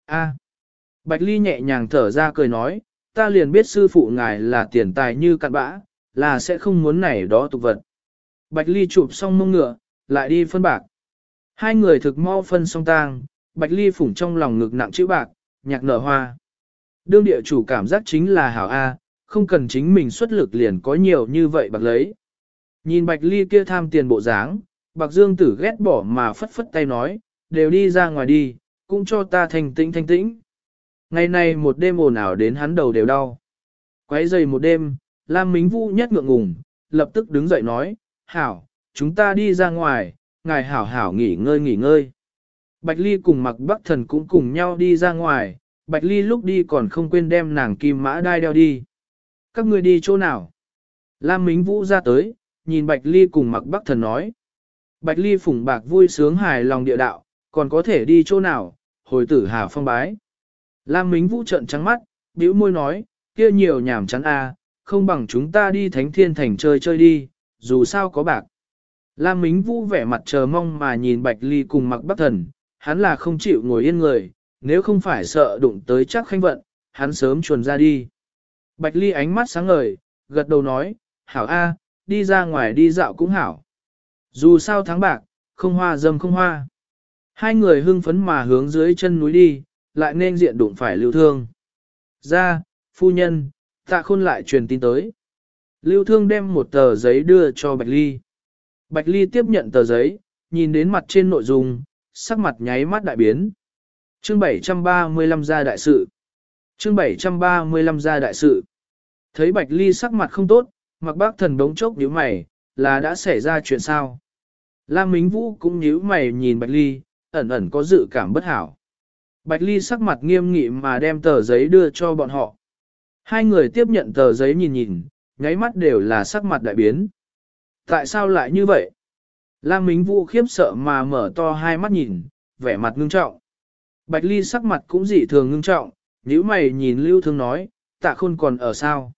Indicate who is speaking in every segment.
Speaker 1: A. Bạch Ly nhẹ nhàng thở ra cười nói, ta liền biết sư phụ ngài là tiền tài như cặn bã, là sẽ không muốn này đó tục vật. Bạch Ly chụp xong mông ngựa, lại đi phân bạc. Hai người thực mau phân xong tang, Bạch Ly phủng trong lòng ngực nặng chữ bạc, nhạc nở hoa. Đương địa chủ cảm giác chính là hảo A, không cần chính mình xuất lực liền có nhiều như vậy bạc lấy. Nhìn Bạch Ly kia tham tiền bộ dáng, Bạc Dương Tử ghét bỏ mà phất phất tay nói, đều đi ra ngoài đi, cũng cho ta thanh tĩnh thanh tĩnh. Ngày này một đêm ồn ào đến hắn đầu đều đau. Quấy giày một đêm, Lam Mính Vũ nhất ngượng ngùng, lập tức đứng dậy nói, hảo, chúng ta đi ra ngoài, ngài hảo hảo nghỉ ngơi nghỉ ngơi. Bạch Ly cùng Mạc Bắc Thần cũng cùng nhau đi ra ngoài, Bạch Ly lúc đi còn không quên đem nàng kim mã đai đeo đi. Các ngươi đi chỗ nào? Lam Mính Vũ ra tới, nhìn Bạch Ly cùng Mạc Bắc Thần nói. Bạch Ly phủng bạc vui sướng hài lòng địa đạo, còn có thể đi chỗ nào, hồi tử Hà Phong bái. Lam Mính Vũ trợn trắng mắt, bĩu môi nói, kia nhiều nhảm chán a, không bằng chúng ta đi Thánh Thiên Thành chơi chơi đi, dù sao có bạc. Lam Mính Vũ vẻ mặt chờ mong mà nhìn Bạch Ly cùng Mạc Bắc Thần, hắn là không chịu ngồi yên người, nếu không phải sợ đụng tới chắc khanh vận, hắn sớm chuồn ra đi. Bạch Ly ánh mắt sáng ngời, gật đầu nói, hảo a, đi ra ngoài đi dạo cũng hảo. Dù sao tháng bạc, không hoa dâm không hoa. Hai người hưng phấn mà hướng dưới chân núi đi, lại nên diện đụng phải Lưu Thương. Ra, phu nhân, Tạ Khôn lại truyền tin tới. Lưu Thương đem một tờ giấy đưa cho Bạch Ly. Bạch Ly tiếp nhận tờ giấy, nhìn đến mặt trên nội dung, sắc mặt nháy mắt đại biến. Chương 735 ra đại sự. Chương 735 ra đại sự. Thấy Bạch Ly sắc mặt không tốt, Mạc Bác Thần đống chốc nhíu mày, là đã xảy ra chuyện sao? Lam Mính Vũ cũng nhíu mày nhìn Bạch Ly, ẩn ẩn có dự cảm bất hảo. Bạch Ly sắc mặt nghiêm nghị mà đem tờ giấy đưa cho bọn họ. Hai người tiếp nhận tờ giấy nhìn nhìn, nháy mắt đều là sắc mặt đại biến. Tại sao lại như vậy? Lam Mính Vũ khiếp sợ mà mở to hai mắt nhìn, vẻ mặt ngưng trọng. Bạch Ly sắc mặt cũng dị thường ngưng trọng, nhíu mày nhìn Lưu Thương nói, Tạ Khôn còn ở sao?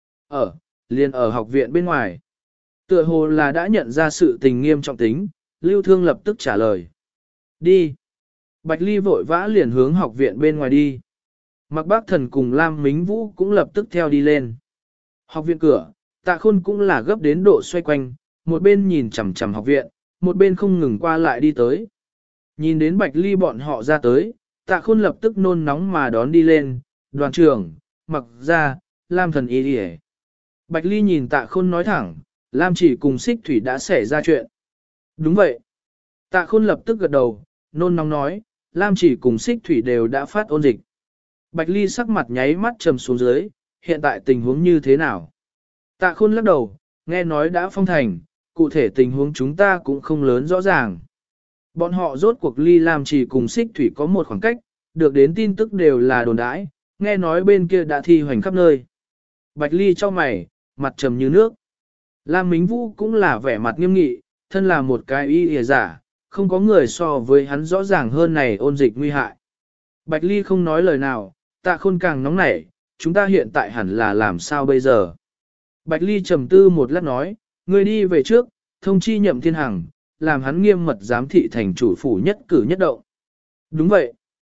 Speaker 1: Liền ở học viện bên ngoài. Tựa hồ là đã nhận ra sự tình nghiêm trọng tính, Lưu Thương lập tức trả lời. Đi. Bạch Ly vội vã liền hướng học viện bên ngoài đi. Mạc Bác Thần cùng Lam Mính Vũ cũng lập tức theo đi lên. Học viện cửa, Tạ Khôn cũng là gấp đến độ xoay quanh, một bên nhìn chằm chằm học viện, một bên không ngừng qua lại đi tới. Nhìn đến Bạch Ly bọn họ ra tới, Tạ Khôn lập tức nôn nóng mà đón đi lên, đoàn trưởng, Mặc ra, Lam Thần ý đi. Bạch Ly nhìn Tạ Khôn nói thẳng, Lam Chỉ cùng Xích Thủy đã xảy ra chuyện. Đúng vậy. Tạ Khôn lập tức gật đầu, nôn nóng nói, Lam Chỉ cùng Xích Thủy đều đã phát ôn dịch. Bạch Ly sắc mặt nháy mắt trầm xuống dưới, hiện tại tình huống như thế nào? Tạ Khôn lắc đầu, nghe nói đã phong thành, cụ thể tình huống chúng ta cũng không lớn rõ ràng. Bọn họ rốt cuộc ly Lam Chỉ cùng Xích Thủy có một khoảng cách, được đến tin tức đều là đồn đãi, nghe nói bên kia đã thi hoành khắp nơi. Bạch Ly cho mày, mặt trầm như nước. Lam Mính Vũ cũng là vẻ mặt nghiêm nghị, thân là một cái y y giả, không có người so với hắn rõ ràng hơn này ôn dịch nguy hại. Bạch Ly không nói lời nào, Tạ Khôn càng nóng nảy, chúng ta hiện tại hẳn là làm sao bây giờ. Bạch Ly trầm tư một lát nói, ngươi đi về trước, thông chi Nhậm Thiên Hằng, làm hắn nghiêm mật giám thị thành chủ phủ nhất cử nhất động. Đúng vậy.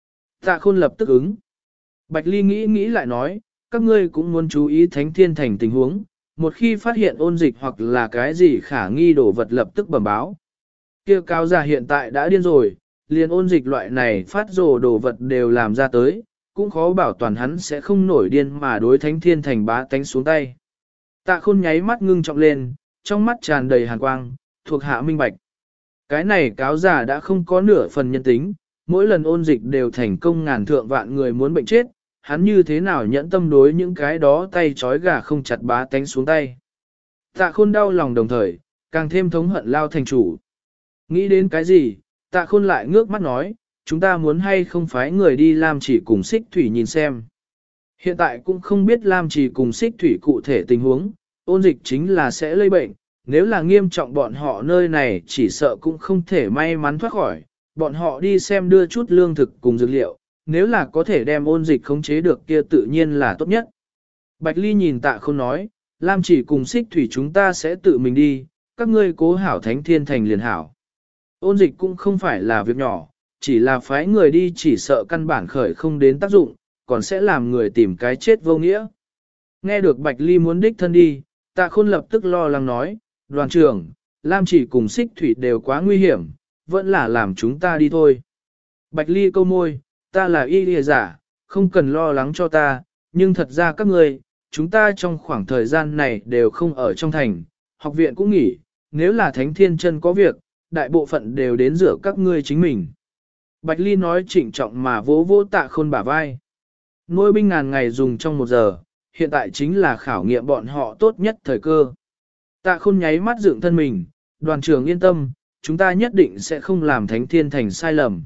Speaker 1: Tạ Khôn lập tức ứng. Bạch Ly nghĩ lại nói, các ngươi cũng muốn chú ý Thánh Thiên Thành tình huống, một khi phát hiện ôn dịch hoặc là cái gì khả nghi đổ vật lập tức bẩm báo. Kia cao già hiện tại đã điên rồi, liền ôn dịch loại này phát rồ đồ vật đều làm ra tới, cũng khó bảo toàn hắn sẽ không nổi điên mà đối Thánh Thiên Thành bá tánh xuống tay. Tạ Khôn nháy mắt ngưng trọng lên, trong mắt tràn đầy hàn quang, thuộc hạ minh bạch. Cái này cáo già đã không có nửa phần nhân tính, mỗi lần ôn dịch đều thành công ngàn thượng vạn người muốn bệnh chết, hắn như thế nào nhẫn tâm đối những cái đó tay trói gà không chặt bá tánh xuống tay. Tạ Khôn đau lòng đồng thời, càng thêm thống hận Lao thành chủ. Nghĩ đến cái gì, Tạ Khôn lại ngước mắt nói, chúng ta muốn hay không phái người đi Lam Chỉ cùng Xích Thủy nhìn xem. Hiện tại cũng không biết Lam Chỉ cùng Xích Thủy cụ thể tình huống, ôn dịch chính là sẽ lây bệnh, nếu là nghiêm trọng bọn họ nơi này chỉ sợ cũng không thể may mắn thoát khỏi, bọn họ đi xem đưa chút lương thực cùng dược liệu, nếu là có thể đem ôn dịch khống chế được kia tự nhiên là tốt nhất. Bạch Ly nhìn Tạ Khôn nói, Lam Chỉ cùng Xích Thủy chúng ta sẽ tự mình đi, các ngươi cố hảo Thánh Thiên Thành liền hảo. Ôn dịch cũng không phải là việc nhỏ, chỉ là phái người đi chỉ sợ căn bản khởi không đến tác dụng, còn sẽ làm người tìm cái chết vô nghĩa. Nghe được Bạch Ly muốn đích thân đi, Tạ Khôn lập tức lo lắng nói, đoàn trưởng, Lam Chỉ cùng Xích Thủy đều quá nguy hiểm, vẫn là làm chúng ta đi thôi. Bạch Ly câu môi, ta là y lìa giả, không cần lo lắng cho ta, nhưng thật ra các ngươi, chúng ta trong khoảng thời gian này đều không ở trong thành, học viện cũng nghỉ, nếu là Thánh Thiên Chân có việc, đại bộ phận đều đến rửa các ngươi chính mình. Bạch Ly nói trịnh trọng mà vỗ vỗ Tạ Khôn bả vai. Nuôi binh ngàn ngày dùng trong 1 giờ, hiện tại chính là khảo nghiệm bọn họ tốt nhất thời cơ. Tạ Khôn nháy mắt dựng thân mình, đoàn trưởng yên tâm, chúng ta nhất định sẽ không làm Thánh Thiên Thành sai lầm.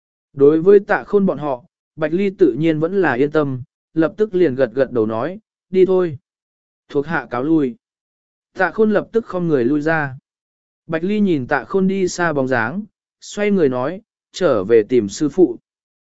Speaker 1: Đối với Tạ Khôn bọn họ, Bạch Ly tự nhiên vẫn là yên tâm, lập tức liền gật gật đầu nói, đi thôi. Thuộc hạ cáo lui. Tạ Khôn lập tức không người lui ra. Bạch Ly nhìn Tạ Khôn đi xa bóng dáng, xoay người nói, trở về tìm sư phụ.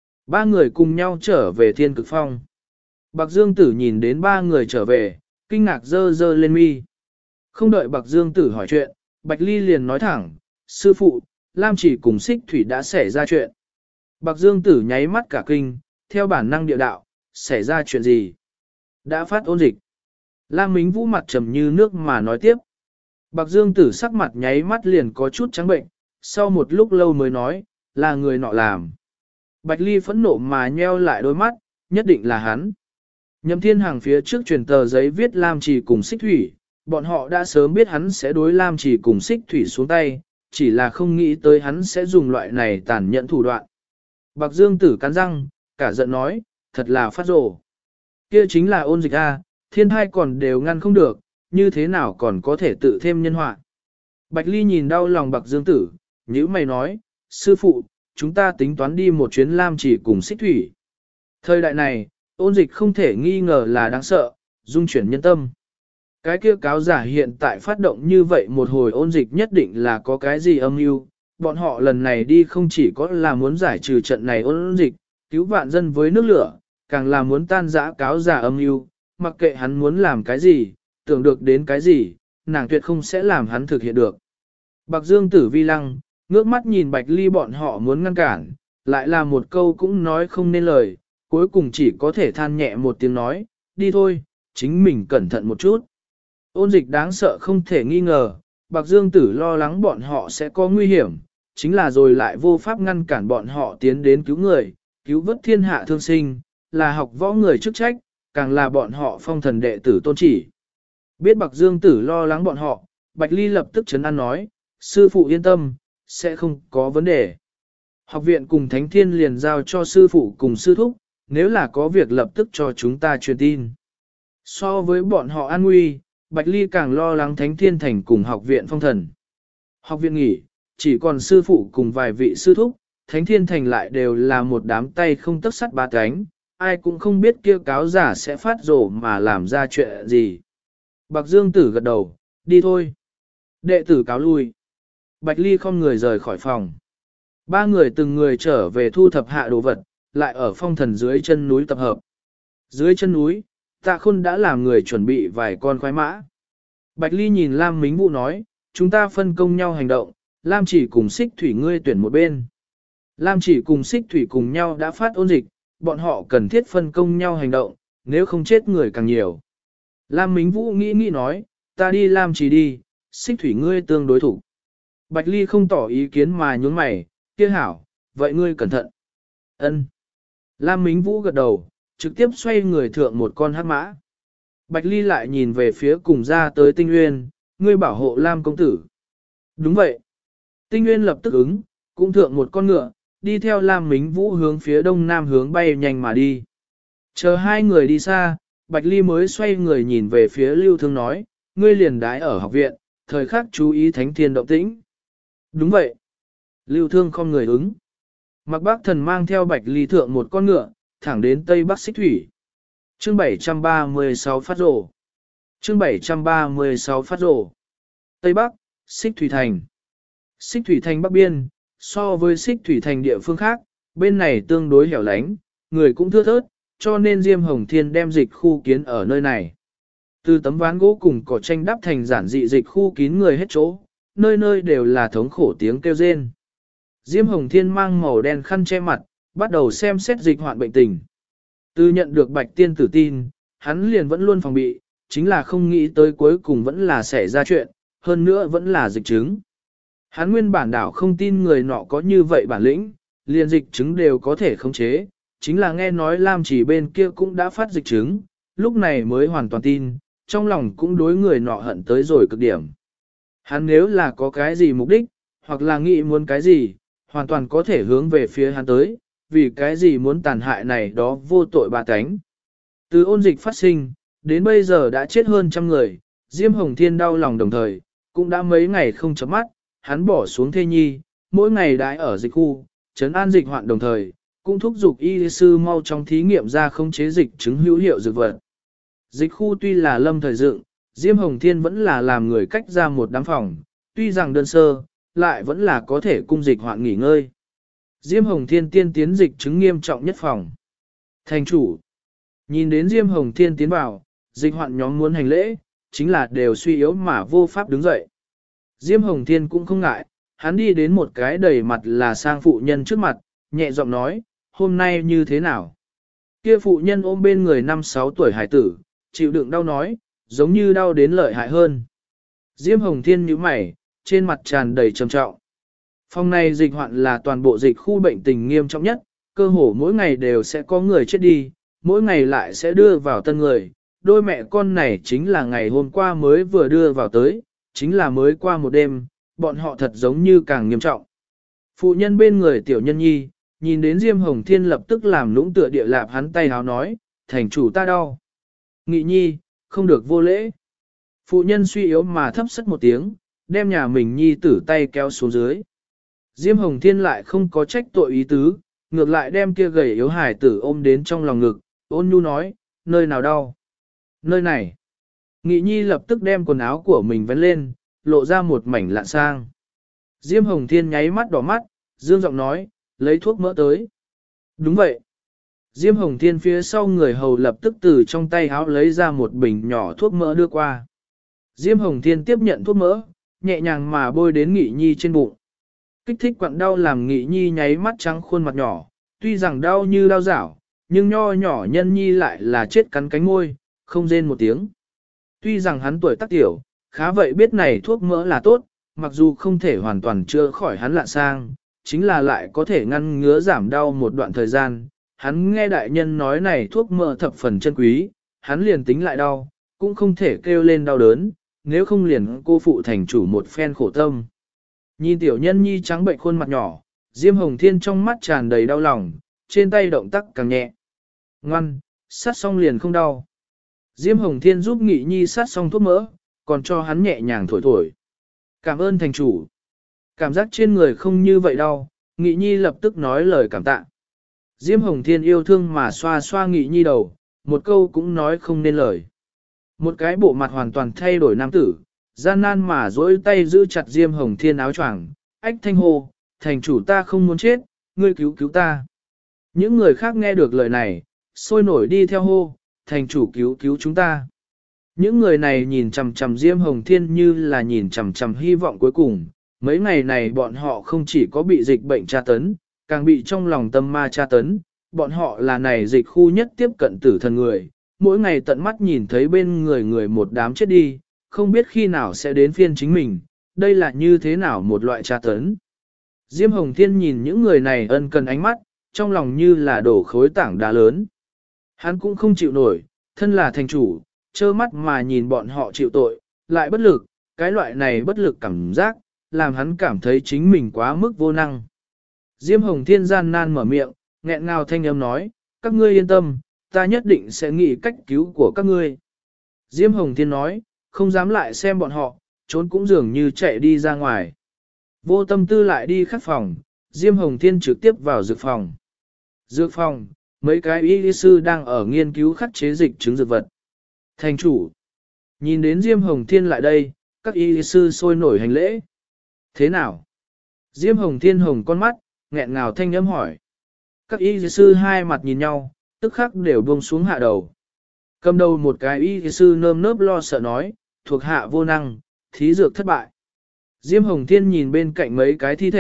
Speaker 1: 3 người cùng nhau trở về Thiên Cực Phong. Bạc Dương Tử nhìn đến 3 người trở về, kinh ngạc dơ dơ lên mi. Không đợi Bạc Dương Tử hỏi chuyện, Bạch Ly liền nói thẳng, sư phụ, Lam Chỉ cùng Xích Thủy đã xảy ra chuyện. Bạc Dương Tử nháy mắt cả kinh, theo bản năng địa đạo, xảy ra chuyện gì? Đã phát ôn dịch. Lam Mính Vũ mặt trầm như nước mà nói tiếp. Bạc Dương Tử sắc mặt nháy mắt liền có chút trắng bệnh, sau một lúc lâu mới nói, là người nọ làm. Bạch Ly phẫn nộ mà nheo lại đôi mắt, nhất định là hắn. Nhậm Thiên Hằng phía trước truyền tờ giấy viết Lam Chỉ cùng Xích Thủy, bọn họ đã sớm biết hắn sẽ đối Lam Chỉ cùng Xích Thủy xuống tay, chỉ là không nghĩ tới hắn sẽ dùng loại này tàn nhẫn thủ đoạn. Bạc Dương Tử cắn răng, cả giận nói, thật là phát rồ. Kia chính là ôn dịch A, thiên hai còn đều ngăn không được, như thế nào còn có thể tự thêm nhân họa. Bạch Ly nhìn đau lòng Bạc Dương Tử, nhữ mày nói, sư phụ, chúng ta tính toán đi một chuyến Lam Chỉ cùng Xích Thủy. Thời đại này, ôn dịch không thể nghi ngờ là đáng sợ, dung chuyển nhân tâm. Cái kia cáo giả hiện tại phát động như vậy một hồi ôn dịch nhất định là có cái gì âm mưu. Bọn họ lần này đi không chỉ có là muốn giải trừ trận này ôn dịch, cứu vạn dân với nước lửa, càng là muốn tan rã cáo giả âm mưu. Mặc kệ hắn muốn làm cái gì, tưởng được đến cái gì, nàng tuyệt không sẽ làm hắn thực hiện được. Bạc Dương Tử vi lăng, ngước mắt nhìn Bạch Ly bọn họ muốn ngăn cản, lại là một câu cũng nói không nên lời, cuối cùng chỉ có thể than nhẹ một tiếng nói, đi thôi, chính mình cẩn thận một chút. Ôn dịch đáng sợ không thể nghi ngờ, Bạc Dương Tử lo lắng bọn họ sẽ có nguy hiểm, chính là rồi lại vô pháp ngăn cản bọn họ tiến đến cứu người, cứu vớt thiên hạ thương sinh, là học võ người chức trách, càng là bọn họ phong thần đệ tử tôn chỉ. Biết Bạc Dương Tử lo lắng bọn họ, Bạch Ly lập tức trấn an nói, sư phụ yên tâm, sẽ không có vấn đề. Học viện cùng Thánh Thiên liền giao cho sư phụ cùng sư thúc, nếu là có việc lập tức cho chúng ta truyền tin. So với bọn họ an nguy, Bạch Ly càng lo lắng Thánh Thiên Thành cùng học viện phong thần. Học viện nghỉ, chỉ còn sư phụ cùng vài vị sư thúc, Thánh Thiên Thành lại đều là một đám tay không tấc sắt ba cánh, ai cũng không biết kia cáo giả sẽ phát rổ mà làm ra chuyện gì. Bạc Dương Tử gật đầu, đi thôi. Đệ tử cáo lui. Bạch Ly không người rời khỏi phòng. 3 người từng người trở về thu thập hạ đồ vật, lại ở phong thần dưới chân núi tập hợp. Dưới chân núi, Tạ Khôn đã làm người chuẩn bị vài con khoái mã. Bạch Ly nhìn Lam Mính Vũ nói, chúng ta phân công nhau hành động, Lam Chỉ cùng Xích Thủy ngươi tuyển một bên. Lam Chỉ cùng Xích Thủy cùng nhau đã phát ôn dịch, bọn họ cần thiết phân công nhau hành động, nếu không chết người càng nhiều. Lam Mính Vũ nghĩ nói, ta đi Lam Chỉ đi, Xích Thủy ngươi tương đối thủ. Bạch Ly không tỏ ý kiến mà nhướng mày, kia hảo, vậy ngươi cẩn thận. Ân. Lam Mính Vũ gật đầu, trực tiếp xoay người thượng một con hắc mã. Bạch Ly lại nhìn về phía cùng ra tới Tinh Nguyên, ngươi bảo hộ Lam công tử. Đúng vậy. Tinh Nguyên lập tức ứng, cũng thượng một con ngựa, đi theo Lam Mính Vũ hướng phía đông nam hướng bay nhanh mà đi. Chờ 2 người đi xa, Bạch Ly mới xoay người nhìn về phía Lưu Thương nói, ngươi liền đái ở học viện, thời khắc chú ý Thánh Thiên động tĩnh. Đúng vậy. Lưu Thương không người ứng. Mạc Bác Thần mang theo Bạch Ly thượng một con ngựa, thẳng đến Tây Bắc Xích Thủy. Chương 736 phát rổ. Chương 736 phát rổ. Tây Bắc, Xích Thủy Thành. Xích Thủy Thành Bắc Biên, so với Xích Thủy Thành địa phương khác, bên này tương đối hẻo lánh, người cũng thưa thớt, cho nên Diêm Hồng Thiên đem dịch khu kiến ở nơi này. Từ tấm ván gỗ cùng cỏ tranh đắp thành giản dị dịch khu kín người hết chỗ, nơi nơi đều là thống khổ tiếng kêu rên. Diêm Hồng Thiên mang màu đen khăn che mặt, bắt đầu xem xét dịch hoạn bệnh tình. Từ nhận được Bạch Tiên Tử tin, hắn liền vẫn luôn phòng bị, chính là không nghĩ tới cuối cùng vẫn là xảy ra chuyện, hơn nữa vẫn là dịch chứng. Hắn nguyên bản đảo không tin người nọ có như vậy bản lĩnh, liền dịch chứng đều có thể khống chế, chính là nghe nói Lam Chỉ bên kia cũng đã phát dịch chứng, lúc này mới hoàn toàn tin, trong lòng cũng đối người nọ hận tới rồi cực điểm. Hắn nếu là có cái gì mục đích, hoặc là nghĩ muốn cái gì, hoàn toàn có thể hướng về phía hắn tới, vì cái gì muốn tàn hại này đó vô tội ba cánh. Từ ôn dịch phát sinh, đến bây giờ đã chết hơn trăm người, Diêm Hồng Thiên đau lòng đồng thời, cũng đã mấy ngày không chấm mắt, hắn bỏ xuống thê nhi, mỗi ngày đãi ở dịch khu, trấn an dịch hoạn đồng thời, cũng thúc giục y sư mau trong thí nghiệm ra khống chế dịch chứng hữu hiệu dược vật. Dịch khu tuy là lâm thời dựng, Diêm Hồng Thiên vẫn là làm người cách ra một đám phòng, tuy rằng đơn sơ, lại vẫn là có thể cung dịch hoạn nghỉ ngơi. Diêm Hồng Thiên tiên tiến dịch chứng nghiêm trọng nhất phòng. Thành chủ, nhìn đến Diêm Hồng Thiên tiến vào, dịch hoạn nhóm muốn hành lễ, chính là đều suy yếu mà vô pháp đứng dậy. Diêm Hồng Thiên cũng không ngại, hắn đi đến một cái đầy mặt là sang phụ nhân trước mặt, nhẹ giọng nói, hôm nay như thế nào? Kia phụ nhân ôm bên người 5-6 tuổi hải tử, chịu đựng đau nói, giống như đau đến lợi hại hơn. Diêm Hồng Thiên nhíu mày, trên mặt tràn đầy trầm trọng. Phòng này dịch hoạn là toàn bộ dịch khu bệnh tình nghiêm trọng nhất, cơ hồ mỗi ngày đều sẽ có người chết đi, mỗi ngày lại sẽ đưa vào tân người. Đôi mẹ con này chính là ngày hôm qua mới vừa đưa vào tới, chính là mới qua một đêm, bọn họ thật giống như càng nghiêm trọng. Phụ nhân bên người tiểu nhân nhi, nhìn đến Diêm Hồng Thiên lập tức làm lũng tựa địa lạp hắn tay háo nói, thành chủ ta đau. Nghị nhi, không được vô lễ. Phụ nhân suy yếu mà thấp sất một tiếng, đem nhà mình nhi tử tay kéo xuống dưới. Diêm Hồng Thiên lại không có trách tội ý tứ, ngược lại đem kia gầy yếu hải tử ôm đến trong lòng ngực, ôn nhu nói, nơi nào đau? Nơi này. Nghị nhi lập tức đem quần áo của mình vén lên, lộ ra một mảnh lạn sang. Diêm Hồng Thiên nháy mắt đỏ mắt, dương giọng nói, lấy thuốc mỡ tới. Đúng vậy. Diêm Hồng Thiên phía sau người hầu lập tức từ trong tay áo lấy ra một bình nhỏ thuốc mỡ đưa qua. Diêm Hồng Thiên tiếp nhận thuốc mỡ, nhẹ nhàng mà bôi đến Nghị nhi trên bụng. Kích thích quặn đau làm Nghị nhi nháy mắt trắng khuôn mặt nhỏ, tuy rằng đau như đau rảo, nhưng nho nhỏ nhân nhi lại là chết cắn cánh môi, không rên một tiếng. Tuy rằng hắn tuổi tác tiểu, khá vậy biết này thuốc mỡ là tốt, mặc dù không thể hoàn toàn chữa khỏi hắn lạ sang, chính là lại có thể ngăn ngứa giảm đau một đoạn thời gian. Hắn nghe đại nhân nói này thuốc mỡ thập phần chân quý, hắn liền tính lại đau, cũng không thể kêu lên đau đớn, nếu không liền cô phụ thành chủ một phen khổ tâm. Nhìn tiểu nhân nhi trắng bệnh khuôn mặt nhỏ, Diêm Hồng Thiên trong mắt tràn đầy đau lòng, trên tay động tác càng nhẹ. Ngoan, sát xong liền không đau. Diêm Hồng Thiên giúp Nghị nhi sát xong thuốc mỡ, còn cho hắn nhẹ nhàng thổi thổi. Cảm ơn thành chủ. Cảm giác trên người không như vậy đau, Nghị nhi lập tức nói lời cảm tạ. Diêm Hồng Thiên yêu thương mà xoa xoa Nghị nhi đầu, một câu cũng nói không nên lời. Một cái bộ mặt hoàn toàn thay đổi nam tử, gian nan mà dỗi tay giữ chặt Diêm Hồng Thiên áo choàng, ách thanh hô, thành chủ ta không muốn chết, ngươi cứu cứu ta. Những người khác nghe được lời này, sôi nổi đi theo hô, thành chủ cứu cứu chúng ta. Những người này nhìn chằm chằm Diêm Hồng Thiên như là nhìn chằm chằm hy vọng cuối cùng. Mấy ngày này bọn họ không chỉ có bị dịch bệnh tra tấn, càng bị trong lòng tâm ma tra tấn. Bọn họ là này dịch khu nhất tiếp cận tử thần người, mỗi ngày tận mắt nhìn thấy bên người người một đám chết đi, không biết khi nào sẽ đến phiên chính mình, đây là như thế nào một loại tra tấn. Diêm Hồng Thiên nhìn những người này ân cần ánh mắt, trong lòng như là đổ khối tảng đá lớn. Hắn cũng không chịu nổi, thân là thành chủ, trơ mắt mà nhìn bọn họ chịu tội, lại bất lực, cái loại này bất lực cảm giác, làm hắn cảm thấy chính mình quá mức vô năng. Diêm Hồng Thiên gian nan mở miệng, nghẹn ngào thanh âm nói, các ngươi yên tâm, ta nhất định sẽ nghĩ cách cứu của các ngươi. Diêm Hồng Thiên nói, không dám lại xem bọn họ, trốn cũng dường như chạy đi ra ngoài. Vô tâm tư lại đi khắc phòng, Diêm Hồng Thiên trực tiếp vào dược phòng. Dược phòng, mấy cái y sư đang ở nghiên cứu khắc chế dịch chứng dược vật. Thành chủ, nhìn đến Diêm Hồng Thiên lại đây, các y sư sôi nổi hành lễ. Thế nào? Diêm Hồng Thiên hồng con mắt, nghẹn ngào thanh âm hỏi. Các y sư hai mặt nhìn nhau, tức khắc đều buông xuống hạ đầu. Cầm đầu một cái y sư nơm nớp lo sợ nói, thuộc hạ vô năng, thí dược thất bại. Diêm Hồng Thiên nhìn bên cạnh mấy cái thi thể,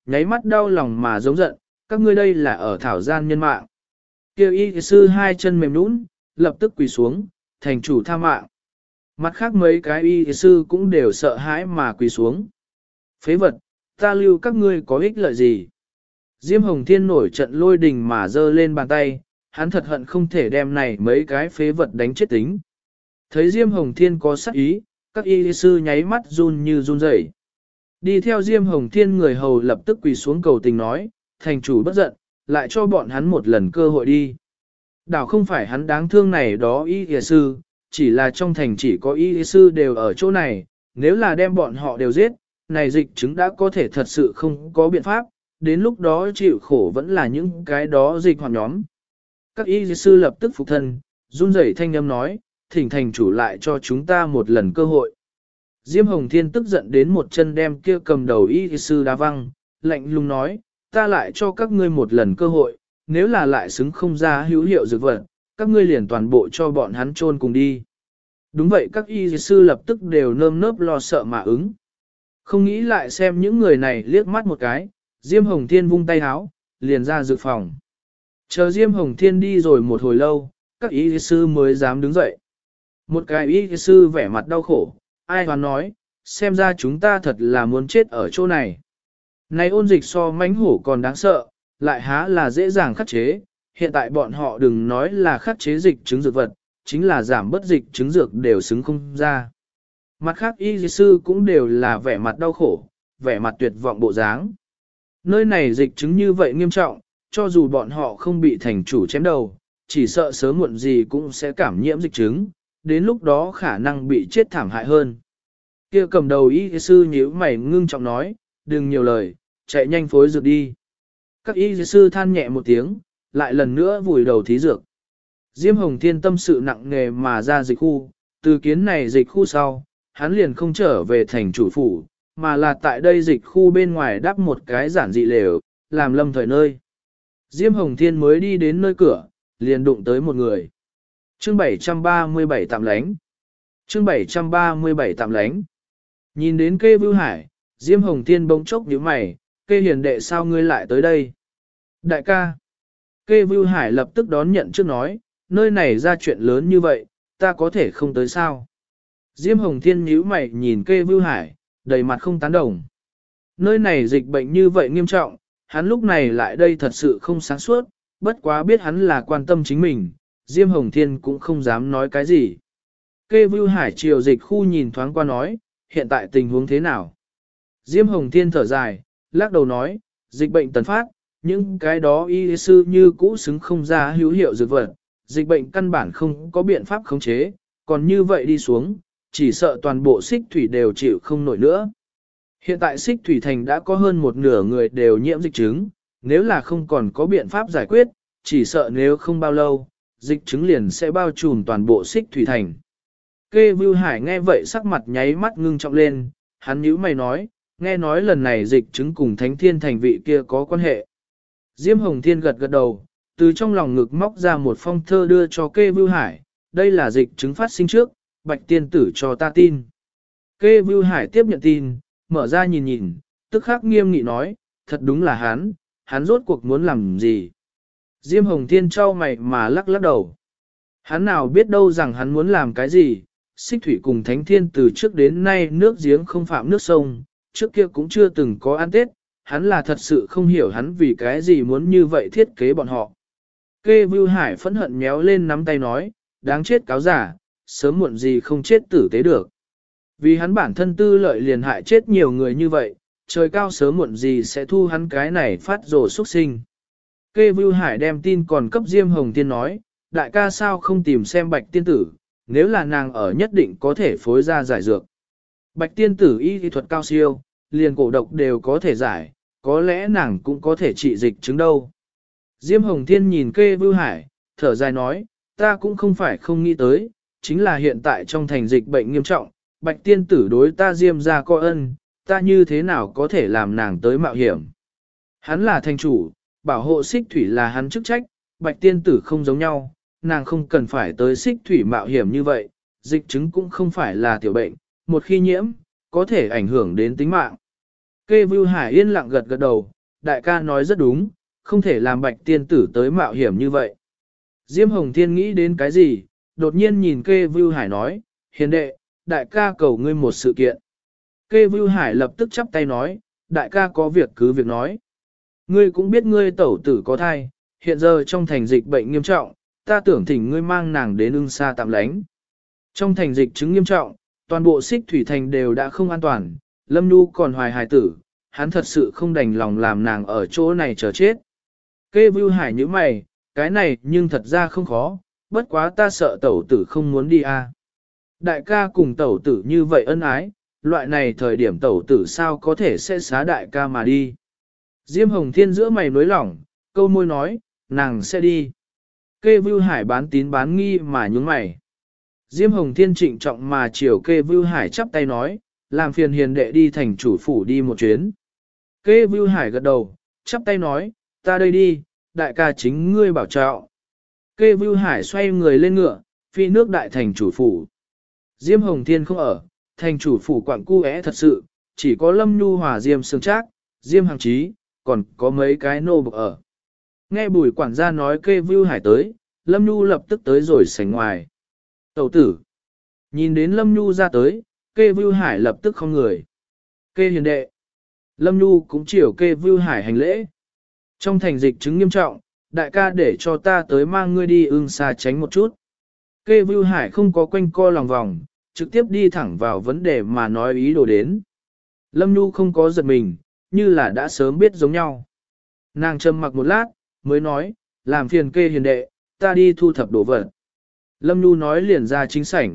Speaker 1: nháy mắt đau lòng mà giống giận, các ngươi đây là ở thảo gian nhân mạng. Kêu y sư hai chân mềm nũng, lập tức quỳ xuống, thành chủ tha mạng. Mặt khác mấy cái y sư cũng đều sợ hãi mà quỳ xuống. Phế vật, ta lưu các ngươi có ích lợi gì? Diêm Hồng Thiên nổi trận lôi đình mà giơ lên bàn tay, hắn thật hận không thể đem này mấy cái phế vật đánh chết tính. Thấy Diêm Hồng Thiên có sắc ý, các y sư nháy mắt run như run rẩy. Đi theo Diêm Hồng Thiên người hầu lập tức quỳ xuống cầu tình nói, thành chủ bất giận, lại cho bọn hắn một lần cơ hội đi. Đảo không phải hắn đáng thương này đó y sư, chỉ là trong thành chỉ có y sư đều ở chỗ này, nếu là đem bọn họ đều giết, này dịch chứng đã có thể thật sự không có biện pháp, đến lúc đó chịu khổ vẫn là những cái đó dịch hoạt nhóm. Các y sư lập tức phục thân, run rẩy thanh âm nói, thỉnh thành chủ lại cho chúng ta một lần cơ hội. Diêm Hồng Thiên tức giận đến một chân đem kia cầm đầu y sư đá văng, lạnh lùng nói, ta lại cho các ngươi một lần cơ hội, nếu là lại xứng không ra hữu hiệu dược vật, các ngươi liền toàn bộ cho bọn hắn chôn cùng đi. Đúng vậy, các y sư lập tức đều nơm nớp lo sợ mà ứng. Không nghĩ lại xem những người này liếc mắt một cái, Diêm Hồng Thiên vung tay háo, liền ra dược phòng. Chờ Diêm Hồng Thiên đi rồi một hồi lâu, các y sư mới dám đứng dậy. Một cái y sư vẻ mặt đau khổ, ai hoán nói, xem ra chúng ta thật là muốn chết ở chỗ này. Này ôn dịch so mãnh hổ còn đáng sợ, lại há là dễ dàng khắc chế, hiện tại bọn họ đừng nói là khắc chế dịch chứng dược vật, chính là giảm bất dịch chứng dược đều xứng không ra. Mặt khác y sư cũng đều là vẻ mặt đau khổ, vẻ mặt tuyệt vọng bộ dáng. Nơi này dịch chứng như vậy nghiêm trọng, cho dù bọn họ không bị thành chủ chém đầu, chỉ sợ sớm muộn gì cũng sẽ cảm nhiễm dịch chứng, đến lúc đó khả năng bị chết thảm hại hơn. Kia cầm đầu y sư nhíu mày ngưng trọng nói, đừng nhiều lời, chạy nhanh phối dược đi. Các y sư than nhẹ một tiếng, lại lần nữa vùi đầu thí dược. Diêm Hồng Thiên tâm sự nặng nề mà ra dịch khu, từ kiến này dịch khu sau, hắn liền không trở về thành chủ phủ, mà là tại đây dịch khu bên ngoài đắp một cái giản dị lều, làm lâm thời nơi. Diêm Hồng Thiên mới đi đến nơi cửa, liền đụng tới một người. Chương 737 tạm lánh. Chương 737 tạm lánh. Nhìn đến Kê Vưu Hải, Diêm Hồng Thiên bỗng chốc nhíu mày, Kê hiền đệ sao ngươi lại tới đây? Đại ca. Kê Vưu Hải lập tức đón nhận trước nói, nơi này ra chuyện lớn như vậy, ta có thể không tới sao? Diêm Hồng Thiên nhíu mày nhìn Kê Vưu Hải, đầy mặt không tán đồng. Nơi này dịch bệnh như vậy nghiêm trọng, hắn lúc này lại đây thật sự không sáng suốt, bất quá biết hắn là quan tâm chính mình, Diêm Hồng Thiên cũng không dám nói cái gì. Kê Vưu Hải chiều dịch khu nhìn thoáng qua nói, hiện tại tình huống thế nào? Diêm Hồng Thiên thở dài, lắc đầu nói, dịch bệnh tần phát, những cái đó y sư như cũ xứng không ra hữu hiệu dược vật, dịch bệnh căn bản không có biện pháp khống chế, còn như vậy đi xuống, chỉ sợ toàn bộ xích thủy đều chịu không nổi nữa. Hiện tại xích thủy thành đã có hơn một nửa người đều nhiễm dịch chứng, nếu là không còn có biện pháp giải quyết, chỉ sợ nếu không bao lâu, dịch chứng liền sẽ bao trùm toàn bộ xích thủy thành. Kê Vưu Hải nghe vậy sắc mặt nháy mắt ngưng trọng lên, hắn nhíu mày nói, nghe nói lần này dịch chứng cùng Thánh Thiên thành vị kia có quan hệ. Diêm Hồng Thiên gật gật đầu, từ trong lòng ngực móc ra một phong thơ đưa cho Kê Vưu Hải, đây là dịch chứng phát sinh trước, Bạch tiên tử cho ta tin. Kê Vưu Hải tiếp nhận tin, mở ra nhìn nhìn, tức khắc nghiêm nghị nói, thật đúng là hắn rốt cuộc muốn làm gì. Diêm Hồng Thiên trao mày mà lắc lắc đầu. Hắn nào biết đâu rằng hắn muốn làm cái gì, Xích Thủy cùng Thánh Thiên từ trước đến nay nước giếng không phạm nước sông, trước kia cũng chưa từng có ăn Tết, hắn là thật sự không hiểu hắn vì cái gì muốn như vậy thiết kế bọn họ. Kê Vưu Hải phẫn hận méo lên nắm tay nói, đáng chết cáo giả, sớm muộn gì không chết tử tế được. Vì hắn bản thân tư lợi liền hại chết nhiều người như vậy, trời cao sớm muộn gì sẽ thu hắn cái này phát rồ xuất sinh. Kê Vưu Hải đem tin còn cấp Diêm Hồng Thiên nói, đại ca sao không tìm xem Bạch tiên tử, nếu là nàng ở nhất định có thể phối ra giải dược. Bạch tiên tử y thuật cao siêu, liền cổ độc đều có thể giải, có lẽ nàng cũng có thể trị dịch chứng đâu. Diêm Hồng Thiên nhìn Kê Vưu Hải, thở dài nói, ta cũng không phải không nghĩ tới, chính là hiện tại trong thành dịch bệnh nghiêm trọng, Bạch tiên tử đối ta Diêm ra có ân, ta như thế nào có thể làm nàng tới mạo hiểm. Hắn là thành chủ, bảo hộ Xích Thủy là hắn chức trách, Bạch tiên tử không giống nhau, nàng không cần phải tới Xích Thủy mạo hiểm như vậy, dịch chứng cũng không phải là tiểu bệnh, một khi nhiễm, có thể ảnh hưởng đến tính mạng. Kê Vưu Hải yên lặng gật gật đầu, đại ca nói rất đúng, không thể làm bạch tiên tử tới mạo hiểm như vậy. Diêm Hồng Thiên nghĩ đến cái gì, đột nhiên nhìn Kê Vưu Hải nói, hiền đệ, đại ca cầu ngươi một sự kiện. Kê Vưu Hải lập tức chắp tay nói, đại ca có việc cứ việc nói. Ngươi cũng biết ngươi tẩu tử có thai, hiện giờ trong thành dịch bệnh nghiêm trọng, ta tưởng thỉnh ngươi mang nàng đến ưng xa tạm lánh. Trong thành dịch chứng nghiêm trọng, toàn bộ xích thủy thành đều đã không an toàn, Lâm Nhu còn hoài hài tử, hắn thật sự không đành lòng làm nàng ở chỗ này chờ chết. Kê Vưu Hải như mày, cái này nhưng thật ra không khó, bất quá ta sợ tẩu tử không muốn đi à. Đại ca cùng tẩu tử như vậy ân ái, loại này thời điểm tẩu tử sao có thể sẽ xá đại ca mà đi. Diêm Hồng Thiên giữa mày nối lỏng, câu môi nói, nàng sẽ đi. Kê Vưu Hải bán tín bán nghi mà nhúng mày. Diêm Hồng Thiên trịnh trọng mà chiều Kê Vưu Hải chắp tay nói, làm phiền hiền đệ đi thành chủ phủ đi một chuyến. Kê Vưu Hải gật đầu, chắp tay nói, ta đây đi, đại ca chính ngươi bảo trọng. Kê Vưu Hải xoay người lên ngựa, phi nước đại thành chủ phủ. Diêm Hồng Thiên không ở, thành chủ phủ quặng cu é thật sự, chỉ có Lâm Nhu Hòa Diêm Sương Trác, Diêm Hằng Chí, còn có mấy cái nô bộc ở. Nghe Bùi quản gia nói Kê Vưu Hải tới, Lâm Nhu lập tức tới rồi sảnh ngoài. Tẩu tử. Nhìn đến Lâm Nhu ra tới, Kê Vưu Hải lập tức không người. Kê hiền đệ. Lâm Nhu cũng chiều Kê Vưu Hải hành lễ. Trong thành dịch chứng nghiêm trọng, đại ca để cho ta tới mang ngươi đi ưng xa tránh một chút. Kê Vưu Hải không có quanh co lòng vòng, trực tiếp đi thẳng vào vấn đề mà nói ý đồ đến. Lâm Nhu không có giật mình, như là đã sớm biết giống nhau. Nàng trầm mặc một lát, mới nói, làm phiền Kê hiền đệ, ta đi thu thập đồ vật. Lâm Nhu nói liền ra chính sảnh.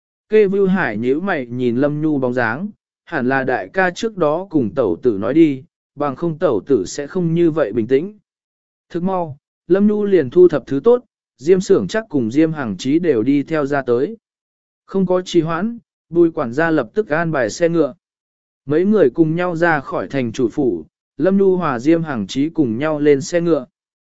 Speaker 1: Kê Vưu Hải nhíu mày nhìn Lâm Nhu bóng dáng, hẳn là đại ca trước đó cùng tẩu tử nói đi, bằng không tẩu tử sẽ không như vậy bình tĩnh. Thức mau, Lâm Nhu liền thu thập thứ tốt, Diêm Sưởng Trác cùng Diêm Hằng Chí đều đi theo ra tới. Không có trì hoãn, Bùi quản gia lập tức an bài xe ngựa. Mấy người cùng nhau ra khỏi thành chủ phủ, Lâm Nhu hòa Diêm Hằng Chí cùng nhau lên xe ngựa.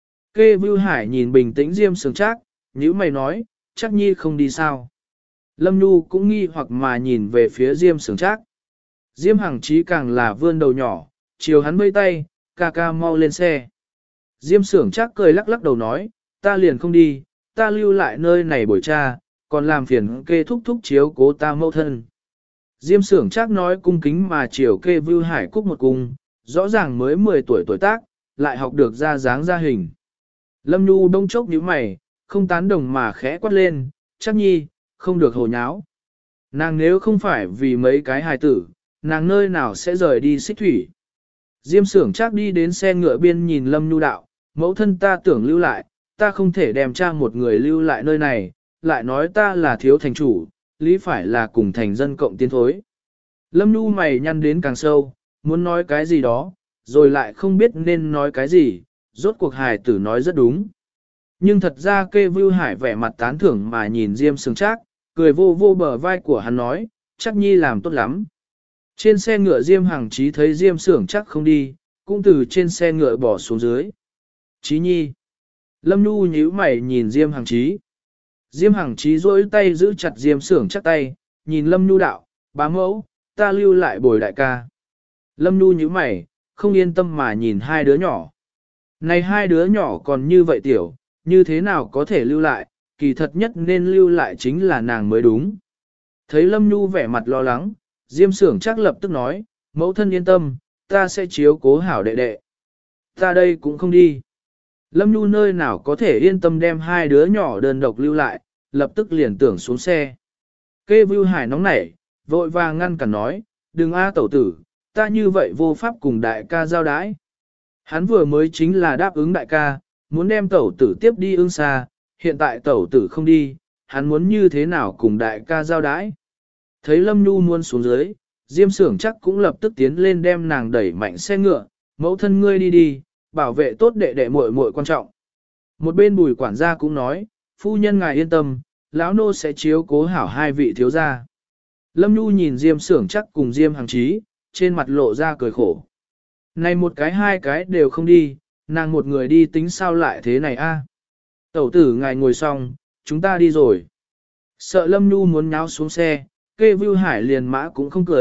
Speaker 1: Kê Vưu Hải nhìn bình tĩnh Diêm Sưởng Trác, nhíu mày nói, chắc nhi không đi sao. Lâm Nhu cũng nghi hoặc mà nhìn về phía Diêm Sưởng Trác. Diêm Hằng Chí càng là vươn đầu nhỏ, chiều hắn vây tay, ca ca mau lên xe. Diêm Sưởng Trác cười lắc lắc đầu nói, ta liền không đi, ta lưu lại nơi này bồi cha, còn làm phiền Kê thúc thúc chiếu cố ta mẫu thân. Diêm Sưởng Trác nói cung kính mà chiều Kê Vưu Hải cúc một cung, rõ ràng mới 10 tuổi tuổi tác, lại học được ra dáng ra hình. Lâm Nhu đông chốc nhíu mày, không tán đồng mà khẽ quát lên, chắc nhi, không được hồ nháo. Nàng nếu không phải vì mấy cái hài tử, nàng nơi nào sẽ rời đi xích thủy. Diêm Sưởng Trác đi đến xe ngựa biên nhìn Lâm Nhu đạo, mẫu thân ta tưởng lưu lại, ta không thể đem cha một người lưu lại nơi này, lại nói ta là thiếu thành chủ, lý phải là cùng thành dân cộng tiến thối. Lâm Nhu mày nhăn đến càng sâu, muốn nói cái gì đó, rồi lại không biết nên nói cái gì, rốt cuộc hài tử nói rất đúng. Nhưng thật ra Kê Vưu Hải vẻ mặt tán thưởng mà nhìn Diêm Sưởng Trác, cười vô vô bờ vai của hắn nói, chắc nhi làm tốt lắm. Trên xe ngựa Diêm Hằng Chí thấy Diêm Sưởng Trác không đi, cũng từ trên xe ngựa bỏ xuống dưới. Chí nhi. Lâm Nhu nhíu mày nhìn Diêm Hằng Chí. Diêm Hằng Chí duỗi tay giữ chặt Diêm Sưởng Trác tay, nhìn Lâm Nhu đạo, bá mẫu, ta lưu lại bồi đại ca. Lâm Nhu nhíu mày, không yên tâm mà nhìn hai đứa nhỏ. Này hai đứa nhỏ còn như vậy tiểu, như thế nào có thể lưu lại, kỳ thật nhất nên lưu lại chính là nàng mới đúng. Thấy Lâm Nhu vẻ mặt lo lắng, Diêm Sưởng Trác lập tức nói, mẫu thân yên tâm, ta sẽ chiếu cố hảo đệ đệ. Ta đây cũng không đi. Lâm Nhu nơi nào có thể yên tâm đem hai đứa nhỏ đơn độc lưu lại, lập tức liền tưởng xuống xe. Kê Vưu Hải nóng nảy, vội vàng ngăn cản nói, đừng tẩu tử, ta như vậy vô pháp cùng đại ca giao đái. Hắn vừa mới chính là đáp ứng đại ca, muốn đem tẩu tử tiếp đi ưng xa, hiện tại tẩu tử không đi, hắn muốn như thế nào cùng đại ca giao đái. Thấy Lâm Nhu muốn xuống dưới, Diêm Sưởng Trác cũng lập tức tiến lên đem nàng đẩy mạnh xe ngựa, mẫu thân ngươi đi đi, bảo vệ tốt đệ đệ muội muội quan trọng. Một bên Bùi quản gia cũng nói, phu nhân ngài yên tâm, lão nô sẽ chiếu cố hảo hai vị thiếu gia. Lâm Nhu nhìn Diêm Sưởng Trác cùng Diêm Hằng Chí, trên mặt lộ ra cười khổ. Này một cái hai cái đều không đi, nàng một người đi tính sao lại thế này a? Tẩu tử ngài ngồi xong, chúng ta đi rồi. Sợ Lâm Nhu muốn nháo xuống xe, Kê Vưu Hải liền mã cũng không cưới,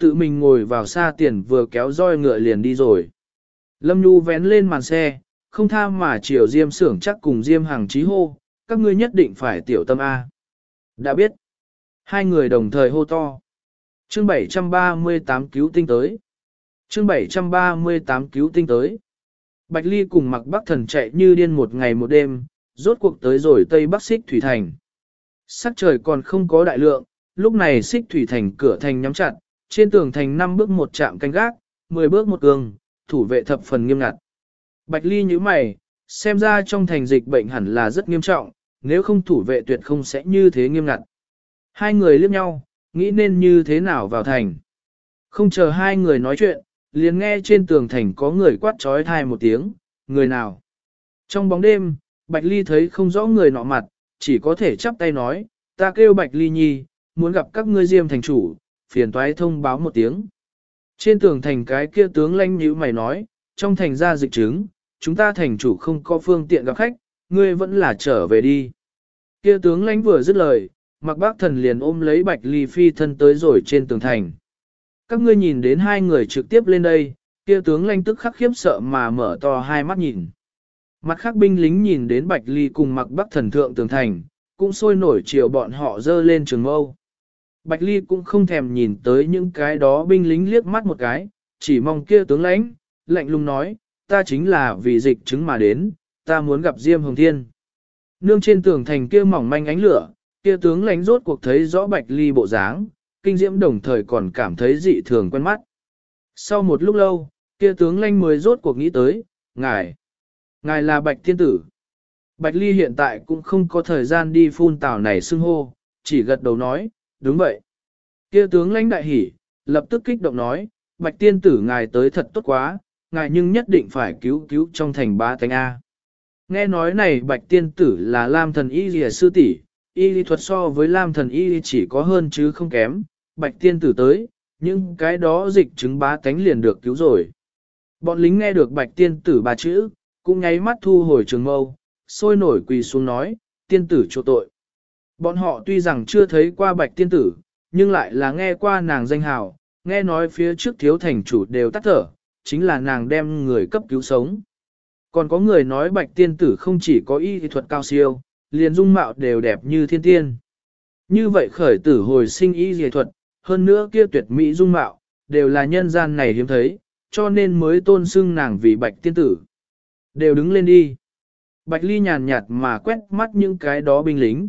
Speaker 1: tự mình ngồi vào xa tiền vừa kéo roi ngựa liền đi rồi. Lâm Nhu vén lên màn xe, không tha mà chiều Diêm Xưởng chắc cùng Diêm Hằng Chí hô, các ngươi nhất định phải tiểu tâm A. Đã biết. Hai người đồng thời hô to. Chương 738 cứu tinh tới. Chương 738 cứu tinh tới. Bạch Ly cùng Mạc Bắc Thần chạy như điên một ngày một đêm, rốt cuộc tới rồi Tây Bắc Xích Thủy Thành. Sắc trời còn không có đại lượng, lúc này Xích Thủy Thành cửa thành nhắm chặt, trên tường thành 5 bước một trạm canh gác, 10 bước một cường, thủ vệ thập phần nghiêm ngặt. Bạch Ly nhíu mày, xem ra trong thành dịch bệnh hẳn là rất nghiêm trọng, nếu không thủ vệ tuyệt không sẽ như thế nghiêm ngặt. Hai người liếc nhau, nghĩ nên như thế nào vào thành. Không chờ hai người nói chuyện, liền nghe trên tường thành có người quát trói thai một tiếng, người nào. Trong bóng đêm, Bạch Ly thấy không rõ người nọ mặt, chỉ có thể chắp tay nói, ta kêu Bạch Ly Nhi, muốn gặp các ngươi Diêm thành chủ, phiền toái thông báo một tiếng. Trên tường thành cái kia tướng lãnh nhíu mày nói, trong thành ra dịch chứng, chúng ta thành chủ không có phương tiện gặp khách, ngươi vẫn là trở về đi. Kia tướng lãnh vừa dứt lời, Mạc Bác Thần liền ôm lấy Bạch Ly phi thân tới rồi trên tường thành. Các ngươi nhìn đến hai người trực tiếp lên đây, kia tướng lãnh tức khắc khiếp sợ mà mở to hai mắt nhìn. Mặt khác binh lính nhìn đến Bạch Ly cùng Mạc Bắc Thần thượng tường thành, cũng sôi nổi chiều bọn họ dơ lên trường mâu. Bạch Ly cũng không thèm nhìn tới những cái đó binh lính liếc mắt một cái, chỉ mong kia tướng lãnh, lạnh lùng nói, ta chính là vì dịch chứng mà đến, ta muốn gặp Diêm Hồng Thiên. Nương trên tường thành kia mỏng manh ánh lửa, kia tướng lãnh rốt cuộc thấy rõ Bạch Ly bộ dáng, kinh diễm đồng thời còn cảm thấy dị thường quen mắt. Sau một lúc lâu, kia tướng lãnh mới rốt cuộc nghĩ tới, ngài là Bạch Thiên Tử. Bạch Ly hiện tại cũng không có thời gian đi phun tảo này xưng hô, chỉ gật đầu nói, đúng vậy. Kia tướng lãnh đại hỉ, lập tức kích động nói, Bạch Tiên Tử ngài tới thật tốt quá, ngài nhưng nhất định phải cứu trong thành ba tánh A. Nghe nói này Bạch Tiên Tử là Lam thần y lìa sư tỷ, y lý thuật so với Lam thần y chỉ có hơn chứ không kém, Bạch Tiên Tử tới, nhưng cái đó dịch chứng bá tánh liền được cứu rồi. Bọn lính nghe được Bạch Tiên Tử ba chữ, cũng nháy mắt thu hồi trường mâu, sôi nổi quỳ xuống nói, Tiên Tử chỗ tội. Bọn họ tuy rằng chưa thấy qua Bạch Tiên Tử, nhưng lại là nghe qua nàng danh hào, nghe nói phía trước thiếu thành chủ đều tắt thở, chính là nàng đem người cấp cứu sống. Còn có người nói Bạch Tiên Tử không chỉ có y thuật cao siêu, liền dung mạo đều đẹp như thiên tiên. Như vậy khởi tử hồi sinh y thuật, hơn nữa kia tuyệt mỹ dung mạo, đều là nhân gian này hiếm thấy, cho nên mới tôn xưng nàng vì Bạch Tiên Tử. Đều đứng lên đi. Bạch Ly nhàn nhạt mà quét mắt những cái đó binh lính.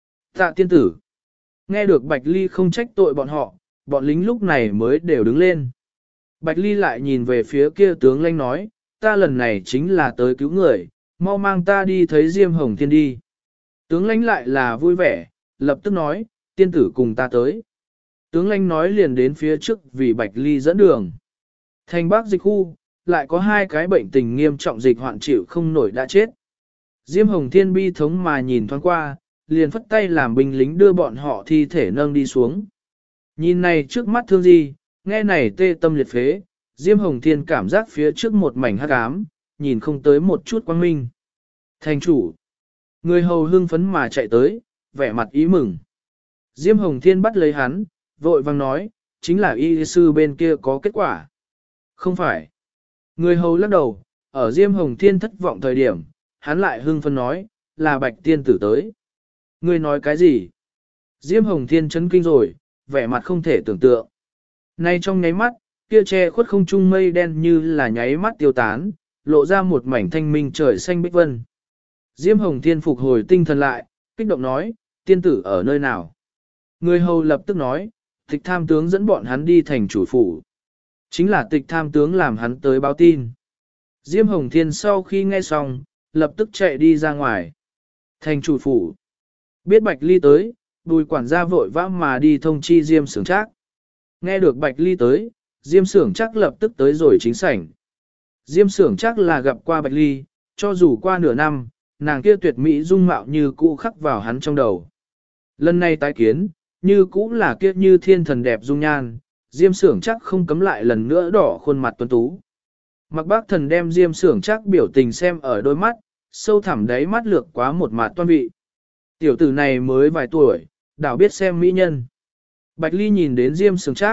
Speaker 1: Tạ Tiên Tử. Nghe được Bạch Ly không trách tội bọn lính lúc này mới đều đứng lên. Bạch Ly lại nhìn về phía kia tướng lãnh nói, ta lần này chính là tới cứu người, mau mang ta đi thấy Diêm Hồng Thiên đi. Tướng lãnh lại là vui vẻ, lập tức nói, tiên tử cùng ta tới. Tướng lãnh nói liền đến phía trước vì Bạch Ly dẫn đường. Thành Bắc dịch khu, lại có hai cái bệnh tình nghiêm trọng dịch hoạn chịu không nổi đã chết. Diêm Hồng Thiên bi thống mà nhìn thoáng qua, liền phất tay làm binh lính đưa bọn họ thi thể nâng đi xuống. Nhìn này trước mắt thương gì, nghe này tê tâm liệt phế, Diêm Hồng Thiên cảm giác phía trước một mảnh hắc ám, nhìn không tới một chút quang minh. Thành chủ, người hầu hưng phấn mà chạy tới, vẻ mặt ý mừng. Diêm Hồng Thiên bắt lấy hắn, vội vang nói, chính là y sư bên kia có kết quả. Không phải. Người hầu lắc đầu, ở Diêm Hồng Thiên thất vọng thời điểm, hắn lại hưng phấn nói, là Bạch Tiên Tử tới. Ngươi nói cái gì? Diêm Hồng Thiên chấn kinh rồi, vẻ mặt không thể tưởng tượng. Nay trong nháy mắt, kia che khuất không trung mây đen như là nháy mắt tiêu tán, lộ ra một mảnh thanh minh trời xanh bích vân. Diêm Hồng Thiên phục hồi tinh thần lại, kích động nói, tiên tử ở nơi nào? Người hầu lập tức nói, tịch tham tướng dẫn bọn hắn đi thành chủ phủ. Chính là tịch tham tướng làm hắn tới báo tin. Diêm Hồng Thiên sau khi nghe xong, lập tức chạy đi ra ngoài. Thành chủ phủ. Biết Bạch Ly tới, Bùi quản gia vội vã mà đi thông chi Diêm Xưởng Trác. Nghe được Bạch Ly tới, Diêm Xưởng Trác lập tức tới rồi chính sảnh. Diêm Xưởng Trác là gặp qua Bạch Ly, cho dù qua nửa năm, nàng kia tuyệt mỹ dung mạo như cũ khắc vào hắn trong đầu. Lần này tái kiến, như cũ là kia như thiên thần đẹp dung nhan, Diêm Xưởng Trác không cấm lại lần nữa đỏ khuôn mặt tuấn tú. Mặc Bác Thần đem Diêm Xưởng Trác biểu tình xem ở đôi mắt, sâu thẳm đáy mắt lược quá một mặt toan vị. Tiểu tử này mới vài tuổi, đảo biết xem mỹ nhân. Bạch Ly nhìn đến Diêm Xưởng Trác,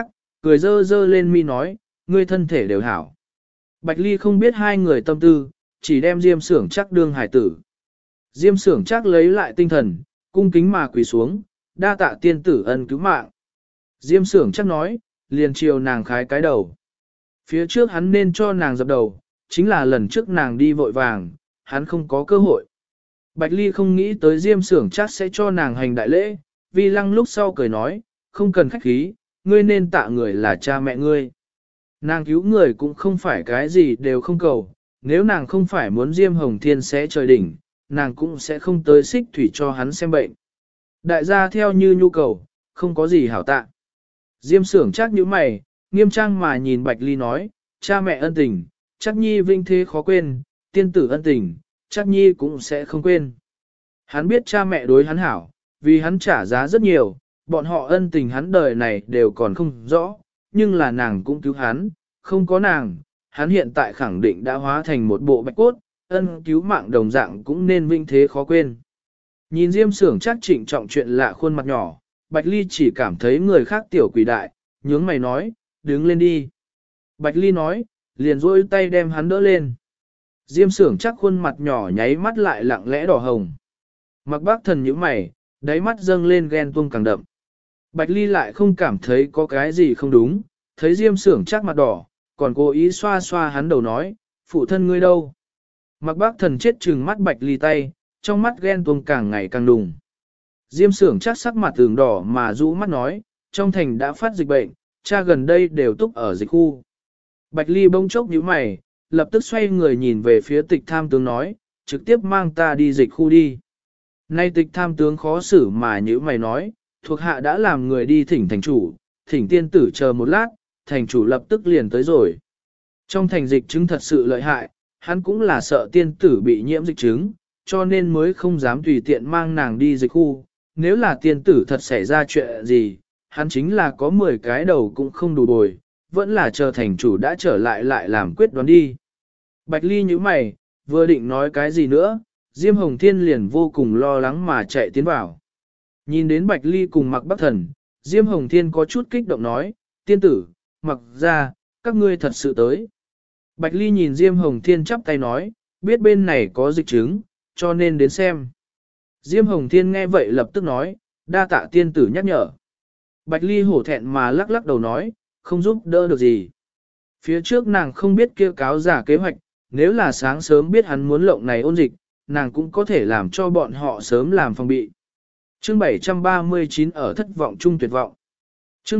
Speaker 1: cười dơ dơ lên mi nói, ngươi thân thể đều hảo. Bạch Ly không biết hai người tâm tư, chỉ đem Diêm Xưởng chắc đương hải tử. Diêm Xưởng chắc lấy lại tinh thần, cung kính mà quỳ xuống, đa tạ tiên tử ân cứu mạng. Diêm Xưởng chắc nói, liền chiều nàng khái cái đầu. Phía trước hắn nên cho nàng dập đầu, chính là lần trước nàng đi vội vàng, hắn không có cơ hội. Bạch Ly không nghĩ tới Diêm Xưởng chắc sẽ cho nàng hành đại lễ, Vi Lăng lúc sau cười nói, không cần khách khí, ngươi nên tạ người là cha mẹ ngươi. Nàng cứu người cũng không phải cái gì đều không cầu, nếu nàng không phải muốn Diêm Hồng Thiên sẽ trời đỉnh, nàng cũng sẽ không tới xích thủy cho hắn xem bệnh. Đại gia theo như nhu cầu, không có gì hảo tạ. Diêm Xưởng chắc như mày, nghiêm trang mà nhìn Bạch Ly nói, cha mẹ ân tình, chắc nhi vinh thế khó quên, tiên tử ân tình, chắc nhi cũng sẽ không quên. Hắn biết cha mẹ đối hắn hảo, vì hắn trả giá rất nhiều, bọn họ ân tình hắn đời này đều còn không rõ, nhưng là nàng cũng cứu hắn, không có nàng, hắn hiện tại khẳng định đã hóa thành một bộ bạch cốt, ân cứu mạng đồng dạng cũng nên vinh thế khó quên. Nhìn Diêm Xưởng chắc trịnh trọng chuyện lạ khuôn mặt nhỏ, Bạch Ly chỉ cảm thấy người khác tiểu quỷ đại, nhướng mày nói, đứng lên đi. Bạch Ly nói, liền rôi tay đem hắn đỡ lên. Diêm Xưởng chắc khuôn mặt nhỏ nháy mắt lại lặng lẽ đỏ hồng. Mặc Bác Thần nhíu mày, đáy mắt dâng lên ghen tuông càng đậm. Bạch Ly lại không cảm thấy có cái gì không đúng, thấy Diêm Xưởng chắc mặt đỏ, còn cố ý xoa xoa hắn đầu nói, phụ thân ngươi đâu. Mặc Bác Thần chết trừng mắt Bạch Ly tay, trong mắt ghen tuông càng ngày càng đùng. Diêm Xưởng chắc sắc mặt tường đỏ mà rũ mắt nói, trong thành đã phát dịch bệnh, cha gần đây đều túc ở dịch khu. Bạch Ly bỗng chốc nhíu mày, lập tức xoay người nhìn về phía Tịch Tham tướng nói, trực tiếp mang ta đi dịch khu đi. Nay Tịch Tham tướng khó xử mà nhíu mày nói, thuộc hạ đã làm người đi thỉnh thành chủ, thỉnh tiên tử chờ một lát, thành chủ lập tức liền tới rồi. Trong thành dịch chứng thật sự lợi hại, hắn cũng là sợ tiên tử bị nhiễm dịch chứng, cho nên mới không dám tùy tiện mang nàng đi dịch khu. Nếu là tiên tử thật xảy ra chuyện gì, hắn chính là có 10 cái đầu cũng không đủ bồi, vẫn là chờ thành chủ đã trở lại lại làm quyết đoán đi. Bạch Ly như mày, vừa định nói cái gì nữa, Diêm Hồng Thiên liền vô cùng lo lắng mà chạy tiến vào. Nhìn đến Bạch Ly cùng Mặc Bắc Thần, Diêm Hồng Thiên có chút kích động nói, tiên tử, Mặc ra, các ngươi thật sự tới. Bạch Ly nhìn Diêm Hồng Thiên chắp tay nói, biết bên này có dịch chứng, cho nên đến xem. Diêm Hồng Thiên nghe vậy lập tức nói, đa tạ tiên tử nhắc nhở. Bạch Ly hổ thẹn mà lắc lắc đầu nói, không giúp đỡ được gì. Phía trước nàng không biết kia cáo giả kế hoạch, nếu là sáng sớm biết hắn muốn lộng này ôn dịch, nàng cũng có thể làm cho bọn họ sớm làm phòng bị. Chương 739 ở thất vọng chung tuyệt vọng. Chương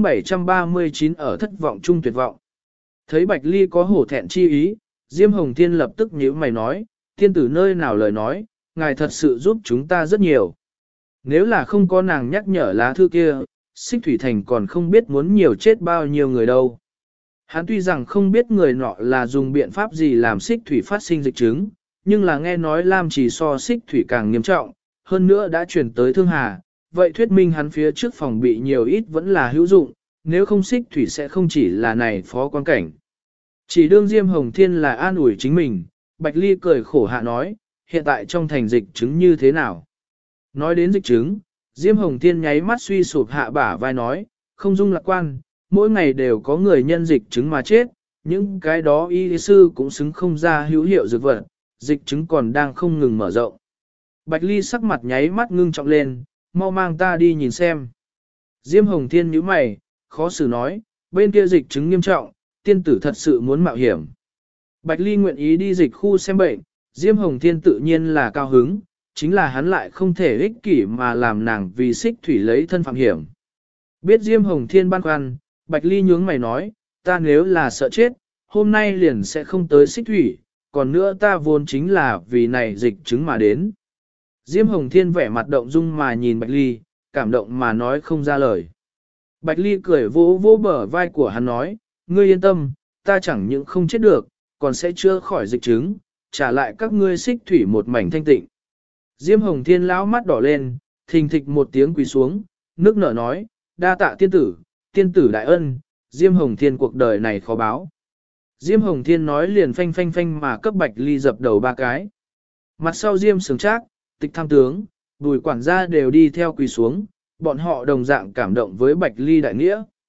Speaker 1: 739 ở thất vọng chung tuyệt vọng. Thấy Bạch Ly có hổ thẹn chi ý, Diêm Hồng Thiên lập tức nhíu mày nói, tiên tử nơi nào lời nói, ngài thật sự giúp chúng ta rất nhiều. Nếu là không có nàng nhắc nhở lá thư kia, Xích Thủy Thành còn không biết muốn nhiều chết bao nhiêu người đâu. Hắn tuy rằng không biết người nọ là dùng biện pháp gì làm Xích Thủy phát sinh dịch chứng, nhưng là nghe nói Lam Chỉ so Xích Thủy càng nghiêm trọng, hơn nữa đã chuyển tới Thương Hà, vậy thuyết minh hắn phía trước phòng bị nhiều ít vẫn là hữu dụng, nếu không Xích Thủy sẽ không chỉ là này phó quan cảnh. Chỉ đương Diêm Hồng Thiên là an ủi chính mình, Bạch Ly cười khổ hạ nói, hiện tại trong thành dịch chứng như thế nào? Nói đến dịch chứng, Diêm Hồng Thiên nháy mắt suy sụp hạ bả vai nói, không dung lạc quan, mỗi ngày đều có người nhân dịch chứng mà chết, những cái đó y sư cũng xứng không ra hữu hiệu dược vật, dịch chứng còn đang không ngừng mở rộng. Bạch Ly sắc mặt nháy mắt ngưng trọng lên, mau mang ta đi nhìn xem. Diêm Hồng Thiên nhíu mày, khó xử nói, bên kia dịch chứng nghiêm trọng, tiên tử thật sự muốn mạo hiểm. Bạch Ly nguyện ý đi dịch khu xem bệnh, Diêm Hồng Thiên tự nhiên là cao hứng, chính là hắn lại không thể ích kỷ mà làm nàng vì Xích Thủy lấy thân phạm hiểm. Biết Diêm Hồng Thiên băn khoăn, Bạch Ly nhướng mày nói, ta nếu là sợ chết, hôm nay liền sẽ không tới Xích Thủy, còn nữa ta vốn chính là vì này dịch chứng mà đến. Diêm Hồng Thiên vẻ mặt động dung mà nhìn Bạch Ly, cảm động mà nói không ra lời. Bạch Ly cười vỗ vỗ bờ vai của hắn nói, ngươi yên tâm, ta chẳng những không chết được, còn sẽ chữa khỏi dịch chứng, trả lại các ngươi Xích Thủy một mảnh thanh tịnh. Diêm Hồng Thiên lão mắt đỏ lên, thình thịch một tiếng quỳ xuống, nước nở nói, đa tạ tiên tử đại ân, Diêm Hồng Thiên cuộc đời này khó báo. Diêm Hồng Thiên nói liền phanh phanh phanh mà cấp Bạch Ly dập đầu 3 cái. Mặt sau Diêm Sướng Trác, Tịch Tham tướng, Bùi quản gia đều đi theo quỳ xuống, bọn họ đồng dạng cảm động với Bạch Ly đại nghĩa.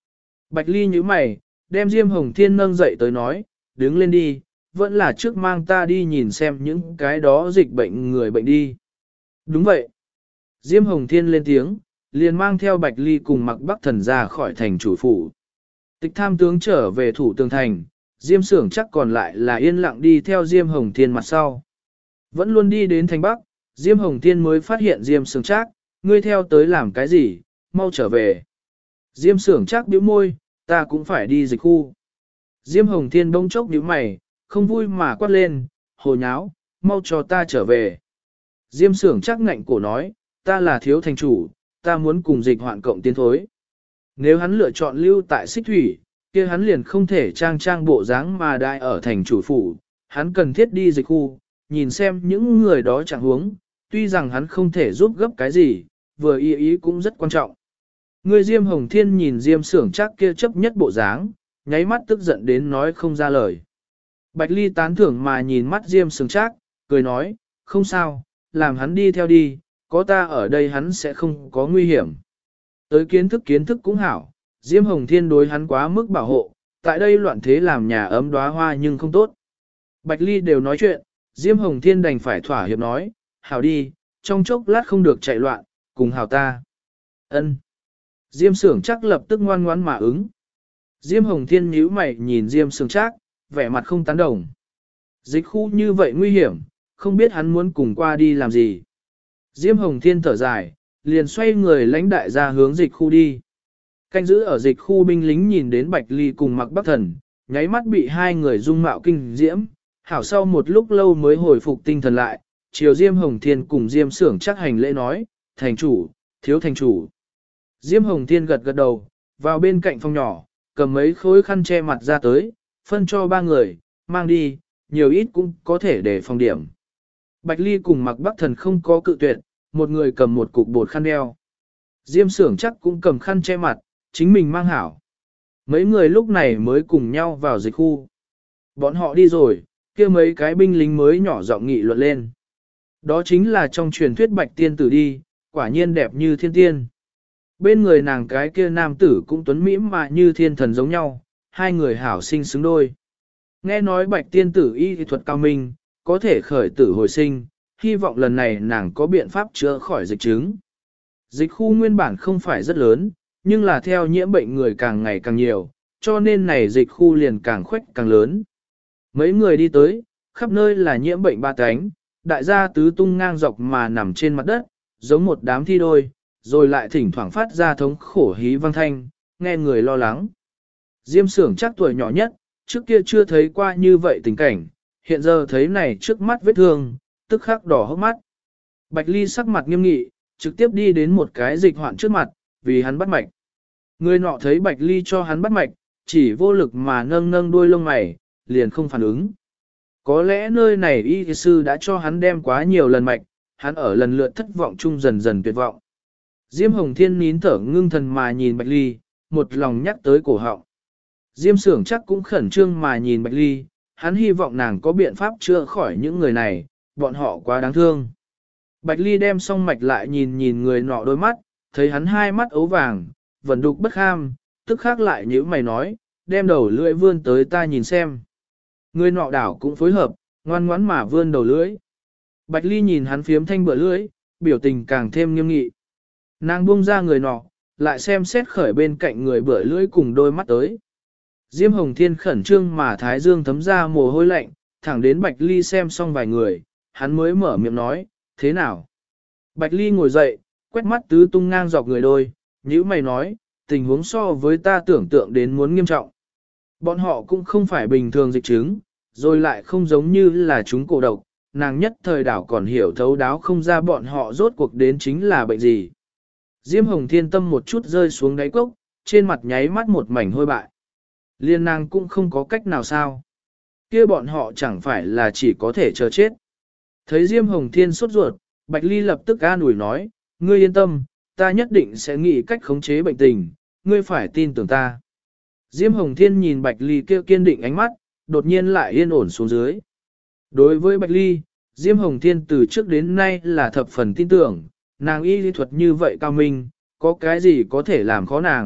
Speaker 1: Bạch Ly nhíu mày, đem Diêm Hồng Thiên nâng dậy tới nói, đứng lên đi, vẫn là trước mang ta đi nhìn xem những cái đó dịch bệnh người bệnh đi. Đúng vậy. Diêm Hồng Thiên lên tiếng, liền mang theo Bạch Ly cùng Mặc Bắc Thần ra khỏi thành chủ phủ. Tịch tham tướng trở về thủ tường thành, Diêm Sưởng chắc còn lại là yên lặng đi theo Diêm Hồng Thiên mặt sau. Vẫn luôn đi đến thành Bắc, Diêm Hồng Thiên mới phát hiện Diêm Sưởng chắc, ngươi theo tới làm cái gì, mau trở về. Diêm Sưởng chắc bĩu môi, ta cũng phải đi dịch khu. Diêm Hồng Thiên bỗng chốc nhíu mày, không vui mà quát lên, hồ nháo, mau cho ta trở về. Diêm Sưởng chắc ngạnh cổ nói, ta là thiếu thành chủ, ta muốn cùng dịch hoạn cộng tiến thối. Nếu hắn lựa chọn lưu tại Xích Thủy, kia hắn liền không thể trang bộ dáng mà đại ở thành chủ phủ, hắn cần thiết đi dịch khu, nhìn xem những người đó chẳng huống, tuy rằng hắn không thể giúp gấp cái gì, vừa ý cũng rất quan trọng. Người Diêm Hồng Thiên nhìn Diêm Sưởng chắc kia chấp nhất bộ dáng, nháy mắt tức giận đến nói không ra lời. Bạch Ly tán thưởng mà nhìn mắt Diêm Sưởng chắc, cười nói, không sao, làm hắn đi theo đi, có ta ở đây hắn sẽ không có nguy hiểm. Tới kiến thức cũng hảo, Diêm Hồng Thiên đối hắn quá mức bảo hộ, tại đây loạn thế làm nhà ấm đóa hoa nhưng không tốt. Bạch Ly đều nói chuyện, Diêm Hồng Thiên đành phải thỏa hiệp nói, hảo đi, trong chốc lát không được chạy loạn, cùng hảo ta. Ân. Diêm Sưởng chắc lập tức ngoan ngoãn mà ứng. Diêm Hồng Thiên nhíu mày nhìn Diêm Sưởng chắc, vẻ mặt không tán đồng. Dịch khu như vậy nguy hiểm, không biết hắn muốn cùng qua đi làm gì. Diêm Hồng Thiên thở dài, liền xoay người lãnh đại ra hướng dịch khu đi. Canh giữ ở dịch khu binh lính nhìn đến Bạch Ly cùng Mặc Bắc Thần, nháy mắt bị hai người dung mạo kinh diễm, hảo sau một lúc lâu mới hồi phục tinh thần lại, chiều Diêm Hồng Thiên cùng Diêm Sưởng chắc hành lễ nói, thành chủ, thiếu thành chủ. Diêm Hồng Thiên gật gật đầu, vào bên cạnh phòng nhỏ, cầm mấy khối khăn che mặt ra tới, phân cho ba người, mang đi, nhiều ít cũng có thể để phòng điểm. Bạch Ly cùng Mặc Bắc Thần không có cự tuyệt, một người cầm một cục bột khăn đeo. Diêm Sưởng chắc cũng cầm khăn che mặt, chính mình mang hảo. Mấy người lúc này mới cùng nhau vào dịch khu. Bọn họ đi rồi, kia mấy cái binh lính mới nhỏ giọng nghị luận lên. Đó chính là trong truyền thuyết Bạch Tiên Tử đi, quả nhiên đẹp như thiên tiên. Bên người nàng cái kia nam tử cũng tuấn mỹ mà như thiên thần giống nhau, hai người hảo sinh xứng đôi. Nghe nói Bạch Tiên Tử y thuật cao minh, có thể khởi tử hồi sinh, hy vọng lần này nàng có biện pháp chữa khỏi dịch chứng. Dịch khu nguyên bản không phải rất lớn, nhưng là theo nhiễm bệnh người càng ngày càng nhiều, cho nên này dịch khu liền càng khuếch càng lớn. Mấy người đi tới, khắp nơi là nhiễm bệnh ba cánh, đại gia tứ tung ngang dọc mà nằm trên mặt đất, giống một đám thi đôi, rồi lại thỉnh thoảng phát ra thống khổ hí vang thanh, nghe người lo lắng. Diêm Sưởng chắc tuổi nhỏ nhất, trước kia chưa thấy qua như vậy tình cảnh, hiện giờ thấy này trước mắt vết thương, tức khắc đỏ hốc mắt. Bạch Ly sắc mặt nghiêm nghị, trực tiếp đi đến một cái dịch hoạn trước mặt, vì hắn bắt mạch. Người nọ thấy Bạch Ly cho hắn bắt mạch, chỉ vô lực mà nâng nâng đuôi lông mày, liền không phản ứng. Có lẽ nơi này y sư đã cho hắn đem quá nhiều lần mạch, hắn ở lần lượt thất vọng chung dần dần tuyệt vọng. Diêm Hồng Thiên nín thở ngưng thần mà nhìn Bạch Ly, một lòng nhắc tới cổ họng. Diêm Sưởng chắc cũng khẩn trương mà nhìn Bạch Ly, hắn hy vọng nàng có biện pháp chữa khỏi những người này, bọn họ quá đáng thương. Bạch Ly đem xong mạch lại nhìn nhìn người nọ đôi mắt, thấy hắn hai mắt ấu vàng, vẫn đục bất kham, tức khắc lại nhíu mày nói, đem đầu lưỡi vươn tới ta nhìn xem. Người nọ đảo cũng phối hợp, ngoan ngoãn mà vươn đầu lưỡi. Bạch Ly nhìn hắn phiếm thanh bờ lưỡi, biểu tình càng thêm nghiêm nghị. Nàng buông ra người nọ, lại xem xét khởi bên cạnh người bữa lưỡi cùng đôi mắt tới. Diêm Hồng Thiên khẩn trương mà thái dương thấm ra mồ hôi lạnh, thẳng đến Bạch Ly xem xong vài người, hắn mới mở miệng nói, thế nào? Bạch Ly ngồi dậy, quét mắt tứ tung ngang dọc người đôi, nhữ mày nói, tình huống so với ta tưởng tượng đến muốn nghiêm trọng. Bọn họ cũng không phải bình thường dịch chứng, rồi lại không giống như là chúng cổ độc, nàng nhất thời đảo còn hiểu thấu đáo không ra bọn họ rốt cuộc đến chính là bệnh gì. Diêm Hồng Thiên tâm một chút rơi xuống đáy cốc, trên mặt nháy mắt một mảnh hôi bại. Liên nàng cũng không có cách nào sao. Kia bọn họ chẳng phải là chỉ có thể chờ chết. Thấy Diêm Hồng Thiên sốt ruột, Bạch Ly lập tức an ủi nói, ngươi yên tâm, ta nhất định sẽ nghĩ cách khống chế bệnh tình, ngươi phải tin tưởng ta. Diêm Hồng Thiên nhìn Bạch Ly kia kiên định ánh mắt, đột nhiên lại yên ổn xuống dưới. Đối với Bạch Ly, Diêm Hồng Thiên từ trước đến nay là thập phần tin tưởng, nàng y lý thuật như vậy cao minh, có cái gì có thể làm khó nàng,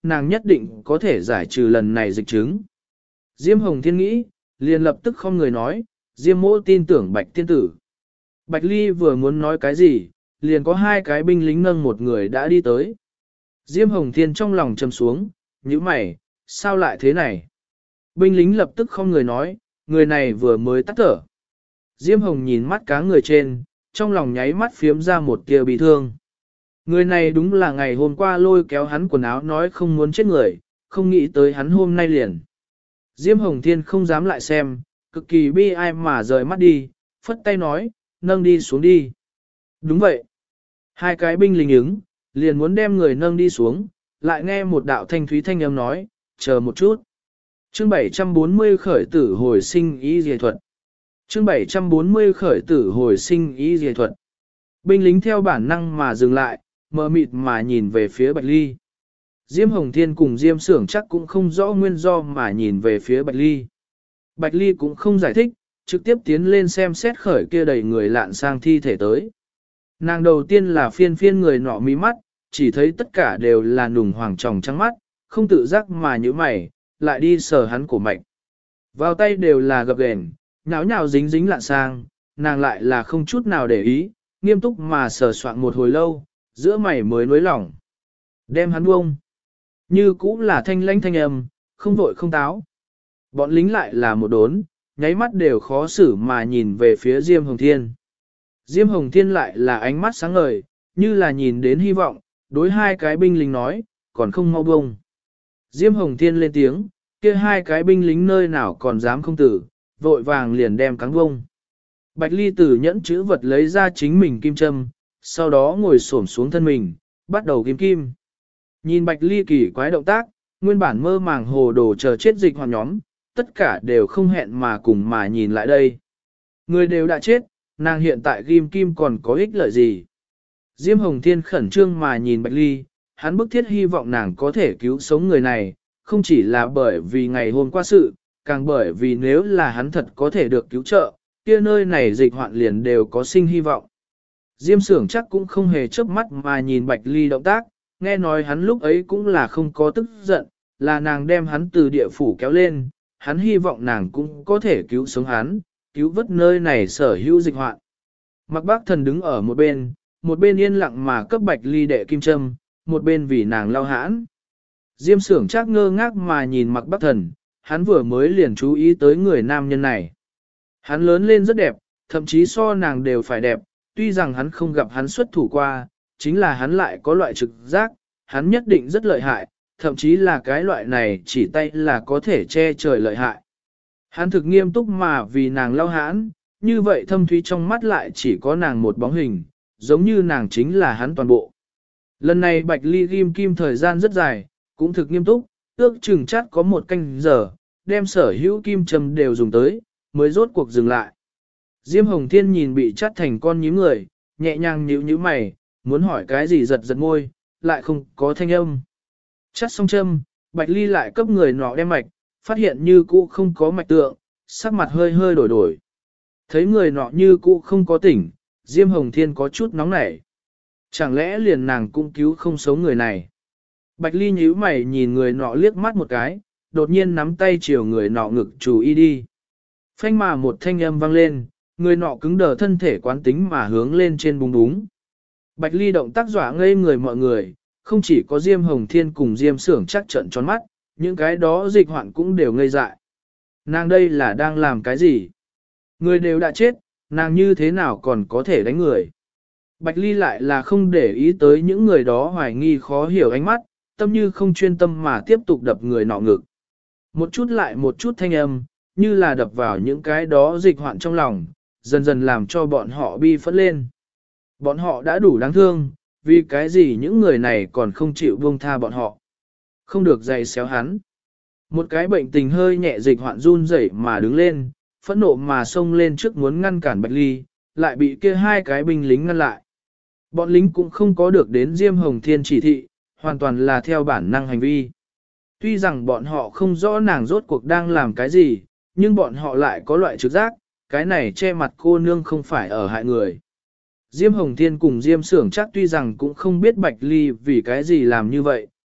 Speaker 1: nàng nhất định có thể giải trừ lần này dịch chứng. Diêm Hồng Thiên nghĩ, liền lập tức không người nói, Diêm mỗ tin tưởng Bạch tiên tử. Bạch Ly vừa muốn nói cái gì, liền có hai cái binh lính nâng một người đã đi tới. Diêm Hồng Thiên trong lòng trầm xuống, nhíu mày, sao lại thế này? Binh lính lập tức không người nói, người này vừa mới tắt thở. Diêm Hồng nhìn mắt cá người trên, trong lòng nháy mắt phiếm ra một tia bị thương. Người này đúng là ngày hôm qua lôi kéo hắn quần áo nói không muốn chết người, không nghĩ tới hắn hôm nay liền. Diêm Hồng Thiên không dám lại xem, cực kỳ bi ai mà rời mắt đi, phất tay nói, nâng đi xuống đi. Đúng vậy. Hai cái binh lính ứng, liền muốn đem người nâng đi xuống, lại nghe một đạo thanh thúy thanh âm nói, chờ một chút. Chương 740 khởi tử hồi sinh y dề thuật. Chương 740 khởi tử hồi sinh y dề thuật. Binh lính theo bản năng mà dừng lại, mờ mịt mà nhìn về phía Bạch Ly. Diêm Hồng Thiên cùng Diêm Sưởng chắc cũng không rõ nguyên do mà nhìn về phía Bạch Ly. Bạch Ly cũng không giải thích, trực tiếp tiến lên xem xét khởi kia đầy người lạn sang thi thể tới. Nàng đầu tiên là phiên người nọ mí mắt, chỉ thấy tất cả đều là nùng hoàng tròng trắng mắt, không tự giác mà như mày, lại đi sờ hắn cổ mạch. Vào tay đều là gập ghềnh, nháo nhào dính dính lạn sang, nàng lại là không chút nào để ý, nghiêm túc mà sờ soạn một hồi lâu, giữa mày mới nối lỏng. Đem hắn buông. Như cũng là thanh lãnh thanh âm, không vội không táo. Bọn lính lại là một đốn, nháy mắt đều khó xử mà nhìn về phía Diêm Hồng Thiên. Diêm Hồng Thiên lại là ánh mắt sáng ngời, như là nhìn đến hy vọng, đối hai cái binh lính nói, còn không mau buông. Diêm Hồng Thiên lên tiếng, kia hai cái binh lính nơi nào còn dám không tử, vội vàng liền đem cắn buông. Bạch Ly từ nhẫn chữ vật lấy ra chính mình kim châm, sau đó ngồi xổm xuống thân mình, bắt đầu kim kim. Nhìn Bạch Ly kỳ quái động tác, nguyên bản mơ màng hồ đồ chờ chết dịch hoàn nhóm, tất cả đều không hẹn mà cùng mà nhìn lại đây. Người đều đã chết, nàng hiện tại ghim kim còn có ích lợi gì? Diêm Hồng Thiên khẩn trương mà nhìn Bạch Ly, hắn bức thiết hy vọng nàng có thể cứu sống người này, không chỉ là bởi vì ngày hôm qua sự, càng bởi vì nếu là hắn thật có thể được cứu trợ, kia nơi này dịch hoạn liền đều có sinh hy vọng. Diêm Sưởng chắc cũng không hề chớp mắt mà nhìn Bạch Ly động tác, nghe nói hắn lúc ấy cũng là không có tức giận, là nàng đem hắn từ địa phủ kéo lên, hắn hy vọng nàng cũng có thể cứu sống hắn, cứu vớt nơi này sở hữu dịch hoạn. Mặc Bác Thần đứng ở một bên yên lặng mà cấp Bạch Ly đệ kim châm, một bên vì nàng lao hãn. Diêm Sưởng chắc ngơ ngác mà nhìn Mặc Bác Thần, hắn vừa mới liền chú ý tới người nam nhân này. Hắn lớn lên rất đẹp, thậm chí so nàng đều phải đẹp, tuy rằng hắn không gặp hắn xuất thủ qua, chính là hắn lại có loại trực giác, hắn nhất định rất lợi hại, thậm chí là cái loại này chỉ tay là có thể che trời lợi hại. Hắn thực nghiêm túc mà vì nàng lao hãn, như vậy thâm thúy trong mắt lại chỉ có nàng một bóng hình, giống như nàng chính là hắn toàn bộ. Lần này Bạch Ly ghim kim thời gian rất dài, cũng thực nghiêm túc, ước chừng chắc có một canh giờ, đem sở hữu kim châm đều dùng tới, mới rốt cuộc dừng lại. Diêm Hồng Thiên nhìn bị chắt thành con nhím người, nhẹ nhàng nhíu mày, muốn hỏi cái gì giật giật môi, lại không có thanh âm. Chắt xong châm, Bạch Ly lại cấp người nọ đem mạch, phát hiện như cũ không có mạch tượng, sắc mặt hơi hơi đổi. Thấy người nọ như cũ không có tỉnh, Diêm Hồng Thiên có chút nóng nảy. Chẳng lẽ liền nàng cũng cứu không sống người này? Bạch Ly nhíu mày nhìn người nọ liếc mắt một cái, đột nhiên nắm tay chiều người nọ ngực chủ y đi. Phanh mà một thanh âm vang lên, người nọ cứng đờ thân thể quán tính mà hướng lên trên búng búng. Bạch Ly động tác dọa ngây người mọi người, không chỉ có Diêm Hồng Thiên cùng Diêm Sưởng chắc trợn tròn mắt, những cái đó dịch hoạn cũng đều ngây dại. Nàng đây là đang làm cái gì? Người đều đã chết, nàng như thế nào còn có thể đánh người? Bạch Ly lại là không để ý tới những người đó hoài nghi khó hiểu ánh mắt, tâm như không chuyên tâm mà tiếp tục đập người nọ ngực. Một chút lại một chút thanh âm, như là đập vào những cái đó dịch hoạn trong lòng, dần dần làm cho bọn họ bi phẫn lên. Bọn họ đã đủ đáng thương, vì cái gì những người này còn không chịu buông tha bọn họ. Không được giày xéo hắn. Một cái bệnh tình hơi nhẹ dịch hoạn run rẩy mà đứng lên, phẫn nộ mà xông lên trước muốn ngăn cản Bạch Ly, lại bị kia hai cái binh lính ngăn lại. Bọn lính cũng không có được đến Diêm Hồng Thiên chỉ thị, hoàn toàn là theo bản năng hành vi. Tuy rằng bọn họ không rõ nàng rốt cuộc đang làm cái gì, nhưng bọn họ lại có loại trực giác, cái này che mặt cô nương không phải ở hại người. Diêm Hồng Thiên cùng Diêm Sưởng chắc tuy rằng cũng không biết Bạch Ly vì cái gì làm như vậy,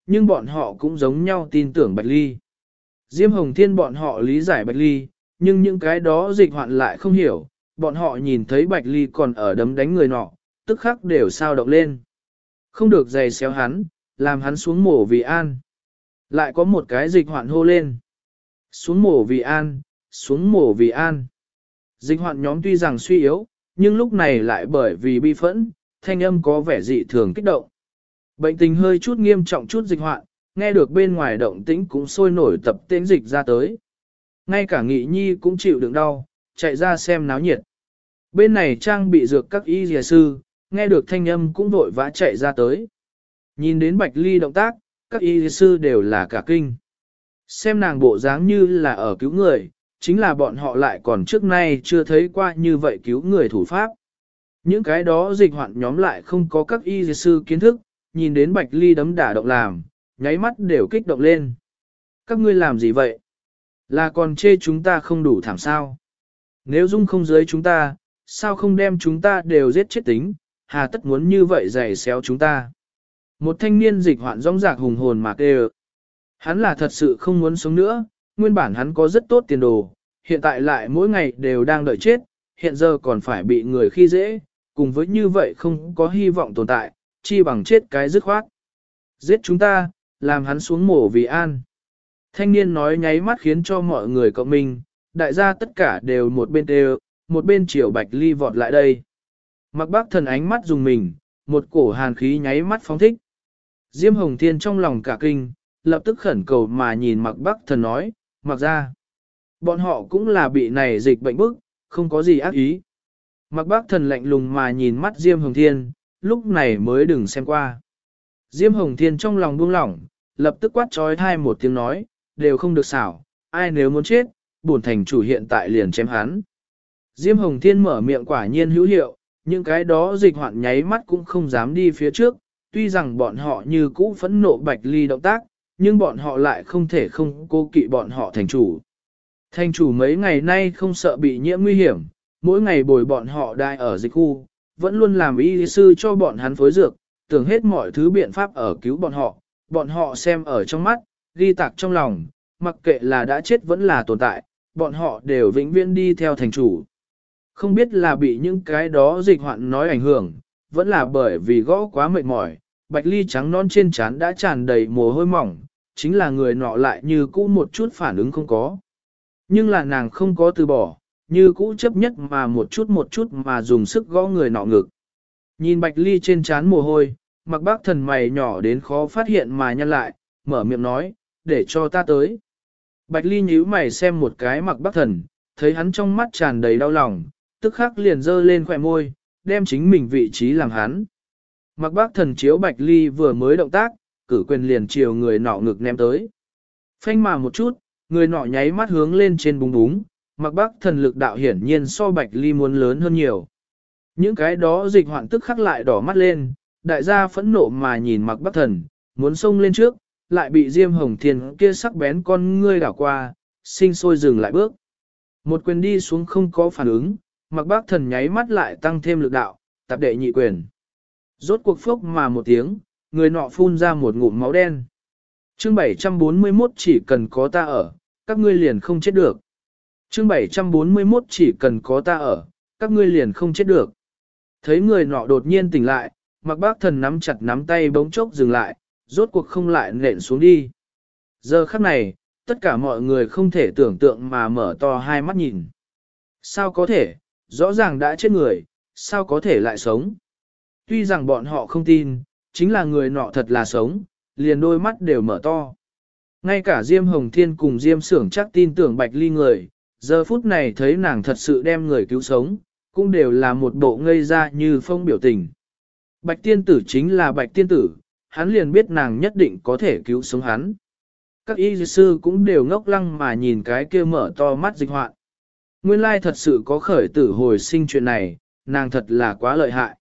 Speaker 1: nhưng bọn họ cũng giống nhau tin tưởng Bạch Ly. Diêm Hồng Thiên bọn họ lý giải Bạch Ly, nhưng những cái đó dịch hoạn lại không hiểu, bọn họ nhìn thấy Bạch Ly còn ở đấm đánh người nọ, tức khắc đều sao động lên. Không được giày xéo hắn, làm hắn xuống mổ vì an. Lại có một cái dịch hoạn hô lên. Xuống mổ vì an, xuống mổ vì an. Dịch hoạn nhóm tuy rằng suy yếu, nhưng lúc này lại bởi vì bi phẫn, thanh âm có vẻ dị thường kích động. Bệnh tình hơi chút nghiêm trọng chút dịch hoạn, nghe được bên ngoài động tĩnh cũng sôi nổi tập tễnh dịch ra tới. Ngay cả Nghị Nhi cũng chịu đựng đau, chạy ra xem náo nhiệt. Bên này trang bị dược các y dìa sư, nghe được thanh âm cũng vội vã chạy ra tới. Nhìn đến Bạch Ly động tác, các y dìa sư đều là cả kinh. Xem nàng bộ dáng như là ở cứu người, chính là bọn họ lại còn trước nay chưa thấy qua như vậy cứu người thủ pháp. Những cái đó dịch hoạn nhóm lại không có các y dìa sư kiến thức, nhìn đến Bạch Ly đấm đả động làm, nháy mắt đều kích động lên. Các ngươi làm gì vậy? Là còn chê chúng ta không đủ thảm sao? Nếu dung không dưới chúng ta, sao không đem chúng ta đều giết chết tính, hà tất muốn như vậy giày xéo chúng ta? Một thanh niên dịch hoạn rong rạc hùng hồn mà kêu. Hắn là thật sự không muốn sống nữa, nguyên bản hắn có rất tốt tiền đồ, hiện tại lại mỗi ngày đều đang đợi chết, hiện giờ còn phải bị người khi dễ, cùng với như vậy không có hy vọng tồn tại, chi bằng chết cái dứt khoát. Giết chúng ta, làm hắn xuống mổ vì an. Thanh niên nói nháy mắt khiến cho mọi người cộng mình, đại gia tất cả đều một bên đều, một bên chiều Bạch Ly vọt lại đây. Mặc Bác Thần ánh mắt dùng mình, một cổ hàn khí nháy mắt phóng thích. Diêm Hồng Thiên trong lòng cả kinh, lập tức khẩn cầu mà nhìn Mặc Bác Thần nói, mặc ra. Bọn họ cũng là bị này dịch bệnh bức, không có gì ác ý. Mặc Bác Thần lạnh lùng mà nhìn mắt Diêm Hồng Thiên, lúc này mới đừng xem qua. Diêm Hồng Thiên trong lòng buông lỏng, lập tức quát trói thai một tiếng nói, đều không được xảo, ai nếu muốn chết, bổn thành chủ hiện tại liền chém hắn. Diêm Hồng Thiên mở miệng quả nhiên hữu hiệu, những cái đó dịch hoạn nháy mắt cũng không dám đi phía trước, tuy rằng bọn họ như cũ phẫn nộ Bạch Ly động tác, nhưng bọn họ lại không thể không cố kỵ bọn họ thành chủ. Thành chủ mấy ngày nay không sợ bị nhiễm nguy hiểm, mỗi ngày bồi bọn họ đai ở dịch khu, vẫn luôn làm y sư cho bọn hắn phối dược, tưởng hết mọi thứ biện pháp ở cứu bọn họ xem ở trong mắt, ghi tạc trong lòng, mặc kệ là đã chết vẫn là tồn tại, bọn họ đều vĩnh viễn đi theo thành chủ. Không biết là bị những cái đó dịch hoạn nói ảnh hưởng, vẫn là bởi vì gõ quá mệt mỏi, Bạch Ly trắng non trên trán đã tràn đầy mồ hôi mỏng, chính là người nọ lại như cũ một chút phản ứng không có. Nhưng là nàng không có từ bỏ, như cũ chấp nhất mà một chút mà dùng sức gõ người nọ ngực. Nhìn Bạch Ly trên trán mồ hôi, Mặc Bác Thần mày nhỏ đến khó phát hiện mà nhăn lại, mở miệng nói, để cho ta tới. Bạch Ly nhíu mày xem một cái Mặc Bác Thần, thấy hắn trong mắt tràn đầy đau lòng, tức khắc liền giơ lên khỏe môi, đem chính mình vị trí làm hắn. Mặc Bác Thần chiếu Bạch Ly vừa mới động tác, cử quyền liền chiều người nọ ngực ném tới. Phanh mà một chút, người nọ nháy mắt hướng lên trên búng búng, Mặc Bác Thần lực đạo hiển nhiên so Bạch Ly muốn lớn hơn nhiều. Những cái đó dịch hoạn tức khắc lại đỏ mắt lên, đại gia phẫn nộ mà nhìn Mặc Bác Thần, muốn xông lên trước, lại bị Diêm Hồng Thiên kia sắc bén con ngươi đảo qua, sinh sôi dừng lại bước. Một quyền đi xuống không có phản ứng, Mặc Bác Thần nháy mắt lại tăng thêm lực đạo, tạp đệ nhị quyền. Rốt cuộc phốc mà một tiếng, người nọ phun ra một ngụm máu đen. Chương 741 chỉ cần có ta ở, các ngươi liền không chết được. Chương 741 chỉ cần có ta ở, các ngươi liền không chết được. Thấy người nọ đột nhiên tỉnh lại, Mặc Bác Thần nắm chặt nắm tay bỗng chốc dừng lại, rốt cuộc không lại nện xuống đi. Giờ khắc này, tất cả mọi người không thể tưởng tượng mà mở to hai mắt nhìn. Sao có thể, rõ ràng đã chết người, sao có thể lại sống? Tuy rằng bọn họ không tin, chính là người nọ thật là sống, liền đôi mắt đều mở to. Ngay cả Diêm Hồng Thiên cùng Diêm Sưởng chắc tin tưởng Bạch Ly người, giờ phút này thấy nàng thật sự đem người cứu sống, cũng đều là một bộ ngây ra như phong biểu tình. Bạch tiên tử chính là Bạch tiên tử, hắn liền biết nàng nhất định có thể cứu sống hắn. Các y sư cũng đều ngốc lăng mà nhìn cái kia mở to mắt dịch hoạn. Nguyên lai thật sự có khởi tử hồi sinh chuyện này, nàng thật là quá lợi hại.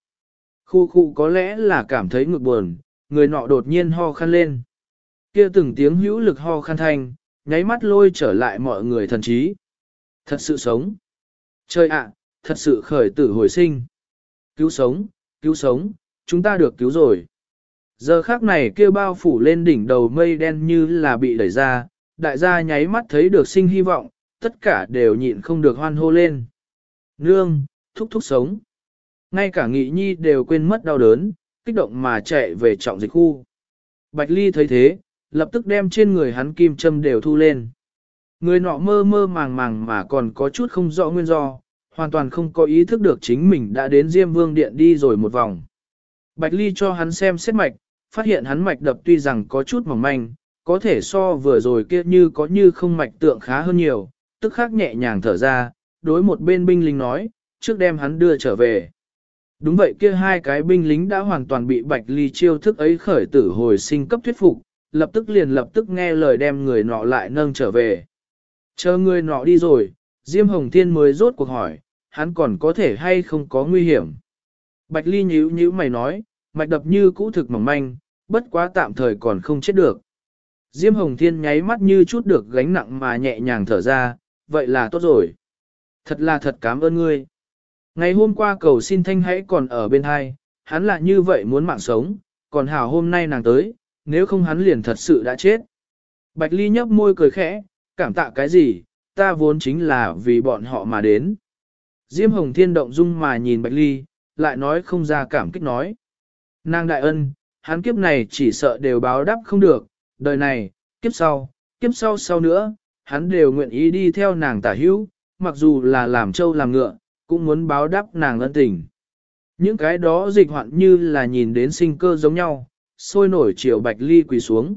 Speaker 1: Khu có lẽ là cảm thấy ngực buồn, người nọ đột nhiên ho khăn lên. Kia từng tiếng hữu lực ho khăn thanh, nháy mắt lôi trở lại mọi người thần trí. Thật sự sống. Trời ạ, thật sự khởi tử hồi sinh. Cứu sống, chúng ta được cứu rồi. Giờ khác này kia bao phủ lên đỉnh đầu mây đen như là bị đẩy ra, đại gia nháy mắt thấy được sinh hy vọng, tất cả đều nhịn không được hoan hô lên. Nương, thúc thúc sống. Ngay cả Nghị Nhi đều quên mất đau đớn, kích động mà chạy về trọng dịch khu. Bạch Ly thấy thế, lập tức đem trên người hắn kim châm đều thu lên. Người nọ mơ mơ màng màng mà còn có chút không rõ nguyên do, hoàn toàn không có ý thức được chính mình đã đến Diêm Vương Điện đi rồi một vòng. Bạch Ly cho hắn xem xét mạch, phát hiện hắn mạch đập tuy rằng có chút mỏng manh, có thể so vừa rồi kia như có như không mạch tượng khá hơn nhiều, tức khắc nhẹ nhàng thở ra, đối một bên binh lính nói, trước đem hắn đưa trở về. Đúng vậy, kia hai cái binh lính đã hoàn toàn bị Bạch Ly chiêu thức ấy khởi tử hồi sinh cấp thuyết phục, lập tức nghe lời đem người nọ lại nâng trở về. Chờ người nọ đi rồi, Diêm Hồng Thiên mới rốt cuộc hỏi, hắn còn có thể hay không có nguy hiểm. Bạch Ly nhíu mày nói, mạch đập như cũ thực mỏng manh, bất quá tạm thời còn không chết được. Diêm Hồng Thiên nháy mắt như chút được gánh nặng mà nhẹ nhàng thở ra, vậy là tốt rồi. Thật cảm ơn ngươi. Ngày hôm qua cầu xin Thanh hãy còn ở bên hai, hắn là như vậy muốn mạng sống, còn hảo hôm nay nàng tới, nếu không hắn liền thật sự đã chết. Bạch Ly nhấp môi cười khẽ, cảm tạ cái gì, ta vốn chính là vì bọn họ mà đến. Diêm Hồng Thiên động dung mà nhìn Bạch Ly, lại nói không ra cảm kích nói. Nàng đại ân, hắn kiếp này chỉ sợ đều báo đáp không được, đời này, kiếp sau nữa, hắn đều nguyện ý đi theo nàng tả hữu, mặc dù là làm trâu làm ngựa, cũng muốn báo đáp nàng ân tình. Những cái đó dịch hoạn như là nhìn đến sinh cơ giống nhau, sôi nổi chiều Bạch Ly quỳ xuống.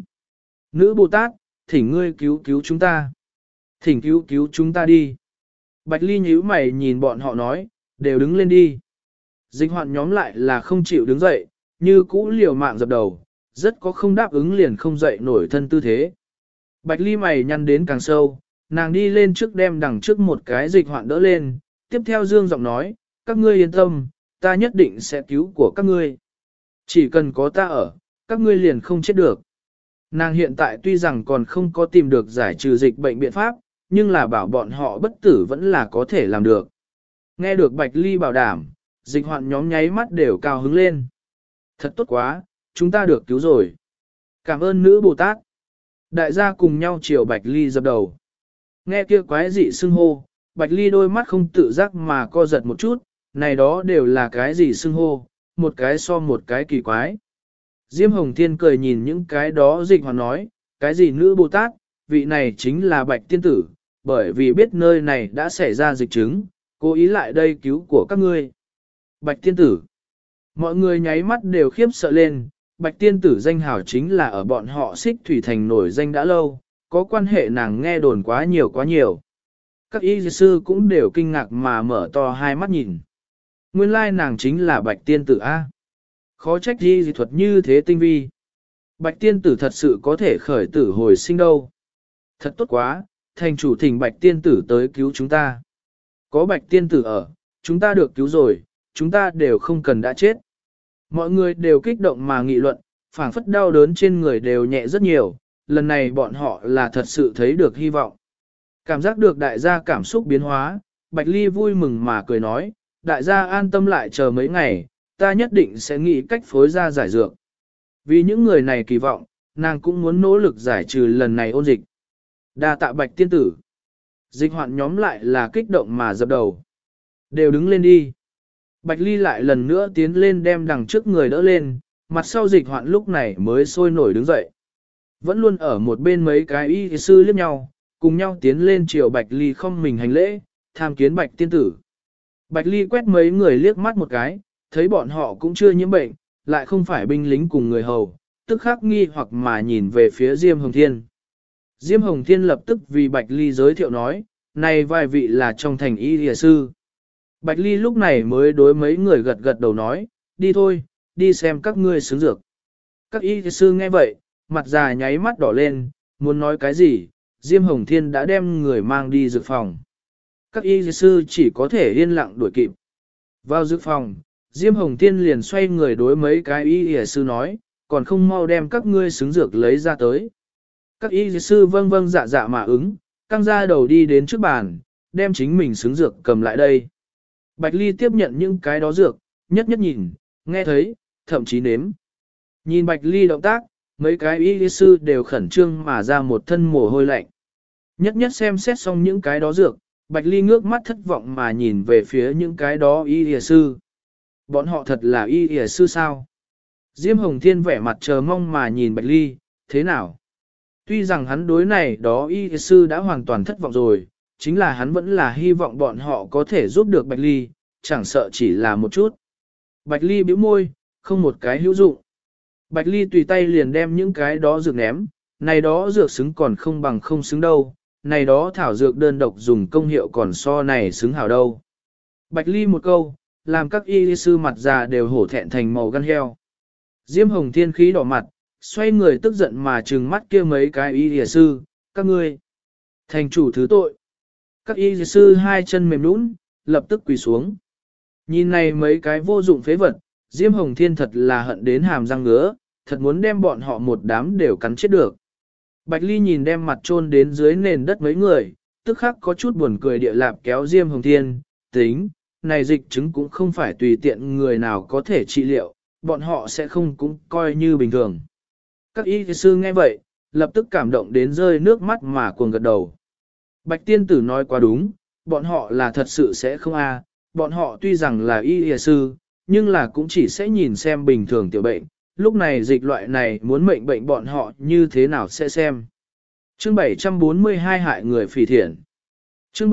Speaker 1: Nữ Bồ Tát, thỉnh ngươi cứu cứu chúng ta. Thỉnh cứu chúng ta đi. Bạch Ly nhíu mày nhìn bọn họ nói, đều đứng lên đi. Dịch hoạn nhóm lại là không chịu đứng dậy, như cũ liều mạng dập đầu, rất có không đáp ứng liền không dậy nổi thân tư thế. Bạch Ly mày nhăn đến càng sâu, nàng đi lên trước đem đằng trước một cái dịch hoạn đỡ lên, tiếp theo dương giọng nói, các ngươi yên tâm, ta nhất định sẽ cứu của các ngươi. Chỉ cần có ta ở, các ngươi liền không chết được. Nàng hiện tại tuy rằng còn không có tìm được giải trừ dịch bệnh biện pháp, nhưng là bảo bọn họ bất tử vẫn là có thể làm được. Nghe được Bạch Ly bảo đảm, dịch hoạn nhóm nháy mắt đều cao hứng lên. Thật tốt quá, chúng ta được cứu rồi. Cảm ơn nữ Bồ Tát. Đại gia cùng nhau chiều Bạch Ly dập đầu. Nghe kia quái dị xưng hô, Bạch Ly đôi mắt không tự giác mà co giật một chút, này đó đều là cái gì xưng hô, một cái so một cái kỳ quái. Diêm Hồng Thiên cười nhìn những cái đó dịch hoạn nói, cái gì nữ Bồ Tát, vị này chính là Bạch Tiên Tử, bởi vì biết nơi này đã xảy ra dịch chứng, cố ý lại đây cứu của các ngươi. Bạch Tiên Tử. Mọi người nháy mắt đều khiếp sợ lên, Bạch Tiên Tử danh hào chính là ở bọn họ Xích Thủy Thành nổi danh đã lâu, có quan hệ nàng nghe đồn quá nhiều. Các y sư cũng đều kinh ngạc mà mở to hai mắt nhìn. Nguyên lai nàng chính là Bạch Tiên Tử A. Khó trách y thuật như thế tinh vi. Bạch Tiên Tử thật sự có thể khởi tử hồi sinh đâu. Thật tốt quá, thành chủ thỉnh Bạch Tiên Tử tới cứu chúng ta. Có Bạch Tiên Tử ở, chúng ta được cứu rồi, chúng ta đều không cần đã chết. Mọi người đều kích động mà nghị luận, phảng phất đau đớn trên người đều nhẹ rất nhiều, lần này bọn họ là thật sự thấy được hy vọng. Cảm giác được đại gia cảm xúc biến hóa, Bạch Ly vui mừng mà cười nói, đại gia an tâm lại chờ mấy ngày, ta nhất định sẽ nghĩ cách phối ra giải dược. Vì những người này kỳ vọng, nàng cũng muốn nỗ lực giải trừ lần này ôn dịch. Đa tạ Bạch Tiên Tử. Dịch hoạn nhóm lại là kích động mà dập đầu. Đều đứng lên đi. Bạch Ly lại lần nữa tiến lên đem đằng trước người đỡ lên, mặt sau dịch hoạn lúc này mới sôi nổi đứng dậy. Vẫn luôn ở một bên mấy cái y sư liếc nhau, cùng nhau tiến lên chiều Bạch Ly không mình hành lễ, tham kiến Bạch Tiên Tử. Bạch Ly quét mấy người liếc mắt một cái, thấy bọn họ cũng chưa nhiễm bệnh, lại không phải binh lính cùng người hầu, tức khắc nghi hoặc mà nhìn về phía Diêm Hồng Thiên. Diêm Hồng Thiên lập tức vì Bạch Ly giới thiệu nói, này vài vị là trong thành y sư. Bạch Ly lúc này mới đối mấy người gật gật đầu nói, đi thôi, đi xem các ngươi xứng dược. Các y sư nghe vậy, mặt già nháy mắt đỏ lên, muốn nói cái gì, Diêm Hồng Thiên đã đem người mang đi dược phòng. Các y sư chỉ có thể yên lặng đuổi kịp. Vào dược phòng, Diêm Hồng Thiên liền xoay người đối mấy cái y sư nói, còn không mau đem các ngươi xứng dược lấy ra tới. Các y sư vâng vâng dạ dạ mà ứng, căng ra đầu đi đến trước bàn, đem chính mình xứng dược cầm lại đây. Bạch Ly tiếp nhận những cái đó dược, nhất nhất nhìn, nghe thấy, thậm chí nếm. Nhìn Bạch Ly động tác, mấy cái y sư đều khẩn trương mà ra một thân mồ hôi lạnh. Nhất nhất xem xét xong những cái đó dược, Bạch Ly ngước mắt thất vọng mà nhìn về phía những cái đó y sư. Bọn họ thật là y sư sao? Diêm Hồng Thiên vẻ mặt chờ mong mà nhìn Bạch Ly, thế nào? Tuy rằng hắn đối này đó y sư đã hoàn toàn thất vọng rồi, chính là hắn vẫn là hy vọng bọn họ có thể giúp được Bạch Ly, chẳng sợ chỉ là một chút. Bạch Ly bĩu môi, không một cái hữu dụng. Bạch Ly tùy tay liền đem những cái đó dược ném, này đó dược xứng còn không bằng không xứng đâu, này đó thảo dược đơn độc dùng công hiệu còn so này xứng hảo đâu. Bạch Ly một câu, làm các y sư mặt già đều hổ thẹn thành màu gan heo. Diêm Hồng Thiên khí đỏ mặt, xoay người tức giận mà trừng mắt kia mấy cái y sư, các ngươi thành chủ thứ tội. Các y sư hai chân mềm nũng, lập tức quỳ xuống. Nhìn này mấy cái vô dụng phế vật, Diêm Hồng Thiên thật là hận đến hàm răng ngứa, thật muốn đem bọn họ một đám đều cắn chết được. Bạch Ly nhìn đem mặt chôn đến dưới nền đất mấy người, tức khắc có chút buồn cười địa lạp kéo Diêm Hồng Thiên, tính, này dịch chứng cũng không phải tùy tiện người nào có thể trị liệu, bọn họ sẽ không cũng coi như bình thường. Các y sư nghe vậy, lập tức cảm động đến rơi nước mắt mà cuồng gật đầu. Bạch tiên tử nói quá đúng, bọn họ là thật sự sẽ không bọn họ tuy rằng là y sư, nhưng là cũng chỉ sẽ nhìn xem bình thường tiểu bệnh, lúc này dịch loại này muốn mệnh bệnh bọn họ như thế nào sẽ xem. Chương 742 hại người phỉ thiện. Chương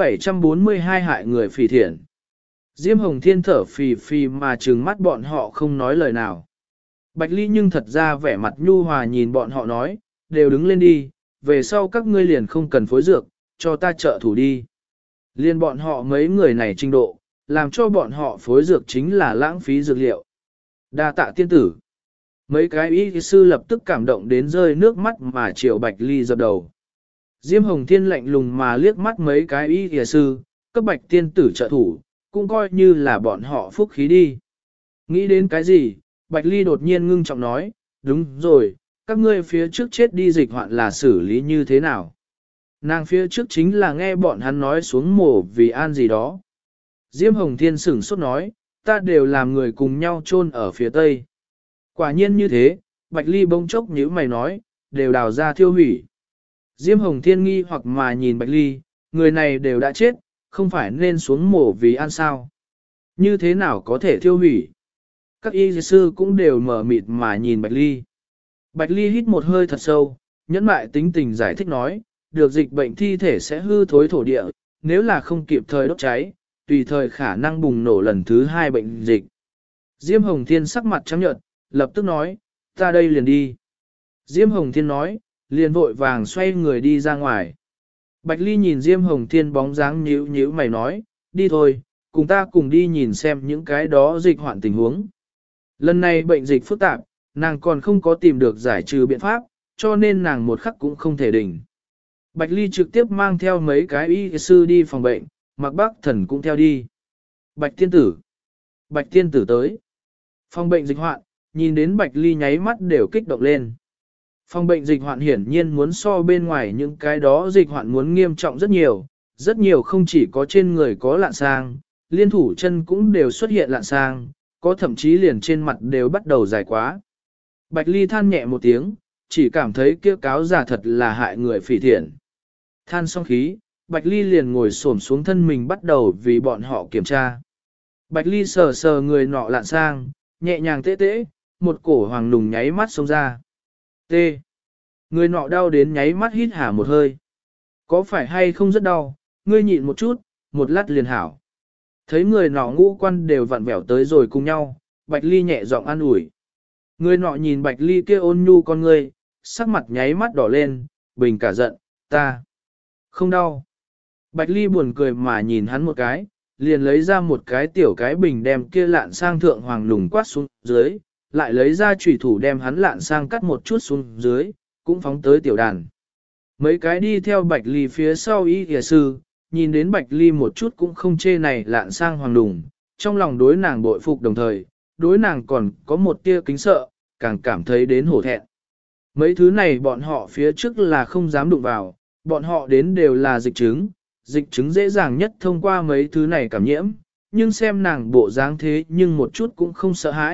Speaker 1: 742 hại người phỉ thiện. Diêm Hồng Thiên thở phì phì mà trừng mắt bọn họ không nói lời nào. Bạch Ly nhưng thật ra vẻ mặt nhu hòa nhìn bọn họ nói, đều đứng lên đi, về sau các ngươi liền không cần phối dược, cho ta trợ thủ đi. Liên bọn họ mấy người này trình độ, làm cho bọn họ phối dược chính là lãng phí dược liệu. Đa tạ tiên tử. Mấy cái y sư lập tức cảm động đến rơi nước mắt mà triệu Bạch Ly dập đầu. Diêm Hồng Thiên lạnh lùng mà liếc mắt mấy cái y sư, cấp Bạch tiên tử trợ thủ, cũng coi như là bọn họ phúc khí đi. Nghĩ đến cái gì, Bạch Ly đột nhiên ngưng trọng nói, đúng rồi, các ngươi phía trước chết đi dịch hoạn là xử lý như thế nào? Nàng phía trước chính là nghe bọn hắn nói xuống mổ vì an gì đó. Diêm Hồng Thiên sửng sốt nói, ta đều làm người cùng nhau chôn ở phía tây. Quả nhiên như thế, Bạch Ly bỗng chốc nhíu mày nói, đều đào ra thiêu hủy. Diêm Hồng Thiên nghi hoặc mà nhìn Bạch Ly, người này đều đã chết, không phải nên xuống mổ vì an sao. Như thế nào có thể thiêu hủy? Các y sư cũng đều mở mịt mà nhìn Bạch Ly. Bạch Ly hít một hơi thật sâu, nhẫn mại tính tình giải thích nói, được dịch bệnh thi thể sẽ hư thối thổ địa, nếu là không kịp thời đốt cháy, tùy thời khả năng bùng nổ lần thứ 2 bệnh dịch. Diêm Hồng Thiên sắc mặt trắng nhợt, lập tức nói, ta đây liền đi. Diêm Hồng Thiên nói, liền vội vàng xoay người đi ra ngoài. Bạch Ly nhìn Diêm Hồng Thiên bóng dáng nhíu nhíu mày nói, đi thôi, cùng ta cùng đi nhìn xem những cái đó dịch hoạn tình huống. Lần này bệnh dịch phức tạp, nàng còn không có tìm được giải trừ biện pháp, cho nên nàng một khắc cũng không thể đỉnh. Bạch Ly trực tiếp mang theo mấy cái y sư đi phòng bệnh, Mạc Bác Thần cũng theo đi. Bạch tiên tử. Bạch tiên tử tới. Phòng bệnh dịch hoạn, nhìn đến Bạch Ly nháy mắt đều kích động lên. Phòng bệnh dịch hoạn hiển nhiên muốn so bên ngoài những cái đó dịch hoạn muốn nghiêm trọng rất nhiều không chỉ có trên người có lạn sang, liên thủ chân cũng đều xuất hiện lạn sang, có thậm chí liền trên mặt đều bắt đầu dài quá. Bạch Ly than nhẹ một tiếng, chỉ cảm thấy kia cáo giả thật là hại người phỉ thiện. Than xong khí, Bạch Ly liền ngồi xổm xuống thân mình bắt đầu vì bọn họ kiểm tra. Bạch Ly sờ sờ người nọ lạn sang, nhẹ nhàng tê tê, một cổ hoàng lùng nháy mắt xông ra. Tê. Người nọ đau đến nháy mắt hít hả một hơi. Có phải hay không rất đau, ngươi nhịn một chút, một lát liền hảo. Thấy người nọ ngũ quan đều vặn vẹo tới rồi cùng nhau, Bạch Ly nhẹ giọng an ủi. Người nọ nhìn Bạch Ly kia ôn nhu con ngươi, sắc mặt nháy mắt đỏ lên, bình cả giận, ta không đau. Bạch Ly buồn cười mà nhìn hắn một cái, liền lấy ra một cái tiểu cái bình đem kia lạn sang thượng hoàng lùng quát xuống dưới, lại lấy ra chủy thủ đem hắn lạn sang cắt một chút xuống dưới, cũng phóng tới tiểu đàn. Mấy cái đi theo Bạch Ly phía sau y kìa sư, nhìn đến Bạch Ly một chút cũng không chê này lạn sang hoàng lùng, trong lòng đối nàng bội phục đồng thời, đối nàng còn có một tia kính sợ, càng cảm thấy đến hổ thẹn. Mấy thứ này bọn họ phía trước là không dám đụng vào, bọn họ đến đều là dịch chứng dễ dàng nhất thông qua mấy thứ này cảm nhiễm, nhưng xem nàng bộ dáng thế nhưng một chút cũng không sợ hãi,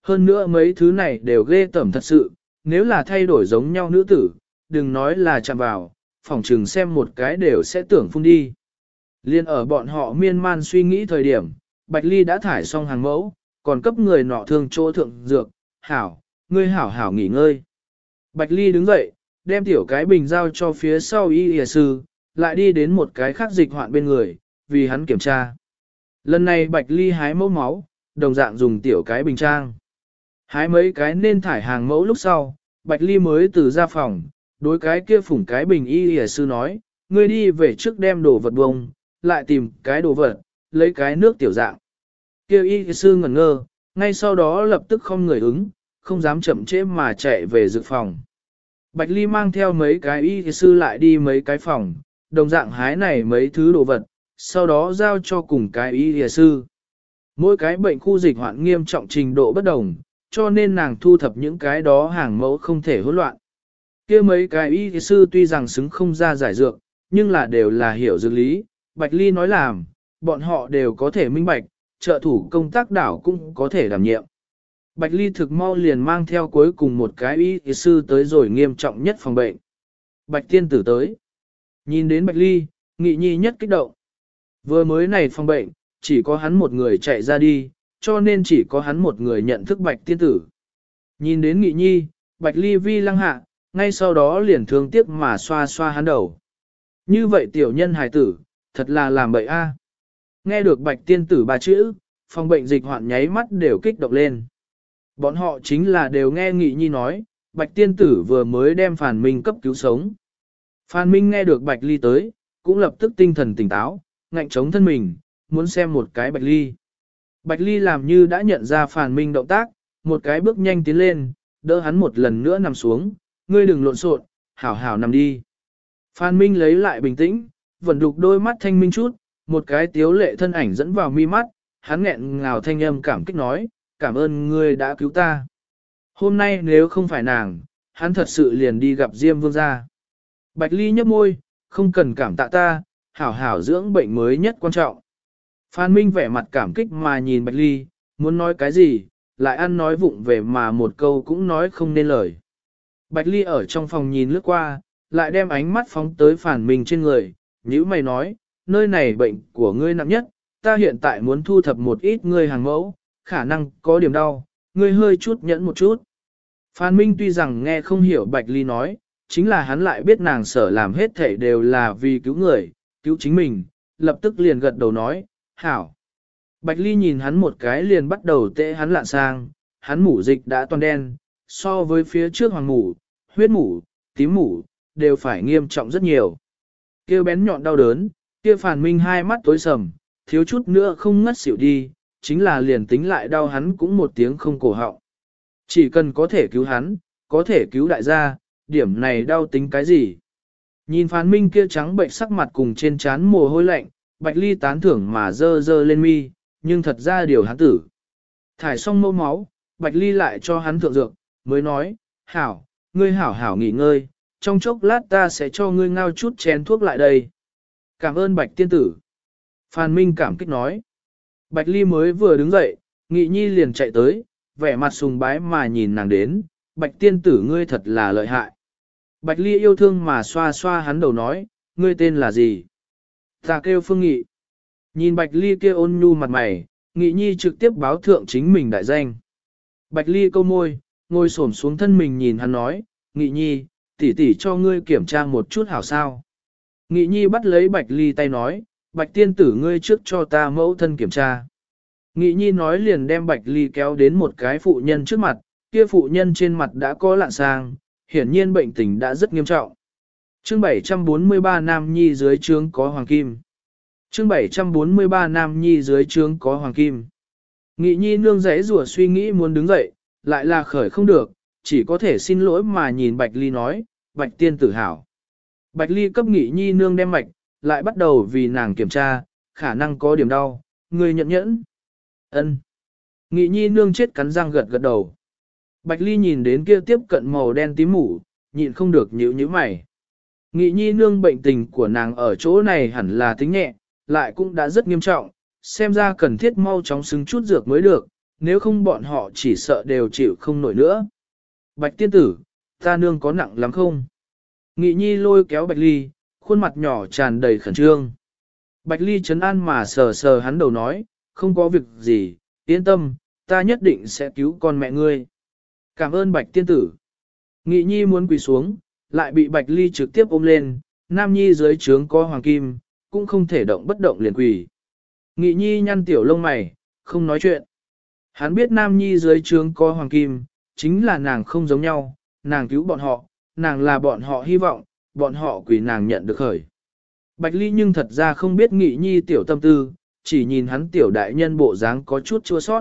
Speaker 1: Hơn nữa mấy thứ này đều ghê tởm thật sự, nếu là thay đổi giống nhau nữ tử, đừng nói là chạm vào, phỏng chừng xem một cái đều sẽ tưởng phun đi. Liên ở bọn họ miên man suy nghĩ thời điểm, Bạch Ly đã thải xong hàng mẫu, còn cấp người nọ thương chỗ thượng dược, hảo, ngươi hảo hảo nghỉ ngơi. Bạch Ly đứng dậy, đem tiểu cái bình giao cho phía sau y y sư, lại đi đến một cái khác dịch hoạn bên người, vì hắn kiểm tra. Lần này Bạch Ly hái mẫu máu, đồng dạng dùng tiểu cái bình trang. Hái mấy cái nên thải hàng mẫu lúc sau, Bạch Ly mới từ ra phòng, đối cái kia phủng cái bình y y sư nói, ngươi đi về trước đem đồ vật bông, lại tìm cái đồ vật, lấy cái nước tiểu dạng. Kêu y sư ngẩn ngơ, ngay sau đó lập tức không người ứng, không dám chậm trễ mà chạy về dự phòng. Bạch Ly mang theo mấy cái y sư lại đi mấy cái phòng, đồng dạng hái này mấy thứ đồ vật, sau đó giao cho cùng cái y sư. Mỗi cái bệnh khu dịch hoạn nghiêm trọng trình độ bất đồng, cho nên nàng thu thập những cái đó hàng mẫu không thể hỗn loạn. Kia mấy cái y sư tuy rằng xứng không ra giải dược, nhưng là đều là hiểu dược lý, Bạch Ly nói làm, bọn họ đều có thể minh bạch, trợ thủ công tác đảo cũng có thể đảm nhiệm. Bạch Ly thực mau liền mang theo cuối cùng một cái y sư tới rồi nghiêm trọng nhất phòng bệnh. Bạch tiên tử tới. Nhìn đến Bạch Ly, Nghị Nhi nhất kích động. Vừa mới này phòng bệnh, chỉ có hắn một người chạy ra đi, cho nên chỉ có hắn một người nhận thức Bạch tiên tử. Nhìn đến Nghị Nhi, Bạch Ly vi lăng hạ, ngay sau đó liền thương tiếc mà xoa xoa hắn đầu. Như vậy tiểu nhân hài tử, thật là làm bậy a. Nghe được Bạch tiên tử ba chữ, phòng bệnh dịch hoạn nháy mắt đều kích động lên. Bọn họ chính là đều nghe Nghị Nhi nói, Bạch tiên tử vừa mới đem Phàn Minh cấp cứu sống. Phàn Minh nghe được Bạch Ly tới, cũng lập tức tinh thần tỉnh táo, ngạnh chống thân mình, muốn xem một cái Bạch Ly. Bạch Ly làm như đã nhận ra Phàn Minh động tác, một cái bước nhanh tiến lên, đỡ hắn một lần nữa nằm xuống, ngươi đừng lộn xộn, hảo hảo nằm đi. Phàn Minh lấy lại bình tĩnh, vẫn đục đôi mắt thanh minh chút, một cái tiếu lệ thân ảnh dẫn vào mi mắt, hắn nghẹn ngào thanh âm cảm kích nói, cảm ơn ngươi đã cứu ta. Hôm nay nếu không phải nàng, hắn thật sự liền đi gặp Diêm Vương gia. Bạch Ly nhấp môi, không cần cảm tạ ta, hảo hảo dưỡng bệnh mới nhất quan trọng. Phan Minh vẻ mặt cảm kích mà nhìn Bạch Ly, muốn nói cái gì, lại ăn nói vụng về mà một câu cũng nói không nên lời. Bạch Ly ở trong phòng nhìn lướt qua, lại đem ánh mắt phóng tới Phản Minh trên người, nhữ mày nói, nơi này bệnh của ngươi nặng nhất, ta hiện tại muốn thu thập một ít ngươi hàng mẫu, khả năng có điểm đau, ngươi hơi chút nhẫn một chút. Phan Minh tuy rằng nghe không hiểu Bạch Ly nói, chính là hắn lại biết nàng sở làm hết thể đều là vì cứu người, cứu chính mình, lập tức liền gật đầu nói, hảo. Bạch Ly nhìn hắn một cái liền bắt đầu tệ hắn lạ sang, hắn mủ dịch đã toàn đen, so với phía trước hoàng mủ, huyết mủ, tím mủ, đều phải nghiêm trọng rất nhiều. Kêu bén nhọn đau đớn, kia Phàn Minh hai mắt tối sầm, thiếu chút nữa không ngất xỉu đi, chính là liền tính lại đau hắn cũng một tiếng không cổ họng. Chỉ cần có thể cứu hắn, có thể cứu đại gia, điểm này đau tính cái gì. Nhìn Phàn Minh kia trắng bệnh sắc mặt cùng trên trán mồ hôi lạnh, Bạch Ly tán thưởng mà dơ dơ lên mi, nhưng thật ra điều hắn tử. Thải xong mẫu máu, Bạch Ly lại cho hắn thượng dược, mới nói, hảo, ngươi hảo hảo nghỉ ngơi, trong chốc lát ta sẽ cho ngươi ngao chút chén thuốc lại đây. Cảm ơn Bạch tiên tử. Phan Minh cảm kích nói. Bạch Ly mới vừa đứng dậy, Nghị Nhi liền chạy tới, vẻ mặt sùng bái mà nhìn nàng đến, Bạch tiên tử ngươi thật là lợi hại. Bạch Ly yêu thương mà xoa xoa hắn đầu nói, ngươi tên là gì? Ta kêu Phương Nghị. Nhìn Bạch Ly kia ôn nhu mặt mày, Nghị Nhi trực tiếp báo thượng chính mình đại danh. Bạch Ly câu môi, ngồi xổm xuống thân mình nhìn hắn nói, Nghị Nhi, tỷ tỷ cho ngươi kiểm tra một chút hảo sao. Nghị Nhi bắt lấy Bạch Ly tay nói, Bạch tiên tử ngươi trước cho ta mẫu thân kiểm tra. Nghị Nhi nói liền đem Bạch Ly kéo đến một cái phụ nhân trước mặt, kia phụ nhân trên mặt đã có lạn sang, hiển nhiên bệnh tình đã rất nghiêm trọng. Chương 743 Nam Nhi dưới trướng có hoàng kim. Chương 743 Nam Nhi dưới trướng có hoàng kim. Nghị Nhi nương rẽ rủa suy nghĩ muốn đứng dậy, lại là khởi không được, chỉ có thể xin lỗi mà nhìn Bạch Ly nói, Bạch tiên tử hảo. Bạch Ly cấp Nghị Nhi nương đem mạch, lại bắt đầu vì nàng kiểm tra, khả năng có điểm đau, người nhận nhẫn. Ân. Nghị Nhi nương chết cắn răng gật gật đầu. Bạch Ly nhìn đến kia tiếp cận màu đen tím mủ, nhịn không được nhíu nhíu mày. Nghị Nhi nương bệnh tình của nàng ở chỗ này hẳn là tính nhẹ, lại cũng đã rất nghiêm trọng, xem ra cần thiết mau chóng xứng chút dược mới được, nếu không bọn họ chỉ sợ đều chịu không nổi nữa. Bạch tiên tử, ta nương có nặng lắm không? Nghị nhi lôi kéo Bạch Ly, khuôn mặt nhỏ tràn đầy khẩn trương. Bạch Ly trấn an mà sờ sờ hắn đầu nói, không có việc gì, yên tâm, ta nhất định sẽ cứu con mẹ ngươi. Cảm ơn Bạch tiên tử. Nghị nhi muốn quỳ xuống, lại bị Bạch Ly trực tiếp ôm lên, Nam Nhi dưới trướng có hoàng kim, cũng không thể động bất động liền quỳ. Nghị nhi nhăn tiểu lông mày, không nói chuyện. Hắn biết Nam Nhi dưới trướng có hoàng kim, chính là nàng không giống nhau, nàng cứu bọn họ, nàng là bọn họ hy vọng, bọn họ quỳ nàng nhận được khởi. Bạch Ly nhưng thật ra không biết Nghị nhi tiểu tâm tư, chỉ nhìn hắn tiểu đại nhân bộ dáng có chút chua sót.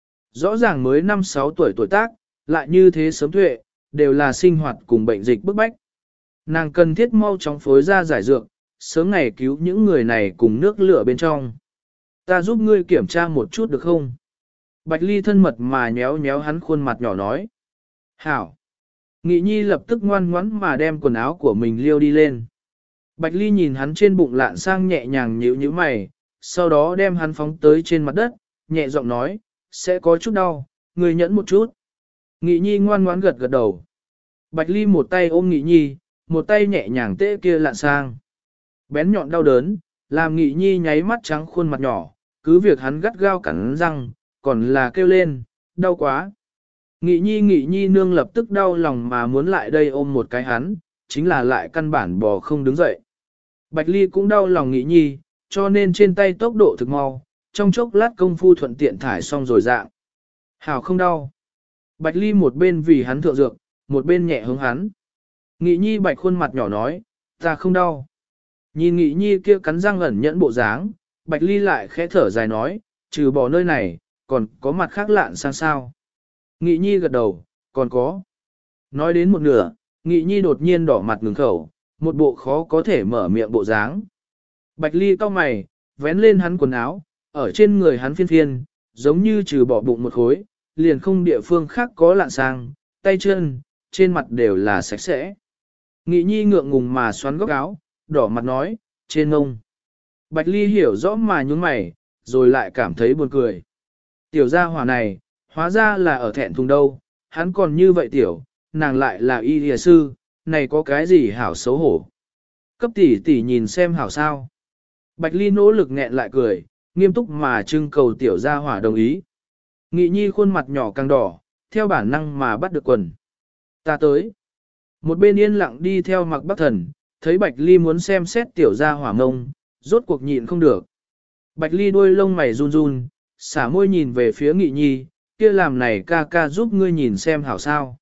Speaker 1: Rõ ràng mới 5-6 tuổi tuổi tác, lại như thế sớm tuệ, đều là sinh hoạt cùng bệnh dịch bức bách. Nàng cần thiết mau chóng phối ra giải dược, sớm ngày cứu những người này cùng nước lửa bên trong. Ta giúp ngươi kiểm tra một chút được không? Bạch Ly thân mật mà nhéo nhéo hắn khuôn mặt nhỏ nói. Hảo! Nghị nhi lập tức ngoan ngoãn mà đem quần áo của mình liêu đi lên. Bạch Ly nhìn hắn trên bụng lạn sang nhẹ nhàng nhíu nhíu mày, sau đó đem hắn phóng tới trên mặt đất, nhẹ giọng nói, sẽ có chút đau, ngươi nhẫn một chút. Nghị nhi ngoan ngoãn gật gật đầu. Bạch Ly một tay ôm Nghị nhi, một tay nhẹ nhàng tê kia lạn sang. Bén nhọn đau đớn, làm Nghị nhi nháy mắt trắng khuôn mặt nhỏ, cứ việc hắn gắt gao cắn răng, còn là kêu lên, đau quá. Nghị nhi nương lập tức đau lòng mà muốn lại đây ôm một cái hắn, chính là lại căn bản bò không đứng dậy. Bạch Ly cũng đau lòng Nghị nhi, cho nên trên tay tốc độ thực mau, trong chốc lát công phu thuận tiện thải xong rồi dạng. Hảo không đau. Bạch Ly một bên vì hắn thượng dược, một bên nhẹ hướng hắn. Nghị nhi bạch khuôn mặt nhỏ nói, ta không đau. Nhìn Nghị nhi kia cắn răng ẩn nhẫn bộ dáng, Bạch Ly lại khẽ thở dài nói, trừ bỏ nơi này, còn có mặt khác lạn sang sao. Nghị nhi gật đầu, còn có. Nói đến một nửa, Nghị nhi đột nhiên đỏ mặt ngừng khẩu, một bộ khó có thể mở miệng bộ dáng. Bạch Ly cau mày, vén lên hắn quần áo, ở trên người hắn phiên phiên, giống như trừ bỏ bụng một khối, liền không địa phương khác có lạn sang, tay chân, trên mặt đều là sạch sẽ. Nghị nhi ngượng ngùng mà xoắn góc áo, đỏ mặt nói, trên ngông. Bạch Ly hiểu rõ mà nhún mày, rồi lại cảm thấy buồn cười. Tiểu gia hỏa này, hóa ra là ở thẹn thùng đâu, hắn còn như vậy tiểu, nàng lại là y lìa sư, này có cái gì hảo xấu hổ. Cấp tỷ tỷ nhìn xem hảo sao. Bạch Ly nỗ lực nghẹn lại cười, nghiêm túc mà trưng cầu tiểu gia hỏa đồng ý. Nghị nhi khuôn mặt nhỏ càng đỏ, theo bản năng mà bắt được quần. Ta tới. Một bên yên lặng đi theo Mặc Bắc Thần, thấy Bạch Ly muốn xem xét tiểu gia hỏa ngông, rốt cuộc nhịn không được. Bạch Ly đôi lông mày run run, xả môi nhìn về phía Nghị nhi, kia làm này ca ca giúp ngươi nhìn xem hảo sao.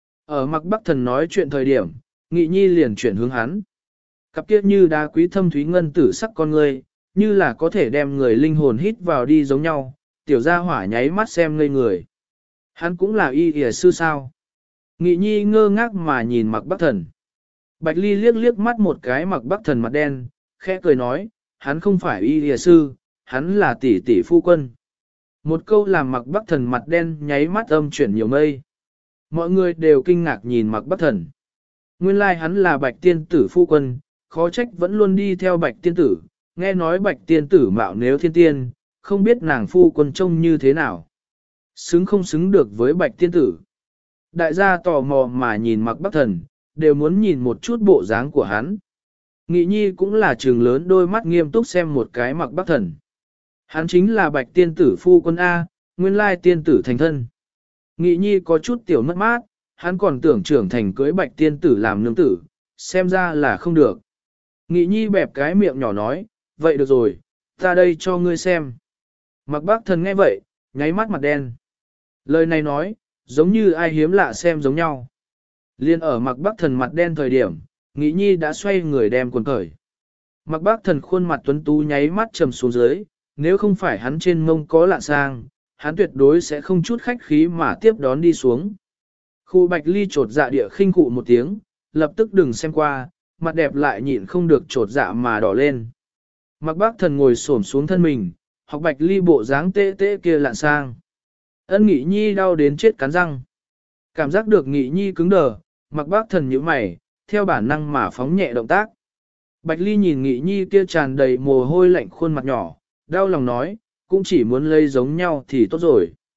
Speaker 1: Ở Mặc Bắc Thần nói chuyện thời điểm, Nghị nhi liền chuyển hướng hắn. Cặp kia như đá quý thâm thúy ngân tử sắc con ngươi, như là có thể đem người linh hồn hít vào đi giống nhau, tiểu gia hỏa nháy mắt xem ngây người. Hắn cũng là y y sư sao. Nghị nhi ngơ ngác mà nhìn Mặc Bắc Thần. Bạch Ly liếc liếc mắt một cái Mặc Bắc Thần mặt đen, khẽ cười nói, hắn không phải y y sư, hắn là tỷ tỷ phu quân. Một câu làm Mặc Bắc Thần mặt đen nháy mắt âm chuyển nhiều mây. Mọi người đều kinh ngạc nhìn Mặc Bắc Thần. Nguyên lai hắn là Bạch tiên tử phu quân, khó trách vẫn luôn đi theo Bạch tiên tử, nghe nói Bạch tiên tử mạo nếu thiên tiên, không biết nàng phu quân trông như thế nào. Xứng không xứng được với Bạch tiên tử. Đại gia tò mò mà nhìn Mặc Bắc Thần, đều muốn nhìn một chút bộ dáng của hắn. Nghị nhi cũng là trường lớn đôi mắt nghiêm túc xem một cái Mặc Bắc Thần. Hắn chính là Bạch tiên tử phu quân A, nguyên lai tiên tử thành thân. Nghị nhi có chút tiểu mất mát, hắn còn tưởng trưởng thành cưới Bạch tiên tử làm nương tử, xem ra là không được. Nghị nhi bẹp cái miệng nhỏ nói, vậy được rồi, ta đây cho ngươi xem. Mặc Bắc Thần nghe vậy, nháy mắt mặt đen. Lời này nói, giống như ai hiếm lạ xem giống nhau. Liên ở Mặc Bắc Thần mặt đen thời điểm, Nghị nhi đã xoay người đem quần cởi. Mặc Bắc Thần khuôn mặt tuấn tú nháy mắt trầm xuống dưới, nếu không phải hắn trên mông có lạ sang, hắn tuyệt đối sẽ không chút khách khí mà tiếp đón đi xuống. Khu Bạch Ly trột dạ địa khinh khụ một tiếng, lập tức đừng xem qua, mặt đẹp lại nhịn không được trột dạ mà đỏ lên. Mặc Bắc Thần ngồi xổm xuống thân mình, học Bạch Ly bộ dáng tê tê kia lạn sang. Ân Nghị nhi đau đến chết cắn răng. Cảm giác được Nghị nhi cứng đờ, Mặc Bắc Thần nhíu mày, theo bản năng mà phóng nhẹ động tác. Bạch Ly nhìn Nghị nhi kia tràn đầy mồ hôi lạnh khuôn mặt nhỏ, đau lòng nói, cũng chỉ muốn lây giống nhau thì tốt rồi.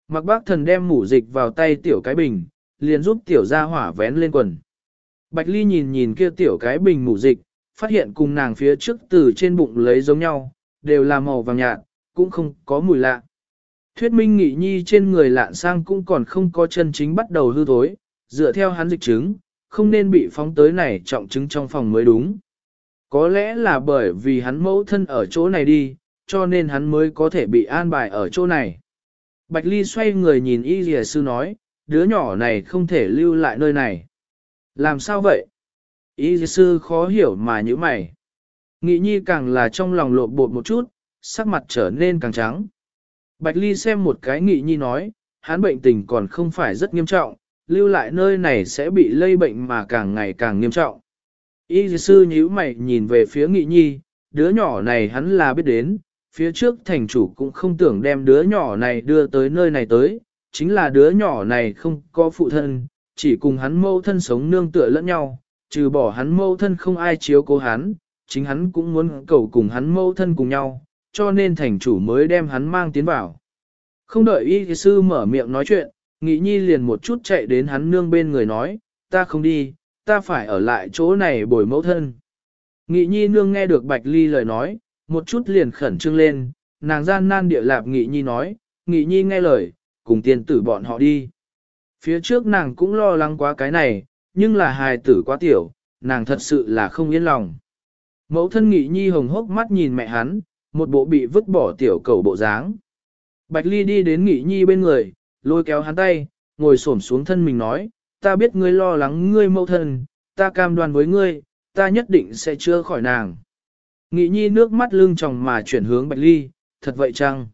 Speaker 1: Mặc Bác Thần đem mủ dịch vào tay tiểu cái bình, liền giúp tiểu gia hỏa vén lên quần. Bạch Ly nhìn nhìn kia tiểu cái bình mủ dịch, phát hiện cùng nàng phía trước từ trên bụng lấy giống nhau, đều là màu vàng nhạt, cũng không có mùi lạ. Thuyết minh Nghị Nhi trên người Lạn Sang cũng còn không có chân chính bắt đầu hư thối, dựa theo hắn dịch chứng, không nên bị phóng tới này trọng chứng trong phòng mới đúng. Có lẽ là bởi vì hắn mẫu thân ở chỗ này đi, cho nên hắn mới có thể bị an bài ở chỗ này. Bạch Ly xoay người nhìn y lìa sư nói, đứa nhỏ này không thể lưu lại nơi này. Làm sao vậy? Y lìa sư khó hiểu mà như mày. Nghị Nhi càng là trong lòng lộn bột một chút, sắc mặt trở nên càng trắng. Bạch Ly xem một cái Nghị Nhi nói, hắn bệnh tình còn không phải rất nghiêm trọng, lưu lại nơi này sẽ bị lây bệnh mà càng ngày càng nghiêm trọng. Y sư nhíu mày nhìn về phía Nghị Nhi, đứa nhỏ này hắn là biết đến, phía trước thành chủ cũng không tưởng đem đứa nhỏ này đưa tới nơi này tới, chính là đứa nhỏ này không có phụ thân, chỉ cùng hắn mâu thân sống nương tựa lẫn nhau, trừ bỏ hắn mâu thân không ai chiếu cố hắn, chính hắn cũng muốn cầu cùng hắn mâu thân cùng nhau, cho nên thành chủ mới đem hắn mang tiến vào. Không đợi y sư mở miệng nói chuyện, Nghị Nhi liền một chút chạy đến hắn nương bên người nói, ta không đi, ta phải ở lại chỗ này bồi mẫu thân. Nghị Nhi nương nghe được Bạch Ly lời nói, một chút liền khẩn trương lên, nàng gian nan địa lạp Nghị Nhi nói, Nghị Nhi nghe lời, cùng tiên tử bọn họ đi. Phía trước nàng cũng lo lắng quá cái này, nhưng là hài tử quá tiểu, nàng thật sự là không yên lòng. Mẫu thân Nghị Nhi hồng hốc mắt nhìn mẹ hắn, một bộ bị vứt bỏ tiểu cầu bộ dáng. Bạch Ly đi đến Nghị Nhi bên người, lôi kéo hắn tay, ngồi xổm xuống thân mình nói, ta biết ngươi lo lắng ngươi mẫu thân, ta cam đoan với ngươi, ta nhất định sẽ chữa khỏi nàng. Nghị Nhi nước mắt lưng tròng mà chuyển hướng Bạch Ly, thật vậy chăng?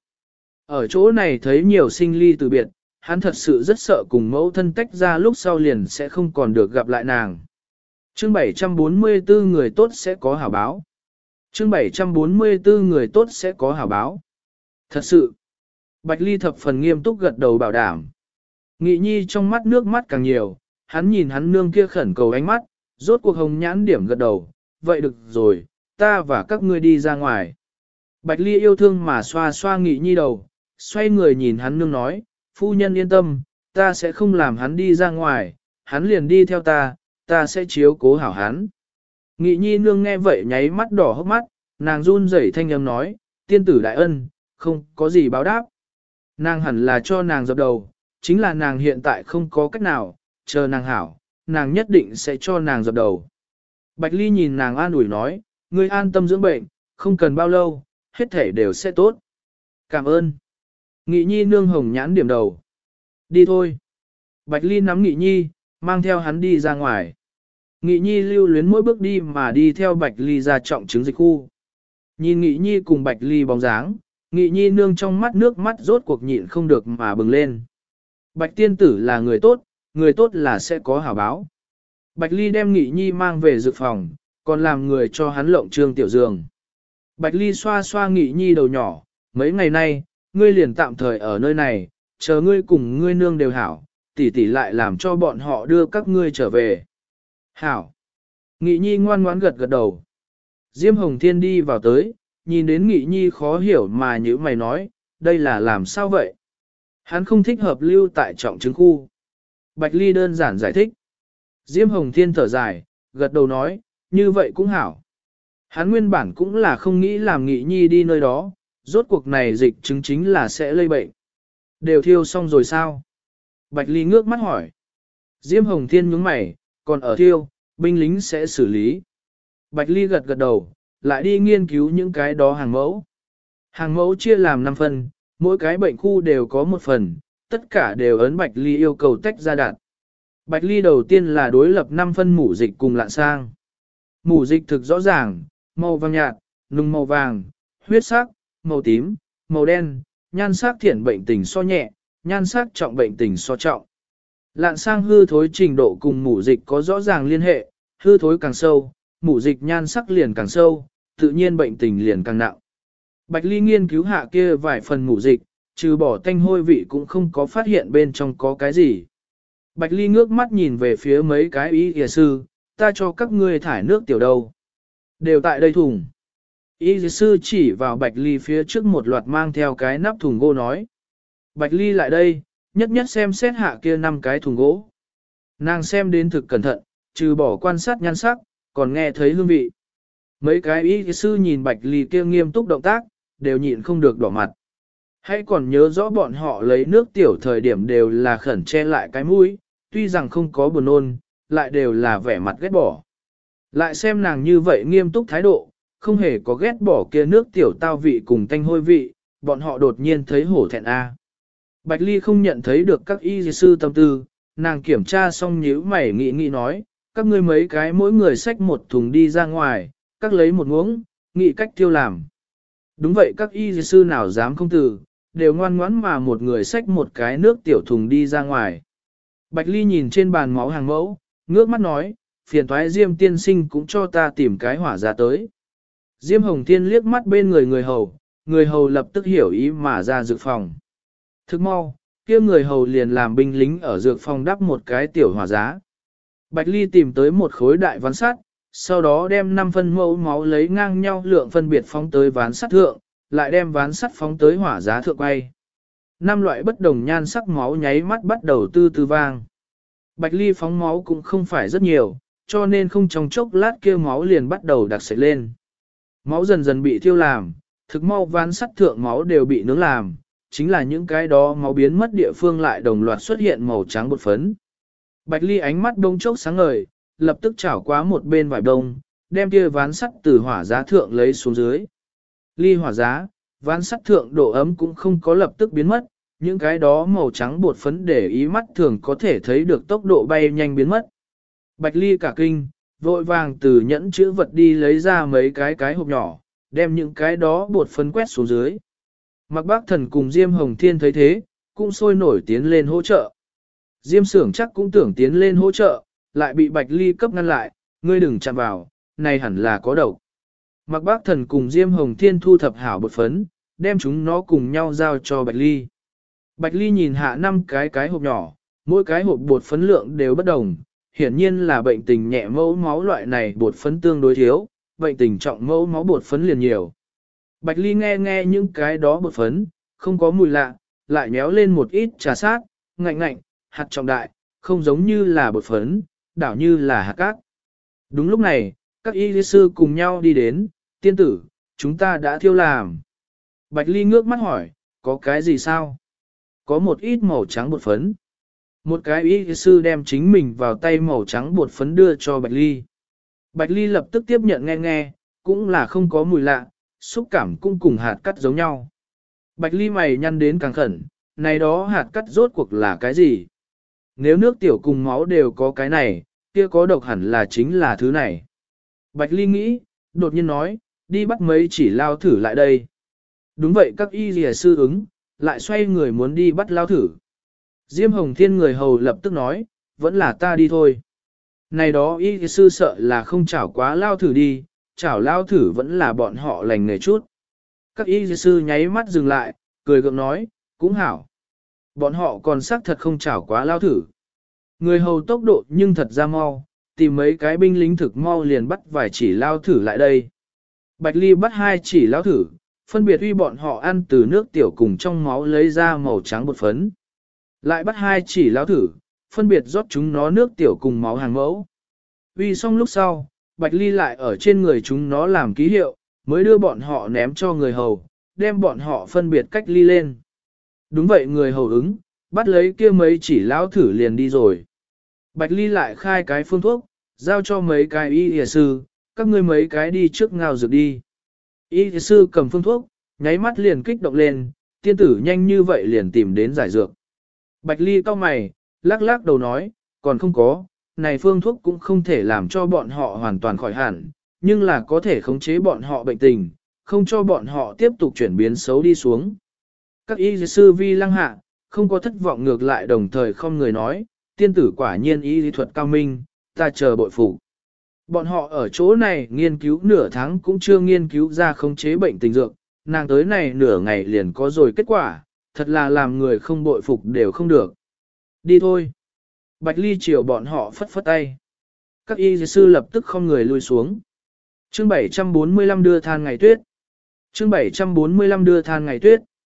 Speaker 1: Ở chỗ này thấy nhiều sinh ly từ biệt, hắn thật sự rất sợ cùng mẫu thân tách ra lúc sau liền sẽ không còn được gặp lại nàng. Chương 744 người tốt sẽ có hảo báo. Chương 744 người tốt sẽ có hảo báo. Thật sự, Bạch Ly thập phần nghiêm túc gật đầu bảo đảm. Nghị Nhi trong mắt nước mắt càng nhiều, hắn nhìn hắn nương kia khẩn cầu ánh mắt, rốt cuộc hồng nhãn điểm gật đầu, vậy được rồi, ta và các ngươi đi ra ngoài. Bạch Ly yêu thương mà xoa xoa Nghị Nhi đầu, xoay người nhìn hắn nương nói, phu nhân yên tâm, ta sẽ không làm hắn đi ra ngoài, hắn liền đi theo ta sẽ chiếu cố hảo hắn. Nghị Nhi nương nghe vậy nháy mắt đỏ hốc mắt, nàng run rẩy thanh âm nói, tiên tử đại ân, không có gì báo đáp. Nàng hẳn là cho nàng dập đầu, chính là nàng hiện tại không có cách nào, chờ nàng hảo, nàng nhất định sẽ cho nàng dập đầu. Bạch Ly nhìn nàng an ủi nói, ngươi an tâm dưỡng bệnh, không cần bao lâu, hết thể đều sẽ tốt. Cảm ơn. Nghị Nhi nương hồng nhãn điểm đầu. Đi thôi. Bạch Ly nắm Nghị Nhi, mang theo hắn đi ra ngoài. Nghị Nhi lưu luyến mỗi bước đi mà đi theo Bạch Ly ra trọng chứng dịch khu. Nhìn Nghị Nhi cùng Bạch Ly bóng dáng, Nghị Nhi nương trong mắt nước mắt rốt cuộc nhịn không được mà bừng lên. Bạch tiên tử là người tốt là sẽ có hảo báo. Bạch Ly đem Nghị Nhi mang về dược phòng, còn làm người cho hắn lộng trương tiểu giường. Bạch Ly xoa xoa Nghị Nhi đầu nhỏ, mấy ngày nay, ngươi liền tạm thời ở nơi này, chờ ngươi cùng ngươi nương đều hảo, tỷ tỷ lại làm cho bọn họ đưa các ngươi trở về. Hảo. Nghị Nhi ngoan ngoãn gật gật đầu. Diêm Hồng Thiên đi vào tới, nhìn đến Nghị Nhi khó hiểu mà như mày nói, đây là làm sao vậy? Hắn không thích hợp lưu tại trọng chứng khu. Bạch Ly đơn giản giải thích. Diêm Hồng Thiên thở dài, gật đầu nói, như vậy cũng hảo. Hắn nguyên bản cũng là không nghĩ làm Nghị Nhi đi nơi đó, rốt cuộc này dịch chứng chính là sẽ lây bệnh. Đều thiêu xong rồi sao? Bạch Ly ngước mắt hỏi. Diêm Hồng Thiên nhướng mày, còn ở thiêu, binh lính sẽ xử lý. Bạch Ly gật gật đầu, lại đi nghiên cứu những cái đó hàng mẫu. Hàng mẫu chia làm 5 phần, mỗi cái bệnh khu đều có một phần, tất cả đều ấn Bạch Ly yêu cầu tách ra đạt. Bạch Ly đầu tiên là đối lập 5 phân mủ dịch cùng Lạn Sang. Mủ dịch thực rõ ràng, màu vàng nhạt, nung màu vàng, huyết sắc, màu tím, màu đen, nhan sắc thiện bệnh tình so nhẹ, nhan sắc trọng bệnh tình so trọng. Lạn Sang hư thối trình độ cùng mủ dịch có rõ ràng liên hệ, hư thối càng sâu, mủ dịch nhan sắc liền càng sâu, tự nhiên bệnh tình liền càng nặng. Bạch Ly nghiên cứu hạ kia vài phần mủ dịch, trừ bỏ tanh hôi vị cũng không có phát hiện bên trong có cái gì. Bạch Ly ngước mắt nhìn về phía mấy cái y y sư, ta cho các ngươi thải nước tiểu đâu. Đều tại đây thùng. Y y sư chỉ vào Bạch Ly phía trước một loạt mang theo cái nắp thùng gỗ nói. Bạch Ly lại đây, nhất nhất xem xét hạ kia 5 cái thùng gỗ. Nàng xem đến thực cẩn thận, trừ bỏ quan sát nhan sắc, còn nghe thấy hương vị. Mấy cái y sư nhìn Bạch Ly kia nghiêm túc động tác, đều nhịn không được đỏ mặt. Hãy còn nhớ rõ bọn họ lấy nước tiểu thời điểm đều là khẩn che lại cái mũi, tuy rằng không có buồn nôn, lại đều là vẻ mặt ghét bỏ. Lại xem nàng như vậy nghiêm túc thái độ, không hề có ghét bỏ kia nước tiểu tao vị cùng tanh hôi vị, bọn họ đột nhiên thấy hổ thẹn a. Bạch Ly không nhận thấy được các y sư tâm tư, nàng kiểm tra xong nhíu mày nghĩ nói, các ngươi mấy cái mỗi người xách một thùng đi ra ngoài, các lấy một muỗng, nghĩ cách tiêu làm. Đúng vậy các y sư nào dám không từ, đều ngoan ngoãn mà một người xách một cái nước tiểu thùng đi ra ngoài. Bạch Ly nhìn trên bàn máu hàng mẫu, ngước mắt nói, phiền toái Diêm tiên sinh cũng cho ta tìm cái hỏa ra tới. Diêm Hồng Thiên liếc mắt bên người hầu lập tức hiểu ý mà ra dược phòng. Thức mau, kia người hầu liền làm binh lính ở dược phòng đắp một cái tiểu hỏa giá. Bạch Ly tìm tới một khối đại ván sắt, sau đó đem 5 phân mẫu máu lấy ngang nhau lượng phân biệt phóng tới ván sắt thượng, lại đem ván sắt phóng tới hỏa giá thượng quay. 5 loại bất đồng nhan sắc máu nháy mắt bắt đầu tư tư vang. Bạch Ly phóng máu cũng không phải rất nhiều, cho nên không trong chốc lát kia máu liền bắt đầu đặc sệt lên. Máu dần dần bị thiêu làm, thực mau ván sắt thượng máu đều bị nướng làm, chính là những cái đó máu biến mất địa phương lại đồng loạt xuất hiện màu trắng bột phấn. Bạch Ly ánh mắt đông chốc sáng ngời, lập tức chảo qua một bên vải đông, đem kia ván sắt từ hỏa giá thượng lấy xuống dưới. Ly hỏa giá, ván sắt thượng độ ấm cũng không có lập tức biến mất, những cái đó màu trắng bột phấn để ý mắt thường có thể thấy được tốc độ bay nhanh biến mất. Bạch Ly cả kinh, vội vàng từ nhẫn chữ vật đi lấy ra mấy cái hộp nhỏ, đem những cái đó bột phấn quét xuống dưới. Mạc Bác Thần cùng Diêm Hồng Thiên thấy thế, cũng sôi nổi tiến lên hỗ trợ. Diêm Sưởng chắc cũng tưởng tiến lên hỗ trợ, lại bị Bạch Ly cấp ngăn lại, ngươi đừng chạm vào, này hẳn là có độc. Mạc Bác Thần cùng Diêm Hồng Thiên thu thập hảo bột phấn, đem chúng nó cùng nhau giao cho Bạch Ly. Bạch Ly nhìn hạ 5 cái hộp nhỏ, mỗi cái hộp bột phấn lượng đều bất đồng, hiển nhiên là bệnh tình nhẹ mẫu máu loại này bột phấn tương đối thiếu, bệnh tình trọng mẫu máu bột phấn liền nhiều. Bạch Ly nghe những cái đó bột phấn, không có mùi lạ, lại méo lên một ít trà sát, ngạnh, hạt trọng đại, không giống như là bột phấn, đảo như là hạt cát. Đúng lúc này, các y sư cùng nhau đi đến, tiên tử, chúng ta đã thiêu làm. Bạch Ly ngước mắt hỏi, có cái gì sao? Có một ít màu trắng bột phấn. Một cái y sư đem chính mình vào tay màu trắng bột phấn đưa cho Bạch Ly. Bạch Ly lập tức tiếp nhận nghe, cũng là không có mùi lạ, xúc cảm cũng cùng hạt cát giống nhau. Bạch Ly mày nhăn đến càng khẩn, này đó hạt cát rốt cuộc là cái gì? Nếu nước tiểu cùng máu đều có cái này, kia có độc hẳn là chính là thứ này. Bạch Ly nghĩ, đột nhiên nói, đi bắt mấy chỉ lao thử lại đây. Đúng vậy các y lìa sư ứng, lại xoay người muốn đi bắt lao thử. Diêm Hồng Thiên người hầu lập tức nói, vẫn là ta đi thôi. Này đó y sư sợ là không chảo quá lao thử đi, chảo lao thử vẫn là bọn họ lành nghề chút. Các y sư nháy mắt dừng lại, cười gượng nói, cũng hảo. Bọn họ còn xác thật không chảo quá lao thử. Người hầu tốc độ nhưng thật ra mau, tìm mấy cái binh lính thực mau liền bắt vài chỉ lao thử lại đây. Bạch Ly bắt 2 chỉ lao thử, phân biệt uy bọn họ ăn từ nước tiểu cùng trong máu lấy ra màu trắng bột phấn. Lại bắt 2 chỉ lao thử, phân biệt rót chúng nó nước tiểu cùng máu hàng mẫu. Uy xong lúc sau, Bạch Ly lại ở trên người chúng nó làm ký hiệu, mới đưa bọn họ ném cho người hầu, đem bọn họ phân biệt cách ly lên. Đúng vậy người hầu ứng, bắt lấy kia mấy chỉ lao thử liền đi rồi. Bạch Ly lại khai cái phương thuốc, giao cho mấy cái y sư, các ngươi mấy cái đi trước ngao dược đi. Y sư cầm phương thuốc, nháy mắt liền kích động lên, tiên tử nhanh như vậy liền tìm đến giải dược. Bạch Ly cau mày, lắc đầu nói, còn không có, này phương thuốc cũng không thể làm cho bọn họ hoàn toàn khỏi hẳn, nhưng là có thể khống chế bọn họ bệnh tình, không cho bọn họ tiếp tục chuyển biến xấu đi xuống. Các y sư vi lăng hạ, không có thất vọng ngược lại đồng thời không người nói, tiên tử quả nhiên y lý thuật cao minh, ta chờ bội phục. Bọn họ ở chỗ này nghiên cứu nửa tháng cũng chưa nghiên cứu ra khống chế bệnh tình dược, nàng tới này nửa ngày liền có rồi kết quả, thật là làm người không bội phục đều không được. Đi thôi. Bạch Ly chiều bọn họ phất phất tay. Các y sư lập tức không người lui xuống. Chương 745 đưa than ngày tuyết. Chương 745 đưa than ngày tuyết.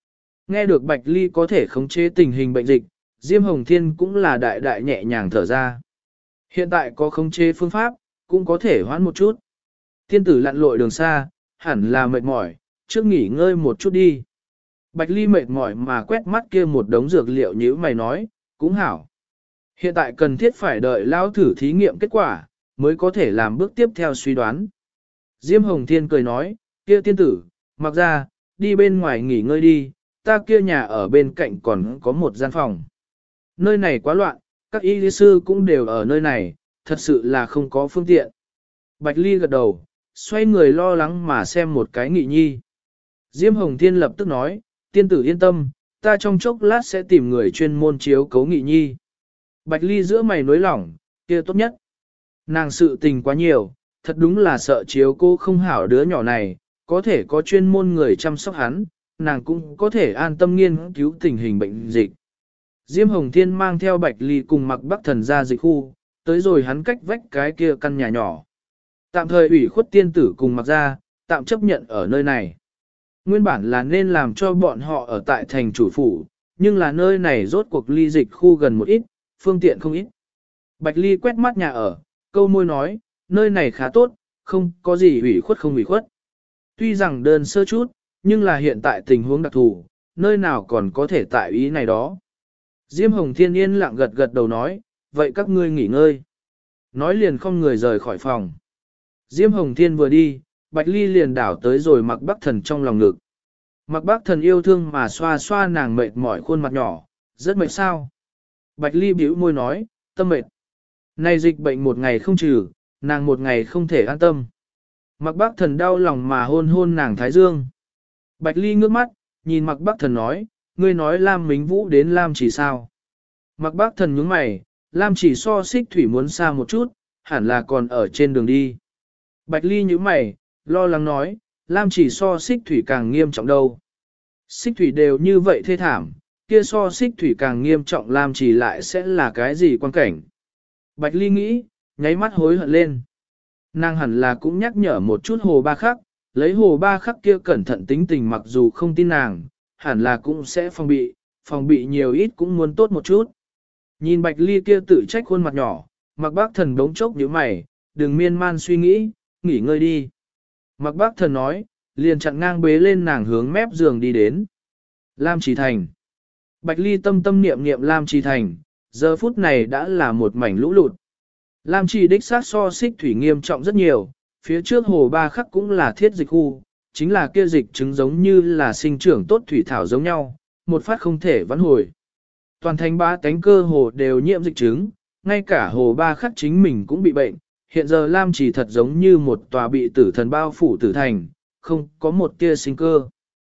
Speaker 1: Nghe được Bạch Ly có thể khống chế tình hình bệnh dịch, Diêm Hồng Thiên cũng là đại đại nhẹ nhàng thở ra. Hiện tại có khống chế phương pháp, cũng có thể hoãn một chút. Tiên tử lặn lội đường xa, hẳn là mệt mỏi, trước nghỉ ngơi một chút đi. Bạch Ly mệt mỏi mà quét mắt kia một đống dược liệu như mày nói, cũng hảo. Hiện tại cần thiết phải đợi lao thử thí nghiệm kết quả, mới có thể làm bước tiếp theo suy đoán. Diêm Hồng Thiên cười nói, kia tiên tử, mặc ra, đi bên ngoài nghỉ ngơi đi, ta kia nhà ở bên cạnh còn có một gian phòng. Nơi này quá loạn, các y lý sư cũng đều ở nơi này, thật sự là không có phương tiện. Bạch Ly gật đầu, xoay người lo lắng mà xem một cái Nghị Nhi. Diêm Hồng Thiên lập tức nói, tiên tử yên tâm, ta trong chốc lát sẽ tìm người chuyên môn chiếu cấu Nghị Nhi. Bạch Ly giữa mày nối lỏng, kia tốt nhất. Nàng sự tình quá nhiều, thật đúng là sợ chiếu cô không hảo đứa nhỏ này, có thể có chuyên môn người chăm sóc hắn, nàng cũng có thể an tâm nghiên cứu tình hình bệnh dịch. Diêm Hồng Thiên mang theo Bạch Ly cùng Mặc Bắc Thần ra dịch khu, tới rồi hắn cách vách cái kia căn nhà nhỏ. Tạm thời ủy khuất tiên tử cùng Mặc ra, tạm chấp nhận ở nơi này. Nguyên bản là nên làm cho bọn họ ở tại thành chủ phủ, nhưng là nơi này rốt cuộc ly dịch khu gần một ít, phương tiện không ít. Bạch Ly quét mắt nhà ở, câu môi nói, nơi này khá tốt, không có gì ủy khuất không ủy khuất. Tuy rằng đơn sơ chút, nhưng là hiện tại tình huống đặc thù, nơi nào còn có thể tại ý này đó. Diêm Hồng Thiên yên lặng gật gật đầu nói, vậy các ngươi nghỉ ngơi. Nói liền không người rời khỏi phòng. Diêm Hồng Thiên vừa đi, Bạch Ly liền đảo tới rồi Mặc Bắc Thần trong lòng ngực. Mặc Bắc Thần yêu thương mà xoa xoa nàng mệt mỏi khuôn mặt nhỏ, rất mệt sao. Bạch Ly bĩu môi nói, tâm mệt. Này dịch bệnh một ngày không trừ, nàng một ngày không thể an tâm. Mặc Bắc Thần đau lòng mà hôn hôn nàng thái dương. Bạch Ly ngước mắt, nhìn Mặc Bắc Thần nói, ngươi nói Lam Mính Vũ đến Lam Chỉ sao. Mặc Bắc Thần nhướng mày, Lam Chỉ so Xích Thủy muốn xa một chút, hẳn là còn ở trên đường đi. Bạch Ly nhướng mày, lo lắng nói, Lam Chỉ so Xích Thủy càng nghiêm trọng đâu. Xích Thủy đều như vậy thê thảm, kia so Xích Thủy càng nghiêm trọng Lam Chỉ lại sẽ là cái gì quan cảnh. Bạch Ly nghĩ, nháy mắt hối hận lên. Nàng hẳn là cũng nhắc nhở một chút Hồ Ba Khắc, lấy Hồ Ba Khắc kia cẩn thận tính tình mặc dù không tin nàng, hẳn là cũng sẽ phòng bị nhiều ít cũng muốn tốt một chút. Nhìn Bạch Ly kia tự trách khuôn mặt nhỏ, Mặc Bác Thần đống chốc nhíu mày, đừng miên man suy nghĩ, nghỉ ngơi đi. Mặc Bác Thần nói, liền chặn ngang bế lên nàng hướng mép giường đi đến. Lam Trì Thành. Bạch Ly tâm tâm niệm niệm Lam Trì Thành, giờ phút này đã là một mảnh lũ lụt. Lam Trì đích xác so Xích Thủy nghiêm trọng rất nhiều, phía trước Hồ Ba Khắc cũng là thiết dịch khu, chính là kia dịch chứng giống như là sinh trưởng tốt thủy thảo giống nhau, một phát không thể vãn hồi. Toàn thành ba tánh cơ hồ đều nhiễm dịch chứng, ngay cả Hồ Ba Khắc chính mình cũng bị bệnh, hiện giờ Lam Trì thật giống như một tòa bị tử thần bao phủ tử thành, không có một tia sinh cơ.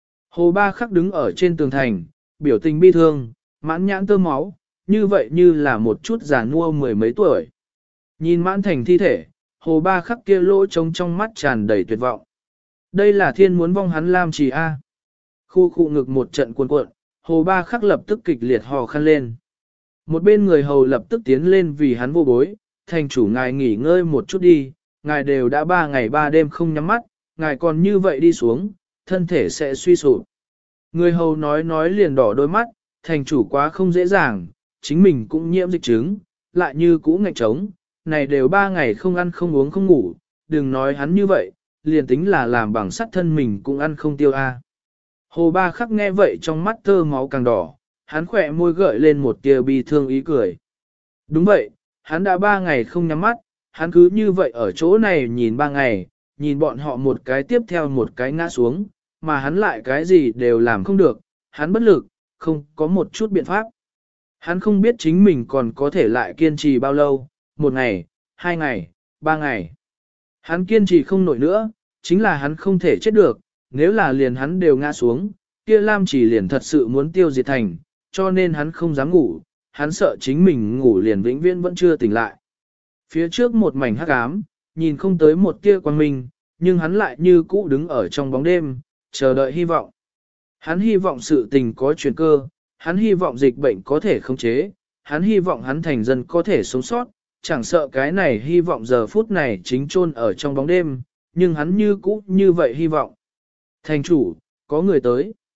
Speaker 1: Hồ Ba Khắc đứng ở trên tường thành, biểu tình bi thương, mãn nhãn tơ máu, như vậy như là một chút già nua mười mấy tuổi. Nhìn mãn thành thi thể, Hồ Ba Khắc kia lỗ trống trong mắt tràn đầy tuyệt vọng. Đây là thiên muốn vong hắn Lam Trì A. Khu khu ngực một trận cuộn cuộn, Hồ Ba Khắc lập tức kịch liệt hò khăn lên. Một bên người hầu lập tức tiến lên vì hắn vô bối, thành chủ ngài nghỉ ngơi một chút đi, ngài đều đã 3 ngày 3 đêm không nhắm mắt, ngài còn như vậy đi xuống, thân thể sẽ suy sụp. Người hầu nói liền đỏ đôi mắt, thành chủ quá không dễ dàng, chính mình cũng nhiễm dịch chứng, lại như cũ ngạch trống, này đều 3 ngày không ăn không uống không ngủ, đừng nói hắn như vậy, liền tính là làm bằng sắt thân mình cũng ăn không tiêu a. Hồ Ba Khắc nghe vậy trong mắt thơ máu càng đỏ, hắn khỏe môi gợi lên một tia bi thương ý cười. Đúng vậy, hắn đã 3 ngày không nhắm mắt, hắn cứ như vậy ở chỗ này nhìn 3 ngày, nhìn bọn họ một cái tiếp theo một cái ngã xuống, mà hắn lại cái gì đều làm không được, hắn bất lực, không có một chút biện pháp. Hắn không biết chính mình còn có thể lại kiên trì bao lâu, 1 ngày, 2 ngày, 3 ngày. Hắn kiên trì không nổi nữa, chính là hắn không thể chết được, nếu là liền hắn đều ngã xuống, kia Lam Chỉ liền thật sự muốn tiêu diệt thành, cho nên hắn không dám ngủ, hắn sợ chính mình ngủ liền vĩnh viễn vẫn chưa tỉnh lại. Phía trước một mảnh hắc ám, nhìn không tới một tia quang minh, nhưng hắn lại như cũ đứng ở trong bóng đêm, chờ đợi hy vọng. Hắn hy vọng sự tình có chuyển cơ, hắn hy vọng dịch bệnh có thể khống chế, hắn hy vọng hắn thành dân có thể sống sót, chẳng sợ cái này hy vọng giờ phút này chính chôn ở trong bóng đêm, nhưng hắn như cũ như vậy hy vọng. Thành chủ, có người tới.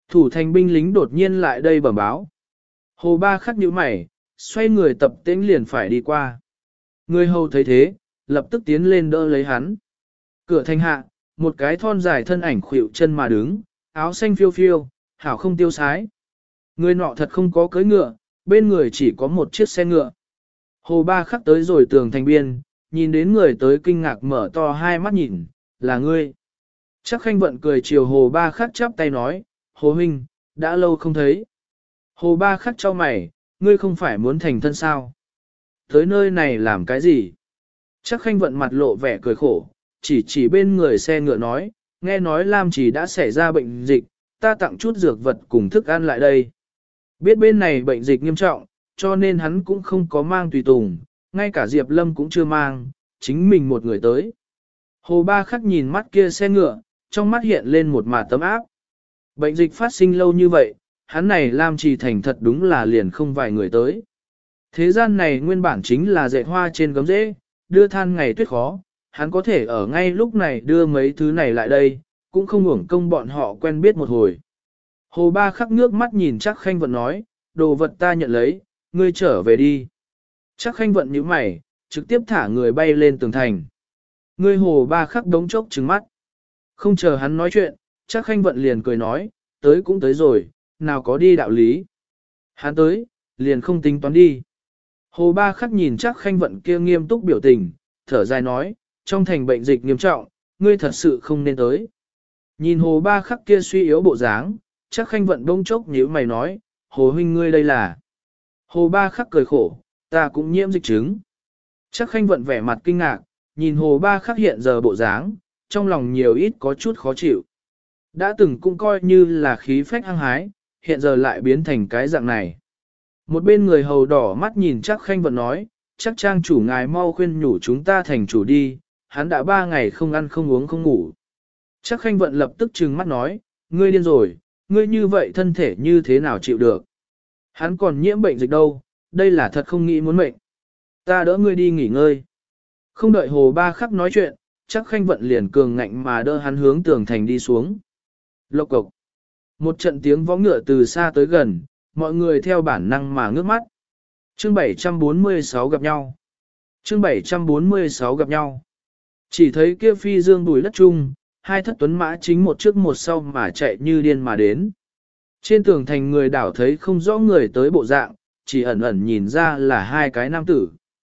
Speaker 1: Thủ thành binh lính đột nhiên lại đây bẩm báo. Hồ Ba Khắc nhíu mày, xoay người tập tễnh liền phải đi qua. Người hầu thấy thế, lập tức tiến lên đỡ lấy hắn. Cửa thành hạ, một cái thon dài thân ảnh khuỵu chân mà đứng, áo xanh phiêu phiêu, hảo không tiêu sái. Người nọ thật không có cưỡi ngựa, bên người chỉ có một chiếc xe ngựa. Hồ Ba Khắc tới rồi tường thành biên, nhìn đến người tới kinh ngạc mở to hai mắt nhìn, là ngươi. Chắc Khanh Vận cười chiều Hồ Ba Khắc chắp tay nói, Hồ Huynh, đã lâu không thấy. Hồ Ba Khắc cho mày, ngươi không phải muốn thành thân sao? Tới nơi này làm cái gì? Chắc Khanh Vận mặt lộ vẻ cười khổ, chỉ bên người xe ngựa nói, nghe nói Lam Chỉ đã xảy ra bệnh dịch, ta tặng chút dược vật cùng thức ăn lại đây. Biết bên này bệnh dịch nghiêm trọng, cho nên hắn cũng không có mang tùy tùng, ngay cả Diệp Lâm cũng chưa mang, chính mình một người tới. Hồ Ba Khắc nhìn mắt kia xe ngựa, trong mắt hiện lên một mạt tấm áp. Bệnh dịch phát sinh lâu như vậy, hắn này Lam Trì thành thật đúng là liền không vài người tới. Thế gian này nguyên bản chính là dệt hoa trên gấm rễ, đưa than ngày tuyết khó, hắn có thể ở ngay lúc này đưa mấy thứ này lại đây, cũng không uổng công bọn họ quen biết một hồi. Hồ Ba Khắc ngước mắt nhìn Trác Khanh Vận nói, đồ vật ta nhận lấy, ngươi trở về đi. Trác Khanh Vận nhíu mày, trực tiếp thả người bay lên tường thành. Ngươi Hồ Ba Khắc đống chốc trừng mắt. Không chờ hắn nói chuyện, Trác Khanh Vận liền cười nói, tới cũng tới rồi, nào có đi đạo lý. Hắn tới, liền không tính toán đi. Hồ Ba Khắc nhìn Trác Khanh Vận kia nghiêm túc biểu tình, thở dài nói, trong thành bệnh dịch nghiêm trọng, ngươi thật sự không nên tới. Nhìn Hồ Ba Khắc kia suy yếu bộ dáng, Trác Khanh Vận bỗng chốc nhíu mày nói, Hồ huynh ngươi đây là. Hồ Ba Khắc cười khổ, ta cũng nhiễm dịch chứng. Trác Khanh Vận vẻ mặt kinh ngạc, nhìn Hồ Ba Khắc hiện giờ bộ dáng, trong lòng nhiều ít có chút khó chịu. Đã từng cũng coi như là khí phách hăng hái, hiện giờ lại biến thành cái dạng này. Một bên người hầu đỏ mắt nhìn Trác Khanh Vận nói, chắc trang chủ ngài mau khuyên nhủ chúng ta thành chủ đi, hắn đã 3 ngày không ăn không uống không ngủ. Trác Khanh Vận lập tức trừng mắt nói, ngươi điên rồi, ngươi như vậy thân thể như thế nào chịu được. Hắn còn nhiễm bệnh dịch đâu, đây là thật không nghĩ muốn mệnh. Ta đỡ ngươi đi nghỉ ngơi. Không đợi Hồ Ba Khắc nói chuyện, Trác Khanh Vận liền cường ngạnh mà đỡ hắn hướng tường thành đi xuống. Lộc cộc. Một trận tiếng vó ngựa từ xa tới gần, mọi người theo bản năng mà ngước mắt. Chương 746 gặp nhau. Chương 746 gặp nhau. Chỉ thấy kia phi dương bùi đất chung, hai thất tuấn mã chính một trước một sau mà chạy như điên mà đến. Trên tường thành người đảo thấy không rõ người tới bộ dạng, chỉ ẩn ẩn nhìn ra là hai cái nam tử.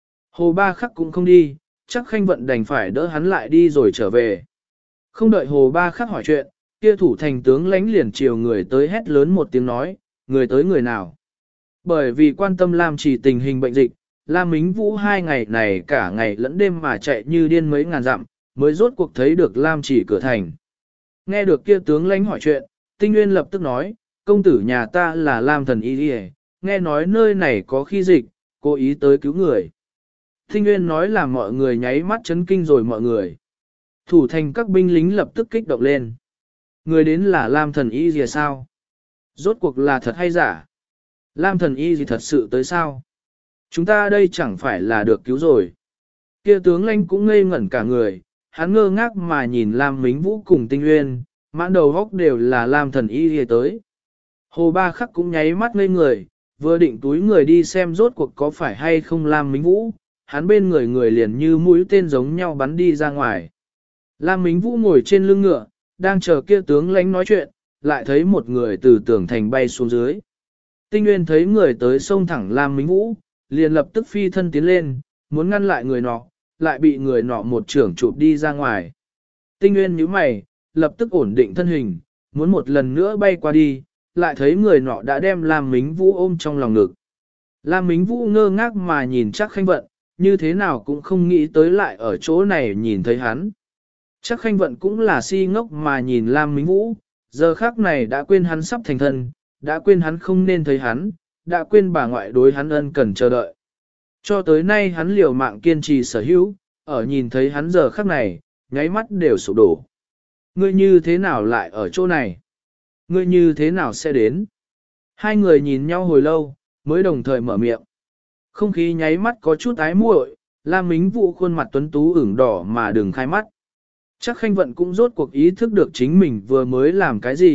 Speaker 1: Hồ Ba Khắc cũng không đi, chắc Khanh Vận đành phải đỡ hắn lại đi rồi trở về. Không đợi Hồ Ba Khắc hỏi chuyện, kia thủ thành tướng lãnh liền chiều người tới hét lớn một tiếng nói, người tới người nào. Bởi vì quan tâm Lam Chỉ tình hình bệnh dịch, Lam Mính Vũ 2 ngày này cả ngày lẫn đêm mà chạy như điên mấy ngàn dặm, mới rốt cuộc thấy được Lam Chỉ cửa thành. Nghe được kia tướng lãnh hỏi chuyện, Tinh Nguyên lập tức nói, công tử nhà ta là Lam Thần Y Điề, nghe nói nơi này có khi dịch, cố ý tới cứu người. Tinh Nguyên nói là mọi người nháy mắt chấn kinh rồi mọi người. Thủ thành các binh lính lập tức kích động lên. Người đến là Lam Thần Y Điề sao? Rốt cuộc là thật hay giả? Lam Thần Y gì thật sự tới sao? Chúng ta đây chẳng phải là được cứu rồi. Kia tướng lãnh cũng ngây ngẩn cả người, hắn ngơ ngác mà nhìn Lam Mính Vũ cùng Tinh Nguyên, mãn đầu góc đều là Lam Thần Y gì tới. Hồ Ba Khắc cũng nháy mắt ngây người, vừa định túi người đi xem rốt cuộc có phải hay không Lam Mính Vũ, hắn bên người người liền như mũi tên giống nhau bắn đi ra ngoài. Lam Mính Vũ ngồi trên lưng ngựa, đang chờ kia tướng lãnh nói chuyện, lại thấy một người từ tường thành bay xuống dưới. Tinh Nguyên thấy người tới xông thẳng Lam Mính Vũ, liền lập tức phi thân tiến lên, muốn ngăn lại người nọ, lại bị người nọ một trưởng chụp đi ra ngoài. Tinh Nguyên nhíu mày, lập tức ổn định thân hình, muốn một lần nữa bay qua đi, lại thấy người nọ đã đem Lam Mính Vũ ôm trong lòng ngực. Lam Mính Vũ ngơ ngác mà nhìn Trác Khanh Vận, như thế nào cũng không nghĩ tới lại ở chỗ này nhìn thấy hắn. Trác Khanh Vận cũng là si ngốc mà nhìn Lam Mính Vũ, giờ khác này đã quên hắn sắp thành thân, đã quên hắn không nên thấy hắn, đã quên bà ngoại đối hắn ân cần chờ đợi. Cho tới nay hắn liều mạng kiên trì sở hữu, ở nhìn thấy hắn giờ khắc này, nháy mắt đều sụp đổ. Ngươi như thế nào lại ở chỗ này? Ngươi như thế nào sẽ đến? Hai người nhìn nhau hồi lâu, mới đồng thời mở miệng. Không khí nháy mắt có chút ái muội, Lam Mính Vũ khuôn mặt tuấn tú ửng đỏ mà đừng khai mắt. Chắc Khanh Vận cũng rốt cuộc ý thức được chính mình vừa mới làm cái gì,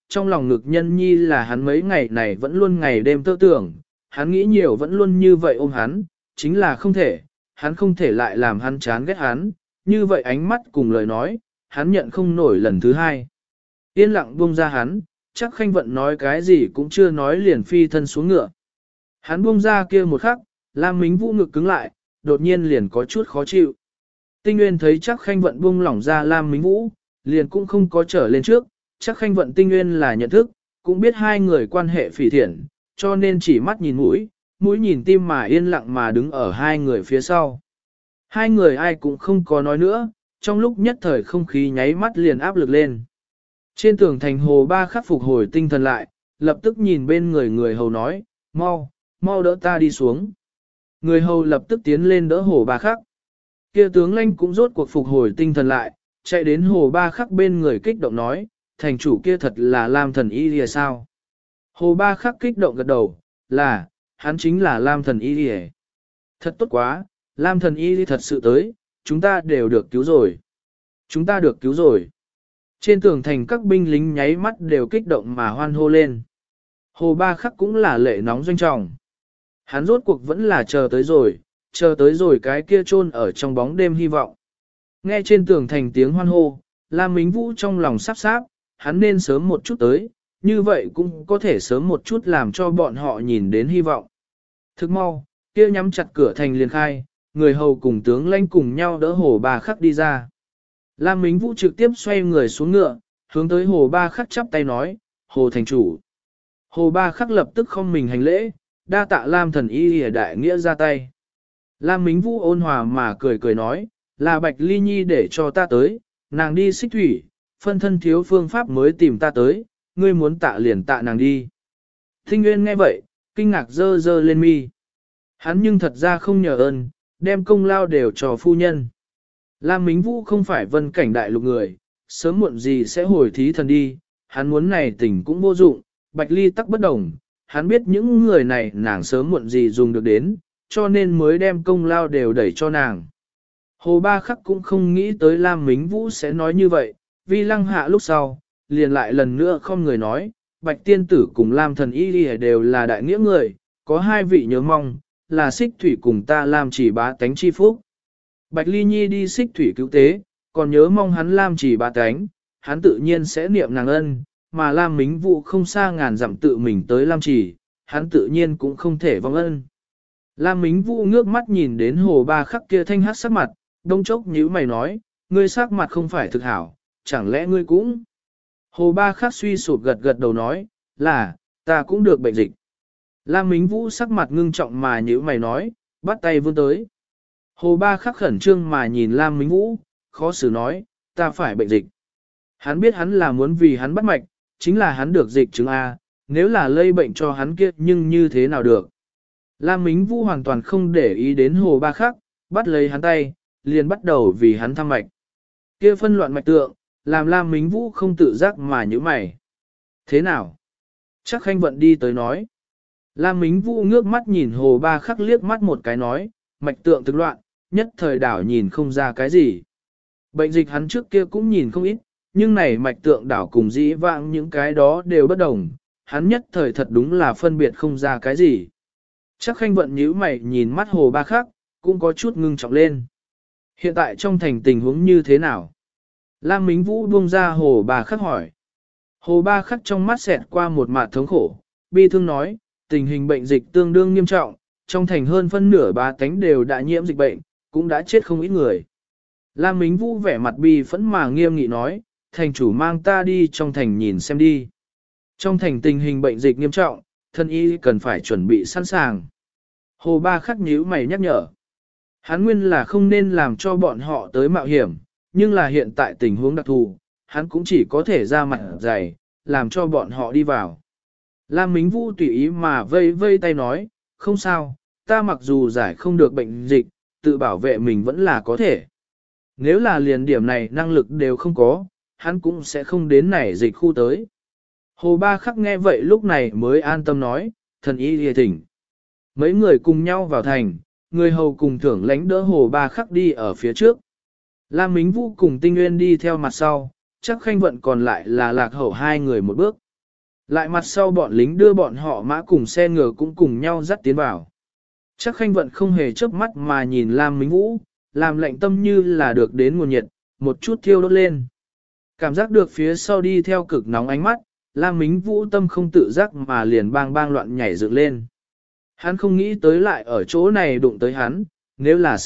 Speaker 1: trong lòng ngực nhân nhi là hắn mấy ngày này vẫn luôn ngày đêm tơ tưởng, hắn nghĩ nhiều vẫn luôn như vậy ôm hắn, chính là không thể, hắn không thể lại làm hắn chán ghét hắn, như vậy ánh mắt cùng lời nói, hắn nhận không nổi lần thứ hai. Yên lặng buông ra hắn, chắc Khanh Vận nói cái gì cũng chưa nói liền phi thân xuống ngựa. Hắn buông ra kia một khắc, Lam Mính Vũ ngực cứng lại, đột nhiên liền có chút khó chịu. Tinh Nguyên thấy chắc Khanh Vận buông lỏng ra Lam Mính Vũ, liền cũng không có trở lên trước, chắc Khanh Vận Tinh Nguyên là nhận thức, cũng biết hai người quan hệ phỉ thiện, cho nên chỉ mắt nhìn mũi, mũi nhìn tim mà yên lặng mà đứng ở hai người phía sau. Hai người ai cũng không có nói nữa, trong lúc nhất thời không khí nháy mắt liền áp lực lên. Trên tường thành Hồ Ba Khắc phục hồi tinh thần lại, lập tức nhìn bên người hầu nói, mau đỡ ta đi xuống. Người hầu lập tức tiến lên đỡ Hồ Ba Khắc. Kia tướng lãnh cũng rốt cuộc phục hồi tinh thần lại, chạy đến Hồ Ba Khắc bên người kích động nói, thành chủ kia thật là Lam thần y lìa sao. Hồ Ba Khắc kích động gật đầu, là, hắn chính là Lam thần y lìa. Thật tốt quá, Lam thần y thật sự tới, chúng ta đều được cứu rồi. Chúng ta được cứu rồi. Trên tường thành các binh lính nháy mắt đều kích động mà hoan hô lên. Hồ Ba Khắc cũng là lệ nóng doanh trọng. Hắn rốt cuộc vẫn là chờ tới rồi cái kia chôn ở trong bóng đêm hy vọng. Nghe trên tường thành tiếng hoan hô, Lam Mính Vũ trong lòng sắp sáp, hắn nên sớm một chút tới, như vậy cũng có thể sớm một chút làm cho bọn họ nhìn đến hy vọng. Thức mau, kia nhắm chặt cửa thành liền khai, người hầu cùng tướng lãnh cùng nhau đỡ Hồ Ba Khắc đi ra. Lam Mính Vũ trực tiếp xoay người xuống ngựa, hướng tới Hồ Ba Khắc chắp tay nói, Hồ thành chủ. Hồ Ba Khắc lập tức không mình hành lễ, đa tạ Lam thần y lìa đại nghĩa ra tay. Lam Mính Vũ ôn hòa mà cười nói, là Bạch Ly Nhi để cho ta tới, nàng đi xích thủy, phân thân thiếu phương pháp mới tìm ta tới, ngươi muốn tạ liền tạ nàng đi. Tinh Nguyên nghe vậy, kinh ngạc dơ dơ lên mi. Hắn nhưng thật ra không nhờ ơn, đem công lao đều cho phu nhân. Lam Mính Vũ không phải vân cảnh đại lục người, sớm muộn gì sẽ hồi thí thần đi, hắn muốn này tình cũng vô dụng, Bạch Ly tắc bất đồng, hắn biết những người này nàng sớm muộn gì dùng được đến, cho nên mới đem công lao đều đẩy cho nàng. Hồ Ba Khắc cũng không nghĩ tới Lam Mính Vũ sẽ nói như vậy, vì lăng hạ lúc sau, liền lại lần nữa không người nói, Bạch Tiên Tử cùng Lam Thần Y đều là đại nghĩa người, có hai vị nhớ mong, là xích thủy cùng ta Lam chỉ bá tánh chi phúc. Bạch Ly Nhi đi xích thủy cứu tế, còn nhớ mong hắn Lam chỉ bá tánh, hắn tự nhiên sẽ niệm nàng ân, mà Lam Mính Vũ không xa ngàn dặm tự mình tới Lam chỉ, hắn tự nhiên cũng không thể vong ân. Lam Mính Vũ ngước mắt nhìn đến Hồ Ba Khắc kia thanh hát sắc mặt, đông chốc nhíu mày nói, ngươi sắc mặt không phải thực hảo, chẳng lẽ ngươi cũng... Hồ Ba Khắc suy sụp gật đầu nói, là, ta cũng được bệnh dịch. Lam Mính Vũ sắc mặt ngưng trọng mà nhíu mày nói, bắt tay vươn tới. Hồ Ba Khắc khẩn trương mà nhìn Lam Mính Vũ, khó xử nói, ta phải bệnh dịch. Hắn biết hắn là muốn vì hắn bắt mạch, chính là hắn được dịch chứng A, nếu là lây bệnh cho hắn kia nhưng như thế nào được. Lam Mính Vũ hoàn toàn không để ý đến Hồ Ba Khắc, bắt lấy hắn tay, liền bắt đầu vì hắn thăm mạch. Kia phân loạn mạch tượng, làm Lam Mính Vũ không tự giác mà nhíu mày. Thế nào? Chắc Khanh Vận đi tới nói. Lam Mính Vũ ngước mắt nhìn Hồ Ba Khắc liếc mắt một cái nói, mạch tượng thực loạn, nhất thời đảo nhìn không ra cái gì. Bệnh dịch hắn trước kia cũng nhìn không ít, nhưng này mạch tượng đảo cùng dĩ vãng những cái đó đều bất đồng, hắn nhất thời thật đúng là phân biệt không ra cái gì. Chắc Khanh Vận nhíu mày nhìn mắt Hồ Ba Khắc, cũng có chút ngưng trọng lên. Hiện tại trong thành tình huống như thế nào? Lam Mính Vũ buông ra Hồ Ba Khắc hỏi. Hồ Ba Khắc trong mắt xẹt qua một mạt thống khổ, bi thương nói, tình hình bệnh dịch tương đương nghiêm trọng, trong thành hơn phân nửa bá tánh đều đã nhiễm dịch bệnh, cũng đã chết không ít người. Lam Mính Vũ vẻ mặt bi phẫn mà nghiêm nghị nói, thành chủ mang ta đi trong thành nhìn xem đi. Trong thành tình hình bệnh dịch nghiêm trọng, thân y cần phải chuẩn bị sẵn sàng. Hồ Ba Khắc nhíu mày nhắc nhở. Hắn nguyên là không nên làm cho bọn họ tới mạo hiểm, nhưng là hiện tại tình huống đặc thù, hắn cũng chỉ có thể ra mặt dày, làm cho bọn họ đi vào. Lam Mính Vũ tùy ý mà vây vây tay nói, không sao, ta mặc dù giải không được bệnh dịch, tự bảo vệ mình vẫn là có thể. Nếu là liền điểm này năng lực đều không có, hắn cũng sẽ không đến này dịch khu tới. Hồ Ba Khắc nghe vậy lúc này mới an tâm nói, thần y lìa thỉnh. Mấy người cùng nhau vào thành, người hầu cùng thưởng lãnh đỡ Hồ Ba Khắc đi ở phía trước. Lam Mính Vũ cùng Tinh Nguyên đi theo mặt sau, chắc Khanh Vận còn lại là lạc hậu hai người một bước. Lại mặt sau bọn lính đưa bọn họ mã cùng xe ngựa cũng cùng nhau dắt tiến vào. Chắc Khanh Vận không hề chớp mắt mà nhìn Lam Mính Vũ, làm lạnh tâm như là được đến nguồn nhiệt, một chút thiêu đốt lên. Cảm giác được phía sau đi theo cực nóng ánh mắt, Lam Mính Vũ tâm không tự giác mà liền bang bang loạn nhảy dựng lên. Hắn không nghĩ tới lại ở chỗ này đụng tới hắn, nếu là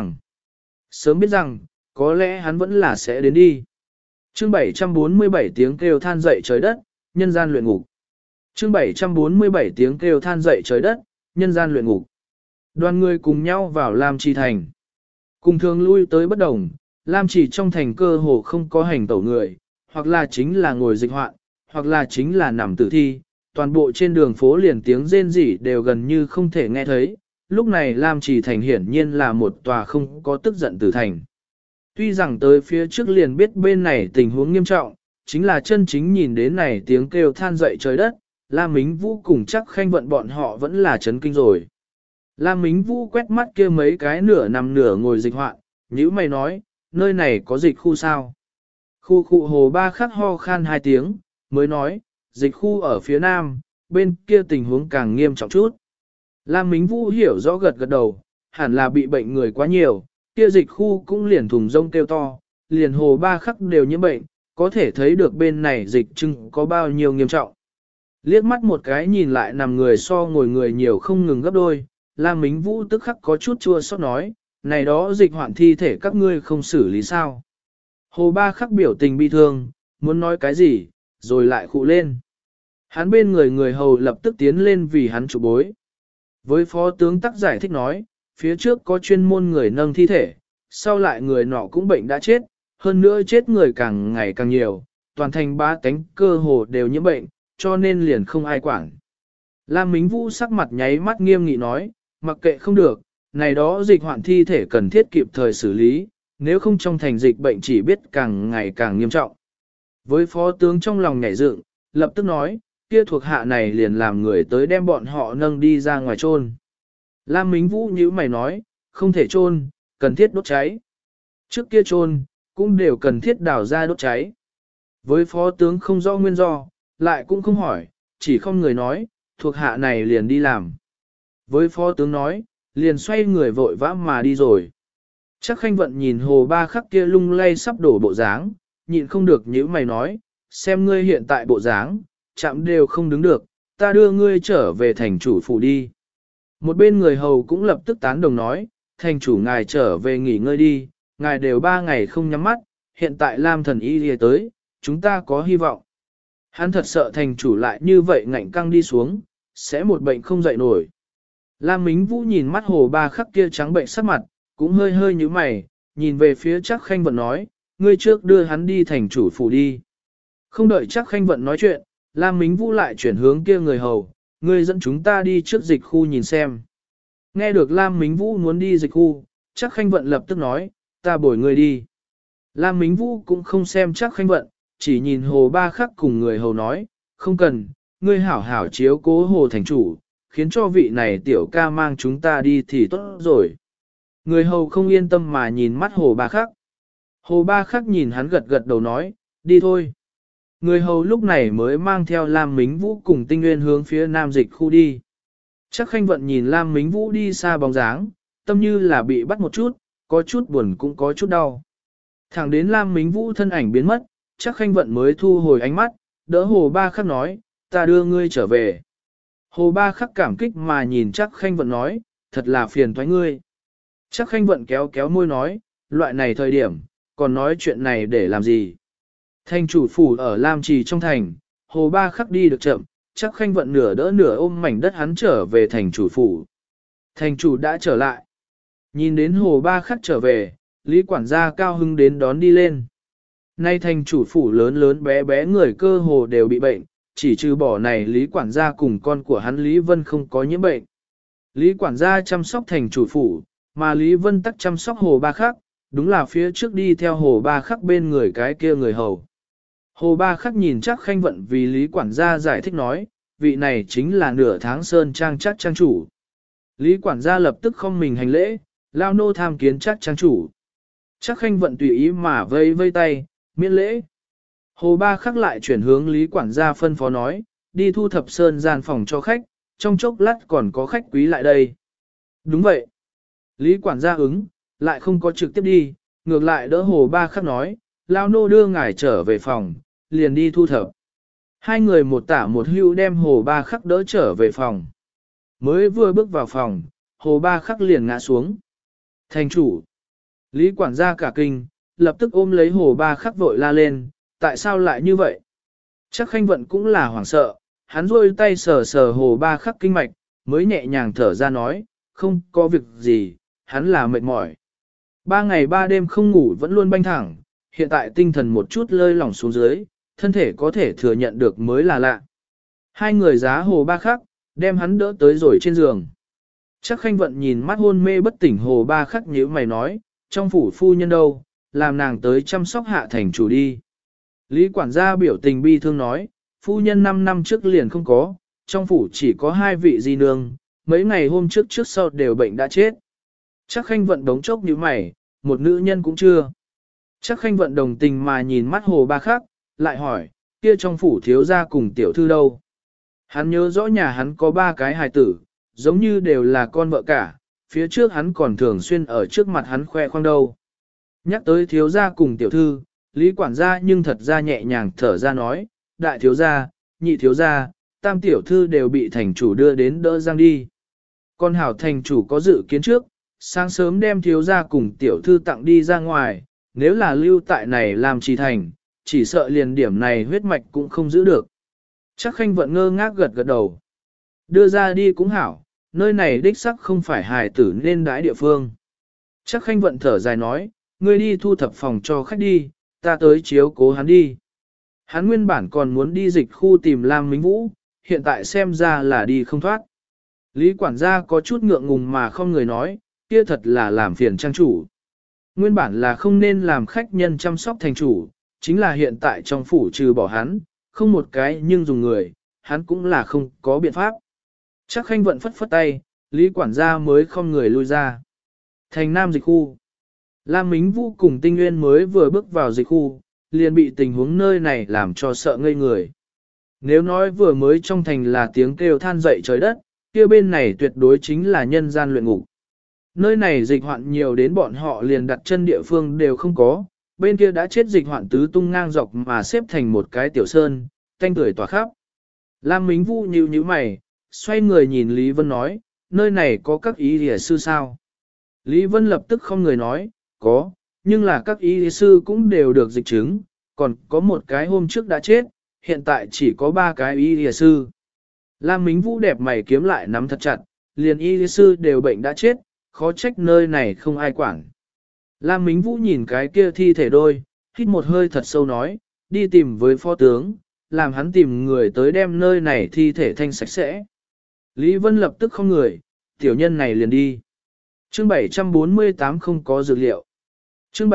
Speaker 1: sớm biết rằng, có lẽ hắn vẫn là sẽ đến đi. Chương 747 tiếng kêu than dậy trời đất, nhân gian luyện ngục. Chương 747 tiếng kêu than dậy trời đất, nhân gian luyện ngục. Đoàn người cùng nhau vào Lam Trì thành. Cùng thường lui tới bất đồng, Lam Trì trong thành cơ hồ không có hành tẩu người, hoặc là chính là ngồi dịch hoạn, hoặc là chính là nằm tử thi, toàn bộ trên đường phố liền tiếng rên rỉ đều gần như không thể nghe thấy. Lúc này Lam Trì thành hiển nhiên là một tòa không có tức giận tử thành. Tuy rằng tới phía trước liền biết bên này tình huống nghiêm trọng, chính là chân chính nhìn đến này tiếng kêu than dậy trời đất, Lam Mính Vũ cùng Chắc Khanh Vận bọn họ vẫn là chấn kinh rồi. Lam Mính Vũ quét mắt kia mấy cái nửa nằm nửa ngồi dịch hoạn, nhữ mày nói, nơi này có dịch khu sao? Khu Hồ Ba Khắc ho khan 2 tiếng, mới nói, dịch khu ở phía nam, bên kia tình huống càng nghiêm trọng chút. Lam Mính Vũ hiểu rõ gật gật đầu, hẳn là bị bệnh người quá nhiều, kia dịch khu cũng liền thùng rông kêu to, liền Hồ Ba Khắc đều nhiễm bệnh, có thể thấy được bên này dịch chưng có bao nhiêu nghiêm trọng. Liếc mắt một cái nhìn lại nằm người so ngồi người nhiều không ngừng gấp đôi, Lam Mính Vũ tức khắc có chút chua xót nói, này đó dịch hoạn thi thể các ngươi không xử lý sao. Hồ Ba Khắc biểu tình bi thương, muốn nói cái gì, rồi lại khụ lên. Hắn bên người hầu lập tức tiến lên vì hắn trụ bối. Với phó tướng tắc giải thích nói, phía trước có chuyên môn người nâng thi thể, sau lại người nọ cũng bệnh đã chết, hơn nữa chết người càng ngày càng nhiều, toàn thành ba tánh cơ hồ đều nhiễm bệnh, cho nên liền không ai quản. Lam Mính Vũ sắc mặt nháy mắt nghiêm nghị nói, mặc kệ không được, này đó dịch hoạn thi thể cần thiết kịp thời xử lý, nếu không trong thành dịch bệnh chỉ biết càng ngày càng nghiêm trọng. Với phó tướng trong lòng nhảy dựng, lập tức nói, kia thuộc hạ này liền làm người tới đem bọn họ nâng đi ra ngoài chôn. Lam Mính Vũ như mày nói, không thể chôn, cần thiết đốt cháy. Trước kia chôn cũng đều cần thiết đào ra đốt cháy. Với phó tướng không rõ nguyên do, lại cũng không hỏi, chỉ không người nói, thuộc hạ này liền đi làm. Với phó tướng nói, liền xoay người vội vã mà đi rồi. Chắc Khanh Vận nhìn Hồ Ba Khắc kia lung lay sắp đổ bộ dáng, nhịn không được nhíu mày nói, xem ngươi hiện tại bộ dáng, chạm đều không đứng được, ta đưa ngươi trở về thành chủ phủ đi. Một bên người hầu cũng lập tức tán đồng nói, thành chủ ngài trở về nghỉ ngơi đi, ngài đều 3 ngày không nhắm mắt, hiện tại Lam thần y lìa tới, chúng ta có hy vọng. Hắn thật sợ thành chủ lại như vậy ngạnh căng đi xuống, sẽ một bệnh không dậy nổi. Lam Mính Vũ nhìn mắt Hồ Ba Khắc kia trắng bệnh sắc mặt, cũng hơi hơi như mày, nhìn về phía Chắc Khanh Vận nói, ngươi trước đưa hắn đi thành chủ phủ đi. Không đợi Chắc Khanh Vận nói chuyện, Lam Mính Vũ lại chuyển hướng kia người hầu, ngươi dẫn chúng ta đi trước dịch khu nhìn xem. Nghe được Lam Mính Vũ muốn đi dịch khu, Chắc Khanh Vận lập tức nói, ta bồi ngươi đi. Lam Mính Vũ cũng không xem Chắc Khanh Vận, chỉ nhìn Hồ Ba Khắc cùng người hầu nói, không cần, ngươi hảo hảo chiếu cố Hồ thành chủ, khiến cho vị này tiểu ca mang chúng ta đi thì tốt rồi. Người hầu không yên tâm mà nhìn mắt Hồ Ba Khắc. Hồ Ba Khắc nhìn hắn gật gật đầu nói, đi thôi. Người hầu lúc này mới mang theo Lam Mính Vũ cùng Tinh Nguyên hướng phía nam dịch khu đi. Chắc Khanh Vận nhìn Lam Mính Vũ đi xa bóng dáng, tâm như là bị bắt một chút, có chút buồn cũng có chút đau. Thẳng đến Lam Mính Vũ thân ảnh biến mất, Chắc Khanh Vận mới thu hồi ánh mắt, đỡ Hồ Ba Khắc nói, ta đưa ngươi trở về. Hồ Ba Khắc cảm kích mà nhìn Chắc Khanh Vận nói, thật là phiền toái ngươi. Chắc Khanh Vận kéo kéo môi nói, loại này thời điểm, còn nói chuyện này để làm gì. Thành chủ phủ ở Lam Trì trong thành, Hồ Ba Khắc đi được chậm, Chắc Khanh Vận nửa đỡ nửa ôm mảnh đất hắn trở về thành chủ phủ. Thành chủ đã trở lại. Nhìn đến Hồ Ba Khắc trở về, Lý quản gia cao hưng đến đón đi lên. Nay thành chủ phủ lớn lớn bé bé người cơ hồ đều bị bệnh, chỉ trừ bỏ này Lý quản gia cùng con của hắn Lý Vân không có nhiễm bệnh. Lý quản gia chăm sóc thành chủ phủ, mà Lý Vân tắc chăm sóc Hồ Ba Khắc, đúng là phía trước đi theo Hồ Ba Khắc bên người cái kia người hầu. Hồ Ba Khắc nhìn Chắc Khanh Vận vì Lý quản gia giải thích nói, vị này chính là nửa tháng sơn trang Chắc trang chủ. Lý quản gia lập tức không mình hành lễ, lao nô tham kiến Chắc trang chủ. Chắc Khanh Vận tùy ý mà vây vây tay, miễn lễ. Hồ Ba Khắc lại chuyển hướng Lý quản gia phân phó nói, đi thu thập sơn gian phòng cho khách, trong chốc lát còn có khách quý lại đây. Đúng vậy. Lý quản gia ứng, lại không có trực tiếp đi, ngược lại đỡ Hồ Ba Khắc nói, lao nô đưa ngài trở về phòng, liền đi thu thập. Hai người một tả một hữu đem Hồ Ba Khắc đỡ trở về phòng. Mới vừa bước vào phòng, Hồ Ba Khắc liền ngã xuống. Thành chủ. Lý quản gia cả kinh, lập tức ôm lấy Hồ Ba Khắc vội la lên, tại sao lại như vậy? Chắc Khanh Vận cũng là hoảng sợ, hắn rôi tay sờ sờ Hồ Ba Khắc kinh mạch, mới nhẹ nhàng thở ra nói, không có việc gì, hắn là mệt mỏi. 3 ngày 3 đêm không ngủ vẫn luôn banh thẳng, hiện tại tinh thần một chút lơi lỏng xuống dưới, thân thể có thể thừa nhận được mới là lạ. Hai người giá Hồ Ba Khắc, đem hắn đỡ tới rồi trên giường. Chắc Khanh Vận nhìn mắt hôn mê bất tỉnh Hồ Ba Khắc nhíu mày nói, trong phủ phu nhân đâu, làm nàng tới chăm sóc hạ thành chủ đi. Lý quản gia biểu tình bi thương nói, phu nhân 5 năm trước liền không có, trong phủ chỉ có 2 vị di nương, mấy ngày hôm trước trước sau đều bệnh đã chết. Chắc Khanh Vận đống chốc nhíu mày, một nữ nhân cũng chưa. Chắc Khanh Vận đồng tình mà nhìn mắt Hồ Ba Khắc, lại hỏi, kia trong phủ thiếu gia cùng tiểu thư đâu? Hắn nhớ rõ nhà hắn có 3 cái hài tử, giống như đều là con vợ cả, phía trước hắn còn thường xuyên ở trước mặt hắn khoe khoang đâu. Nhắc tới thiếu gia cùng tiểu thư, Lý quản gia nhưng thật ra nhẹ nhàng thở ra nói, đại thiếu gia, nhị thiếu gia, tam tiểu thư đều bị thành chủ đưa đến đỡ giang đi. Con hảo thành chủ có dự kiến trước, sáng sớm đem thiếu gia cùng tiểu thư tặng đi ra ngoài, nếu là lưu tại này làm trì thành, chỉ sợ liền điểm này huyết mạch cũng không giữ được. Chắc Khanh Vận ngơ ngác gật gật đầu. Đưa ra đi cũng hảo, nơi này đích sắc không phải hài tử nên đãi địa phương. Chắc Khanh Vận thở dài nói, ngươi đi thu thập phòng cho khách đi, ta tới chiếu cố hắn đi. Hắn nguyên bản còn muốn đi dịch khu tìm Lam Mính Vũ, hiện tại xem ra là đi không thoát. Lý quản gia có chút ngượng ngùng mà không người nói, kia thật là làm phiền trang chủ. Nguyên bản là không nên làm khách nhân chăm sóc thành chủ, chính là hiện tại trong phủ trừ bỏ hắn, không một cái nhưng dùng người, hắn cũng là không có biện pháp. Chắc Khanh Vận phất phất tay, Lý quản gia mới không người lui ra. Thành Nam dịch khu. Lam Mính Vũ cùng Tinh Nguyên mới vừa bước vào dịch khu, liền bị tình huống nơi này làm cho sợ ngây người. Nếu nói vừa mới trong thành là tiếng kêu than dậy trời đất, kia bên này tuyệt đối chính là nhân gian luyện ngục. Nơi này dịch hoạn nhiều đến bọn họ liền đặt chân địa phương đều không có, bên kia đã chết dịch hoạn tứ tung ngang dọc mà xếp thành một cái tiểu sơn, tanh tưởi tỏa khắp. Lam Mính Vũ nhíu nhíu mày, xoay người nhìn Lý Vân nói, nơi này có các y y sư sao? Lý Vân lập tức không người nói, có, nhưng là các y sư cũng đều được dịch chứng, còn có một cái hôm trước đã chết, hiện tại chỉ có 3 cái y sư. Lam Mính Vũ đẹp mày kiếm lại nắm thật chặt, liền y sư đều bệnh đã chết, khó trách nơi này không ai quản. Lam Mính Vũ nhìn cái kia thi thể đôi, hít một hơi thật sâu nói, đi tìm với phó tướng, làm hắn tìm người tới đem nơi này thi thể thanh sạch sẽ. Lý Vân lập tức không người, tiểu nhân này liền đi. Chương 748 không có dược liệu. Chương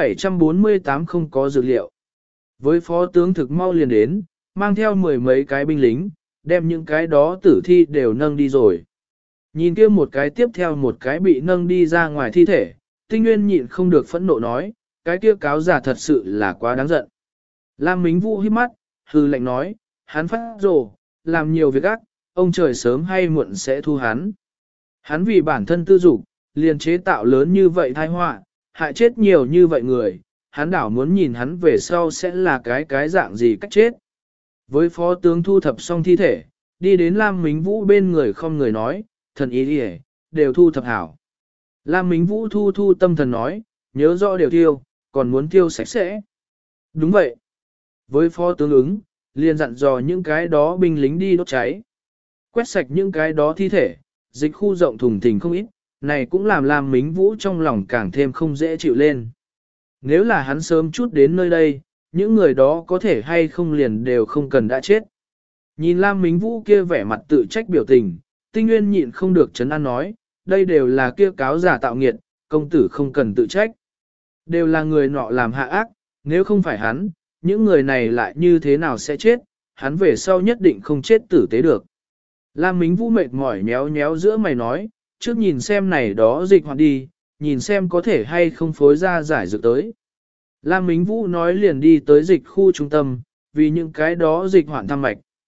Speaker 1: 748 không có dược liệu. Với phó tướng thực mau liền đến, mang theo 10 mấy cái binh lính, đem những cái đó tử thi đều nâng đi rồi. Nhìn kia một cái tiếp theo một cái bị nâng đi ra ngoài thi thể, Tinh Nguyên nhịn không được phẫn nộ nói, cái kia cáo giả thật sự là quá đáng giận. Lam Mính Vũ hít mắt, hư lệnh nói, hắn phát rồ, làm nhiều việc ác, ông trời sớm hay muộn sẽ thu hắn. Hắn vì bản thân tư dục, liền chế tạo lớn như vậy tai họa, hại chết nhiều như vậy người, hắn đảo muốn nhìn hắn về sau sẽ là cái dạng gì cách chết. Với phó tướng thu thập xong thi thể, đi đến Lam Mính Vũ bên người không người nói, thần ý đi đều thu thập hảo. Lam Mính Vũ thu tâm thần nói, nhớ rõ đều tiêu, còn muốn tiêu sạch sẽ. Đúng vậy. Với phó tướng ứng, liền dặn dò những cái đó binh lính đi đốt cháy. Quét sạch những cái đó thi thể, dịch khu rộng thùng thình không ít, này cũng làm Lam Mính Vũ trong lòng càng thêm không dễ chịu lên. Nếu là hắn sớm chút đến nơi đây, những người đó có thể hay không liền đều không cần đã chết. Nhìn Lam Mính Vũ kia vẻ mặt tự trách biểu tình, Tinh Nguyên nhịn không được chấn an nói, đây đều là kia cáo giả tạo nghiệt, công tử không cần tự trách. Đều là người nọ làm hạ ác, nếu không phải hắn, những người này lại như thế nào sẽ chết, hắn về sau nhất định không chết tử tế được. Lam Mính Vũ mệt mỏi nhéo nhéo giữa mày nói, trước nhìn xem này đó dịch hoạn đi, nhìn xem có thể hay không phối ra giải dược tới. Lam Mính Vũ nói liền đi tới dịch khu trung tâm, vì những cái đó dịch hoạn thăm mạch.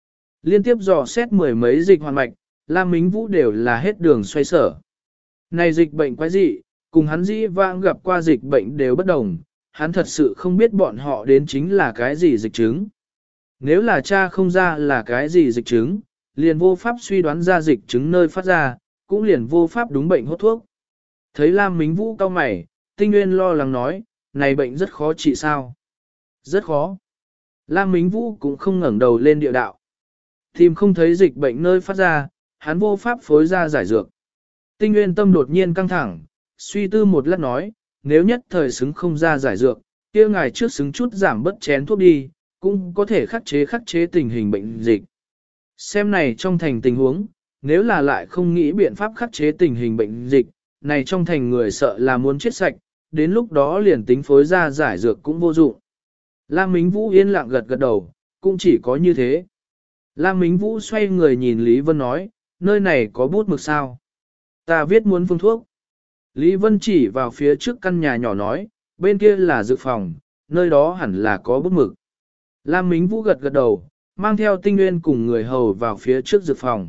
Speaker 1: Liên tiếp dò xét mười mấy dịch hoàn mạch, Lam Mính Vũ đều là hết đường xoay sở. Này dịch bệnh quái dị, cùng hắn dĩ vãng gặp qua dịch bệnh đều bất đồng, hắn thật sự không biết bọn họ đến chính là cái gì dịch chứng. Nếu là cha không ra là cái gì dịch chứng, liền vô pháp suy đoán ra dịch chứng nơi phát ra, cũng liền vô pháp đúng bệnh hốt thuốc. Thấy Lam Mính Vũ cau mày, Tinh Nguyên lo lắng nói, này bệnh rất khó trị sao? Rất khó. Lam Mính Vũ cũng không ngẩng đầu lên địa đạo. Tìm không thấy dịch bệnh nơi phát ra, hắn vô pháp phối ra giải dược. Tinh Nguyên tâm đột nhiên căng thẳng, suy tư một lát nói, nếu nhất thời xứng không ra giải dược, kia ngài trước xứng chút giảm bớt chén thuốc đi, cũng có thể khắc chế tình hình bệnh dịch. Xem này trong thành tình huống, nếu là lại không nghĩ biện pháp khắc chế tình hình bệnh dịch, này trong thành người sợ là muốn chết sạch, đến lúc đó liền tính phối ra giải dược cũng vô dụng. Lam Mính Vũ yên lặng gật gật đầu, cũng chỉ có như thế. Lam Mính Vũ xoay người nhìn Lý Vân nói, nơi này có bút mực sao? Ta viết muốn phương thuốc. Lý Vân chỉ vào phía trước căn nhà nhỏ nói, bên kia là dược phòng, nơi đó hẳn là có bút mực. Lam Mính Vũ gật gật đầu, mang theo Tinh Nguyên cùng người hầu vào phía trước dược phòng.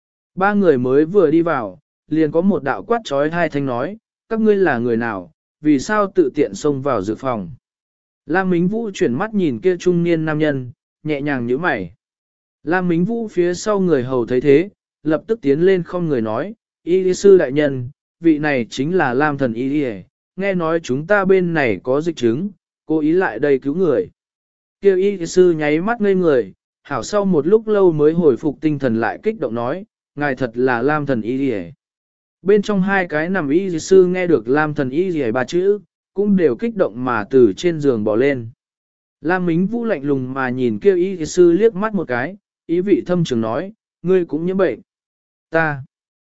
Speaker 1: Ba người mới vừa đi vào, liền có một đạo quát trói hai thanh nói, các ngươi là người nào, vì sao tự tiện xông vào dược phòng. Lam Mính Vũ chuyển mắt nhìn kia trung niên nam nhân, nhẹ nhàng nhíu mày. Lam Mính Vũ phía sau người hầu thấy thế, lập tức tiến lên không người nói, y sư đại nhân, vị này chính là Lam thần y nghe nói chúng ta bên này có dịch chứng, cố ý lại đây cứu người. Kêu y sư nháy mắt ngây người, hảo sau một lúc lâu mới hồi phục tinh thần lại kích động nói, ngài thật là Lam thần y Bên trong hai cái nằm y sư nghe được Lam thần y ba chữ, cũng đều kích động mà từ trên giường bỏ lên. Lam Mính Vũ lạnh lùng mà nhìn kêu y sư liếc mắt một cái, ý vị thâm trường nói, ngươi cũng nhiễm bệnh. Ta.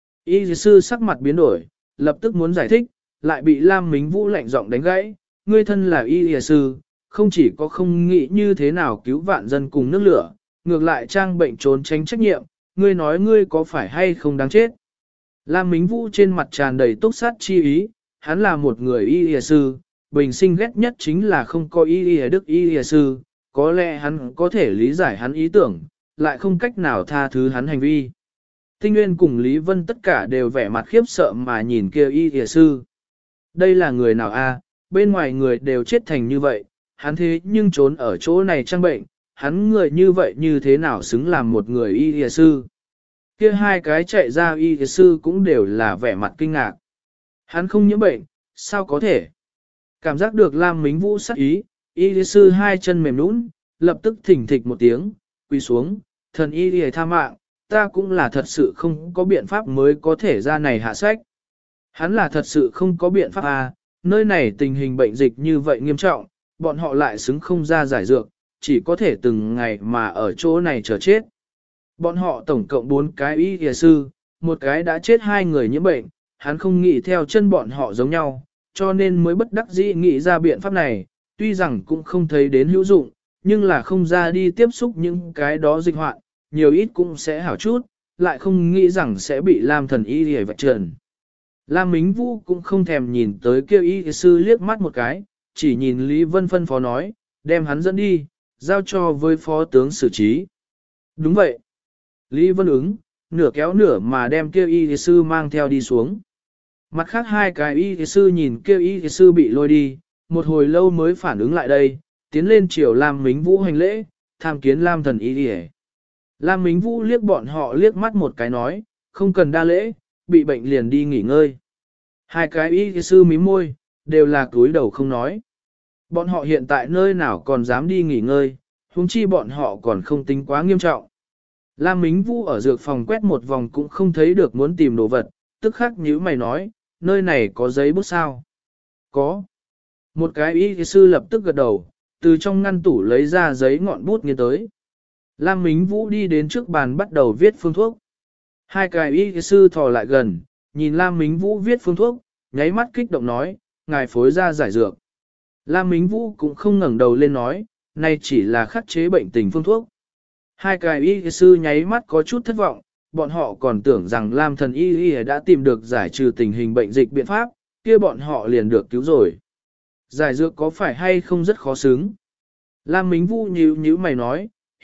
Speaker 1: Y sư sắc mặt biến đổi, lập tức muốn giải thích, lại bị Lam Mính Vũ lạnh giọng đánh gãy, ngươi thân là y sư, không chỉ có không nghĩ như thế nào cứu vạn dân cùng nước lửa, ngược lại trang bệnh trốn tránh trách nhiệm, ngươi nói ngươi có phải hay không đáng chết. Lam Mính Vũ trên mặt tràn đầy túc sát chi ý, hắn là một người y sư, bình sinh ghét nhất chính là không có y đức y sư, có lẽ hắn có thể lý giải hắn ý tưởng, lại không cách nào tha thứ hắn hành vi. Tinh Nguyên cùng Lý Vân tất cả đều vẻ mặt khiếp sợ mà nhìn kia y sư. Đây là người nào a? Bên ngoài người đều chết thành như vậy, hắn thế nhưng trốn ở chỗ này trang bệnh, hắn người như vậy như thế nào xứng làm một người y sư. Kia hai cái chạy ra y sư cũng đều là vẻ mặt kinh ngạc. Hắn không nhiễm bệnh, sao có thể? Cảm giác được Lam Mính Vũ sắc ý, y sư hai chân mềm nũng, lập tức thỉnh thịch một tiếng, quỳ xuống, thần y tha mạng, ta cũng là thật sự không có biện pháp mới có thể ra này hạ sách. Hắn là thật sự không có biện pháp à, nơi này tình hình bệnh dịch như vậy nghiêm trọng, bọn họ lại xứng không ra giải dược, chỉ có thể từng ngày mà ở chỗ này chờ chết. Bọn họ tổng cộng 4 cái y sư, một cái đã chết 2 người nhiễm bệnh, hắn không nghĩ theo chân bọn họ giống nhau, cho nên mới bất đắc dĩ nghĩ ra biện pháp này, tuy rằng cũng không thấy đến hữu dụng, nhưng là không ra đi tiếp xúc những cái đó dịch hoạn, nhiều ít cũng sẽ hảo chút, lại không nghĩ rằng sẽ bị Lam thần y hề vạch trần. Lam Mính Vũ cũng không thèm nhìn tới kêu y sư liếc mắt một cái, chỉ nhìn Lý Vân phân phó nói, đem hắn dẫn đi, giao cho với phó tướng xử trí. Đúng vậy. Lý Vân ứng, nửa kéo nửa mà đem kêu y sư mang theo đi xuống. Mặt khác hai cái y sư nhìn kêu y sư bị lôi đi, một hồi lâu mới phản ứng lại đây, tiến lên chiều Lam Mính Vũ hành lễ, tham kiến Lam thần y hề. Lam Mính Vũ liếc bọn họ liếc mắt một cái nói, không cần đa lễ, bị bệnh liền đi nghỉ ngơi. Hai cái y sư mím môi, đều là cúi đầu không nói. Bọn họ hiện tại nơi nào còn dám đi nghỉ ngơi, huống chi bọn họ còn không tính quá nghiêm trọng. Lam Mính Vũ ở dược phòng quét một vòng cũng không thấy được muốn tìm đồ vật, tức khắc nhíu mày nói, nơi này có giấy bút sao? Có. Một cái y sư lập tức gật đầu, từ trong ngăn tủ lấy ra giấy ngọn bút nghiên tới. Lam Mính Vũ đi đến trước bàn bắt đầu viết phương thuốc. Hai cái y sư thò lại gần, nhìn Lam Mính Vũ viết phương thuốc, nháy mắt kích động nói, ngài phối ra giải dược. Lam Mính Vũ cũng không ngẩng đầu lên nói, này chỉ là khắc chế bệnh tình phương thuốc. Hai cái y sư nháy mắt có chút thất vọng, bọn họ còn tưởng rằng Lam thần y đã tìm được giải trừ tình hình bệnh dịch biện pháp, kia bọn họ liền được cứu rồi. Giải dược có phải hay không rất khó xứng? Lam Mính Vũ nhíu mày nói,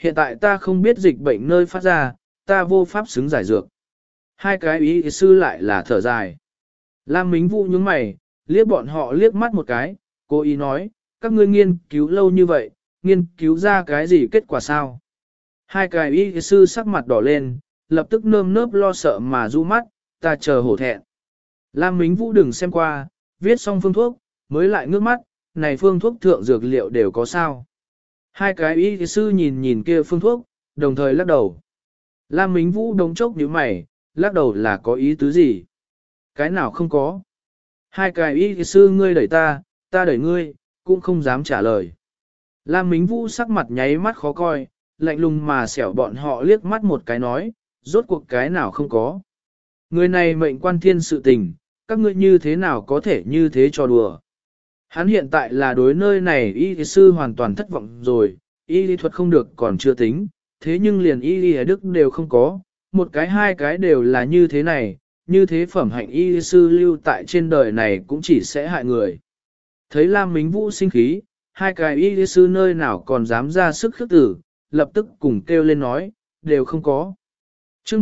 Speaker 1: Hiện tại ta không biết dịch bệnh nơi phát ra, ta vô pháp xứng giải dược. Hai cái ý sư lại là thở dài. Lam Mính Vũ nhướng mày, liếc bọn họ liếc mắt một cái, cố ý nói, các ngươi nghiên cứu lâu như vậy, nghiên cứu ra cái gì kết quả sao? Hai cái ý sư sắc mặt đỏ lên, lập tức nơm nớp lo sợ mà du mắt, ta chờ hổ thẹn. Lam Mính Vũ đừng xem qua, viết xong phương thuốc, mới lại ngước mắt, này phương thuốc thượng dược liệu đều có sao? Hai cái ý sư nhìn nhìn kia phương thuốc, đồng thời lắc đầu. Lam Mính Vũ đống chốc nhíu mày, lắc đầu là có ý tứ gì? Cái nào không có? Hai cái ý sư ngươi đẩy ta đẩy ngươi, cũng không dám trả lời. Lam Mính Vũ sắc mặt nháy mắt khó coi, lạnh lùng mà xẻo bọn họ liếc mắt một cái nói, rốt cuộc cái nào không có. Người này mệnh quan thiên sự tình, các ngươi như thế nào có thể như thế cho đùa. Hắn hiện tại là đối nơi này y sư hoàn toàn thất vọng rồi, y lý thuật không được còn chưa tính, thế nhưng liền y lý đức đều không có, một cái hai cái đều là như thế này, như thế phẩm hạnh y sư lưu tại trên đời này cũng chỉ sẽ hại người. Thấy Lam Mính Vũ sinh khí, hai cái y sư nơi nào còn dám ra sức khước tử, lập tức cùng kêu lên nói, đều không có. Chương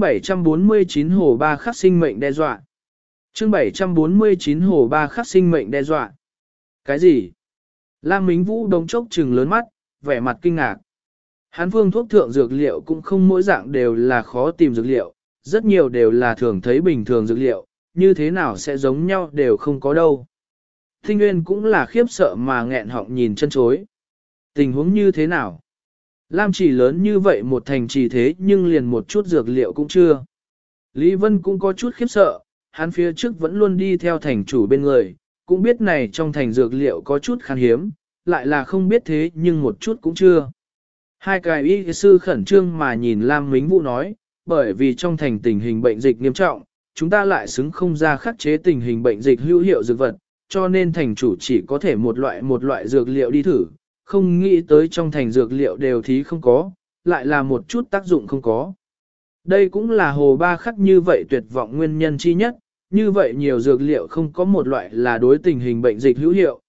Speaker 1: 749 Hồ Ba khắc sinh mệnh đe dọa. Chương 749 Hồ Ba khắc sinh mệnh đe dọa. Cái gì? Lam Mính Vũ đống chốc trừng lớn mắt, vẻ mặt kinh ngạc. Hắn phương thuốc thượng dược liệu cũng không mỗi dạng đều là khó tìm dược liệu, rất nhiều đều là thường thấy bình thường dược liệu, như thế nào sẽ giống nhau đều không có đâu. Tinh Nguyên cũng là khiếp sợ mà nghẹn họng nhìn chân chối. Tình huống như thế nào? Lam chỉ lớn như vậy một thành trì thế nhưng liền một chút dược liệu cũng chưa. Lý Vân cũng có chút khiếp sợ, hắn phía trước vẫn luôn đi theo thành chủ bên người, cũng biết này trong thành dược liệu có chút khan hiếm, lại là không biết thế nhưng một chút cũng chưa. Hai cái y sư khẩn trương mà nhìn Lam Mính Vũ nói, bởi vì trong thành tình hình bệnh dịch nghiêm trọng, chúng ta lại xứng không ra khắc chế tình hình bệnh dịch hữu hiệu dược vật, cho nên thành chủ chỉ có thể một loại dược liệu đi thử, không nghĩ tới trong thành dược liệu đều thí không có, lại là một chút tác dụng không có. Đây cũng là Hồ Ba khắc như vậy tuyệt vọng nguyên nhân chi nhất, như vậy nhiều dược liệu không có một loại là đối tình hình bệnh dịch hữu hiệu,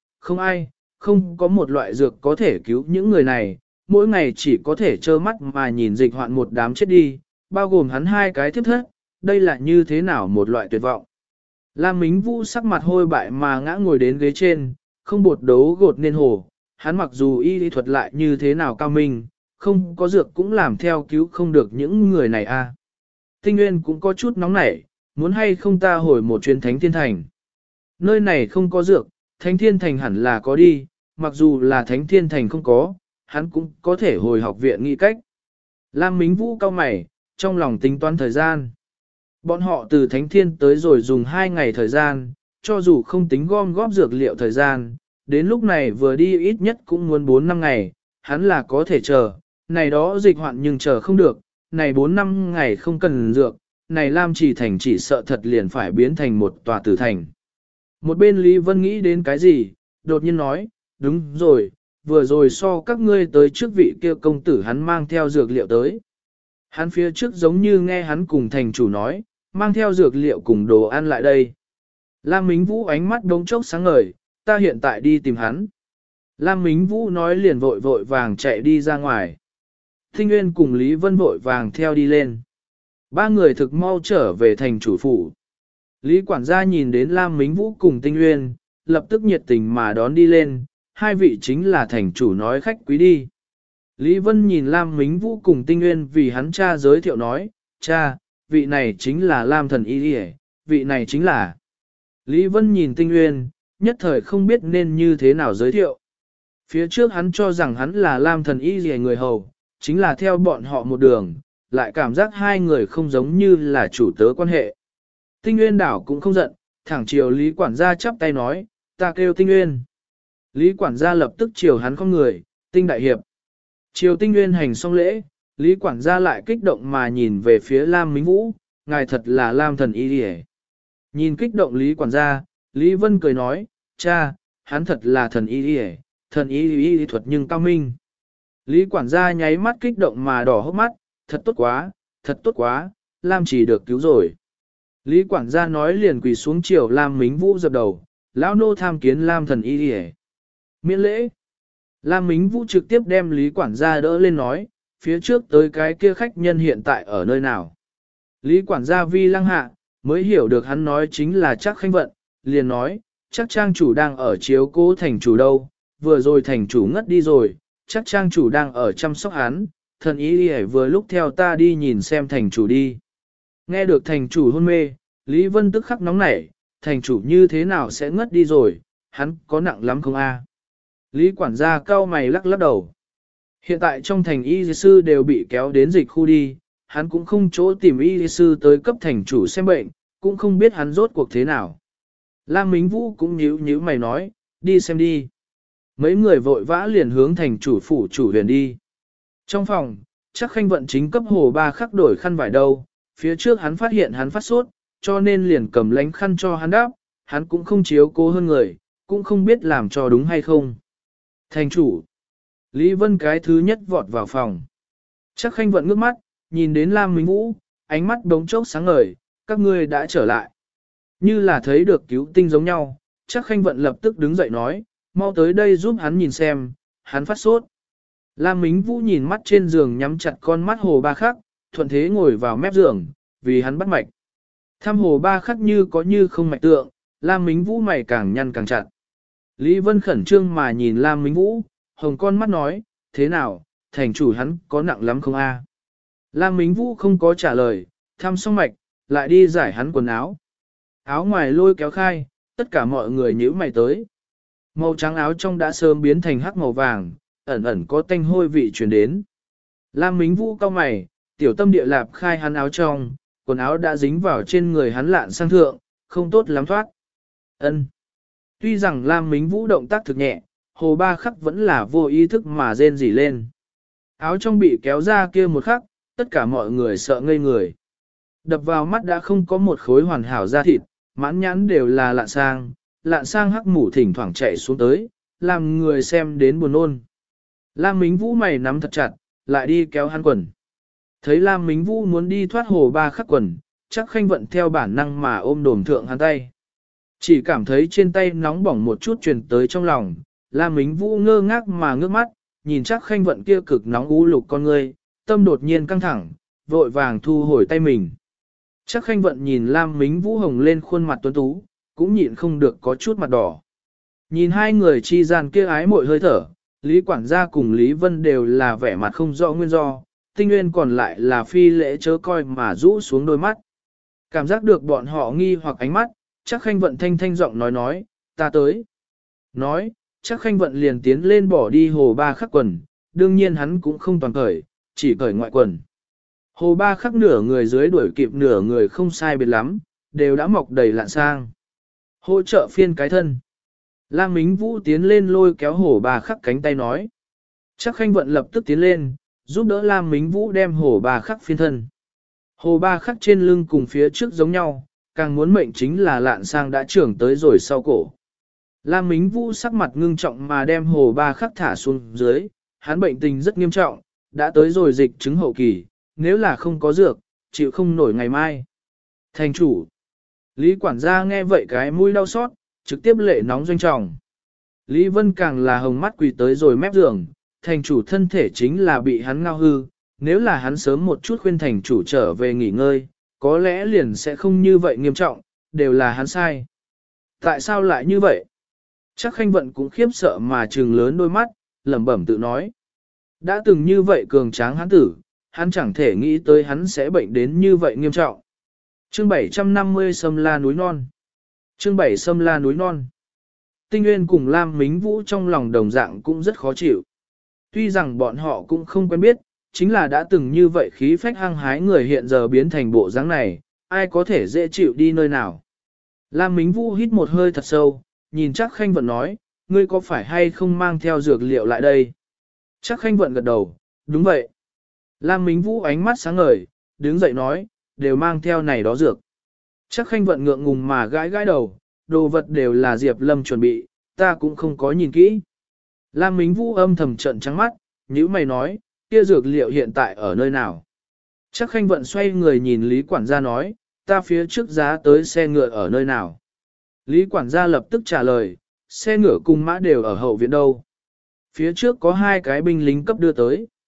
Speaker 1: không có một loại dược có thể cứu những người này, mỗi ngày chỉ có thể trơ mắt mà nhìn dịch hoạn một đám chết đi, bao gồm hắn hai cái thiếp thất, đây là như thế nào một loại tuyệt vọng. Lam Mính Vũ sắc mặt hôi bại mà ngã ngồi đến ghế trên, không bột đấu gột nên hồ, hắn mặc dù y lý thuật lại như thế nào cao minh, không có dược cũng làm theo cứu không được những người này a. Tinh Nguyên cũng có chút nóng nảy, muốn hay không ta hồi một chuyến Thánh Thiên Thành. Nơi này không có dược, Thánh Thiên Thành hẳn là có đi, mặc dù là Thánh Thiên Thành không có, hắn cũng có thể hồi học viện nghĩ cách. Lam Mính Vũ cau mày, trong lòng tính toán thời gian. Bọn họ từ Thánh Thiên tới rồi dùng 2 ngày thời gian, cho dù không tính gom góp dược liệu thời gian, đến lúc này vừa đi ít nhất cũng muốn 4-5 ngày, hắn là có thể chờ, này đó dịch hoạn nhưng chờ không được, này 4-5 ngày không cần dược, này Lam Chỉ Thành chỉ sợ thật liền phải biến thành một tòa tử thành. Một bên Lý Vân nghĩ đến cái gì, đột nhiên nói, đúng rồi, vừa rồi so các ngươi tới trước vị kia công tử hắn mang theo dược liệu tới. Hắn phía trước giống như nghe hắn cùng thành chủ nói, mang theo dược liệu cùng đồ ăn lại đây. Lam Mính Vũ ánh mắt đống chốc sáng ngời, ta hiện tại đi tìm hắn. Lam Mính Vũ nói liền vội vội vàng chạy đi ra ngoài. Tinh Nguyên cùng Lý Vân vội vàng theo đi lên. 3 người thực mau trở về thành chủ phủ. Lý quản gia nhìn đến Lam Mính Vũ cùng Tinh Nguyên, lập tức nhiệt tình mà đón đi lên, hai vị chính là thành chủ nói khách quý đi. Lý Vân nhìn Lam Mính Vũ cùng Tinh Nguyên vì hắn cha giới thiệu nói, cha, vị này chính là Lam thần y đi, vị này chính là. Lý Vân nhìn Tinh Nguyên, nhất thời không biết nên như thế nào giới thiệu. Phía trước hắn cho rằng hắn là Lam thần y gì người hầu, chính là theo bọn họ một đường, lại cảm giác hai người không giống như là chủ tớ quan hệ. Tinh Nguyên đảo cũng không giận, thẳng chiều Lý quản gia chắp tay nói, ta kêu Tinh Nguyên. Lý quản gia lập tức chiều hắn không người, Tinh đại hiệp. Chiều Tinh Nguyên hành xong lễ, Lý quản gia lại kích động mà nhìn về phía Lam Mính Vũ, ngài thật là Lam thần y đi. Nhìn kích động Lý quản gia, Lý Vân cười nói, cha, hắn thật là thần y đi, thần y thuật nhưng cao minh. Lý quản gia nháy mắt kích động mà đỏ hốc mắt, thật tốt quá, Lam chỉ được cứu rồi. Lý quản gia nói liền quỳ xuống chiều Lam Mính Vũ dập đầu, lão nô tham kiến Lam thần y đi. Miễn lễ. Lam Mính Vũ trực tiếp đem Lý quản gia đỡ lên nói, phía trước tới cái kia khách nhân hiện tại ở nơi nào. Lý quản gia vi lăng hạ, mới hiểu được hắn nói chính là chắc khanh vận, liền nói, chắc trang chủ đang ở chiếu cố thành chủ đâu, vừa rồi thành chủ ngất đi rồi, chắc trang chủ đang ở chăm sóc hắn, thần ý đi vừa lúc theo ta đi nhìn xem thành chủ đi. Nghe được thành chủ hôn mê, Lý Vân tức khắc nóng nảy, thành chủ như thế nào sẽ ngất đi rồi, hắn có nặng lắm không a? Lý quản gia cau mày lắc lắc đầu. Hiện tại trong thành y sư đều bị kéo đến dịch khu đi, hắn cũng không chỗ tìm y sư tới cấp thành chủ xem bệnh, cũng không biết hắn rốt cuộc thế nào. Lam Mính Vũ cũng nhíu mày nói, đi xem đi. Mấy người vội vã liền hướng thành chủ phủ chủ huyền đi. Trong phòng, chắc khanh vận chính cấp hồ ba khắc đổi khăn vải đâu, phía trước hắn phát hiện hắn phát sốt, cho nên liền cầm lánh khăn cho hắn đáp, hắn cũng không chiếu cố hơn người, cũng không biết làm cho đúng hay không. Thành chủ, Lý Vân cái thứ nhất vọt vào phòng. Chắc khanh vận ngước mắt, nhìn đến Lam Mính Vũ, ánh mắt đống chốc sáng ngời, các ngươi đã trở lại. Như là thấy được cứu tinh giống nhau, chắc khanh vận lập tức đứng dậy nói, mau tới đây giúp hắn nhìn xem, hắn phát sốt. Lam Mính Vũ nhìn mắt trên giường nhắm chặt con mắt hồ ba khắc, thuận thế ngồi vào mép giường, vì hắn bắt mạch. Thăm hồ ba khắc như có như không mạch tượng, Lam Mính Vũ mày càng nhăn càng chặt. Lý Vân khẩn trương mà nhìn Lam Mính Vũ, hồng con mắt nói, thế nào, thành chủ hắn có nặng lắm không a? Lam Mính Vũ không có trả lời, thăm xong mạch, lại đi giải hắn quần áo. Áo ngoài lôi kéo khai, tất cả mọi người nhíu mày tới. Màu trắng áo trong đã sớm biến thành hắc màu vàng, ẩn ẩn có tanh hôi vị truyền đến. Lam Mính Vũ cau mày, tiểu tâm địa lạp khai hắn áo trong, quần áo đã dính vào trên người hắn lạn sang thượng, không tốt lắm thoát. Ân. Tuy rằng Lam Mính Vũ động tác thực nhẹ, hồ ba khắc vẫn là vô ý thức mà rên rỉ lên. Áo trong bị kéo ra kia một khắc, tất cả mọi người sợ ngây người. Đập vào mắt đã không có một khối hoàn hảo da thịt, mãn nhãn đều là lạn sang hắc mủ thỉnh thoảng chạy xuống tới, làm người xem đến buồn nôn. Lam Mính Vũ mày nắm thật chặt, lại đi kéo hắn quần. Thấy Lam Mính Vũ muốn đi thoát hồ ba khắc quần, chắc khanh vận theo bản năng mà ôm đồm thượng hắn tay. Chỉ cảm thấy trên tay nóng bỏng một chút truyền tới trong lòng, Lam Mính Vũ ngơ ngác mà ngước mắt, nhìn chắc khanh vận kia cực nóng u lục con ngươi, tâm đột nhiên căng thẳng, vội vàng thu hồi tay mình. Chắc khanh vận nhìn Lam Mính Vũ hồng lên khuôn mặt tuấn tú, cũng nhịn không được có chút mặt đỏ. Nhìn hai người chi gian kia ái mội hơi thở, Lý quản gia cùng Lý Vân đều là vẻ mặt không rõ nguyên do, Tinh Nguyên còn lại là phi lễ chớ coi mà rũ xuống đôi mắt. Cảm giác được bọn họ nghi hoặc ánh mắt, chắc khanh vận thanh giọng nói, ta tới. Nói, chắc khanh vận liền tiến lên bỏ đi hồ ba khắc quần, đương nhiên hắn cũng không toàn cởi, chỉ cởi ngoại quần. Hồ ba khắc nửa người dưới đuổi kịp nửa người không sai biệt lắm, đều đã mọc đầy lạn sang. Hỗ trợ phiên cái thân. Lam Mính Vũ tiến lên lôi kéo hồ ba khắc cánh tay nói. Chắc khanh vận lập tức tiến lên, giúp đỡ Lam Mính Vũ đem hồ ba khắc phiên thân. Hồ ba khắc trên lưng cùng phía trước giống nhau, càng muốn mệnh chính là lạn sang đã trưởng tới rồi sau cổ. Lam Mính Vũ sắc mặt ngưng trọng mà đem hồ ba khắc thả xuống dưới, hắn bệnh tình rất nghiêm trọng, đã tới rồi dịch chứng hậu kỳ, nếu là không có dược, chịu không nổi ngày mai. Thành chủ, Lý quản gia nghe vậy cái mũi đau xót, trực tiếp lệ nóng doanh trọng. Lý Vân càng là hồng mắt quỳ tới rồi mép giường, thành chủ thân thể chính là bị hắn ngao hư, nếu là hắn sớm một chút khuyên thành chủ trở về nghỉ ngơi, có lẽ liền sẽ không như vậy nghiêm trọng, đều là hắn sai. Tại sao lại như vậy? Chắc khanh vận cũng khiếp sợ mà trừng lớn đôi mắt, lẩm bẩm tự nói. Đã từng như vậy cường tráng hắn tử, hắn chẳng thể nghĩ tới hắn sẽ bệnh đến như vậy nghiêm trọng. Chương 750 Sâm La núi non. Chương 7 Sâm La núi non. Tinh Nguyên cùng Lam Mính Vũ trong lòng đồng dạng cũng rất khó chịu. Tuy rằng bọn họ cũng không quen biết, chính là đã từng như vậy khí phách hăng hái người hiện giờ biến thành bộ dáng này, ai có thể dễ chịu đi nơi nào. Lam Mính Vũ hít một hơi thật sâu, nhìn chắc khanh vận nói, ngươi có phải hay không mang theo dược liệu lại đây? Chắc khanh vận gật đầu, đúng vậy. Lam Mính Vũ ánh mắt sáng ngời, đứng dậy nói, đều mang theo này đó dược. Chắc khanh vận ngượng ngùng mà gãi gãi đầu, đồ vật đều là Diệp Lâm chuẩn bị, ta cũng không có nhìn kỹ. Lam Mính Vũ âm thầm trợn trắng mắt, nhíu mày nói, kia dược liệu hiện tại ở nơi nào? Chắc khanh vận xoay người nhìn Lý quản gia nói, ta phía trước giá tới xe ngựa ở nơi nào? Lý quản gia lập tức trả lời, xe ngựa cùng mã đều ở hậu viện đâu. Phía trước có hai cái binh lính cấp đưa tới.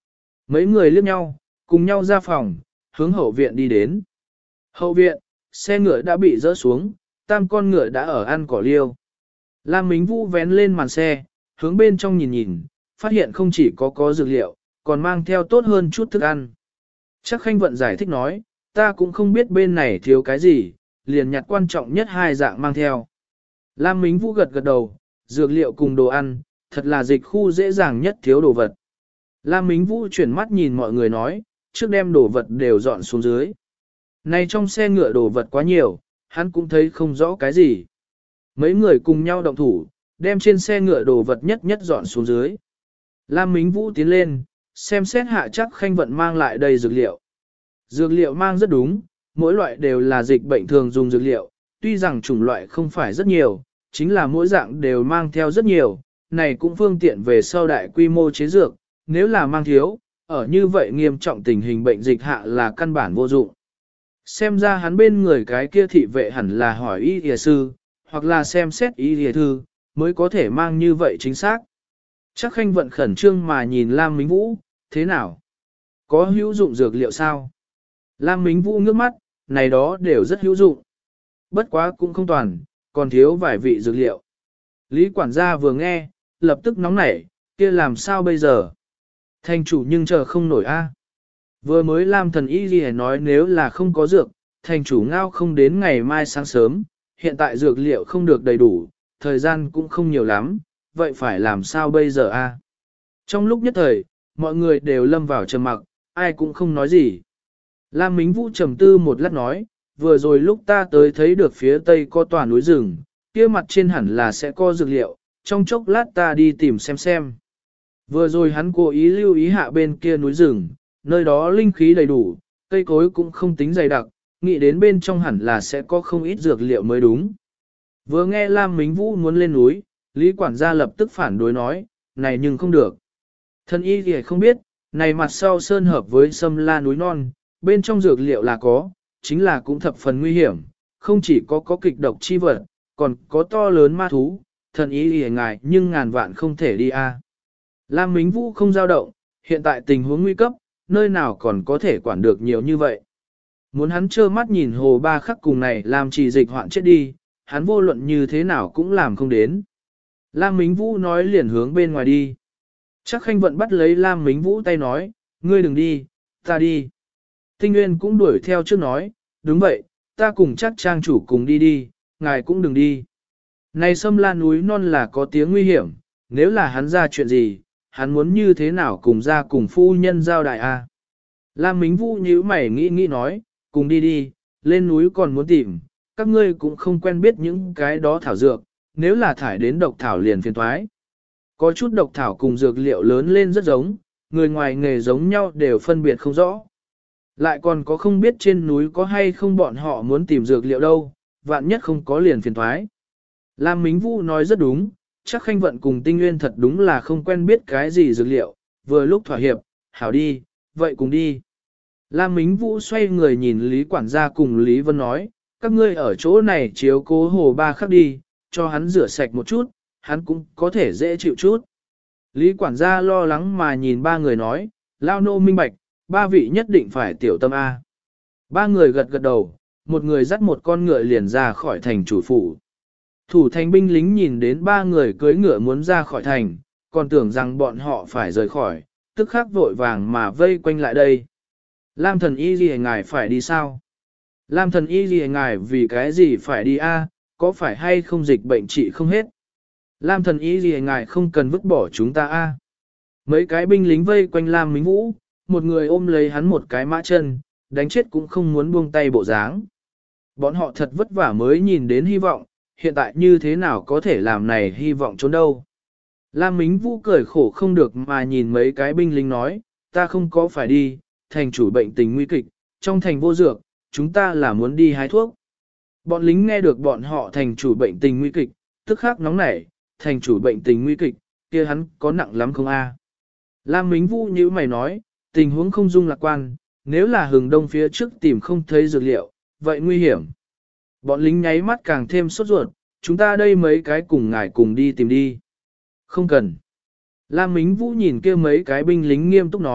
Speaker 1: Mấy người liếc nhau, cùng nhau ra phòng, hướng hậu viện đi đến. Hậu viện, xe ngựa đã bị dỡ xuống, tam con ngựa đã ở ăn cỏ liêu. Lam Mính Vũ vén lên màn xe, hướng bên trong nhìn nhìn, phát hiện không chỉ có dược liệu, còn mang theo tốt hơn chút thức ăn. Chắc Khanh Vận giải thích nói, ta cũng không biết bên này thiếu cái gì, liền nhặt quan trọng nhất hai dạng mang theo. Lam Mính Vũ gật gật đầu, dược liệu cùng đồ ăn, thật là dịch khu dễ dàng nhất thiếu đồ vật. Lam Mính Vũ chuyển mắt nhìn mọi người nói, trước đem đồ vật đều dọn xuống dưới. Này trong xe ngựa đồ vật quá nhiều, hắn cũng thấy không rõ cái gì. Mấy người cùng nhau động thủ, đem trên xe ngựa đồ vật nhất nhất dọn xuống dưới. Lam Mính Vũ tiến lên, xem xét hạ chắc Khanh Vận mang lại đầy dược liệu. Dược liệu mang rất đúng, mỗi loại đều là dịch bệnh thường dùng dược liệu, tuy rằng chủng loại không phải rất nhiều, chính là mỗi dạng đều mang theo rất nhiều, này cũng phương tiện về sau đại quy mô chế dược, nếu là mang thiếu, ở như vậy nghiêm trọng tình hình bệnh dịch hạ là căn bản vô dụng. Xem ra hắn bên người cái kia thị vệ hẳn là hỏi y y sư, hoặc là xem xét y y thư, mới có thể mang như vậy chính xác. Chắc Khanh Vận khẩn trương mà nhìn Lam Mính Vũ, thế nào? Có hữu dụng dược liệu sao? Lam Mính Vũ ngước mắt, này đó đều rất hữu dụng. Bất quá cũng không toàn, còn thiếu vài vị dược liệu. Lý quản gia vừa nghe, lập tức nóng nảy, kia làm sao bây giờ? Thành chủ nhưng chờ không nổi a. Vừa mới Lam thần y gì nói nếu là không có dược, thành chủ ngao không đến ngày mai sáng sớm, hiện tại dược liệu không được đầy đủ, thời gian cũng không nhiều lắm, vậy phải làm sao bây giờ a? Trong lúc nhất thời, mọi người đều lâm vào trầm mặc, ai cũng không nói gì. Lam Mính Vũ trầm tư một lát nói, vừa rồi lúc ta tới thấy được phía tây có tòa núi rừng, kia mặt trên hẳn là sẽ có dược liệu, trong chốc lát ta đi tìm xem. Vừa rồi hắn cố ý lưu ý hạ bên kia núi rừng, nơi đó linh khí đầy đủ, cây cối cũng không tính dày đặc, nghĩ đến bên trong hẳn là sẽ có không ít dược liệu mới đúng. Vừa nghe Lam Mính Vũ muốn lên núi, Lý quản gia lập tức phản đối nói, này nhưng không được. Thân y thì không biết, này mặt sau sơn hợp với sâm la núi non, bên trong dược liệu là có, chính là cũng thập phần nguy hiểm, không chỉ có kịch độc chi vật, còn có to lớn ma thú, thần y thì ngài nhưng ngàn vạn không thể đi a. Lam Mính Vũ không dao động, hiện tại tình huống nguy cấp, nơi nào còn có thể quản được nhiều như vậy. Muốn hắn trơ mắt nhìn hồ ba khắc cùng này làm chỉ dịch hoạn chết đi, hắn vô luận như thế nào cũng làm không đến. Lam Mính Vũ nói liền hướng bên ngoài đi. Chắc Khanh Vận bắt lấy Lam Mính Vũ tay nói, ngươi đừng đi, ta đi. Tinh Nguyên cũng đuổi theo trước nói, đúng vậy, ta cùng chắc trang chủ cùng đi, ngài cũng đừng đi. Này sâm la núi non là có tiếng nguy hiểm, nếu là hắn ra chuyện gì, hắn muốn như thế nào cùng ra cùng phu nhân giao đại a? Lam Mính Vũ nhíu mày nghĩ nói, cùng đi, lên núi còn muốn tìm, các ngươi cũng không quen biết những cái đó thảo dược, nếu là thải đến độc thảo liền phiền thoái. Có chút độc thảo cùng dược liệu lớn lên rất giống, người ngoài nghề giống nhau đều phân biệt không rõ. Lại còn có không biết trên núi có hay không bọn họ muốn tìm dược liệu đâu, vạn nhất không có liền phiền thoái. Lam Mính Vũ nói rất đúng, chắc Khanh Vận cùng Tinh Nguyên thật đúng là không quen biết cái gì dược liệu, vừa lúc thỏa hiệp, hảo đi, vậy cùng đi. Lam Mính Vũ xoay người nhìn Lý quản gia cùng Lý Vân nói, các ngươi ở chỗ này chiếu cố hồ ba khắc đi, cho hắn rửa sạch một chút, hắn cũng có thể dễ chịu chút. Lý quản gia lo lắng mà nhìn ba người nói, lao nô minh bạch, ba vị nhất định phải tiểu tâm A. Ba người gật gật đầu, một người dắt một con ngựa liền ra khỏi thành chủ phủ. Thủ thành binh lính nhìn đến ba người cưỡi ngựa muốn ra khỏi thành, còn tưởng rằng bọn họ phải rời khỏi, tức khắc vội vàng mà vây quanh lại đây. Lam thần y gì ngài phải đi sao? Lam thần y gì ngài vì cái gì phải đi a? Có phải hay không dịch bệnh trị không hết? Lam thần y gì ngài không cần vứt bỏ chúng ta a? Mấy cái binh lính vây quanh Lam Mính Vũ, một người ôm lấy hắn một cái mã chân, đánh chết cũng không muốn buông tay bộ dáng. Bọn họ thật vất vả mới nhìn đến hy vọng, hiện tại như thế nào có thể làm này hy vọng trốn đâu. Lam Mính Vũ cười khổ không được mà nhìn mấy cái binh lính nói, ta không có phải đi, thành chủ bệnh tình nguy kịch, trong thành vô dược, chúng ta là muốn đi hái thuốc. Bọn lính nghe được bọn họ thành chủ bệnh tình nguy kịch, tức khắc nóng nảy, thành chủ bệnh tình nguy kịch, kia hắn có nặng lắm không a? Lam Mính Vũ như mày nói, tình huống không dung lạc quan, nếu là hừng đông phía trước tìm không thấy dược liệu, vậy nguy hiểm. Bọn lính nháy mắt càng thêm sốt ruột, chúng ta đây mấy cái cùng ngài cùng đi tìm đi. Không cần. Lam Mính Vũ nhìn kia mấy cái binh lính nghiêm túc nói,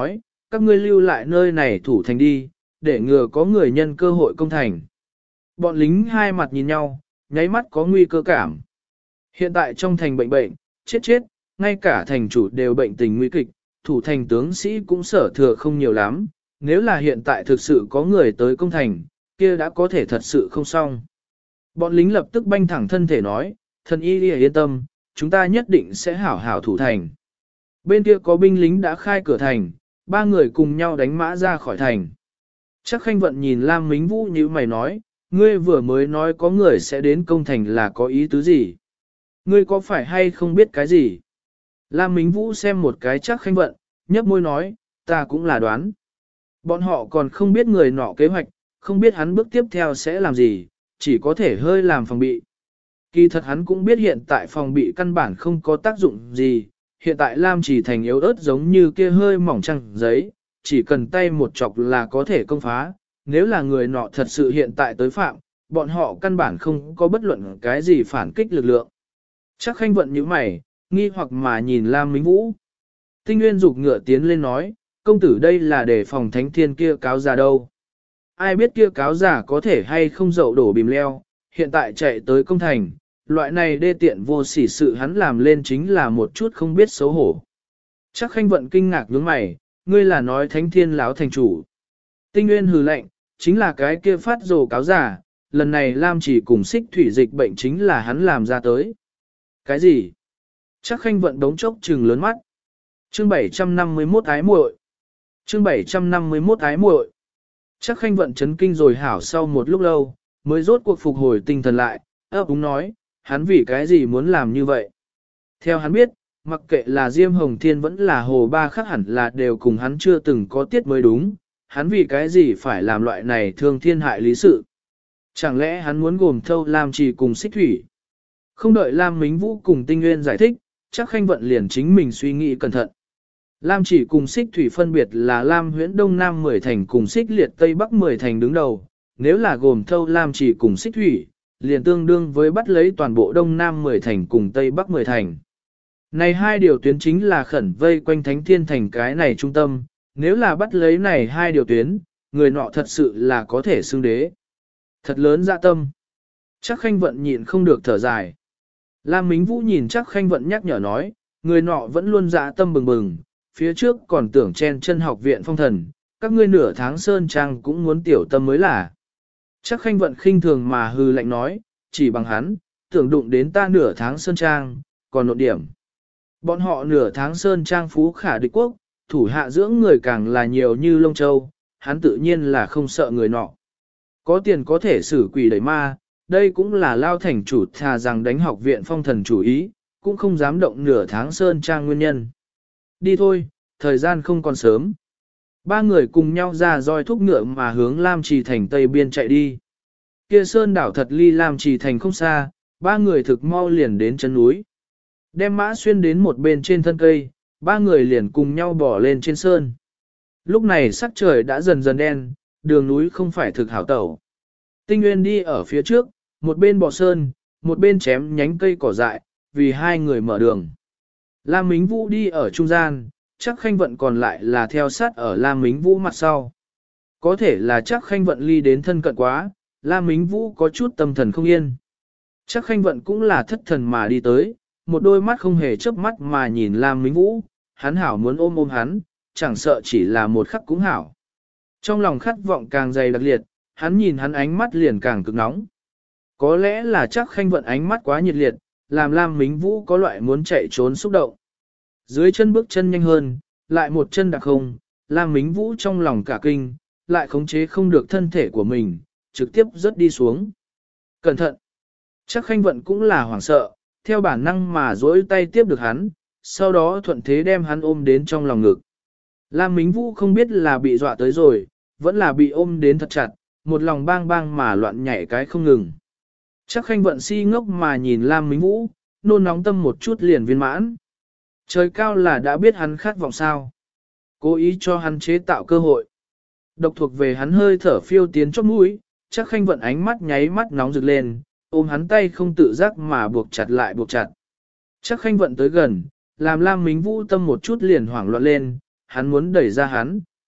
Speaker 1: các ngươi lưu lại nơi này thủ thành đi, để ngừa có người nhân cơ hội công thành. Bọn lính hai mặt nhìn nhau, nháy mắt có nguy cơ cảm. Hiện tại trong thành bệnh, chết, ngay cả thành chủ đều bệnh tình nguy kịch, thủ thành tướng sĩ cũng sở thừa không nhiều lắm, nếu là hiện tại thực sự có người tới công thành, kia đã có thể thật sự không xong. Bọn lính lập tức banh thẳng thân thể nói, thần y yên tâm, chúng ta nhất định sẽ hảo hảo thủ thành. Bên kia có binh lính đã khai cửa thành, ba người cùng nhau đánh mã ra khỏi thành. Chắc Khanh Vận nhìn Lam Mính Vũ như mày nói, ngươi vừa mới nói có người sẽ đến công thành là có ý tứ gì? Ngươi có phải hay không biết cái gì? Lam Mính Vũ xem một cái Chắc Khanh Vận, nhấp môi nói, ta cũng là đoán. Bọn họ còn không biết người nọ kế hoạch, không biết hắn bước tiếp theo sẽ làm gì, chỉ có thể hơi làm phòng bị. Kỳ thật hắn cũng biết hiện tại phòng bị căn bản không có tác dụng gì, hiện tại Lam chỉ thành yếu ớt giống như kia hơi mỏng trăng giấy, chỉ cần tay một chọc là có thể công phá, nếu là người nọ thật sự hiện tại tới phạm, bọn họ căn bản không có bất luận cái gì phản kích lực lượng. Chắc Khanh Vận như mày, nghi hoặc mà nhìn Lam Mính Vũ. Tinh Nguyên dục ngựa tiến lên nói, công tử đây là để phòng thánh thiên kia cáo già đâu. Ai biết kia cáo già có thể hay không dậu đổ bìm leo, hiện tại chạy tới công thành, loại này đê tiện vô sỉ sự hắn làm lên chính là một chút không biết xấu hổ. Chắc Khanh Vận kinh ngạc nhướng mày, ngươi là nói thánh thiên láo thành chủ. Tinh Nguyên hừ lạnh, chính là cái kia phát rồ cáo giả, lần này Lam chỉ cùng xích thủy dịch bệnh chính là hắn làm ra tới. Cái gì? Chắc Khanh Vận đống chốc trừng lớn mắt. Chương 751 ái muội. Chương 751 ái muội. Chắc Khanh Vận chấn kinh rồi hảo sau một lúc lâu, mới rốt cuộc phục hồi tinh thần lại, ấp úng nói, hắn vì cái gì muốn làm như vậy? Theo hắn biết, mặc kệ là Diêm Hồng Thiên vẫn là Hồ Ba Khắc hẳn là đều cùng hắn chưa từng có tiết mới đúng, hắn vì cái gì phải làm loại này thương thiên hại lý sự? Chẳng lẽ hắn muốn gồm thâu Lam Trì cùng xích thủy? Không đợi Lam Mính Vũ cùng Tinh Nguyên giải thích, chắc Khanh Vận liền chính mình suy nghĩ cẩn thận. Lam Chỉ cùng xích thủy phân biệt là Lam Huyễn Đông Nam 10 thành cùng xích liệt Tây Bắc 10 thành đứng đầu, nếu là gồm thâu Lam Chỉ cùng xích thủy, liền tương đương với bắt lấy toàn bộ Đông Nam 10 thành cùng Tây Bắc 10 thành. Này hai điều tuyến chính là khẩn vây quanh Thánh Thiên thành cái này trung tâm, nếu là bắt lấy này hai điều tuyến, người nọ thật sự là có thể xưng đế. Thật lớn dạ tâm. Chắc Khanh Vận nhịn không được thở dài. Lam Mính Vũ nhìn Chắc Khanh Vận nhắc nhở nói, người nọ vẫn luôn dạ tâm bừng bừng, phía trước còn tưởng chen chân học viện phong thần, các ngươi nửa tháng sơn trang cũng muốn tiểu tâm mới là. Chắc Khanh Vận khinh thường mà hư lạnh nói, chỉ bằng hắn, tưởng đụng đến ta nửa tháng sơn trang, còn nộn điểm. Bọn họ nửa tháng sơn trang phú khả địch quốc, thủ hạ dưỡng người càng là nhiều như lông châu, hắn tự nhiên là không sợ người nọ. Có tiền có thể xử quỷ đẩy ma, đây cũng là lao thành chủ thà rằng đánh học viện phong thần chủ ý, cũng không dám động nửa tháng sơn trang nguyên nhân. Đi thôi, thời gian không còn sớm. Ba người cùng nhau ra roi thúc ngựa mà hướng Lam Trì thành tây biên chạy đi. Kia sơn đảo thật ly Lam Trì thành không xa, ba người thực mau liền đến chân núi. Đem mã xuyên đến một bên trên thân cây, ba người liền cùng nhau bỏ lên trên sơn. Lúc này sắc trời đã dần dần đen, đường núi không phải thực hảo tẩu. Tinh Nguyên đi ở phía trước, một bên bò sơn, một bên chém nhánh cây cỏ dại, vì hai người mở đường. Lam Mính Vũ đi ở trung gian, chắc Khanh Vận còn lại là theo sát ở Lam Mính Vũ mặt sau. Có thể là chắc Khanh Vận ly đến thân cận quá, Lam Mính Vũ có chút tâm thần không yên. Chắc Khanh Vận cũng là thất thần mà đi tới, một đôi mắt không hề chớp mắt mà nhìn Lam Mính Vũ, hắn hảo muốn ôm ôm hắn, chẳng sợ chỉ là một khắc cũng hảo. Trong lòng khát vọng càng dày đặc liệt, hắn nhìn hắn ánh mắt liền càng cực nóng. Có lẽ là chắc Khanh Vận ánh mắt quá nhiệt liệt, làm Lam Mính Vũ có loại muốn chạy trốn xúc động. Dưới chân bước chân nhanh hơn, lại một chân đặc không, Lam Mính Vũ trong lòng cả kinh, lại khống chế không được thân thể của mình, trực tiếp rớt đi xuống. Cẩn thận! Chắc Khanh Vận cũng là hoảng sợ, theo bản năng mà duỗi tay tiếp được hắn, sau đó thuận thế đem hắn ôm đến trong lòng ngực. Lam Mính Vũ không biết là bị dọa tới rồi, vẫn là bị ôm đến thật chặt, một lòng bang bang mà loạn nhảy cái không ngừng. Chắc Khanh Vận si ngốc mà nhìn Lam Mính Vũ, nôn nóng tâm một chút liền viên mãn. Trời cao là đã biết hắn khát vọng sao. Cố ý cho hắn chế tạo cơ hội. Độc thuộc về hắn hơi thở phiêu tiến chóp mũi, chắc Khanh Vận ánh mắt nháy mắt nóng rực lên, ôm hắn tay không tự giác mà buộc chặt lại buộc chặt. Chắc Khanh Vận tới gần, làm Lam Mính Vũ tâm một chút liền hoảng loạn lên, hắn muốn đẩy ra hắn,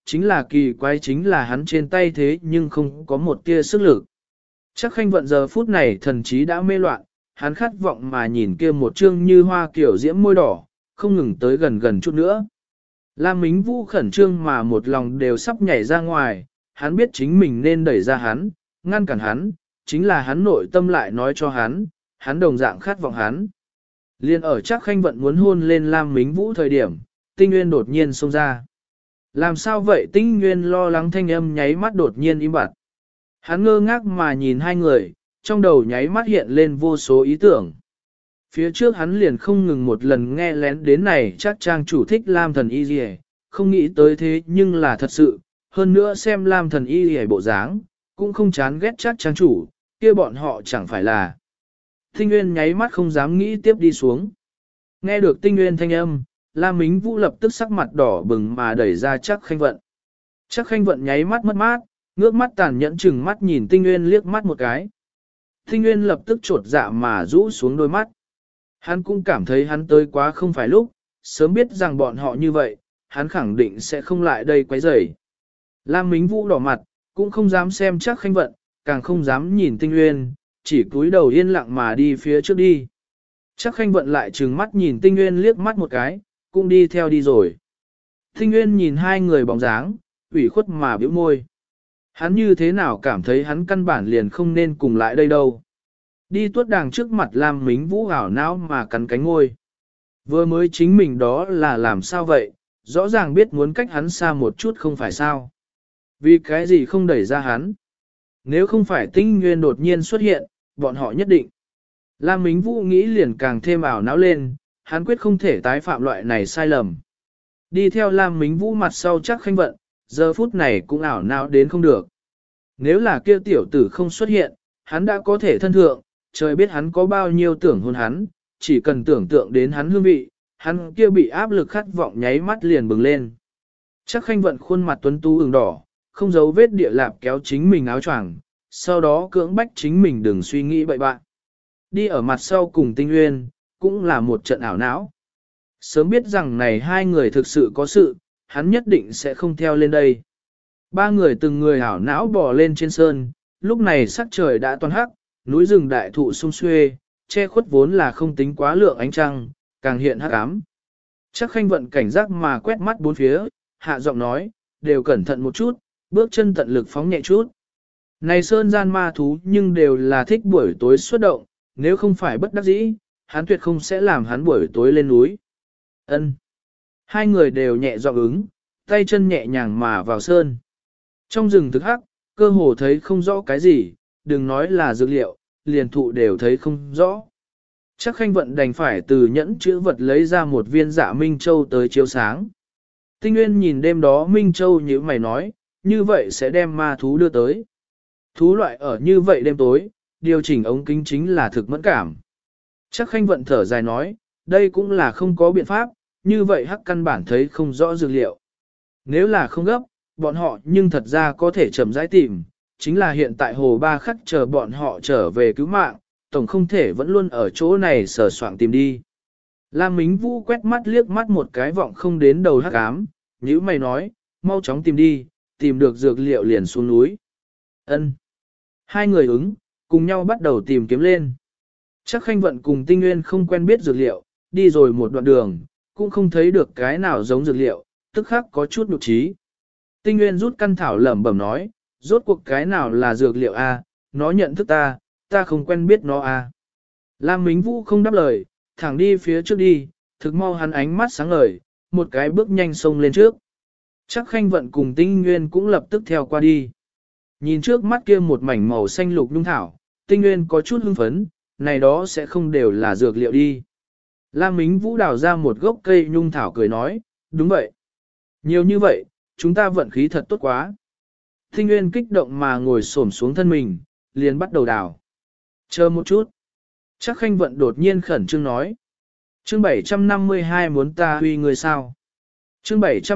Speaker 1: chính là kỳ quái chính là hắn trên tay thế nhưng không có một tia sức lực. Chắc Khanh Vận giờ phút này thần trí đã mê loạn, hắn khát vọng mà nhìn kia một trương như hoa kiểu diễm môi đỏ, không ngừng tới gần gần chút nữa. Lam Mính Vũ khẩn trương mà một lòng đều sắp nhảy ra ngoài, hắn biết chính mình nên đẩy ra hắn, ngăn cản hắn, chính là hắn nội tâm lại nói cho hắn đồng dạng khát vọng hắn. Liên ở Trác Khanh Vận muốn hôn lên Lam Mính Vũ thời điểm, Tinh Nguyên đột nhiên xông ra. Làm sao vậy? Tinh Nguyên lo lắng thanh âm nháy mắt đột nhiên im bặt. Hắn ngơ ngác mà nhìn hai người, trong đầu nháy mắt hiện lên vô số ý tưởng. Phía trước hắn liền không ngừng một lần nghe lén đến này chắc trang chủ thích Lam Thần Y Dì, không nghĩ tới thế nhưng là thật sự, hơn nữa xem Lam Thần Y Dì bộ dáng, cũng không chán ghét chắc trang chủ, kia bọn họ chẳng phải là. Tinh Nguyên nháy mắt không dám nghĩ tiếp đi xuống. Nghe được Tinh Nguyên thanh âm, Lam Mính Vũ lập tức sắc mặt đỏ bừng mà đẩy ra Trác Khanh Vận. Trác Khanh Vận nháy mắt mất mát, ngước mắt tàn nhẫn chừng mắt nhìn Tinh Nguyên liếc mắt một cái. Tinh Nguyên lập tức trột dạ mà rũ xuống đôi mắt. Hắn cũng cảm thấy hắn tới quá không phải lúc, sớm biết rằng bọn họ như vậy, hắn khẳng định sẽ không lại đây quấy rầy. Lam Mính Vũ đỏ mặt, cũng không dám xem Trác Khanh Vận, càng không dám nhìn Tinh Nguyên, chỉ cúi đầu yên lặng mà đi phía trước đi. Trác Khanh Vận lại trừng mắt nhìn Tinh Nguyên liếc mắt một cái, cũng đi theo đi rồi. Tinh Nguyên nhìn hai người bóng dáng, ủy khuất mà bĩu môi. Hắn như thế nào cảm thấy hắn căn bản liền không nên cùng lại đây đâu. Đi tuốt đàng trước mặt Lam Mính Vũ ảo não mà cắn cánh ngôi. Vừa mới chính mình đó là làm sao vậy, rõ ràng biết muốn cách hắn xa một chút không phải sao. Vì cái gì không đẩy ra hắn. Nếu không phải Tinh Nguyên đột nhiên xuất hiện, bọn họ nhất định. Lam Mính Vũ nghĩ liền càng thêm ảo não lên, hắn quyết không thể tái phạm loại này sai lầm. Đi theo Lam Mính Vũ mặt sau Trác Khanh Vận, giờ phút này cũng ảo não đến không được. Nếu là kia tiểu tử không xuất hiện, hắn đã có thể thân thượng, trời biết hắn có bao nhiêu tưởng hôn hắn, chỉ cần tưởng tượng đến hắn hương vị, hắn kia bị áp lực khát vọng nháy mắt liền bừng lên. Trác Khanh Vận khuôn mặt tuấn tú ửng đỏ, không giấu vết địa lạp kéo chính mình áo choàng, sau đó cưỡng bách chính mình đừng suy nghĩ bậy bạn. Đi ở mặt sau cùng Tinh Nguyên, cũng là một trận ảo não. Sớm biết rằng này hai người thực sự có sự, hắn nhất định sẽ không theo lên đây. Ba người từng người ảo não bò lên trên sơn, lúc này sắc trời đã toàn hắc, núi rừng đại thụ sum xuê, che khuất vốn là không tính quá lượng ánh trăng, càng hiện hắc ám. Trác Khanh Vận cảnh giác mà quét mắt bốn phía, hạ giọng nói, đều cẩn thận một chút, bước chân tận lực phóng nhẹ chút. Này sơn gian ma thú nhưng đều là thích buổi tối xuất động, nếu không phải bất đắc dĩ, hắn tuyệt không sẽ làm hắn buổi tối lên núi. Ân. Hai người đều nhẹ giọng ứng, tay chân nhẹ nhàng mà vào sơn. Trong rừng thực hắc, cơ hồ thấy không rõ cái gì, đừng nói là dược liệu, liền thụ đều thấy không rõ. Trác Khanh Vận đành phải từ nhẫn chữ vật lấy ra một viên dạ Minh Châu tới chiếu sáng. Tinh Nguyên nhìn đêm đó Minh Châu như mày nói, như vậy sẽ đem ma thú đưa tới. Thú loại ở như vậy đêm tối, điều chỉnh ống kính chính là thực mẫn cảm. Trác Khanh Vận thở dài nói, đây cũng là không có biện pháp, như vậy hắc căn bản thấy không rõ dược liệu. Nếu là không gấp, bọn họ nhưng thật ra có thể chậm rãi tìm, chính là hiện tại hồ ba khắc chờ bọn họ trở về cứu mạng, tổng không thể vẫn luôn ở chỗ này sờ soạng tìm đi. Lam Mính Vũ quét mắt liếc mắt một cái vọng không đến đầu hắc ám, nhíu mày nói, mau chóng tìm đi, tìm được dược liệu liền xuống núi. Ân. Hai người ứng, cùng nhau bắt đầu tìm kiếm lên. Trác Khanh Vận cùng Tinh Nguyên không quen biết dược liệu, đi rồi một đoạn đường, cũng không thấy được cái nào giống dược liệu, tức khắc có chút nhục trí. Tinh Nguyên rút căn thảo lẩm bẩm nói, rốt cuộc cái nào là dược liệu a? Nó nhận thức ta, ta không quen biết nó a. Lam Mính Vũ không đáp lời, thẳng đi phía trước đi, thực mau hắn ánh mắt sáng ngời, một cái bước nhanh xông lên trước. Trác Khanh Vận cùng Tinh Nguyên cũng lập tức theo qua đi. Nhìn trước mắt kia một mảnh màu xanh lục nhung thảo, Tinh Nguyên có chút hưng phấn, này đó sẽ không đều là dược liệu đi. Lam Mính Vũ đào ra một gốc cây nhung thảo cười nói, đúng vậy. Nhiều như vậy, chúng ta vận khí thật tốt quá. Tinh Nguyên kích động mà ngồi xổm xuống thân mình, liền bắt đầu đào. Chờ một chút. Trác Khanh Vận đột nhiên khẩn trương nói. Chương 752 muốn ta huy người sao? Chương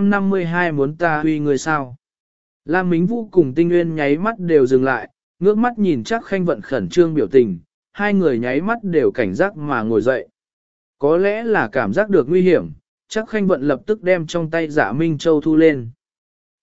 Speaker 1: 752 muốn ta huy người sao? Lam Mính Vũ cùng Tinh Nguyên nháy mắt đều dừng lại, ngước mắt nhìn Trác Khanh Vận khẩn trương biểu tình, hai người nháy mắt đều cảnh giác mà ngồi dậy. Có lẽ là cảm giác được nguy hiểm, Trác Khanh Vận lập tức đem trong tay Dạ Minh Châu thu lên.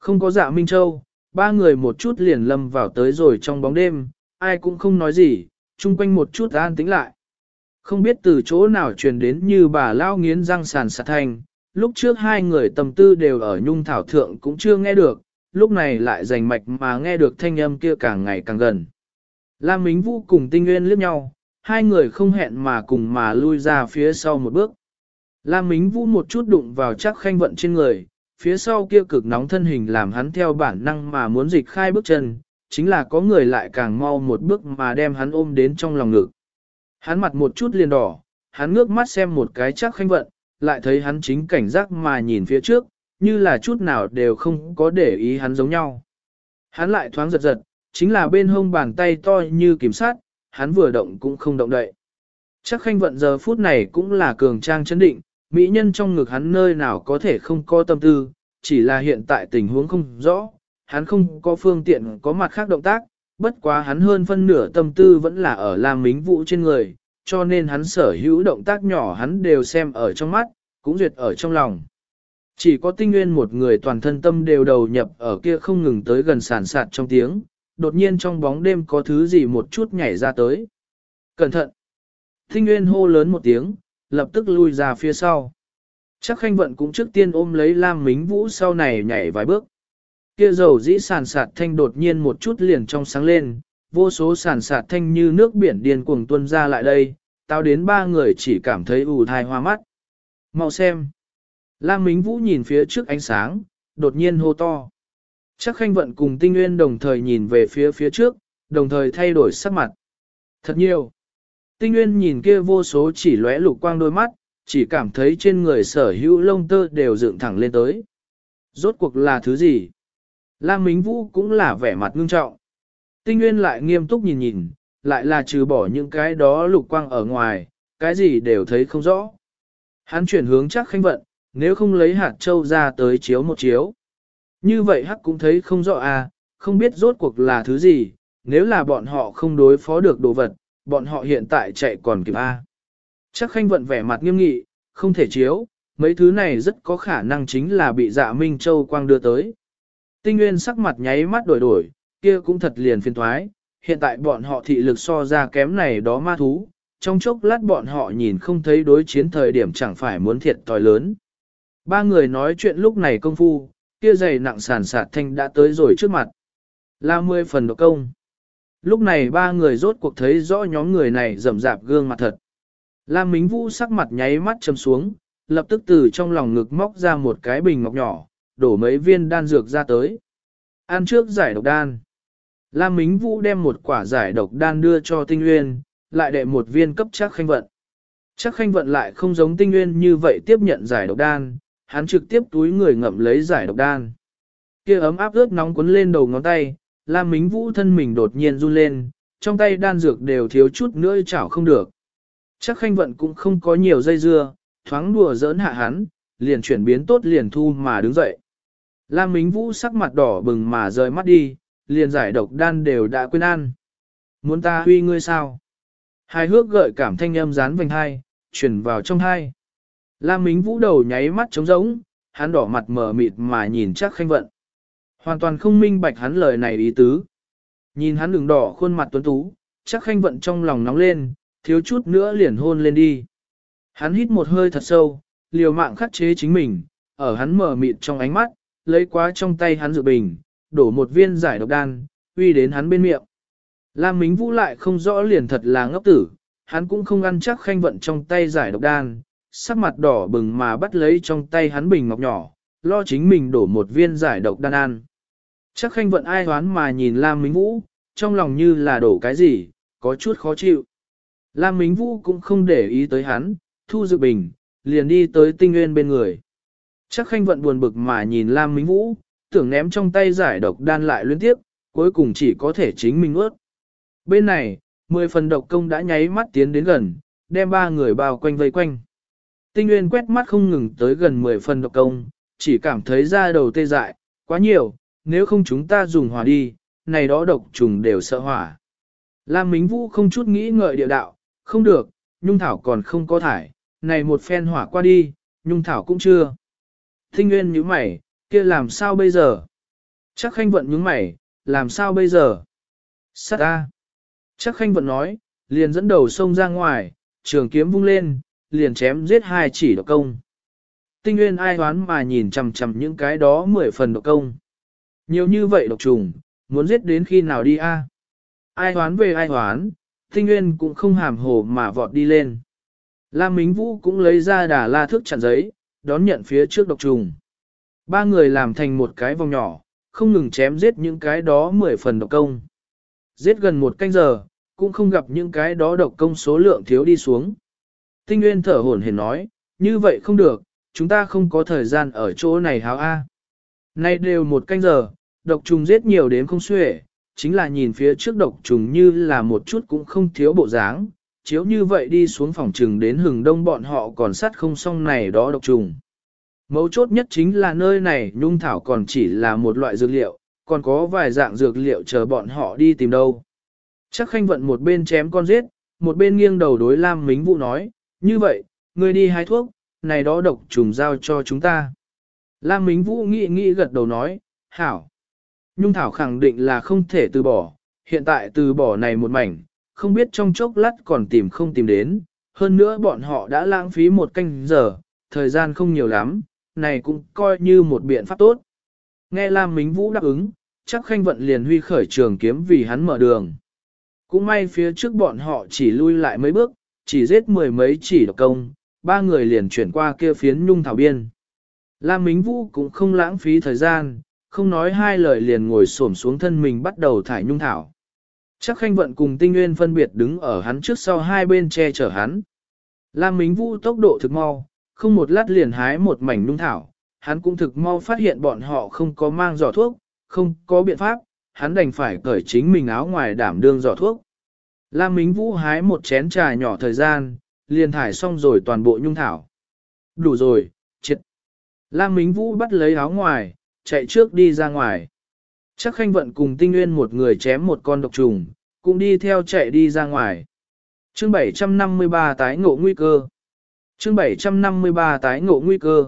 Speaker 1: Không có Dạ Minh Châu, ba người một chút liền lâm vào tới rồi trong bóng đêm, ai cũng không nói gì, chung quanh một chút an tĩnh lại. Không biết từ chỗ nào truyền đến như bà lao nghiến răng sàn sạt thanh, lúc trước hai người tâm tư đều ở nhung thảo thượng cũng chưa nghe được, lúc này lại rành mạch mà nghe được thanh âm kia càng ngày càng gần. Lam Mính Vũ cùng Tinh Nguyên liếc nhau, hai người không hẹn mà cùng mà lui ra phía sau một bước. Lam Mính Vũ một chút đụng vào Trác Khanh Vận trên người, phía sau kia cực nóng thân hình làm hắn theo bản năng mà muốn dịch khai bước chân, chính là có người lại càng mau một bước mà đem hắn ôm đến trong lòng ngực. Hắn mặt một chút liền đỏ, hắn ngước mắt xem một cái Trác Khanh Vận, lại thấy hắn chính cảnh giác mà nhìn phía trước, như là chút nào đều không có để ý hắn giống nhau. Hắn lại thoáng giật giật, chính là bên hông bàn tay to như kiểm sát, hắn vừa động cũng không động đậy. Trác Khanh Vận giờ phút này cũng là cường trang chấn định, mỹ nhân trong ngực hắn nơi nào có thể không có tâm tư, chỉ là hiện tại tình huống không rõ, hắn không có phương tiện có mặt khác động tác, bất quá hắn hơn phân nửa tâm tư vẫn là ở Lam Mính Vũ trên người, cho nên hắn sở hữu động tác nhỏ hắn đều xem ở trong mắt, cũng duyệt ở trong lòng. Chỉ có Tinh Nguyên một người toàn thân tâm đều đầu nhập ở kia không ngừng tới gần sàn sạt trong tiếng, đột nhiên trong bóng đêm có thứ gì một chút nhảy ra tới. Cẩn thận! Tinh Nguyên hô lớn một tiếng, lập tức lui ra phía sau. Trác Khanh Vận cũng trước tiên ôm lấy Lam Mính Vũ sau này nhảy vài bước. Kia dầu dĩ sàn sạt thanh đột nhiên một chút liền trong sáng lên, vô số sàn sạt thanh như nước biển điên cuồng tuôn ra lại đây, tao đến ba người chỉ cảm thấy ù thai hoa mắt. Mau xem! Lam Mính Vũ nhìn phía trước ánh sáng, đột nhiên hô to. Trác Khanh Vận cùng Tinh Nguyên đồng thời nhìn về phía trước, đồng thời thay đổi sắc mặt. Thật nhiều! Tinh Nguyên nhìn kia vô số chỉ lóe lục quang đôi mắt, chỉ cảm thấy trên người sở hữu lông tơ đều dựng thẳng lên tới. Rốt cuộc là thứ gì? Lam Mính Vũ cũng là vẻ mặt ngưng trọng. Tinh Nguyên lại nghiêm túc nhìn nhìn, lại là trừ bỏ những cái đó lục quang ở ngoài, cái gì đều thấy không rõ. Hắn chuyển hướng Trác Khanh Vận, nếu không lấy hạt châu ra tới chiếu một chiếu. Như vậy hắc cũng thấy không rõ à, không biết rốt cuộc là thứ gì, nếu là bọn họ không đối phó được đồ vật, bọn họ hiện tại chạy còn kịp a. Trác Khanh Vận vẻ mặt nghiêm nghị, không thể chiếu, mấy thứ này rất có khả năng chính là bị Dạ Minh Châu quang đưa tới. Tinh Nguyên sắc mặt nháy mắt đổi, kia cũng thật liền phiền thoái, hiện tại bọn họ thị lực so ra kém này đó ma thú, trong chốc lát bọn họ nhìn không thấy đối chiến thời điểm chẳng phải muốn thiệt thòi lớn. Ba người nói chuyện lúc này công phu, kia dày nặng sàn sạt thanh đã tới rồi trước mặt. Là 10 phần độ công. Lúc này ba người rốt cuộc thấy rõ nhóm người này rậm rạp gương mặt thật. Lam Mính Vũ sắc mặt nháy mắt châm xuống, lập tức từ trong lòng ngực móc ra một cái bình ngọc nhỏ, đổ mấy viên đan dược ra tới. Ăn trước giải độc đan. Lam Mính Vũ đem một quả giải độc đan đưa cho Tinh Nguyên, lại đệ một viên cấp Trác Khanh Vận. Trác Khanh Vận lại không giống Tinh Nguyên như vậy tiếp nhận giải độc đan, hắn trực tiếp túi người ngậm lấy giải độc đan. Kia ấm áp ướt nóng cuốn lên đầu ngón tay, Lam Mính Vũ thân mình đột nhiên run lên, trong tay đan dược đều thiếu chút nữa chảo không được. Trác Khanh Vận cũng không có nhiều dây dưa, thoáng đùa giỡn hạ hắn, liền chuyển biến tốt liền thu mà đứng dậy. Lam Mính Vũ sắc mặt đỏ bừng mà rời mắt đi, liền giải độc đan đều đã quên ăn. Muốn ta huy ngươi sao? Hai hước gợi cảm thanh âm dán vành hai, chuyển vào trong hai. Lam Mính Vũ đầu nháy mắt trống rỗng, hắn đỏ mặt mờ mịt mà nhìn Trác Khanh Vận. Hoàn toàn không minh bạch hắn lời này ý tứ. Nhìn hắn đường đỏ khuôn mặt tuấn tú, Trác Khanh Vận trong lòng nóng lên, thiếu chút nữa liền hôn lên đi. Hắn hít một hơi thật sâu, liều mạng khắc chế chính mình, ở hắn mờ mịt trong ánh mắt, lấy quá trong tay hắn dự bình, đổ một viên giải độc đan, uy đến hắn bên miệng. Lam Mính Vũ lại không rõ liền thật là ngốc tử, hắn cũng không ăn Trác Khanh Vận trong tay giải độc đan, sắc mặt đỏ bừng mà bắt lấy trong tay hắn bình ngọc nhỏ, lo chính mình đổ một viên giải độc đan ăn. Trác Khanh Vận ai hoán mà nhìn Lam Mính Vũ, trong lòng như là đổ cái gì, có chút khó chịu. Lam Mính Vũ cũng không để ý tới hắn, thu dự bình, liền đi tới Tinh Nguyên bên người. Trác Khanh Vận buồn bực mà nhìn Lam Mính Vũ, tưởng ném trong tay giải độc đan lại liên tiếp, cuối cùng chỉ có thể chính mình ướt. Bên này, 10 phần độc công đã nháy mắt tiến đến gần, đem ba người bao quanh vây quanh. Tinh Nguyên quét mắt không ngừng tới gần 10 phần độc công, chỉ cảm thấy da đầu tê dại, quá nhiều, nếu không chúng ta dùng hỏa đi, này đó độc trùng đều sợ hỏa. Lam Mính Vũ không chút nghĩ ngợi địa đạo, không được, nhung thảo còn không có thải, này một phen hỏa qua đi, nhung thảo cũng chưa. Tinh Nguyên nhíu mày, kia làm sao bây giờ? Chắc Khanh Vận nhướng mày, làm sao bây giờ? Sát ta. Chắc Khanh Vận nói, liền dẫn đầu xông ra ngoài, trường kiếm vung lên, liền chém giết 2 chỉ độc công. Tinh Nguyên ai hoán mà nhìn chằm chằm những cái đó 10 phần độc công. Nhiều như vậy độc trùng, muốn giết đến khi nào đi a? Ai hoán về ai hoán, Tinh Nguyên cũng không hàm hồ mà vọt đi lên. Lam Mính Vũ cũng lấy ra đà la thước chặn giấy, đón nhận phía trước độc trùng. 3 người làm thành một cái vòng nhỏ, không ngừng chém giết những cái đó 10 phần độc công. Giết gần 1 canh giờ, cũng không gặp những cái đó độc công số lượng thiếu đi xuống. Tinh Nguyên thở hổn hển nói, như vậy không được, chúng ta không có thời gian ở chỗ này háo a. Nay đều 1 canh giờ, độc trùng giết nhiều đến không xuể, chính là nhìn phía trước độc trùng như là một chút cũng không thiếu bộ dáng, chiếu như vậy đi xuống phòng trừng đến hừng đông bọn họ còn sát không xong này đó độc trùng. Mấu chốt nhất chính là nơi này nhung thảo còn chỉ là một loại dược liệu, còn có vài dạng dược liệu chờ bọn họ đi tìm đâu. Chắc Khanh Vận một bên chém con giết, một bên nghiêng đầu đối Lam Mính Vũ nói, như vậy, ngươi đi hái thuốc, này đó độc trùng giao cho chúng ta. Lam Mính Vũ nghĩ gật đầu nói, hảo. Nhung thảo khẳng định là không thể từ bỏ, hiện tại từ bỏ này một mảnh, không biết trong chốc lát còn tìm không tìm đến, hơn nữa bọn họ đã lãng phí 1 canh giờ, thời gian không nhiều lắm, này cũng coi như một biện pháp tốt. Nghe Lam Mính Vũ đáp ứng, chắc Khanh Vận liền huy khởi trường kiếm vì hắn mở đường. Cũng may phía trước bọn họ chỉ lui lại mấy bước, chỉ giết 10 mấy chỉ độc công, 3 người liền chuyển qua kia phiến nhung thảo biên. Lam Mính Vũ cũng không lãng phí thời gian, không nói 2 lời liền ngồi xổm xuống thân mình bắt đầu thải nhung thảo. Chắc Khanh Vận cùng Tinh Nguyên phân biệt đứng ở hắn trước sau 2 bên che chở hắn. Lam Mính Vũ tốc độ thực mau, không một lát liền hái một mảnh nhung thảo, hắn cũng thực mau phát hiện bọn họ không có mang giỏ thuốc, không có biện pháp, hắn đành phải cởi chính mình áo ngoài đảm đương giỏ thuốc. Lam Mính Vũ hái một chén trà nhỏ thời gian, liền thải xong rồi toàn bộ nhung thảo. Đủ rồi, triệt. Lam Mính Vũ bắt lấy áo ngoài, chạy trước đi ra ngoài. Chắc Khanh Vận cùng Tinh Nguyên một người chém một con độc trùng, cũng đi theo chạy đi ra ngoài. Chương 753 tái ngộ nguy cơ. Chương 753 tái ngộ nguy cơ.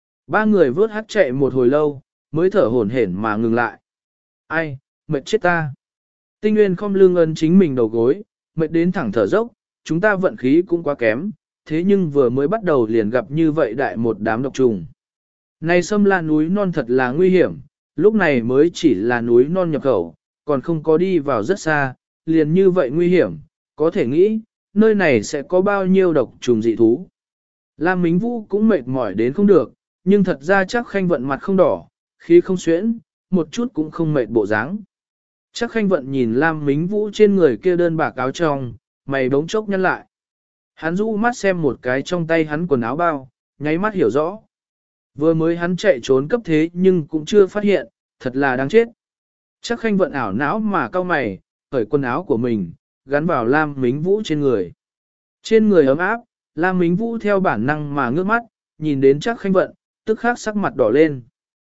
Speaker 1: 3 người vớt hắt chạy một hồi lâu, mới thở hổn hển mà ngừng lại. Ai, mệt chết ta. Tinh Nguyên không lương ân chính mình đầu gối, mệt đến thẳng thở dốc, chúng ta vận khí cũng quá kém, thế nhưng vừa mới bắt đầu liền gặp như vậy đại một đám độc trùng. Này Sâm La núi non thật là nguy hiểm, lúc này mới chỉ là núi non nhập khẩu, còn không có đi vào rất xa, liền như vậy nguy hiểm, có thể nghĩ, nơi này sẽ có bao nhiêu độc trùng dị thú. Lam Mính Vũ cũng mệt mỏi đến không được, nhưng thật ra chắc Khanh Vận mặt không đỏ, khí không xuyễn, một chút cũng không mệt bộ dáng. Chắc Khanh Vận nhìn Lam Mính Vũ trên người kia đơn bạc áo trong, mày bỗng chốc nhăn lại. Hắn rũ mắt xem một cái trong tay hắn quần áo bao, nháy mắt hiểu rõ. Vừa mới hắn chạy trốn cấp thế nhưng cũng chưa phát hiện, thật là đáng chết. Chắc Khanh Vận ảo não mà cau mày, cởi quần áo của mình, gắn vào Lam Mính Vũ trên người. Trên người ấm áp, Lam Mính Vũ theo bản năng mà ngước mắt, nhìn đến chắc Khanh Vận, tức khắc sắc mặt đỏ lên.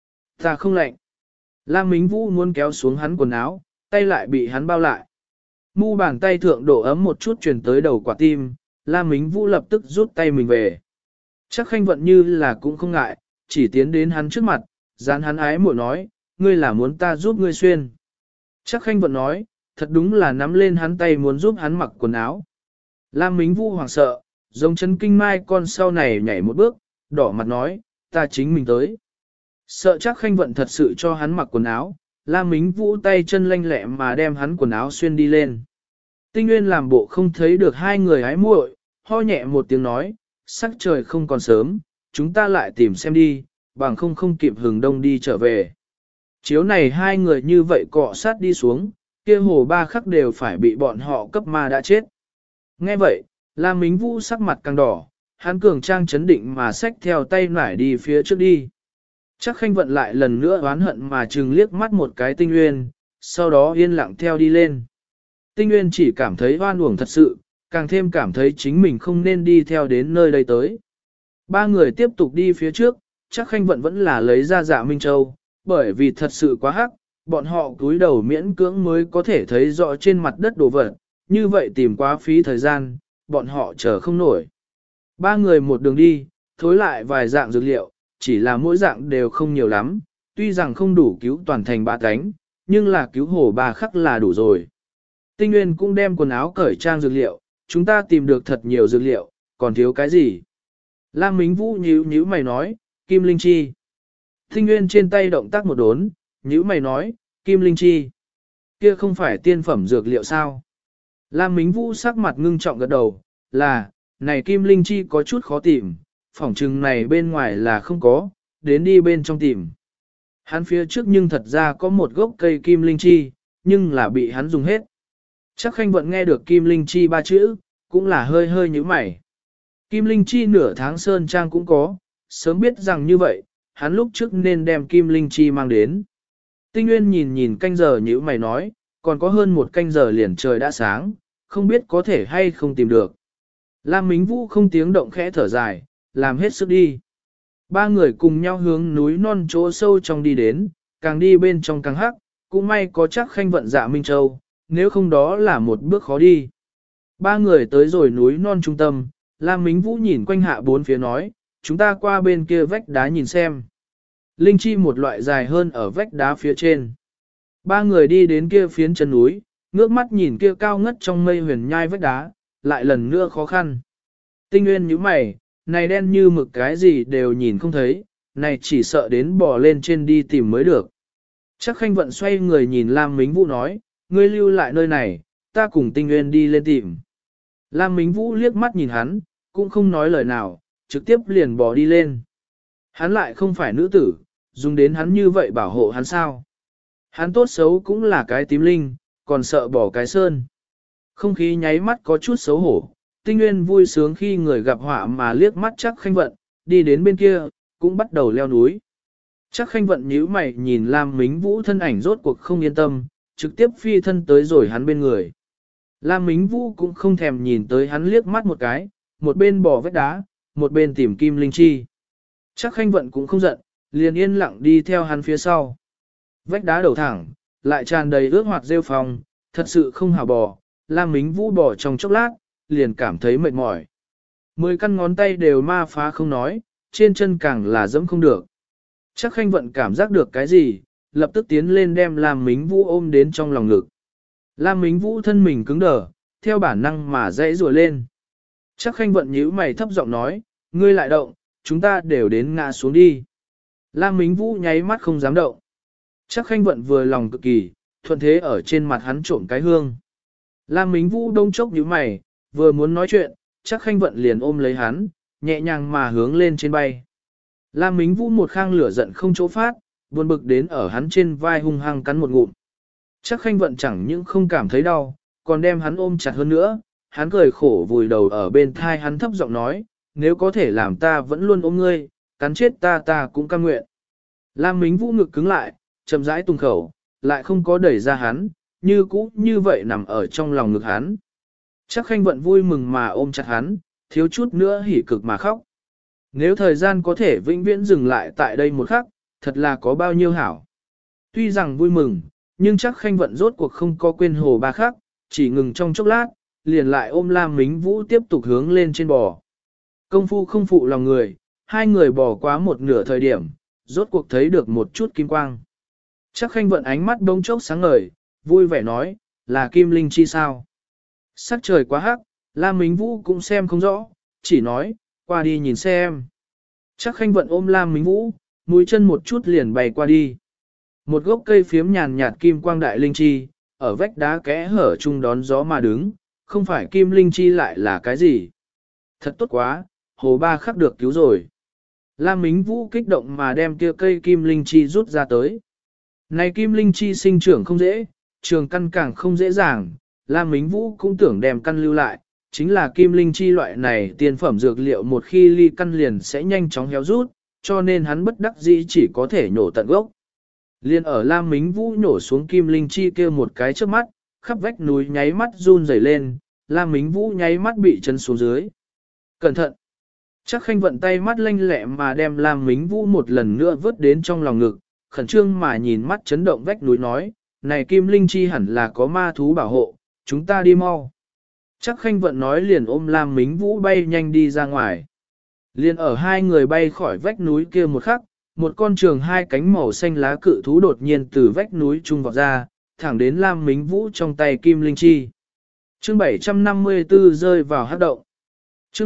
Speaker 1: Ta không lạnh. Lam Mính Vũ muốn kéo xuống hắn quần áo, tay lại bị hắn bao lại. Mu bàn tay thượng độ ấm một chút truyền tới đầu quả tim, Lam Mính Vũ lập tức rút tay mình về. Chắc Khanh Vận như là cũng không ngại, chỉ tiến đến hắn trước mặt, dán hắn ái mộ nói, ngươi là muốn ta giúp ngươi xuyên. Chắc Khanh Vận nói, thật đúng là nắm lên hắn tay muốn giúp hắn mặc quần áo. Lam Mính Vũ hoảng sợ, giống chân kinh mai con sau này nhảy một bước, đỏ mặt nói, ta chính mình tới. Sợ chắc Khanh Vận thật sự cho hắn mặc quần áo, Lam Mính Vũ tay chân lanh lẹ mà đem hắn quần áo xuyên đi lên. Tinh Nguyên làm bộ không thấy được 2 người hái muội, ho nhẹ một tiếng nói, sắc trời không còn sớm, chúng ta lại tìm xem đi, bằng không kịp hừng đông đi trở về. Chiếu này 2 người như vậy cọ sát đi xuống, kia hồ 3 khắc đều phải bị bọn họ cấp ma đã chết. Nghe vậy, Lam Mính Vũ sắc mặt càng đỏ, hắn cường trang chấn định mà xách theo tay nải đi phía trước đi. Chắc Khanh Vận lại lần nữa oán hận mà trừng liếc mắt một cái Tinh Nguyên, sau đó yên lặng theo đi lên. Tinh Nguyên chỉ cảm thấy oan uổng thật sự, càng thêm cảm thấy chính mình không nên đi theo đến nơi đây tới. 3 người tiếp tục đi phía trước, chắc Khanh Vận vẫn là lấy ra Dạ Minh Châu, bởi vì thật sự quá hắc, bọn họ cúi đầu miễn cưỡng mới có thể thấy rõ trên mặt đất đồ vật, như vậy tìm quá phí thời gian, bọn họ chờ không nổi. 3 người một đường đi, thối lại vài dạng dược liệu, chỉ là mỗi dạng đều không nhiều lắm, tuy rằng không đủ cứu toàn thành bá tánh, nhưng là cứu hồ ba khắc là đủ rồi. Tinh Nguyên cũng đem quần áo cởi trang dược liệu, chúng ta tìm được thật nhiều dược liệu, còn thiếu cái gì? Lam Mính Vũ nhíu mày nói, Kim Linh Chi. Tinh Nguyên trên tay động tác một đốn, nhíu mày nói, Kim Linh Chi. Kia không phải tiên phẩm dược liệu sao? Lam Mính Vũ sắc mặt ngưng trọng gật đầu, là, này Kim Linh Chi có chút khó tìm, phỏng chừng này bên ngoài là không có, đến đi bên trong tìm. Hắn phía trước nhưng thật ra có một gốc cây Kim Linh Chi, nhưng là bị hắn dùng hết. Chắc Khanh Vận nghe được Kim Linh Chi ba chữ, cũng là hơi nhíu mày. Kim Linh Chi nửa tháng sơn trang cũng có, sớm biết rằng như vậy, hắn lúc trước nên đem Kim Linh Chi mang đến. Tinh Nguyên nhìn canh giờ nhíu mày nói, còn có hơn một canh giờ liền trời đã sáng, không biết có thể hay không tìm được. Lam Mính Vũ không tiếng động khẽ thở dài, làm hết sức đi. Ba người cùng nhau hướng núi non chỗ sâu trong đi đến, càng đi bên trong càng hắc, cũng may có chắc Khanh Vận Dạ Minh Châu, nếu không đó là một bước khó đi. Ba người tới rồi núi non trung tâm, Lam Mính Vũ nhìn quanh hạ bốn phía nói, chúng ta qua bên kia vách đá nhìn xem. Linh chi một loại dài hơn ở vách đá phía trên. Ba người đi đến kia phiến chân núi, ngước mắt nhìn kia cao ngất trong mây huyền nhai vách đá, lại lần nữa khó khăn. Tinh Nguyên nhíu mày, này đen như mực cái gì đều nhìn không thấy, này chỉ sợ đến bò lên trên đi tìm mới được. Chắc Khanh Vận xoay người nhìn Lam Mính Vũ nói, ngươi lưu lại nơi này, ta cùng Tinh Nguyên đi lên tìm. Lam Mính Vũ liếc mắt nhìn hắn, cũng không nói lời nào, trực tiếp liền bò đi lên. Hắn lại không phải nữ tử, dùng đến hắn như vậy bảo hộ hắn sao. Hắn tốt xấu cũng là cái tím linh, còn sợ bỏ cái sơn. Không khí nháy mắt có chút xấu hổ, Tinh Nguyên vui sướng khi người gặp họa mà liếc mắt Chắc Khanh Vận, đi đến bên kia, cũng bắt đầu leo núi. Chắc Khanh Vận nhíu mày nhìn Lam Mính Vũ thân ảnh rốt cuộc không yên tâm, trực tiếp phi thân tới rồi hắn bên người. Lam Mính Vũ cũng không thèm nhìn tới hắn liếc mắt một cái, một bên bỏ vết đá, một bên tìm Kim Linh Chi. Chắc Khanh Vận cũng không giận, liền yên lặng đi theo hắn phía sau. Vách đá đầu thẳng, lại tràn đầy ướt hoạt rêu phong, thật sự không hảo bò, Lam Mính Vũ bò trong chốc lát, liền cảm thấy mệt mỏi. 10 căn ngón tay đều ma phá không nói, trên chân càng là dẫm không được. Chắc Khanh Vận cảm giác được cái gì, lập tức tiến lên đem Lam Mính Vũ ôm đến trong lòng ngực. Lam Mính Vũ thân mình cứng đờ, theo bản năng mà dãy rùa lên. Chắc Khanh Vận nhíu mày thấp giọng nói, ngươi lại động, chúng ta đều đến ngã xuống đi. Lam Mính Vũ nháy mắt không dám động. Chắc Khanh Vận vừa lòng cực kỳ, thuận thế ở trên mặt hắn trộm cái hương. Lam Mính Vũ đông chốc nhíu mày, vừa muốn nói chuyện, Chắc Khanh Vận liền ôm lấy hắn, nhẹ nhàng mà hướng lên trên bay. Lam Mính Vũ một khang lửa giận không chỗ phát, buồn bực đến ở hắn trên vai hung hăng cắn một ngụm. Chắc Khanh Vận chẳng những không cảm thấy đau, còn đem hắn ôm chặt hơn nữa, hắn cười khổ vùi đầu ở bên thai hắn thấp giọng nói, nếu có thể làm ta vẫn luôn ôm ngươi, cắn chết ta cũng cam nguyện. Lam Mính Vũ ngực cứng lại, chậm rãi tung khẩu, lại không có đẩy ra hắn, như cũ như vậy nằm ở trong lòng ngực hắn. Chắc Khanh Vận vui mừng mà ôm chặt hắn, thiếu chút nữa hỉ cực mà khóc. Nếu thời gian có thể vĩnh viễn dừng lại tại đây một khắc, thật là có bao nhiêu hảo. Tuy rằng vui mừng, nhưng chắc Khanh Vận rốt cuộc không có quên hồ ba khắc, chỉ ngừng trong chốc lát, liền lại ôm Lam Mính Vũ tiếp tục hướng lên trên bò. Công phu không phụ lòng người, hai người bò quá một nửa thời điểm, rốt cuộc thấy được một chút kim quang. Chắc Khanh Vận ánh mắt bỗng chốc sáng ngời, vui vẻ nói, là Kim Linh Chi sao? Sắc trời quá hắc, Lam Mính Vũ cũng xem không rõ, chỉ nói, qua đi nhìn xem. Chắc Khanh Vận ôm Lam Mính Vũ, mũi chân một chút liền bay qua đi. Một gốc cây phiếm nhàn nhạt kim quang đại linh chi, ở vách đá kẽ hở chung đón gió mà đứng, không phải Kim Linh Chi lại là cái gì? Thật tốt quá, hồ ba khắc được cứu rồi. Lam Mính Vũ kích động mà đem kia cây Kim Linh Chi rút ra tới. Này Kim Linh Chi sinh trưởng không dễ, trường căn càng không dễ dàng, Lam Mính Vũ cũng tưởng đem căn lưu lại, chính là Kim Linh Chi loại này tiên phẩm dược liệu một khi ly căn liền sẽ nhanh chóng héo rút, cho nên hắn bất đắc dĩ chỉ có thể nhổ tận gốc. Liên ở Lam Mính Vũ nhổ xuống Kim Linh Chi kia một cái trước mắt, khắp vách núi nháy mắt run rẩy lên, Lam Mính Vũ nháy mắt bị chân xuống dưới. Cẩn thận! Chắc Khanh Vận tay mắt lanh lẹ mà đem Lam Mính Vũ một lần nữa vớt đến trong lòng ngực, khẩn trương mà nhìn mắt chấn động vách núi nói, này Kim Linh Chi hẳn là có ma thú bảo hộ, chúng ta đi mau. Chắc Khanh Vận nói liền ôm Lam Mính Vũ bay nhanh đi ra ngoài. Liền ở hai người bay khỏi vách núi kia một khắc, một con trường hai cánh màu xanh lá cự thú đột nhiên từ vách núi trung vọt ra, thẳng đến Lam Mính Vũ trong tay Kim Linh Chi. Chương 754 rơi vào hắc động. Chương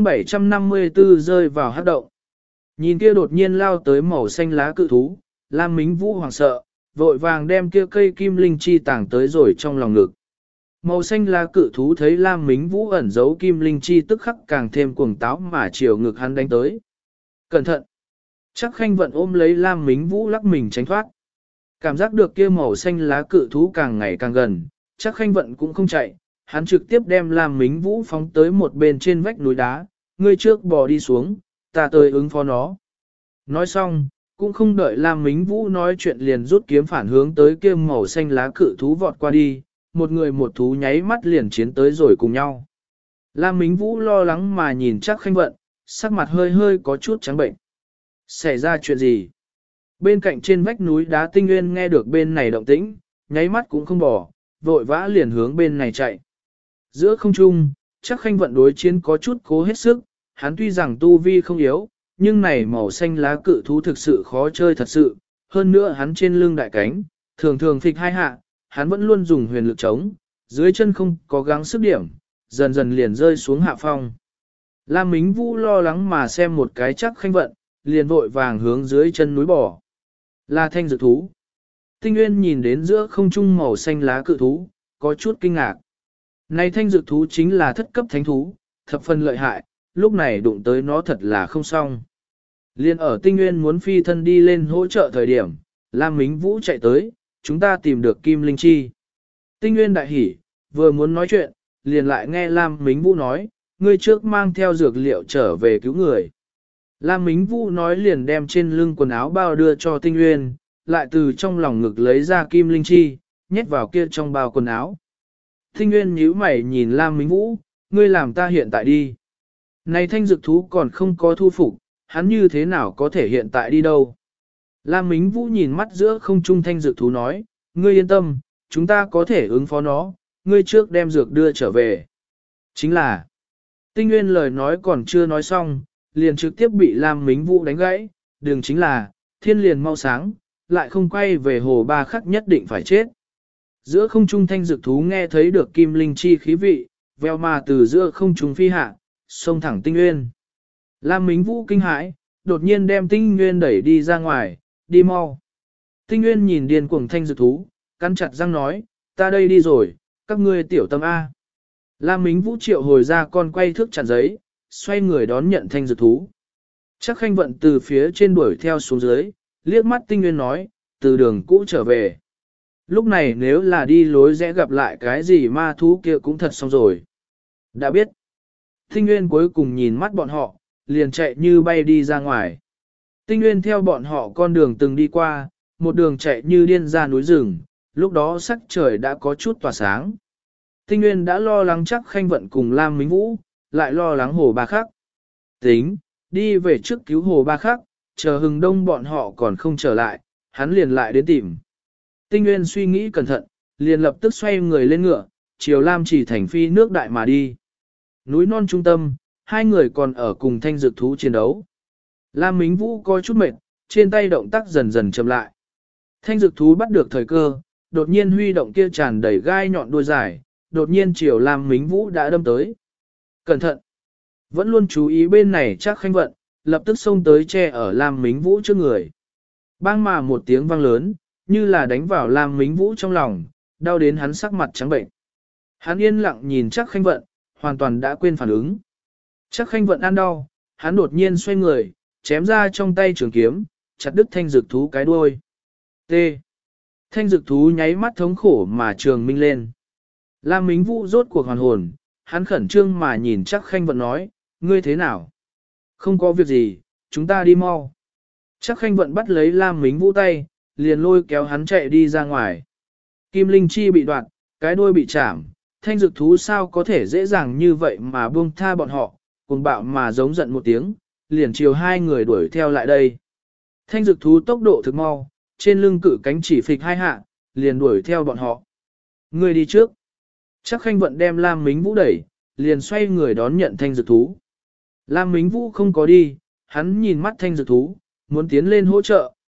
Speaker 1: 754 rơi vào hắc động. Nhìn kia đột nhiên lao tới màu xanh lá cự thú, Lam Mính Vũ hoảng sợ, vội vàng đem kia cây Kim Linh Chi tàng tới rồi trong lòng ngực. Màu xanh lá cự thú thấy Lam Mính Vũ ẩn giấu Kim Linh Chi tức khắc càng thêm cuồng táo mà chiều ngực hắn đánh tới. Cẩn thận! Chắc Khanh Vận ôm lấy Lam Mính Vũ lắc mình tránh thoát. Cảm giác được kia màu xanh lá cự thú càng ngày càng gần, Chắc Khanh Vận cũng không chạy, hắn trực tiếp đem Lam Mính Vũ phóng tới một bên trên vách núi đá, ngươi trước bò đi xuống, ta tới ứng phó nó. Nói xong, cũng không đợi Lam Mính Vũ nói chuyện liền rút kiếm phản hướng tới kia màu xanh lá cự thú vọt qua đi, một người một thú nháy mắt liền chiến tới rồi cùng nhau. Lam Mính Vũ lo lắng mà nhìn Chắc Khanh Vận, sắc mặt hơi hơi có chút trắng bệnh. Xảy ra chuyện gì? Bên cạnh trên vách núi đá Tinh Nguyên nghe được bên này động tĩnh, nháy mắt cũng không bỏ, vội vã liền hướng bên này chạy. Giữa không trung, Chắc Khanh Vận đối chiến có chút cố hết sức, hắn tuy rằng tu vi không yếu, nhưng này màu xanh lá cự thú thực sự khó chơi thật sự, hơn nữa hắn trên lưng đại cánh, thường thường phịch hai hạ, hắn vẫn luôn dùng huyền lực chống, dưới chân không có gắng sức điểm, dần dần liền rơi xuống hạ phong. Lam Mính Vũ lo lắng mà xem một cái Chắc Khanh Vận, liền vội vàng hướng dưới chân núi bò. Là thanh dược thú. Tinh Nguyên nhìn đến giữa không trung màu xanh lá cự thú, có chút kinh ngạc. Này thanh dược thú chính là thất cấp thánh thú, thập phần lợi hại, lúc này đụng tới nó thật là không xong. Liên ở Tinh Nguyên muốn phi thân đi lên hỗ trợ thời điểm, Lam Mính Vũ chạy tới, chúng ta tìm được Kim Linh Chi. Tinh Nguyên đại hỉ, vừa muốn nói chuyện, liền lại nghe Lam Mính Vũ nói, ngươi trước mang theo dược liệu trở về cứu người. Lam Mính Vũ nói liền đem trên lưng quần áo bao đưa cho Tinh Nguyên, lại từ trong lòng ngực lấy ra Kim Linh Chi, nhét vào kia trong bao quần áo. Tinh Nguyên nhíu mày nhìn Lam Mính Vũ, ngươi làm ta hiện tại đi. Này thanh dược thú còn không có thu phục, hắn như thế nào có thể hiện tại đi đâu. Lam Mính Vũ nhìn mắt giữa không trung thanh dược thú nói, ngươi yên tâm, chúng ta có thể ứng phó nó, ngươi trước đem dược đưa trở về. Chính là, Tinh Nguyên lời nói còn chưa nói xong, liền trực tiếp bị Lam Mính Vũ đánh gãy, đường chính là, thiên liền mau sáng, lại không quay về hồ ba khắc nhất định phải chết. Giữa không trung thanh dược thú nghe thấy được Kim Linh Chi khí vị, veo mà từ giữa không trung phi hạ, xông thẳng Tinh Nguyên. Lam Mính Vũ kinh hãi, đột nhiên đem Tinh Nguyên đẩy đi ra ngoài, đi mau. Tinh Nguyên nhìn điên cuồng thanh dược thú, cắn chặt răng nói, ta đây đi rồi, các ngươi tiểu tâm A. Lam Mính Vũ triệu hồi ra con quay thước chặn giấy, xoay người đón nhận thanh dược thú. Chắc Khanh Vận từ phía trên đuổi theo xuống dưới, liếc mắt Tinh Nguyên nói, từ đường cũ trở về. Lúc này nếu là đi lối rẽ gặp lại cái gì ma thú kia cũng thật xong rồi. Đã biết. Tinh Nguyên cuối cùng nhìn mắt bọn họ, liền chạy như bay đi ra ngoài. Tinh Nguyên theo bọn họ con đường từng đi qua, một đường chạy như điên ra núi rừng, lúc đó sắc trời đã có chút tỏa sáng. Tinh Nguyên đã lo lắng Chắc Khanh Vận cùng Lam Mính Vũ, lại lo lắng Hồ Ba Khắc. Tính, đi về trước cứu Hồ Ba Khắc, chờ hừng đông bọn họ còn không trở lại, hắn liền lại đến tìm. Tinh Nguyên suy nghĩ cẩn thận, liền lập tức xoay người lên ngựa, chiều Lam Chỉ thành phi nước đại mà đi. Núi non trung tâm, hai người còn ở cùng thanh dược thú chiến đấu. Lam Mính Vũ coi chút mệt, trên tay động tác dần dần chậm lại. Thanh dược thú bắt được thời cơ, đột nhiên huy động kia tràn đầy gai nhọn đuôi dài, đột nhiên chiều Lam Mính Vũ đã đâm tới. Cẩn thận! Vẫn luôn chú ý bên này Chắc Khanh Vận, lập tức xông tới che ở Lam Mính Vũ trước người. Bang mà một tiếng vang lớn, như là đánh vào Lam Mính Vũ trong lòng, đau đến hắn sắc mặt trắng bệnh. Hắn yên lặng nhìn Chắc Khanh Vận, hoàn toàn đã quên phản ứng. Chắc Khanh Vận ăn đau, hắn đột nhiên xoay người, chém ra trong tay trường kiếm, chặt đứt thanh dược thú cái đuôi. T. Thanh dược thú nháy mắt thống khổ mà trường minh lên. Lam Mính Vũ rốt cuộc hoàn hồn, hắn khẩn trương mà nhìn Chắc Khanh Vận nói, ngươi thế nào? Không có việc gì, chúng ta đi mau. Chắc Khanh Vận bắt lấy Lam Mính Vũ tay, liền lôi kéo hắn chạy đi ra ngoài. Kim Linh Chi bị đoạt, cái đuôi bị chạm, thanh dược thú sao có thể dễ dàng như vậy mà buông tha bọn họ, cùng bạo mà giống giận một tiếng, liền chiều hai người đuổi theo lại đây. Thanh dược thú tốc độ thực mau, trên lưng cử cánh chỉ phịch hai hạ, liền đuổi theo bọn họ. Người đi trước. Chắc Khanh Vận đem Lam Mính Vũ đẩy, liền xoay người đón nhận thanh dược thú. Lam Mính Vũ không có đi, hắn nhìn mắt thanh dược thú, muốn tiến lên hỗ trợ,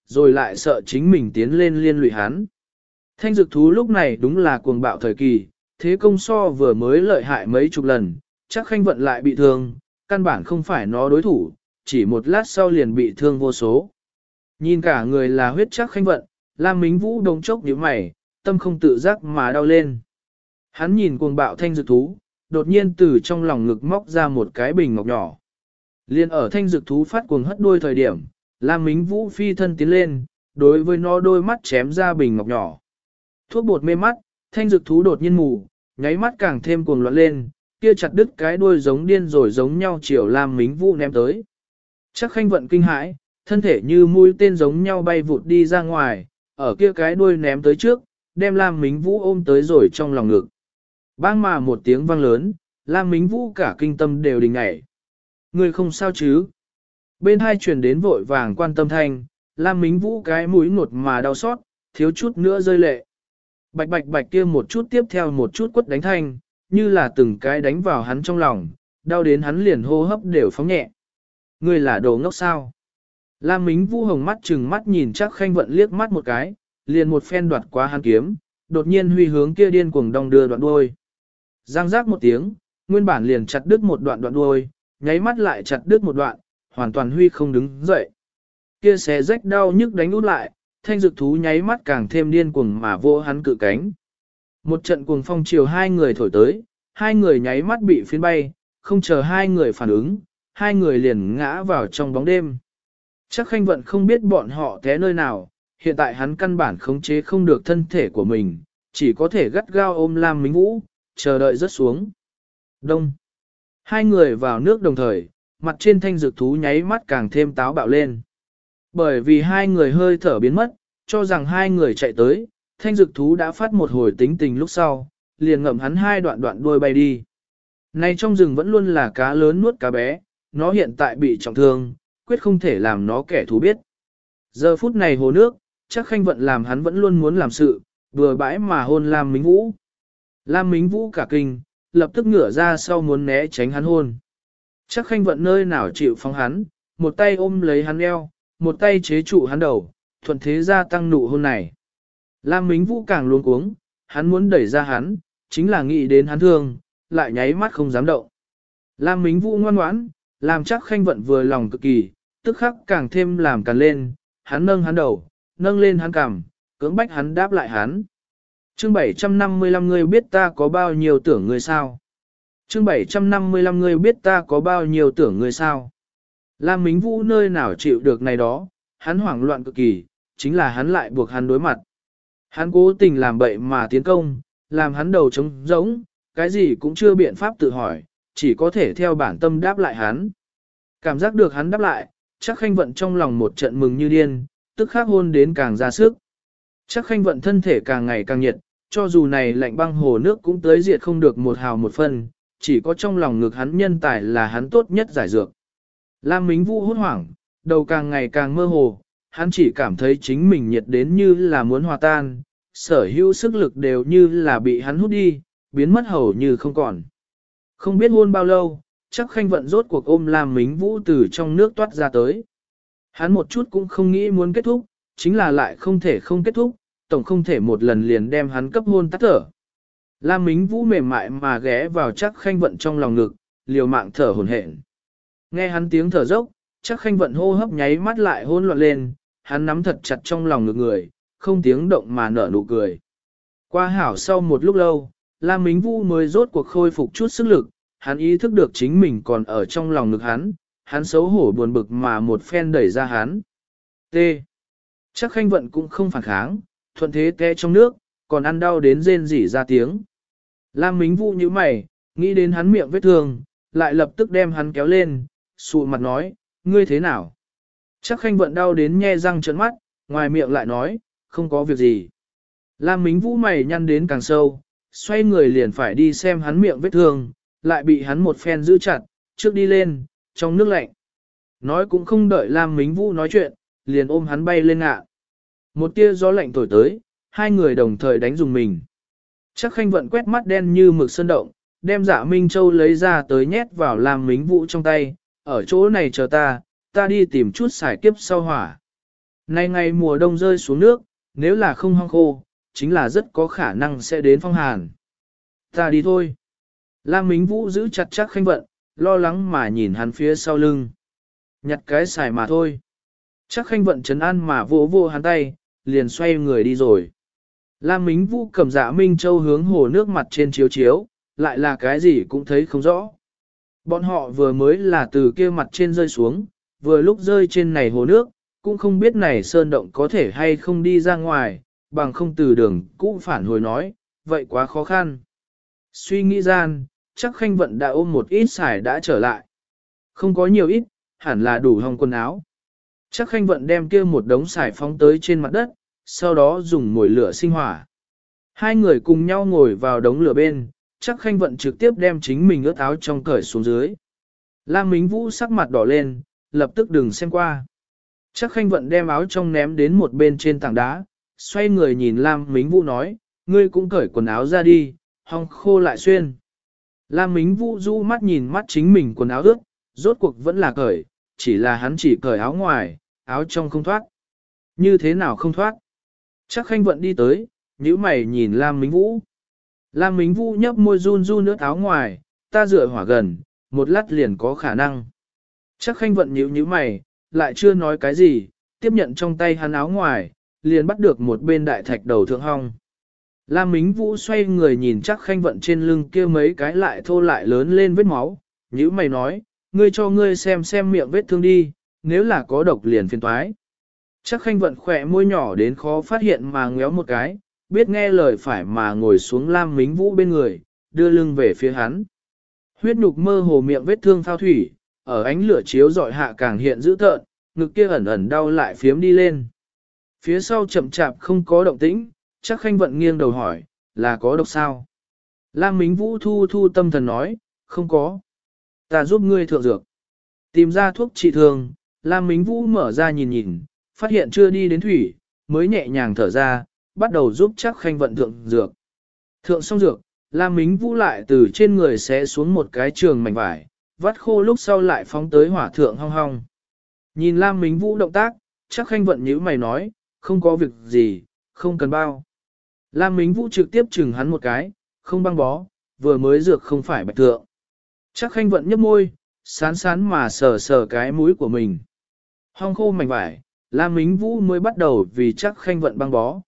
Speaker 1: rồi lại sợ chính mình tiến lên liên lụy hắn. Thanh dược thú lúc này đúng là cuồng bạo thời kỳ, thế công so vừa mới lợi hại mấy chục lần, chắc khanh vận lại bị thương, căn bản không phải nó đối thủ, chỉ một lát sau liền bị thương vô số. Nhìn cả người là huyết chắc khanh vận, Lam Mính Vũ đống chốc nhíu mày, tâm không tự giác mà đau lên. Hắn nhìn cuồng bạo thanh dược thú, đột nhiên từ trong lòng ngực móc ra một cái bình ngọc nhỏ. Liên ở thanh dược thú phát cuồng hất đuôi thời điểm, Lam Mính Vũ phi thân tiến lên, đối với nó đôi mắt chém ra bình ngọc nhỏ. Thuốc bột mê mắt, thanh dược thú đột nhiên mù, nháy mắt càng thêm cuồng loạn lên, kia chặt đứt cái đuôi giống điên rồi giống nhau chiều Lam Mính Vũ ném tới. Chắc khanh vận kinh hãi, thân thể như mũi tên giống nhau bay vụt đi ra ngoài, ở kia cái đuôi ném tới trước, đem Lam Mính Vũ ôm tới rồi trong lòng ngực. Bang mà một tiếng vang lớn, Lam Mính Vũ cả kinh tâm đều đình ngảy. Người không sao chứ? Bên hai truyền đến vội vàng quan tâm thanh, Lam Mính Vũ cái mũi ngột mà đau xót, thiếu chút nữa rơi lệ. Bạch bạch bạch kia một chút tiếp theo một chút quất đánh thanh, như là từng cái đánh vào hắn trong lòng, đau đến hắn liền hô hấp đều phóng nhẹ. Ngươi là đồ ngốc sao? Lam Mính Vũ hồng mắt trừng mắt nhìn chắc khanh vận liếc mắt một cái, liền một phen đoạt quá hắn kiếm, đột nhiên huy hướng kia điên cuồng đong đưa đoạn đuôi. Giang giác một tiếng, nguyên bản liền chặt đứt một đoạn đuôi, nháy mắt lại chặt đứt một đoạn, hoàn toàn huy không đứng dậy. Kia xé rách đau nhức đánh út lại, thanh dược thú nháy mắt càng thêm điên cuồng mà vô hắn cự cánh. Một trận cuồng phong chiều hai người thổi tới, hai người nháy mắt bị phiến bay, không chờ hai người phản ứng, hai người liền ngã vào trong bóng đêm. Chắc khanh vận không biết bọn họ té nơi nào, hiện tại hắn căn bản khống chế không được thân thể của mình, chỉ có thể gắt gao ôm Lam Mính Vũ, chờ đợi rớt xuống. Đông. Hai người vào nước đồng thời, mặt trên thanh dược thú nháy mắt càng thêm táo bạo lên. Bởi vì hai người hơi thở biến mất, cho rằng hai người chạy tới, thanh dược thú đã phát một hồi tính tình lúc sau, liền ngậm hắn hai đoạn đuôi bay đi. Này trong rừng vẫn luôn là cá lớn nuốt cá bé, nó hiện tại bị trọng thương, quyết không thể làm nó kẻ thù biết. Giờ phút này hồ nước, chắc khanh vận làm hắn vẫn luôn muốn làm sự, vừa bãi mà hôn Lam Mính Vũ. Lam Mính Vũ cả kinh, lập tức ngửa ra sau muốn né tránh hắn hôn. Chắc khanh vận nơi nào chịu phóng hắn, một tay ôm lấy hắn eo, một tay chế trụ hắn đầu, thuận thế gia tăng nụ hôn này. Lam Mính Vũ càng luống cuống, hắn muốn đẩy ra hắn, chính là nghĩ đến hắn thương, lại nháy mắt không dám động. Lam Mính Vũ ngoan ngoãn, làm chắc khanh vận vừa lòng cực kỳ, tức khắc càng thêm làm càn lên, hắn nâng hắn đầu, nâng lên hắn cằm, cưỡng bách hắn đáp lại hắn. Chương 755 ngươi biết ta có bao nhiêu tưởng ngươi sao? Chương 755 ngươi biết ta có bao nhiêu tưởng ngươi sao? Lam Mính Vũ nơi nào chịu được này đó, hắn hoảng loạn cực kỳ, chính là hắn lại buộc hắn đối mặt. Hắn cố tình làm bậy mà tiến công, làm hắn đầu trống rỗng, cái gì cũng chưa biện pháp tự hỏi, chỉ có thể theo bản tâm đáp lại hắn. Cảm giác được hắn đáp lại, chắc khanh vận trong lòng một trận mừng như điên, tức khắc hôn đến càng ra sức. Chắc khanh vận thân thể càng ngày càng nhiệt, cho dù này lạnh băng hồ nước cũng tới diệt không được một hào một phân, chỉ có trong lòng ngực hắn nhân tài là hắn tốt nhất giải dược. Lam Mính Vũ hốt hoảng, đầu càng ngày càng mơ hồ, hắn chỉ cảm thấy chính mình nhiệt đến như là muốn hòa tan, sở hữu sức lực đều như là bị hắn hút đi, biến mất hầu như không còn. Không biết hôn bao lâu, chắc khanh vận rốt cuộc ôm Lam Mính Vũ từ trong nước toát ra tới. Hắn một chút cũng không nghĩ muốn kết thúc, chính là lại không thể không kết thúc, tổng không thể một lần liền đem hắn cấp hôn tắt thở. Lam Mính Vũ mềm mại mà ghé vào chắc khanh vận trong lòng ngực, liều mạng thở hổn hển. Nghe hắn tiếng thở dốc, chắc khanh vận hô hấp nháy mắt lại hôn loạn lên, hắn nắm thật chặt trong lòng ngực người, không tiếng động mà nở nụ cười. Qua hảo sau một lúc lâu, Lam Mính Vũ mới rốt cuộc khôi phục chút sức lực, hắn ý thức được chính mình còn ở trong lòng ngực hắn xấu hổ buồn bực mà một phen đẩy ra hắn. T. Chắc khanh vận cũng không phản kháng, thuận thế té trong nước, còn ăn đau đến rên rỉ ra tiếng. Lam Mính Vũ như mày, nghĩ đến hắn miệng vết thương, lại lập tức đem hắn kéo lên, sụ mặt nói, ngươi thế nào? Chắc khanh vận đau đến nhe răng trợn mắt, ngoài miệng lại nói, không có việc gì. Lam Mính Vũ mày nhăn đến càng sâu, xoay người liền phải đi xem hắn miệng vết thương, lại bị hắn một phen giữ chặt, trước đi lên, trong nước lạnh. Nói cũng không đợi Lam Mính Vũ nói chuyện, liền ôm hắn bay lên ngạ. Một tia gió lạnh thổi tới, hai người đồng thời đánh dùng mình. Chắc khanh vận quét mắt đen như mực sơn động, đem Dạ Minh Châu lấy ra tới nhét vào Lam Mính Vũ trong tay, ở chỗ này chờ ta đi tìm chút xài kiếp sau hỏa. Nay ngày mùa đông rơi xuống nước, nếu là không hong khô, chính là rất có khả năng sẽ đến phong hàn. Ta đi thôi. Lam Mính Vũ giữ chặt Trác Khanh Vận, lo lắng mà nhìn hắn phía sau lưng. Nhặt cái xài mà thôi. Trác Khanh Vận trấn an mà vỗ vỗ hắn tay, liền xoay người đi rồi. Lam Mính Vũ cầm Dạ Minh Châu hướng hồ nước mặt trên chiếu chiếu, lại là cái gì cũng thấy không rõ. Bọn họ vừa mới là từ kia mặt trên rơi xuống, vừa lúc rơi trên này hồ nước, cũng không biết này sơn động có thể hay không đi ra ngoài, bằng không từ đường cũ phản hồi nói, vậy quá khó khăn. Suy nghĩ gian, chắc Khanh Vận đã ôm một ít xài đã trở lại. Không có nhiều ít, hẳn là đủ hong quần áo. Chắc Khanh Vận đem kia một đống xài phóng tới trên mặt đất, sau đó dùng mồi lửa sinh hỏa. Hai người cùng nhau ngồi vào đống lửa bên, chắc Khanh Vận trực tiếp đem chính mình ướt áo trong cởi xuống dưới. Lam Mính Vũ sắc mặt đỏ lên, lập tức đừng xem qua. Chắc Khanh Vận đem áo trong ném đến một bên trên tảng đá, xoay người nhìn Lam Mính Vũ nói, ngươi cũng cởi quần áo ra đi, hong khô lại xuyên. Lam Mính Vũ du mắt nhìn mắt chính mình quần áo ướt, rốt cuộc vẫn là cởi, chỉ là hắn chỉ cởi áo ngoài, áo trong không thoát. Như thế nào không thoát? Chắc Khanh Vận đi tới, nhíu mày nhìn Lam Mính Vũ. Lam Mính Vũ nhấp môi run run ướt áo ngoài, ta dựa hỏa gần, một lát liền có khả năng. Chắc Khanh Vận nhíu mày, lại chưa nói cái gì, tiếp nhận trong tay hắn áo ngoài, liền bắt được một bên đại thạch đầu thượng hong. Lam Mính Vũ xoay người nhìn chắc Khanh Vận trên lưng kia mấy cái lại thô lại lớn lên vết máu, nhíu mày nói, ngươi cho ngươi xem miệng vết thương đi, nếu là có độc liền phiền toái. Chắc Khanh Vận khỏe môi nhỏ đến khó phát hiện mà ngéo một cái, biết nghe lời phải mà ngồi xuống Lam Mính Vũ bên người, đưa lưng về phía hắn. Huyết nhục mơ hồ miệng vết thương phao thủy, ở ánh lửa chiếu dọi hạ càng hiện dữ tợn, ngực kia ẩn ẩn đau lại phiếm đi lên. Phía sau chậm chạp không có động tĩnh, chắc Khanh Vận nghiêng đầu hỏi, là có độc sao? Lam Mính Vũ thu tâm thần nói, không có. Ta giúp ngươi thượng dược. Tìm ra thuốc trị thương, Lam Mính Vũ mở ra nhìn nhìn, phát hiện chưa đi đến thủy, mới nhẹ nhàng thở ra, bắt đầu giúp chắc Khanh Vận thượng dược. Thượng xong dược, Lam Mính Vũ lại từ trên người xé xuống một cái trường mảnh vải, vắt khô lúc sau lại phóng tới hỏa thượng hong hong. Nhìn Lam Mính Vũ động tác, chắc Khanh Vận nhíu mày nói, không có việc gì, không cần bao. Lam Mính Vũ trực tiếp chừng hắn một cái, không băng bó, vừa mới dược không phải bạch thượng. Chắc Khanh Vận nhấp môi, sán mà sờ cái mũi của mình. Hong khô mảnh vải, Lam Mính Vũ mới bắt đầu vì chắc Khanh Vận băng bó.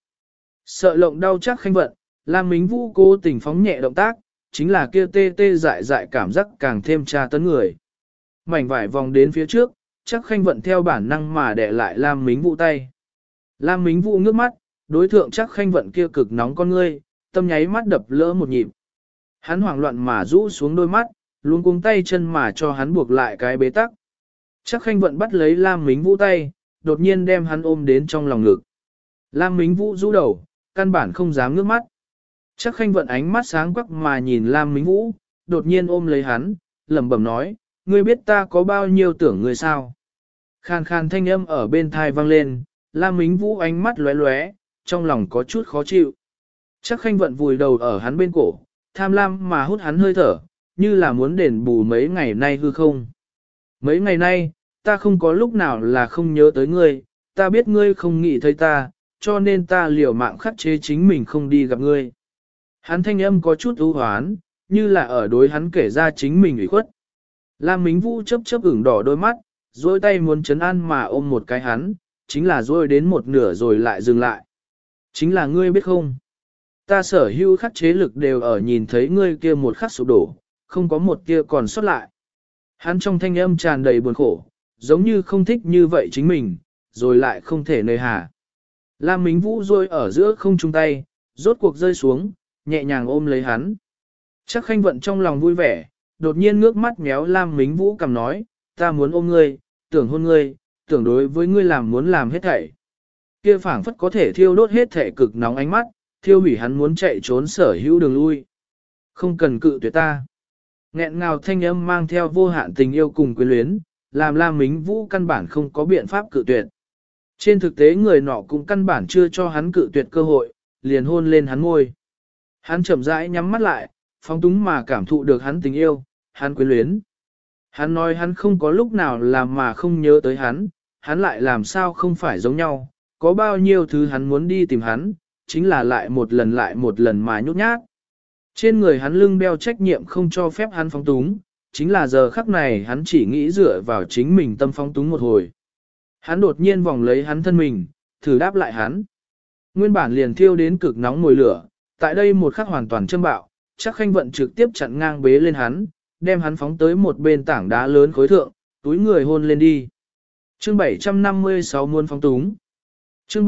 Speaker 1: Sợ lộng đau chắc Khanh Vận, Lam Mính Vũ cố tình phóng nhẹ động tác, chính là kia tê tê dại cảm giác càng thêm tra tấn người. Mảnh vải vòng đến phía trước, chắc Khanh Vận theo bản năng mà đè lại Lam Mính Vũ tay. Lam Mính Vũ ngước mắt, đối thượng chắc Khanh Vận kia cực nóng con ngươi, tâm nháy mắt đập lỡ một nhịp. Hắn hoảng loạn mà rũ xuống đôi mắt, luôn cuống tay chân mà cho hắn buộc lại cái bế tắc. Chắc Khanh Vận bắt lấy Lam Mính Vũ tay, đột nhiên đem hắn ôm đến trong lòng ngực. Lam Mính Vũ rũ đầu, căn bản không dám ngước mắt. Chắc Khanh Vận ánh mắt sáng quắc mà nhìn Lam Mính Vũ, đột nhiên ôm lấy hắn, lẩm bẩm nói, ngươi biết ta có bao nhiêu tưởng ngươi sao? Khàn khàn thanh âm ở bên thai vang lên, Lam Mính Vũ ánh mắt lóe lóe, trong lòng có chút khó chịu. Chắc Khanh Vận vùi đầu ở hắn bên cổ, tham lam mà hút hắn hơi thở, như là muốn đền bù mấy ngày nay hư không. Mấy ngày nay, ta không có lúc nào là không nhớ tới ngươi, ta biết ngươi không nghĩ thấy ta, cho nên ta liều mạng khắc chế chính mình không đi gặp ngươi. Hắn thanh âm có chút ưu hoán, như là ở đối hắn kể ra chính mình ủy khuất. Lam Mính Vũ chớp ửng đỏ đôi mắt, dôi tay muốn chấn an mà ôm một cái hắn, chính là dôi đến một nửa rồi lại dừng lại. Chính là ngươi biết không? Ta sở hữu khắc chế lực đều ở nhìn thấy ngươi kia một khắc sụp đổ, không có một kia còn sót lại. Hắn trong thanh âm tràn đầy buồn khổ, giống như không thích như vậy chính mình, rồi lại không thể nơi hà. Lam Mính Vũ rôi ở giữa không chung tay, rốt cuộc rơi xuống, nhẹ nhàng ôm lấy hắn. Chắc Khanh Vận trong lòng vui vẻ, đột nhiên ngước mắt méo Lam Mính Vũ cầm nói, ta muốn ôm ngươi, tưởng hôn ngươi, tưởng đối với ngươi làm muốn làm hết thảy. Kia phảng phất có thể thiêu đốt hết thể cực nóng ánh mắt, thiêu hủy hắn muốn chạy trốn sở hữu đường lui. Không cần cự tuyệt ta. Nghẹn ngào thanh âm mang theo vô hạn tình yêu cùng quyến luyến, làm Lam Mính Vũ căn bản không có biện pháp cự tuyệt. Trên thực tế người nọ cũng căn bản chưa cho hắn cự tuyệt cơ hội, liền hôn lên hắn môi. Hắn chậm rãi nhắm mắt lại, phóng túng mà cảm thụ được hắn tình yêu, hắn quyến luyến. Hắn nói hắn không có lúc nào làm mà không nhớ tới hắn, hắn lại làm sao không phải giống nhau, có bao nhiêu thứ hắn muốn đi tìm hắn, chính là lại một lần mà nhút nhát. Trên người hắn lưng đeo trách nhiệm không cho phép hắn phóng túng, chính là giờ khắc này hắn chỉ nghĩ dựa vào chính mình tâm phóng túng một hồi. Hắn đột nhiên vòng lấy hắn thân mình, thử đáp lại hắn. Nguyên bản liền thiêu đến cực nóng mùi lửa, tại đây một khắc hoàn toàn châm bạo, chắc khanh vận trực tiếp chặn ngang bế lên hắn, đem hắn phóng tới một bên tảng đá lớn khối thượng, túi người hôn lên đi. Chương 756 muôn phóng túng. Chương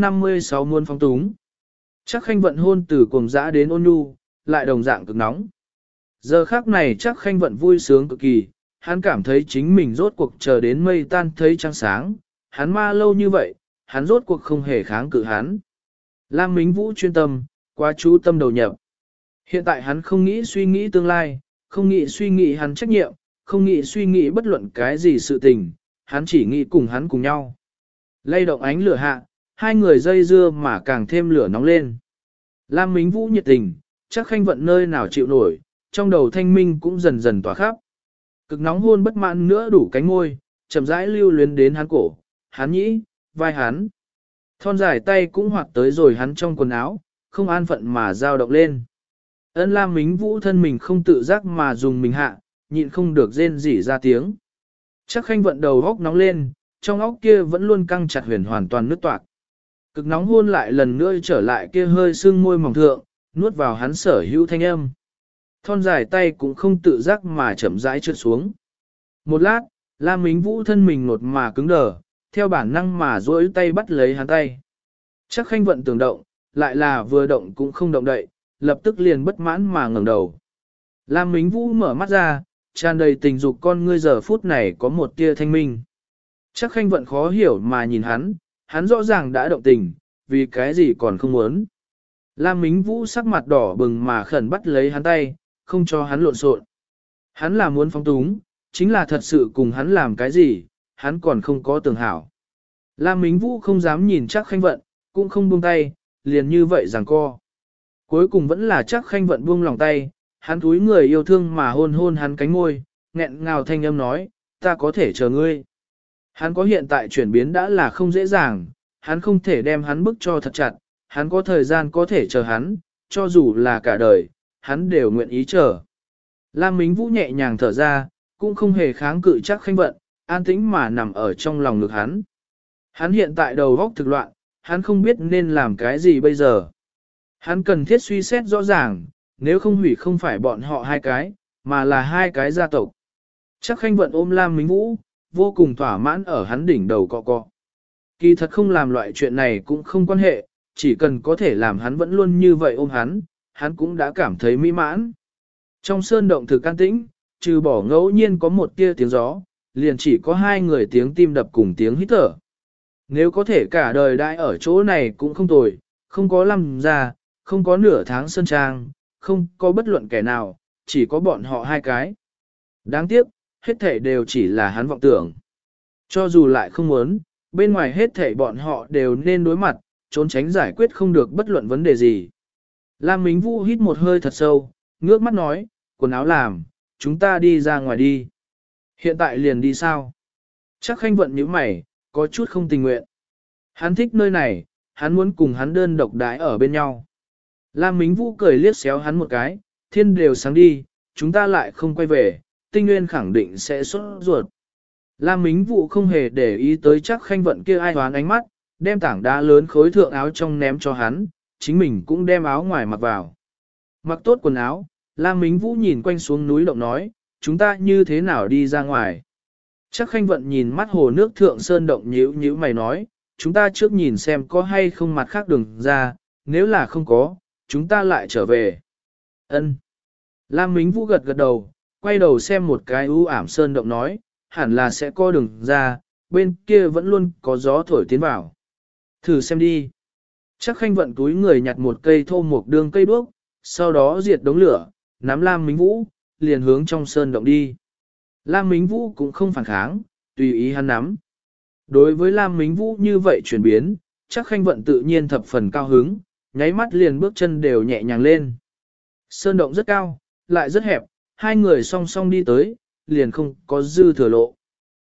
Speaker 1: 756 muôn phóng túng. Chắc khanh vận hôn từ cuồng dã đến ôn nhu, lại đồng dạng cực nóng. Giờ khắc này chắc khanh vận vui sướng cực kỳ, hắn cảm thấy chính mình rốt cuộc chờ đến mây tan thấy trăng sáng, hắn ma lâu như vậy, hắn rốt cuộc không hề kháng cự hắn. Lam Mính Vũ chuyên tâm, quá chú tâm đầu nhập. Hiện tại hắn không nghĩ suy nghĩ tương lai, không nghĩ suy nghĩ hắn trách nhiệm, không nghĩ suy nghĩ bất luận cái gì sự tình, hắn chỉ nghĩ cùng hắn cùng nhau. Lay động ánh lửa hạ, hai người dây dưa mà càng thêm lửa nóng lên. Lam Mính Vũ nhiệt tình, chắc khanh vận nơi nào chịu nổi, trong đầu thanh minh cũng dần dần tỏa khắp. Cực nóng hôn bất mãn nữa đủ cánh môi, chậm rãi lưu luyến đến hắn cổ, hắn nhĩ, vai hắn. Thon dài tay cũng hoạt tới rồi hắn trong quần áo, không an phận mà dao động lên. Ân Lam Mính Vũ thân mình không tự giác mà dùng mình hạ, nhịn không được rên rỉ ra tiếng. Chắc khanh vận đầu góc nóng lên, trong óc kia vẫn luôn căng chặt huyền hoàn toàn nứt toạc. Cực nóng hôn lại lần nữa trở lại kia hơi sưng môi mỏng thượng, nuốt vào hắn sở hữu thanh âm. Thon dài tay cũng không tự giác mà chậm rãi trượt xuống. Một lát, Lam Mính Vũ thân mình nột mà cứng đờ, theo bản năng mà duỗi tay bắt lấy hắn tay. Chắc khanh vận tưởng động, lại là vừa động cũng không động đậy, lập tức liền bất mãn mà ngẩng đầu. Lam Mính Vũ mở mắt ra, tràn đầy tình dục con ngươi giờ phút này có một tia thanh minh. Chắc khanh vận khó hiểu mà nhìn hắn rõ ràng đã động tình, vì cái gì còn không muốn. Lam Mính Vũ sắc mặt đỏ bừng mà khẩn bắt lấy hắn tay, không cho hắn lộn xộn. Hắn là muốn phóng túng, chính là thật sự cùng hắn làm cái gì, hắn còn không có tưởng hảo. Lam Mính Vũ không dám nhìn chắc khanh vận, cũng không buông tay, liền như vậy giằng co. Cuối cùng vẫn là chắc khanh vận buông lòng tay, hắn túi người yêu thương mà hôn hôn hắn cánh môi, nghẹn ngào thanh âm nói, ta có thể chờ ngươi. Hắn có hiện tại chuyển biến đã là không dễ dàng, hắn không thể đem hắn bức cho thật chặt, hắn có thời gian có thể chờ hắn, cho dù là cả đời, hắn đều nguyện ý chờ. Lam Mính Vũ nhẹ nhàng thở ra, cũng không hề kháng cự chắc khanh vận, an tĩnh mà nằm ở trong lòng ngực hắn. Hắn hiện tại đầu óc thực loạn, hắn không biết nên làm cái gì bây giờ. Hắn cần thiết suy xét rõ ràng, nếu không hủy không phải bọn họ hai cái, mà là hai cái gia tộc. Chắc khanh vận ôm Lam Mính Vũ, vô cùng thỏa mãn ở hắn đỉnh đầu cọ cọ. Kỳ thật không làm loại chuyện này cũng không quan hệ, chỉ cần có thể làm hắn vẫn luôn như vậy ôm hắn cũng đã cảm thấy mỹ mãn. Trong sơn động thực an tĩnh, trừ bỏ ngẫu nhiên có một tia tiếng gió, liền chỉ có hai người tiếng tim đập cùng tiếng hít thở. Nếu có thể cả đời đãi ở chỗ này cũng không tồi, không có lâm ra, không có nửa tháng sơn trang, không có bất luận kẻ nào, chỉ có bọn họ hai cái. Đáng tiếc, hết thảy đều chỉ là hắn vọng tưởng. Cho dù lại không muốn, bên ngoài hết thảy bọn họ đều nên đối mặt, trốn tránh giải quyết không được bất luận vấn đề gì. Lam Mính Vũ hít một hơi thật sâu, ngước mắt nói, quần áo làm, chúng ta đi ra ngoài đi. Hiện tại liền đi sao? Chắc khanh vận như mày, có chút không tình nguyện. Hắn thích nơi này, hắn muốn cùng hắn đơn độc đái ở bên nhau. Lam Mính Vũ cười liếc xéo hắn một cái, thiên đều sáng đi, chúng ta lại không quay về, Tinh Nguyên khẳng định sẽ sốt ruột. Lam Mính Vũ không hề để ý tới chắc khanh vận kia ai hoán ánh mắt, đem tảng đá lớn khối thượng áo trong ném cho hắn, chính mình cũng đem áo ngoài mặc vào. Mặc tốt quần áo, Lam Mính Vũ nhìn quanh xuống núi động nói, chúng ta như thế nào đi ra ngoài. Chắc khanh vận nhìn mắt hồ nước thượng sơn động nhíu nhíu mày nói, chúng ta trước nhìn xem có hay không mặt khác đường ra, nếu là không có, chúng ta lại trở về. Ân. Lam Mính Vũ gật gật đầu, quay đầu xem một cái u ảm sơn động nói, hẳn là sẽ có đường ra, bên kia vẫn luôn có gió thổi tiến vào. Thử xem đi. Chắc khanh vận túi người nhặt một cây thô một đường cây đuốc, sau đó diệt đống lửa, nắm Lam Mính Vũ, liền hướng trong sơn động đi. Lam Mính Vũ cũng không phản kháng, tùy ý hắn nắm. Đối với Lam Mính Vũ như vậy chuyển biến, chắc khanh vận tự nhiên thập phần cao hứng, nháy mắt liền bước chân đều nhẹ nhàng lên. Sơn động rất cao, lại rất hẹp, hai người song song đi tới, liền không có dư thừa lộ.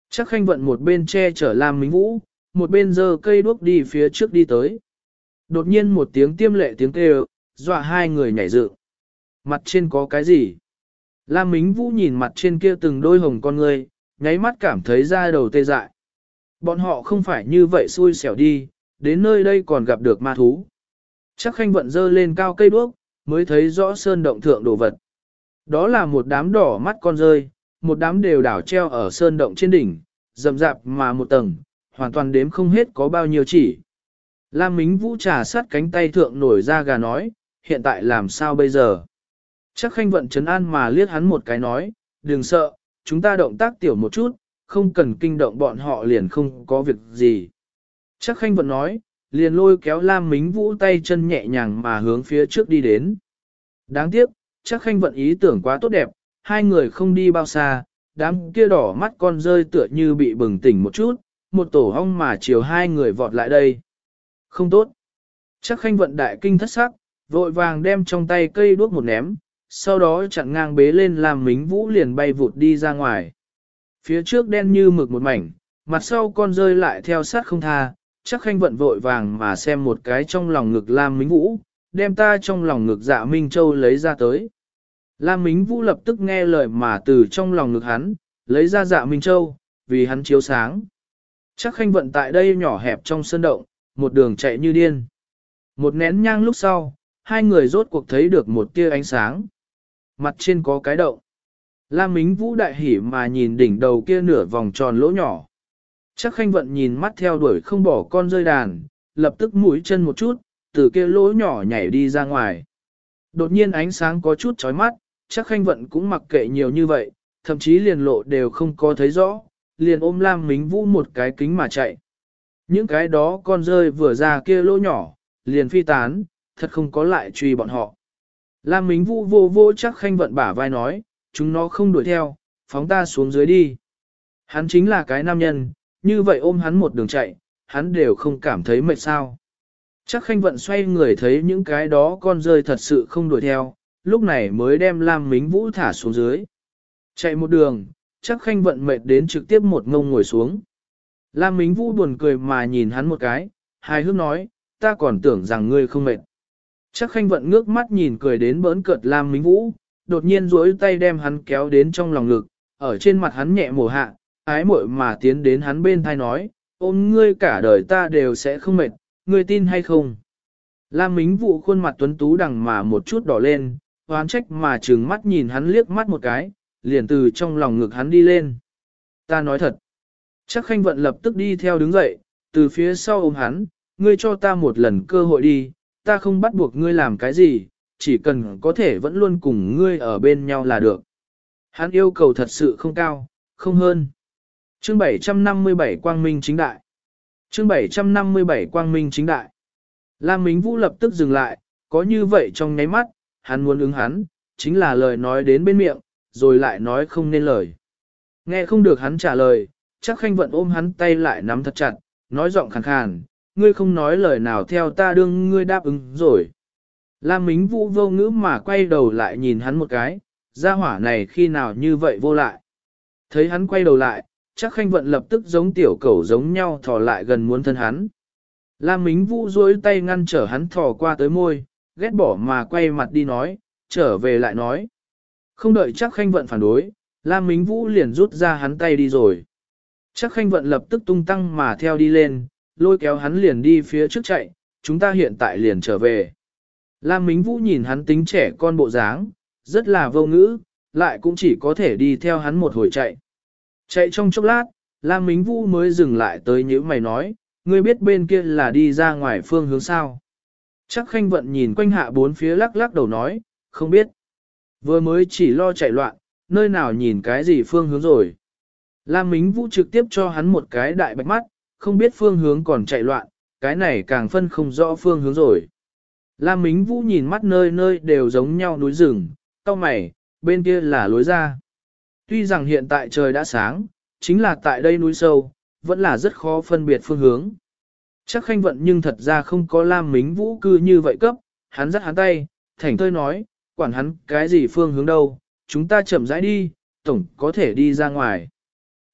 Speaker 1: Chắc Khanh Vận một bên che chở Lam Mính Vũ, một bên giơ cây đuốc đi phía trước đi tới. Đột nhiên một tiếng tiêm lệ tiếng kêu, dọa hai người nhảy dựng. Mặt trên có cái gì? Lam Mính Vũ nhìn mặt trên kia từng đôi hồng con ngươi, nháy mắt cảm thấy da đầu tê dại. Bọn họ không phải như vậy xui xẻo đi, đến nơi đây còn gặp được ma thú. Chắc Khanh Vận dơ lên cao cây đuốc, mới thấy rõ sơn động thượng đồ vật. Đó là một đám đỏ mắt con rơi, một đám đều đảo treo ở sơn động trên đỉnh, rậm rạp mà một tầng, hoàn toàn đếm không hết có bao nhiêu chỉ. Lam Mính Vũ trà sát cánh tay thượng nổi ra gà nói, hiện tại làm sao bây giờ? Chắc Khanh Vận trấn an mà liếc hắn một cái nói, đừng sợ, chúng ta động tác tiểu một chút, không cần kinh động bọn họ liền không có việc gì. Chắc Khanh Vận nói, liền lôi kéo Lam Mính Vũ tay chân nhẹ nhàng mà hướng phía trước đi đến. Đáng tiếc, Chắc Khanh Vận ý tưởng quá tốt đẹp, hai người không đi bao xa, đám kia đỏ mắt con rơi tựa như bị bừng tỉnh một chút, một tổ hong mà chiều hai người vọt lại đây. Không tốt. Chắc Khanh Vận đại kinh thất sắc, vội vàng đem trong tay cây đuốc một ném, sau đó chặn ngang bế lên Lam Mính Vũ liền bay vụt đi ra ngoài. Phía trước đen như mực một mảnh, mặt sau con rơi lại theo sát không tha, Chắc Khanh Vận vội vàng mà xem một cái trong lòng ngực Lam Mính Vũ, đem ta trong lòng ngực Dạ Minh Châu lấy ra tới. Lam Mính Vũ lập tức nghe lời mà từ trong lòng ngực hắn, lấy ra Dạ Minh Châu, vì hắn chiếu sáng. Chắc Khanh Vận tại đây nhỏ hẹp trong sân động, một đường chạy như điên. Một nén nhang lúc sau, hai người rốt cuộc thấy được một tia ánh sáng. Mặt trên có cái động. Lam Mính Vũ đại hỉ mà nhìn đỉnh đầu kia nửa vòng tròn lỗ nhỏ. Chắc Khanh Vận nhìn mắt theo đuổi không bỏ con rơi đàn, lập tức mũi chân một chút, từ kia lỗ nhỏ nhảy đi ra ngoài. Đột nhiên ánh sáng có chút chói mắt, Chắc Khanh Vận cũng mặc kệ nhiều như vậy, thậm chí liền lộ đều không có thấy rõ, liền ôm Lam Mính Vũ một cái kính mà chạy. Những cái đó con rơi vừa ra kia lỗ nhỏ, liền phi tán, thật không có lại truy bọn họ. Lam Mính Vũ vô vô Chắc Khanh Vận bả vai nói, chúng nó không đuổi theo, phóng ta xuống dưới đi. Hắn chính là cái nam nhân, như vậy ôm hắn một đường chạy, hắn đều không cảm thấy mệt sao. Chắc Khanh Vận xoay người thấy những cái đó con rơi thật sự không đuổi theo, lúc này mới đem Lam Mính Vũ thả xuống dưới. Chạy một đường, Chắc Khanh Vận mệt đến trực tiếp một ngông ngồi xuống. Lam Mính Vũ buồn cười mà nhìn hắn một cái, hài hước nói, ta còn tưởng rằng ngươi không mệt. Chắc Khanh Vận ngước mắt nhìn cười đến bỡn cợt Lam Mính Vũ, đột nhiên duỗi tay đem hắn kéo đến trong lòng ngực, ở trên mặt hắn nhẹ mổ hạ, ái muội mà tiến đến hắn bên thai nói, ôm ngươi cả đời ta đều sẽ không mệt, ngươi tin hay không? Lam Mính Vũ khuôn mặt tuấn tú đằng mà một chút đỏ lên, oán trách mà trừng mắt nhìn hắn liếc mắt một cái, liền từ trong lòng ngực hắn đi lên. Ta nói thật. Chắc Khanh Vận lập tức đi theo đứng dậy, từ phía sau ôm hắn, ngươi cho ta một lần cơ hội đi, ta không bắt buộc ngươi làm cái gì, chỉ cần có thể vẫn luôn cùng ngươi ở bên nhau là được. Hắn yêu cầu thật sự không cao, không hơn. Chương 757 Quang Minh chính đại. Chương 757 Quang Minh chính đại. Lam Mính Vũ lập tức dừng lại, có như vậy trong nháy mắt, hắn muốn ứng hắn, chính là lời nói đến bên miệng, rồi lại nói không nên lời. Nghe không được hắn trả lời, Chắc Khanh Vận ôm hắn tay lại nắm thật chặt, nói giọng khàn khàn, ngươi không nói lời nào theo ta đương ngươi đáp ứng rồi. Lam Mính Vũ vô ngữ mà quay đầu lại nhìn hắn một cái, gia hỏa này khi nào như vậy vô lại. Thấy hắn quay đầu lại, Chắc Khanh Vận lập tức giống tiểu cẩu giống nhau thò lại gần muốn thân hắn. Lam Mính Vũ duỗi tay ngăn trở hắn thò qua tới môi, ghét bỏ mà quay mặt đi nói, trở về lại nói. Không đợi Chắc Khanh Vận phản đối, Lam Mính Vũ liền rút ra hắn tay đi rồi. Chắc Khanh Vận lập tức tung tăng mà theo đi lên, lôi kéo hắn liền đi phía trước chạy, chúng ta hiện tại liền trở về. Lam Mính Vũ nhìn hắn tính trẻ con bộ dáng, rất là vô ngữ, lại cũng chỉ có thể đi theo hắn một hồi chạy. Chạy trong chốc lát, Lam Mính Vũ mới dừng lại tới nhíu mày nói, ngươi biết bên kia là đi ra ngoài phương hướng sao. Chắc Khanh Vận nhìn quanh hạ bốn phía lắc lắc đầu nói, không biết. Vừa mới chỉ lo chạy loạn, nơi nào nhìn cái gì phương hướng rồi. Lam Mính Vũ trực tiếp cho hắn một cái đại bạch mắt, không biết phương hướng còn chạy loạn, cái này càng phân không rõ phương hướng rồi. Lam Mính Vũ nhìn mắt nơi nơi đều giống nhau núi rừng, cau mày, bên kia là lối ra. Tuy rằng hiện tại trời đã sáng, chính là tại đây núi sâu, vẫn là rất khó phân biệt phương hướng. Chắc Khanh Vận nhưng thật ra không có Lam Mính Vũ cư như vậy cấp, hắn dắt hắn tay, thảnh thơi nói, quản hắn cái gì phương hướng đâu, chúng ta chậm rãi đi, tổng có thể đi ra ngoài.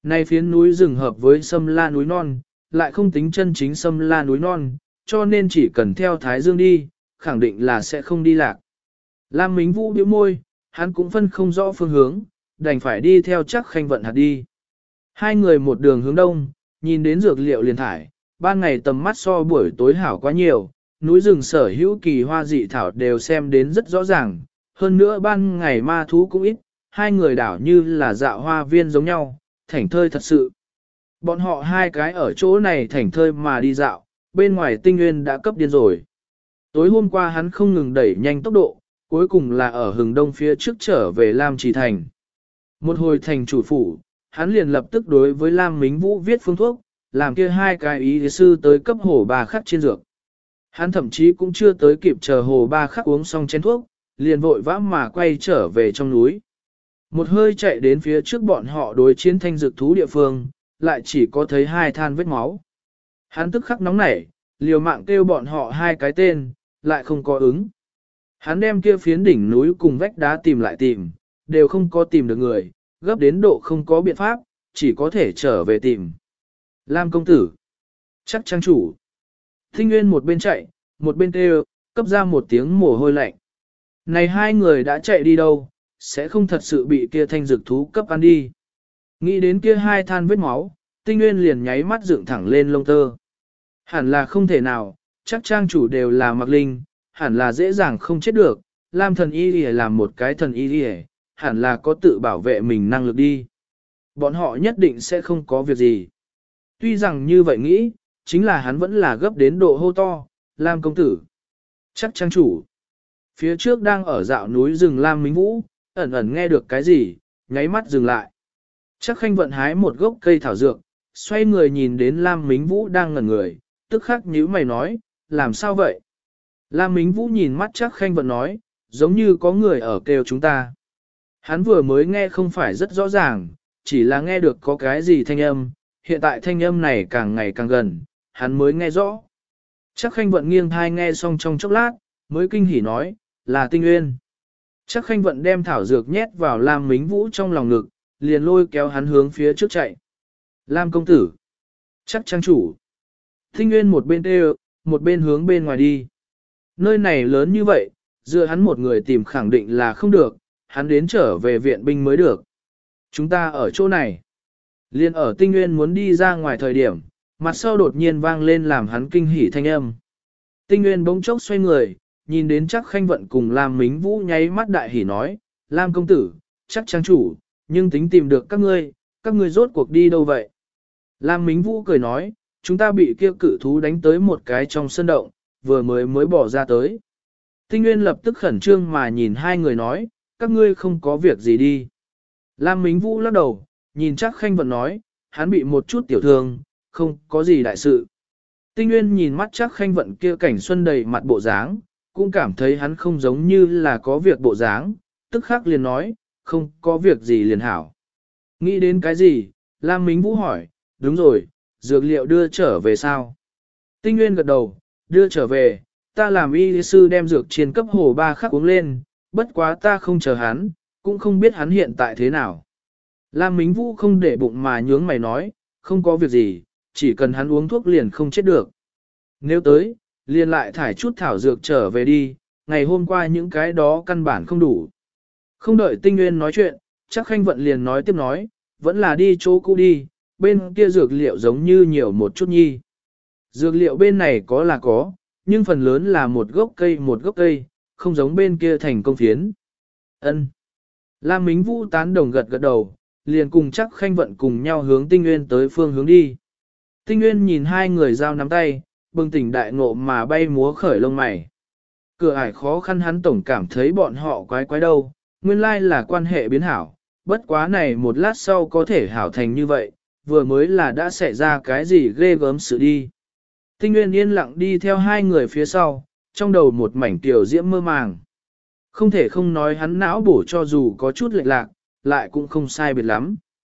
Speaker 1: Này phiến núi rừng hợp với Sâm La núi non, lại không tính chân chính Sâm La núi non, cho nên chỉ cần theo Thái Dương đi, khẳng định là sẽ không đi lạc. Lam Mính Vũ bĩu môi, hắn cũng phân không rõ phương hướng, đành phải đi theo Trác Khanh Vận hạt đi. Hai người một đường hướng đông, nhìn đến dược liệu liền thải, ban ngày tầm mắt so buổi tối hảo quá nhiều, núi rừng sở hữu kỳ hoa dị thảo đều xem đến rất rõ ràng, hơn nữa ban ngày ma thú cũng ít, hai người đảo như là dạo hoa viên giống nhau, thảnh thơi thật sự. Bọn họ hai cái ở chỗ này thảnh thơi mà đi dạo, bên ngoài Tinh Nguyên đã cấp điên rồi. Tối hôm qua hắn không ngừng đẩy nhanh tốc độ, cuối cùng là ở hừng đông phía trước trở về Lam Trì Thành. Một hồi thành chủ phủ, hắn liền lập tức đối với Lam Mính Vũ viết phương thuốc, làm kia hai cái ý sư tới cấp hồ ba khắc trên dược. Hắn thậm chí cũng chưa tới kịp chờ hồ ba khắc uống xong chén thuốc, liền vội vã mà quay trở về trong núi. Một hơi chạy đến phía trước bọn họ đối chiến thanh dược thú địa phương, lại chỉ có thấy hai than vết máu. Hắn tức khắc nóng nảy, liều mạng kêu bọn họ hai cái tên, lại không có ứng. Hắn đem kia phiến đỉnh núi cùng vách đá tìm lại tìm, đều không có tìm được người, gấp đến độ không có biện pháp, chỉ có thể trở về tìm. Lam công tử, chắc trang chủ. Thinh Nguyên một bên chạy, một bên kêu, cấp ra một tiếng mồ hôi lạnh. Này hai người đã chạy đi đâu, sẽ không thật sự bị kia thanh dược thú cấp ăn đi. Nghĩ đến kia hai than vết máu, Tinh Nguyên liền nháy mắt dựng thẳng lên lông tơ. Hẳn là không thể nào, chắc trang chủ đều là mặc linh, hẳn là dễ dàng không chết được, Lam thần y lìa làm một cái thần y lìa, hẳn là có tự bảo vệ mình năng lực đi. Bọn họ nhất định sẽ không có việc gì. Tuy rằng như vậy nghĩ, chính là hắn vẫn là gấp đến độ hô to, Lam công tử. Chắc trang chủ. Phía trước đang ở dạo núi rừng Lam Mính Vũ, ẩn ẩn nghe được cái gì, nháy mắt dừng lại. Chắc Khanh Vận hái một gốc cây thảo dược, xoay người nhìn đến Lam Mính Vũ đang ngẩn người, tức khắc nhíu mày nói, làm sao vậy? Lam Mính Vũ nhìn mắt Chắc Khanh Vận nói, giống như có người ở kêu chúng ta. Hắn vừa mới nghe không phải rất rõ ràng, chỉ là nghe được có cái gì thanh âm, hiện tại thanh âm này càng ngày càng gần, hắn mới nghe rõ. Chắc Khanh Vận nghiêng thai nghe xong trong chốc lát, mới kinh hỉ nói, là Tinh Nguyên. Chắc Khanh Vận đem thảo dược nhét vào Lam Mính Vũ trong lòng ngực, liền lôi kéo hắn hướng phía trước chạy. Lam công tử. Chắc trang chủ. Tinh Nguyên một bên kêu, một bên hướng bên ngoài đi. Nơi này lớn như vậy, dựa hắn một người tìm khẳng định là không được, hắn đến trở về viện binh mới được. Chúng ta ở chỗ này. Liên ở Tinh Nguyên muốn đi ra ngoài thời điểm, mặt sau đột nhiên vang lên làm hắn kinh hỉ thanh âm. Tinh Nguyên bỗng chốc xoay người, nhìn đến Chắc Khanh Vận cùng Lam Mính Vũ nháy mắt đại hỉ nói, Lam công tử, chắc trang chủ, nhưng tính tìm được các ngươi rốt cuộc đi đâu vậy? Lam Mính Vũ cười nói, chúng ta bị kia cự thú đánh tới một cái trong sân động, vừa mới bỏ ra tới. Tinh Nguyên lập tức khẩn trương mà nhìn hai người nói, các ngươi không có việc gì đi. Lam Mính Vũ lắc đầu, nhìn Chắc Khanh Vận nói, hắn bị một chút tiểu thương, không có gì đại sự. Tinh Nguyên nhìn mắt Chắc Khanh Vận kia cảnh xuân đầy mặt bộ dáng, cũng cảm thấy hắn không giống như là có việc bộ dáng, tức khắc liền nói, không có việc gì liền hảo. Nghĩ đến cái gì, Lam Mính Vũ hỏi, đúng rồi, dược liệu đưa trở về sao? Tinh Nguyên gật đầu, đưa trở về, ta làm y sư đem dược chiên cấp hồ ba khắc uống lên, bất quá ta không chờ hắn, cũng không biết hắn hiện tại thế nào. Lam Mính Vũ không để bụng mà nhướng mày nói, không có việc gì, chỉ cần hắn uống thuốc liền không chết được. Nếu tới, liền lại thải chút thảo dược trở về đi, ngày hôm qua những cái đó căn bản không đủ. Không đợi Tinh Nguyên nói chuyện, Chắc Khanh Vận liền nói tiếp nói, vẫn là đi chỗ cũ đi, bên kia dược liệu giống như nhiều một chút nhi. Dược liệu bên này có là có, nhưng phần lớn là một gốc cây, không giống bên kia thành công phiến. Ân. Lam Mính Vũ tán đồng gật gật đầu, liền cùng Chắc Khanh Vận cùng nhau hướng Tinh Nguyên tới phương hướng đi. Tinh Nguyên nhìn hai người giao nắm tay, bừng tỉnh đại ngộ mà bay múa khởi lông mày. Cửa ải khó khăn hắn tổng cảm thấy bọn họ quái quái đâu, nguyên lai là quan hệ biến hảo, bất quá này một lát sau có thể hảo thành như vậy, vừa mới là đã xảy ra cái gì ghê gớm sự đi. Tinh Nguyên yên lặng đi theo hai người phía sau, trong đầu một mảnh tiểu diễm mơ màng. Không thể không nói hắn não bổ cho dù có chút lệch lạc, lại cũng không sai biệt lắm.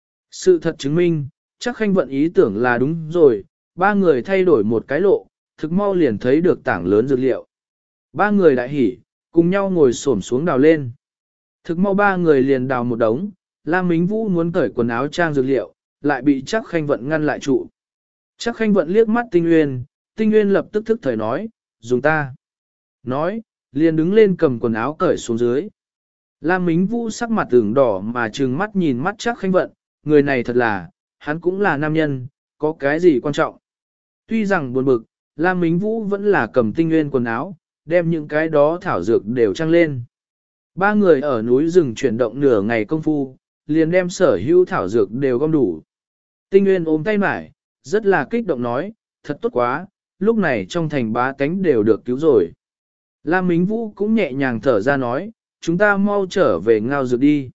Speaker 1: Sự thật chứng minh, Chắc Khanh Vận ý tưởng là đúng rồi, ba người thay đổi một cái lộ, thực mau liền thấy được tảng lớn dược liệu. Ba người đại hỉ, cùng nhau ngồi xổm xuống đào lên. Thực mau ba người liền đào một đống, Lam Mính Vũ muốn cởi quần áo trang dược liệu, lại bị Trác Khanh Vận ngăn lại trụ. Trác Khanh Vận liếc mắt Tinh Nguyên lập tức thức thời nói, dùng ta. Nói, liền đứng lên cầm quần áo cởi xuống dưới. Lam Mính Vũ sắc mặt ửng đỏ mà trừng mắt nhìn mắt Trác Khanh Vận, người này thật là, hắn cũng là nam nhân, có cái gì quan trọng. Tuy rằng buồn bực, Lam Mính Vũ vẫn là cầm Tinh Nguyên quần áo, đem những cái đó thảo dược đều trăng lên. Ba người ở núi rừng chuyển động nửa ngày công phu, liền đem sở hữu thảo dược đều gom đủ. Tinh Nguyên ôm tay mải, rất là kích động nói, thật tốt quá, lúc này trong thành bá tánh đều được cứu rồi. Lam Mính Vũ cũng nhẹ nhàng thở ra nói, chúng ta mau trở về ngao dược đi.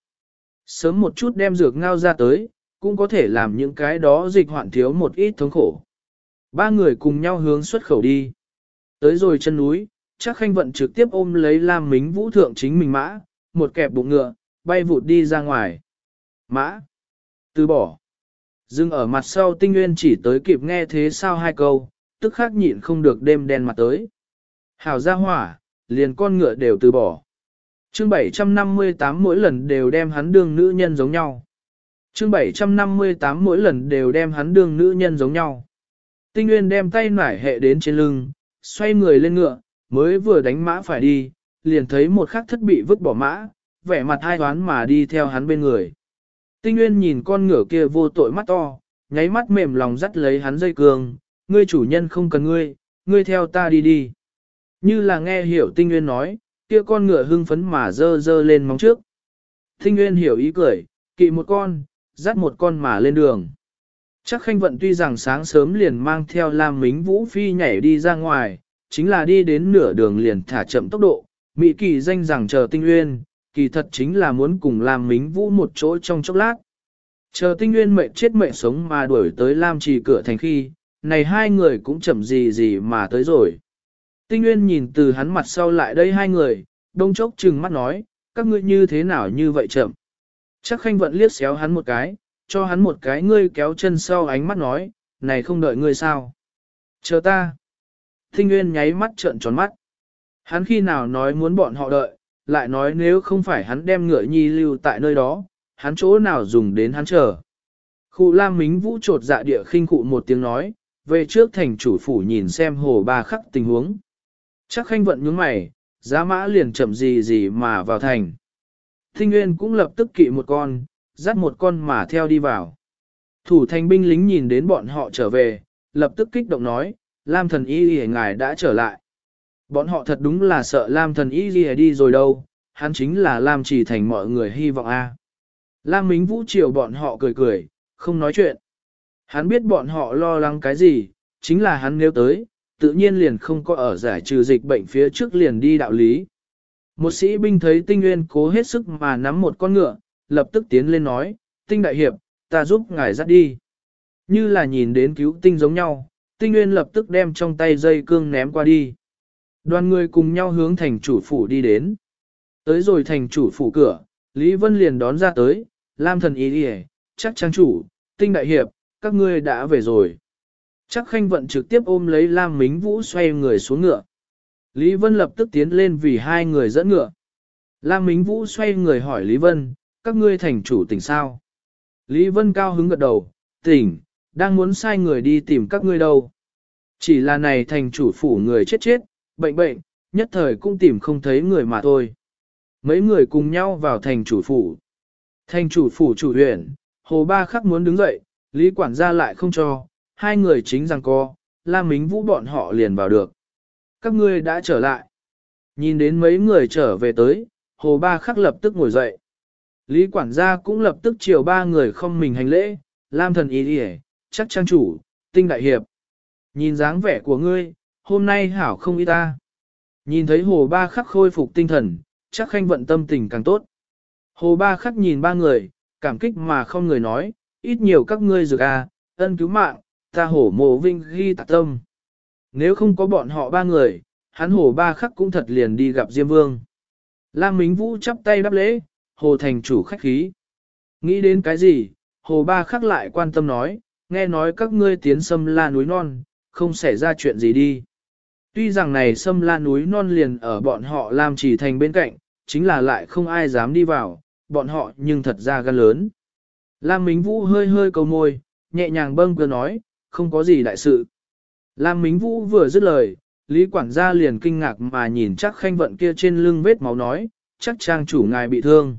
Speaker 1: Sớm một chút đem dược ngao ra tới, cũng có thể làm những cái đó dịch hoạn thiếu một ít thống khổ. Ba người cùng nhau hướng xuất khẩu đi. Tới rồi chân núi, Trác Khanh Vận trực tiếp ôm lấy Lam Mính Vũ thượng chính mình mã, một kẹp bụng ngựa, bay vụt đi ra ngoài. Mã! Từ bỏ! Dừng ở mặt sau Tinh Nguyên chỉ tới kịp nghe thế sao hai câu, tức khắc nhịn không được đêm đen mặt tới. Hảo ra hỏa, liền con ngựa đều từ bỏ. Chương 758 mỗi lần đều đem hắn đương nữ nhân giống nhau. Chương 758 mỗi lần đều đem hắn đương nữ nhân giống nhau. Tinh Nguyên đem tay nải hệ đến trên lưng, xoay người lên ngựa, mới vừa đánh mã phải đi, liền thấy một khắc thất bị vứt bỏ mã, vẻ mặt hai toán mà đi theo hắn bên người. Tinh Nguyên nhìn con ngựa kia vô tội mắt to, nháy mắt mềm lòng dắt lấy hắn dây cương, ngươi chủ nhân không cần ngươi theo ta đi đi. Như là nghe hiểu Tinh Nguyên nói, kia con ngựa hưng phấn mà dơ lên móng trước. Tinh Nguyên hiểu ý cười, kỵ một con, dắt một con mà lên đường. Trác Khanh Vận tuy rằng sáng sớm liền mang theo Lam Mính Vũ phi nhảy đi ra ngoài, chính là đi đến nửa đường liền thả chậm tốc độ, Mỹ kỳ danh rằng chờ Tinh Nguyên, kỳ thật chính là muốn cùng Lam Mính Vũ một chỗ trong chốc lát. Chờ Tinh Nguyên mệnh chết mệnh sống mà đuổi tới Lam Trì cửa thành khi, này hai người cũng chậm gì mà tới rồi. Tinh Nguyên nhìn từ hắn mặt sau lại đây hai người, đông chốc trừng mắt nói, các ngươi như thế nào như vậy chậm. Trác Khanh Vận liếc xéo hắn một cái, cho hắn một cái ngươi kéo chân sau ánh mắt nói, này không đợi ngươi sao. Chờ ta. Tinh Nguyên nháy mắt trợn tròn mắt. Hắn khi nào nói muốn bọn họ đợi, lại nói nếu không phải hắn đem ngựa nhi lưu tại nơi đó, hắn chỗ nào dùng đến hắn chờ. Khu Lam Mính Vũ trột dạ địa khinh cụ một tiếng nói, về trước thành chủ phủ nhìn xem hồ ba khắc tình huống. Trác Khanh Vận nhướng mày, giá mã liền chậm gì mà vào thành. Tinh Nguyên cũng lập tức kỵ một con, dắt một con mà theo đi vào. Thủ thành binh lính nhìn đến bọn họ trở về, lập tức kích động nói, Lam thần y ngài đã trở lại. Bọn họ thật đúng là sợ Lam thần y đi rồi đâu, hắn chính là Lam Trì thành mọi người hy vọng a. Lam Mính Vũ chiều bọn họ cười, không nói chuyện. Hắn biết bọn họ lo lắng cái gì, chính là hắn nếu tới, tự nhiên liền không có ở giải trừ dịch bệnh phía trước liền đi đạo lý. Một sĩ binh thấy Tinh Nguyên cố hết sức mà nắm một con ngựa, lập tức tiến lên nói, Tinh đại hiệp, ta giúp ngài dắt đi. Như là nhìn đến cứu tinh giống nhau, Tinh Nguyên lập tức đem trong tay dây cương ném qua đi. Đoàn người cùng nhau hướng thành chủ phủ đi đến. Tới rồi thành chủ phủ cửa, Lý Vân liền đón ra tới, Lam thần ý đi chắc trang chủ, Tinh đại hiệp, các ngươi đã về rồi. Chắc Khanh Vận trực tiếp ôm lấy Lam Mính Vũ xoay người xuống ngựa. Lý Vân lập tức tiến lên vì hai người dẫn ngựa. Lam Mính Vũ xoay người hỏi Lý Vân, các ngươi thành chủ tỉnh sao? Lý Vân cao hứng gật đầu, tỉnh, đang muốn sai người đi tìm các ngươi đâu. Chỉ là này thành chủ phủ người chết, bệnh, nhất thời cũng tìm không thấy người mà thôi. Mấy người cùng nhau vào thành chủ phủ. Thành chủ phủ chủ huyện, Hồ Ba Khắc muốn đứng dậy, Lý quản gia lại không cho, hai người chính rằng co, Lam Mính Vũ bọn họ liền vào được. Các ngươi đã trở lại. Nhìn đến mấy người trở về tới, Hồ Ba Khắc lập tức ngồi dậy. Lý quản gia cũng lập tức chiều ba người không mình hành lễ, Lam thần ý đi chắc trang chủ, Tinh đại hiệp. Nhìn dáng vẻ của ngươi, hôm nay hảo không ý ta. Nhìn thấy Hồ Ba Khắc khôi phục tinh thần, chắc Khanh Vận tâm tình càng tốt. Hồ Ba Khắc nhìn ba người, cảm kích mà không người nói, ít nhiều các ngươi dược ân cứu mạng, ta Hổ Mộ Vinh ghi tạc tâm. Nếu không có bọn họ ba người, hắn Hồ Ba Khắc cũng thật liền đi gặp Diêm Vương. Lam Mính Vũ chắp tay đáp lễ, Hồ thành chủ khách khí. Nghĩ đến cái gì, Hồ Ba Khắc lại quan tâm nói, nghe nói các ngươi tiến Sâm La núi non, không xảy ra chuyện gì đi. Tuy rằng này Sâm La núi non liền ở bọn họ Lam Trì thành bên cạnh, chính là lại không ai dám đi vào, bọn họ nhưng thật ra gan lớn. Lam Mính Vũ hơi hơi cầu môi, nhẹ nhàng bâng cơ nói, không có gì đại sự. Lam Mính Vũ vừa dứt lời, Lý quản gia liền kinh ngạc mà nhìn chắc khanh vận kia trên lưng vết máu nói, chắc trang chủ ngài bị thương.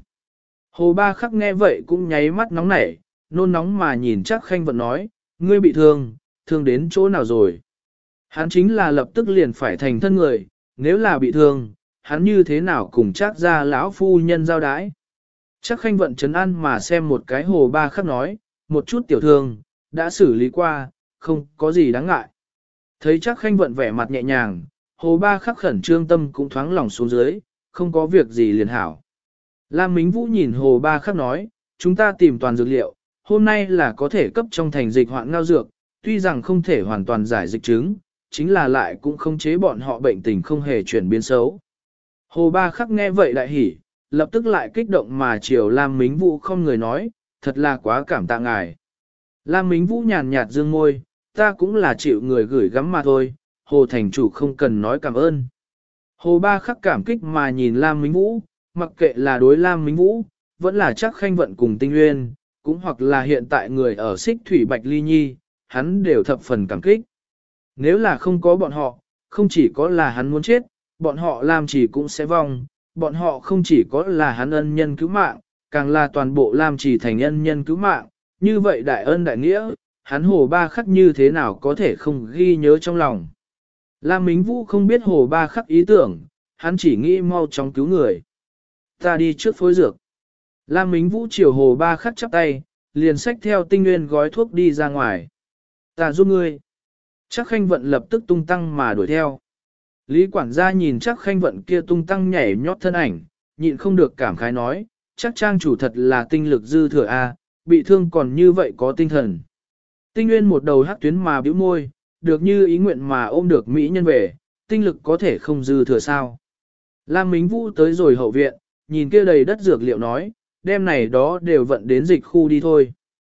Speaker 1: Hồ Ba Khắc nghe vậy cũng nháy mắt nóng nảy, nôn nóng mà nhìn chắc khanh vận nói, ngươi bị thương, thương đến chỗ nào rồi. Hắn chính là lập tức liền phải thành thân người, nếu là bị thương, hắn như thế nào cùng chắc ra lão phu nhân giao đái. Chắc khanh vận trấn an mà xem một cái Hồ Ba Khắc nói, một chút tiểu thương, đã xử lý qua, không có gì đáng ngại. Thấy chắc khanh vận vẻ mặt nhẹ nhàng, Hồ Ba Khắc khẩn trương tâm cũng thoáng lòng xuống dưới, không có việc gì liền hảo. Lam Mính Vũ nhìn Hồ Ba Khắc nói, chúng ta tìm toàn dược liệu, hôm nay là có thể cấp trong thành dịch hoạn ngao dược, tuy rằng không thể hoàn toàn giải dịch chứng, chính là lại cũng không chế bọn họ bệnh tình không hề chuyển biến xấu. Hồ Ba Khắc nghe vậy đại hỉ, lập tức lại kích động mà chiều Lam Mính Vũ không người nói, thật là quá cảm tạ ngài. Lam Mính Vũ nhàn nhạt dương môi, ta cũng là chịu người gửi gắm mà thôi, Hồ thành chủ không cần nói cảm ơn. Hồ Ba Khắc cảm kích mà nhìn Lam Mính Vũ, mặc kệ là đối Lam Mính Vũ, vẫn là chắc khanh vận cùng Tinh Nguyên, cũng hoặc là hiện tại người ở Xích Thủy Bạch Ly Nhi, hắn đều thập phần cảm kích. Nếu là không có bọn họ, không chỉ có là hắn muốn chết, bọn họ Lam Chỉ cũng sẽ vong, bọn họ không chỉ có là hắn ân nhân cứu mạng, càng là toàn bộ Lam Chỉ thành ân nhân cứu mạng, như vậy đại ân đại nghĩa, hắn Hồ Ba Khắc như thế nào có thể không ghi nhớ trong lòng. Lam Mính Vũ không biết Hồ Ba Khắc ý tưởng, hắn chỉ nghĩ mau chóng cứu người. Ta đi trước phối dược. Lam Mính Vũ chiều Hồ Ba Khắc chắp tay, liền xách theo Tinh Nguyên gói thuốc đi ra ngoài. Ta giúp ngươi. Chắc khanh vận lập tức tung tăng mà đuổi theo. Lý quản gia nhìn chắc khanh vận kia tung tăng nhảy nhót thân ảnh, nhịn không được cảm khái nói, chắc trang chủ thật là tinh lực dư thừa a, bị thương còn như vậy có tinh thần. Tinh Nguyên một đầu hắc tuyến mà bĩu môi, được như ý nguyện mà ôm được mỹ nhân về, tinh lực có thể không dư thừa sao. Lam Mính Vũ tới rồi hậu viện, nhìn kia đầy đất dược liệu nói, đêm này đó đều vận đến dịch khu đi thôi.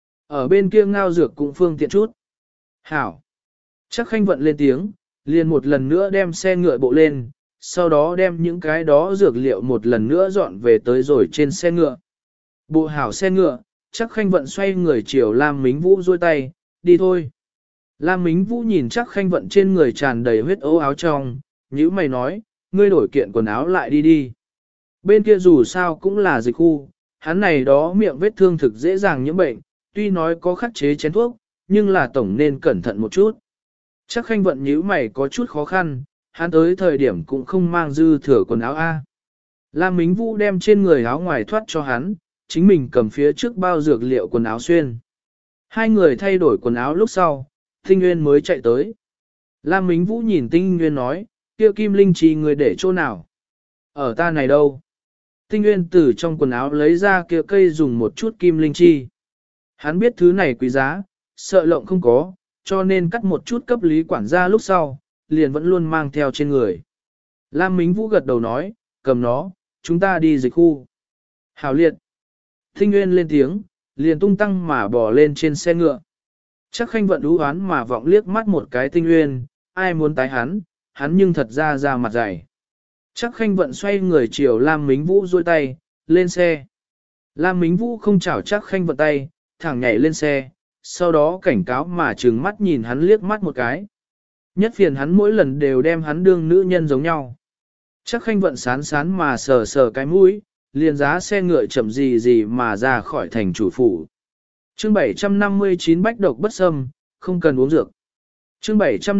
Speaker 1: Ở bên kia ngao dược cũng phương tiện chút. Hảo. Chắc khanh vận lên tiếng, liền một lần nữa đem xe ngựa bộ lên, sau đó đem những cái đó dược liệu một lần nữa dọn về tới rồi trên xe ngựa. Bộ hảo xe ngựa, chắc khanh vận xoay người chiều Lam Mính Vũ duỗi tay, đi thôi. Lam Mính Vũ nhìn chắc khanh vận trên người tràn đầy huyết ấu áo trong, nhữ mày nói, ngươi đổi kiện quần áo lại đi đi. Bên kia dù sao cũng là dịch khu, hắn này đó miệng vết thương thực dễ dàng nhiễm bệnh, tuy nói có khắc chế chén thuốc, nhưng là tổng nên cẩn thận một chút. Chắc khanh vận nhíu mày có chút khó khăn, hắn tới thời điểm cũng không mang dư thừa quần áo A. Lam Mính Vũ đem trên người áo ngoài thoát cho hắn, chính mình cầm phía trước bao dược liệu quần áo xuyên. Hai người thay đổi quần áo lúc sau, Tinh Nguyên mới chạy tới. Lam Mính Vũ nhìn Tinh Nguyên nói, kia kim linh trì người để chỗ nào? Ở ta này đâu? Tinh Nguyên từ trong quần áo lấy ra kia cây dùng một chút kim linh chi. Hắn biết thứ này quý giá, sợ lộng không có, cho nên cắt một chút cấp lý quản gia lúc sau, liền vẫn luôn mang theo trên người. Lam Mính Vũ gật đầu nói, cầm nó, chúng ta đi dịch khu. Hảo liệt. Tinh Nguyên lên tiếng, liền tung tăng mà bò lên trên xe ngựa. Chắc khanh vận đú hoán mà vọng liếc mắt một cái Tinh Nguyên, ai muốn tái hắn nhưng thật ra mặt dày. Chắc khanh vận xoay người chiều Lam Mính Vũ duỗi tay, lên xe. Lam Mính Vũ không chảo chắc khanh vận tay, thẳng nhảy lên xe, sau đó cảnh cáo mà trừng mắt nhìn hắn liếc mắt một cái. Nhất phiền hắn mỗi lần đều đem hắn đương nữ nhân giống nhau. Chắc khanh vận sán sán mà sờ sờ cái mũi, liền giá xe ngựa chậm gì mà ra khỏi thành chủ phủ. Chương 759 bách độc bất xâm, không cần uống dược. Chương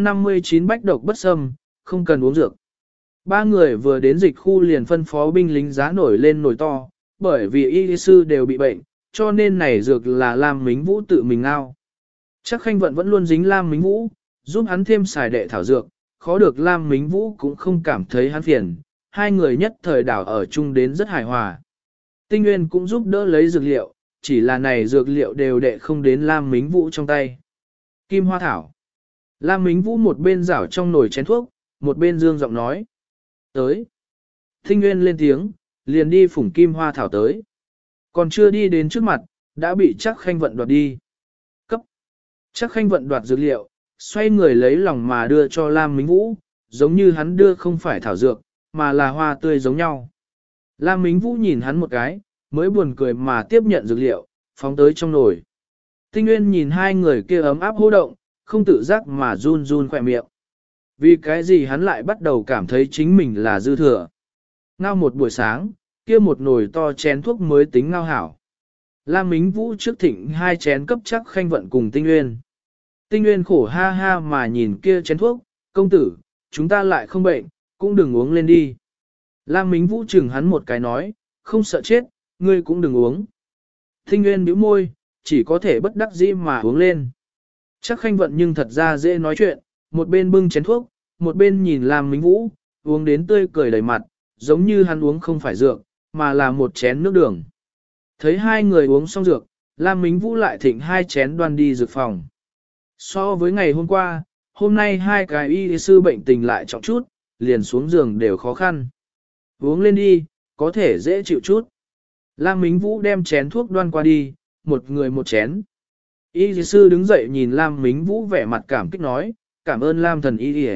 Speaker 1: 759 bách độc bất xâm, không cần uống dược. Ba người vừa đến dịch khu liền phân phó binh lính giá nổi lên nồi to, bởi vì y sư đều bị bệnh, cho nên này dược là Lam Mính Vũ tự mình ngao. Chắc khanh vận vẫn luôn dính Lam Mính Vũ, giúp hắn thêm xài đệ thảo dược, khó được Lam Mính Vũ cũng không cảm thấy hắn phiền, hai người nhất thời đảo ở chung đến rất hài hòa. Tinh Nguyên cũng giúp đỡ lấy dược liệu, chỉ là này dược liệu đều đệ không đến Lam Mính Vũ trong tay. Kim hoa thảo. Lam Mính Vũ một bên rảo trong nồi chén thuốc, một bên dương giọng nói. Tới. Tinh Nguyên lên tiếng, liền đi phủng kim hoa thảo tới. Còn chưa đi đến trước mặt, đã bị chắc khanh vận đoạt đi. Cấp. Chắc khanh vận đoạt dược liệu, xoay người lấy lòng mà đưa cho Lam Mính Vũ, giống như hắn đưa không phải thảo dược, mà là hoa tươi giống nhau. Lam Mính Vũ nhìn hắn một cái, mới buồn cười mà tiếp nhận dược liệu, phóng tới trong nồi. Tinh Nguyên nhìn hai người kia ấm áp hô động, không tự giác mà run run khỏe miệng. Vì cái gì hắn lại bắt đầu cảm thấy chính mình là dư thừa. Ngao một buổi sáng, kia một nồi to chén thuốc mới tính ngao hảo. Lam Mính Vũ trước thịnh hai chén cấp chắc Khanh Vận cùng Tinh Nguyên. Tinh Nguyên khổ ha ha mà nhìn kia chén thuốc, công tử, chúng ta lại không bệnh, cũng đừng uống lên đi. Lam Mính Vũ chừng hắn một cái nói, không sợ chết, ngươi cũng đừng uống. Tinh Nguyên bĩu môi, chỉ có thể bất đắc dĩ mà uống lên. Chắc Khanh Vận nhưng thật ra dễ nói chuyện, một bên bưng chén thuốc, một bên nhìn Lam Mính Vũ, uống đến tươi cười đầy mặt, giống như hắn uống không phải dược, mà là một chén nước đường. Thấy hai người uống xong dược, Lam Mính Vũ lại thịnh hai chén đoan đi dược phòng. So với ngày hôm qua, hôm nay hai cái y sư bệnh tình lại trọng chút, liền xuống giường đều khó khăn. Uống lên đi, có thể dễ chịu chút. Lam Mính Vũ đem chén thuốc đoan qua đi, một người một chén. Y sư đứng dậy nhìn Lam Mính Vũ vẻ mặt cảm kích nói, cảm ơn Lam thần y.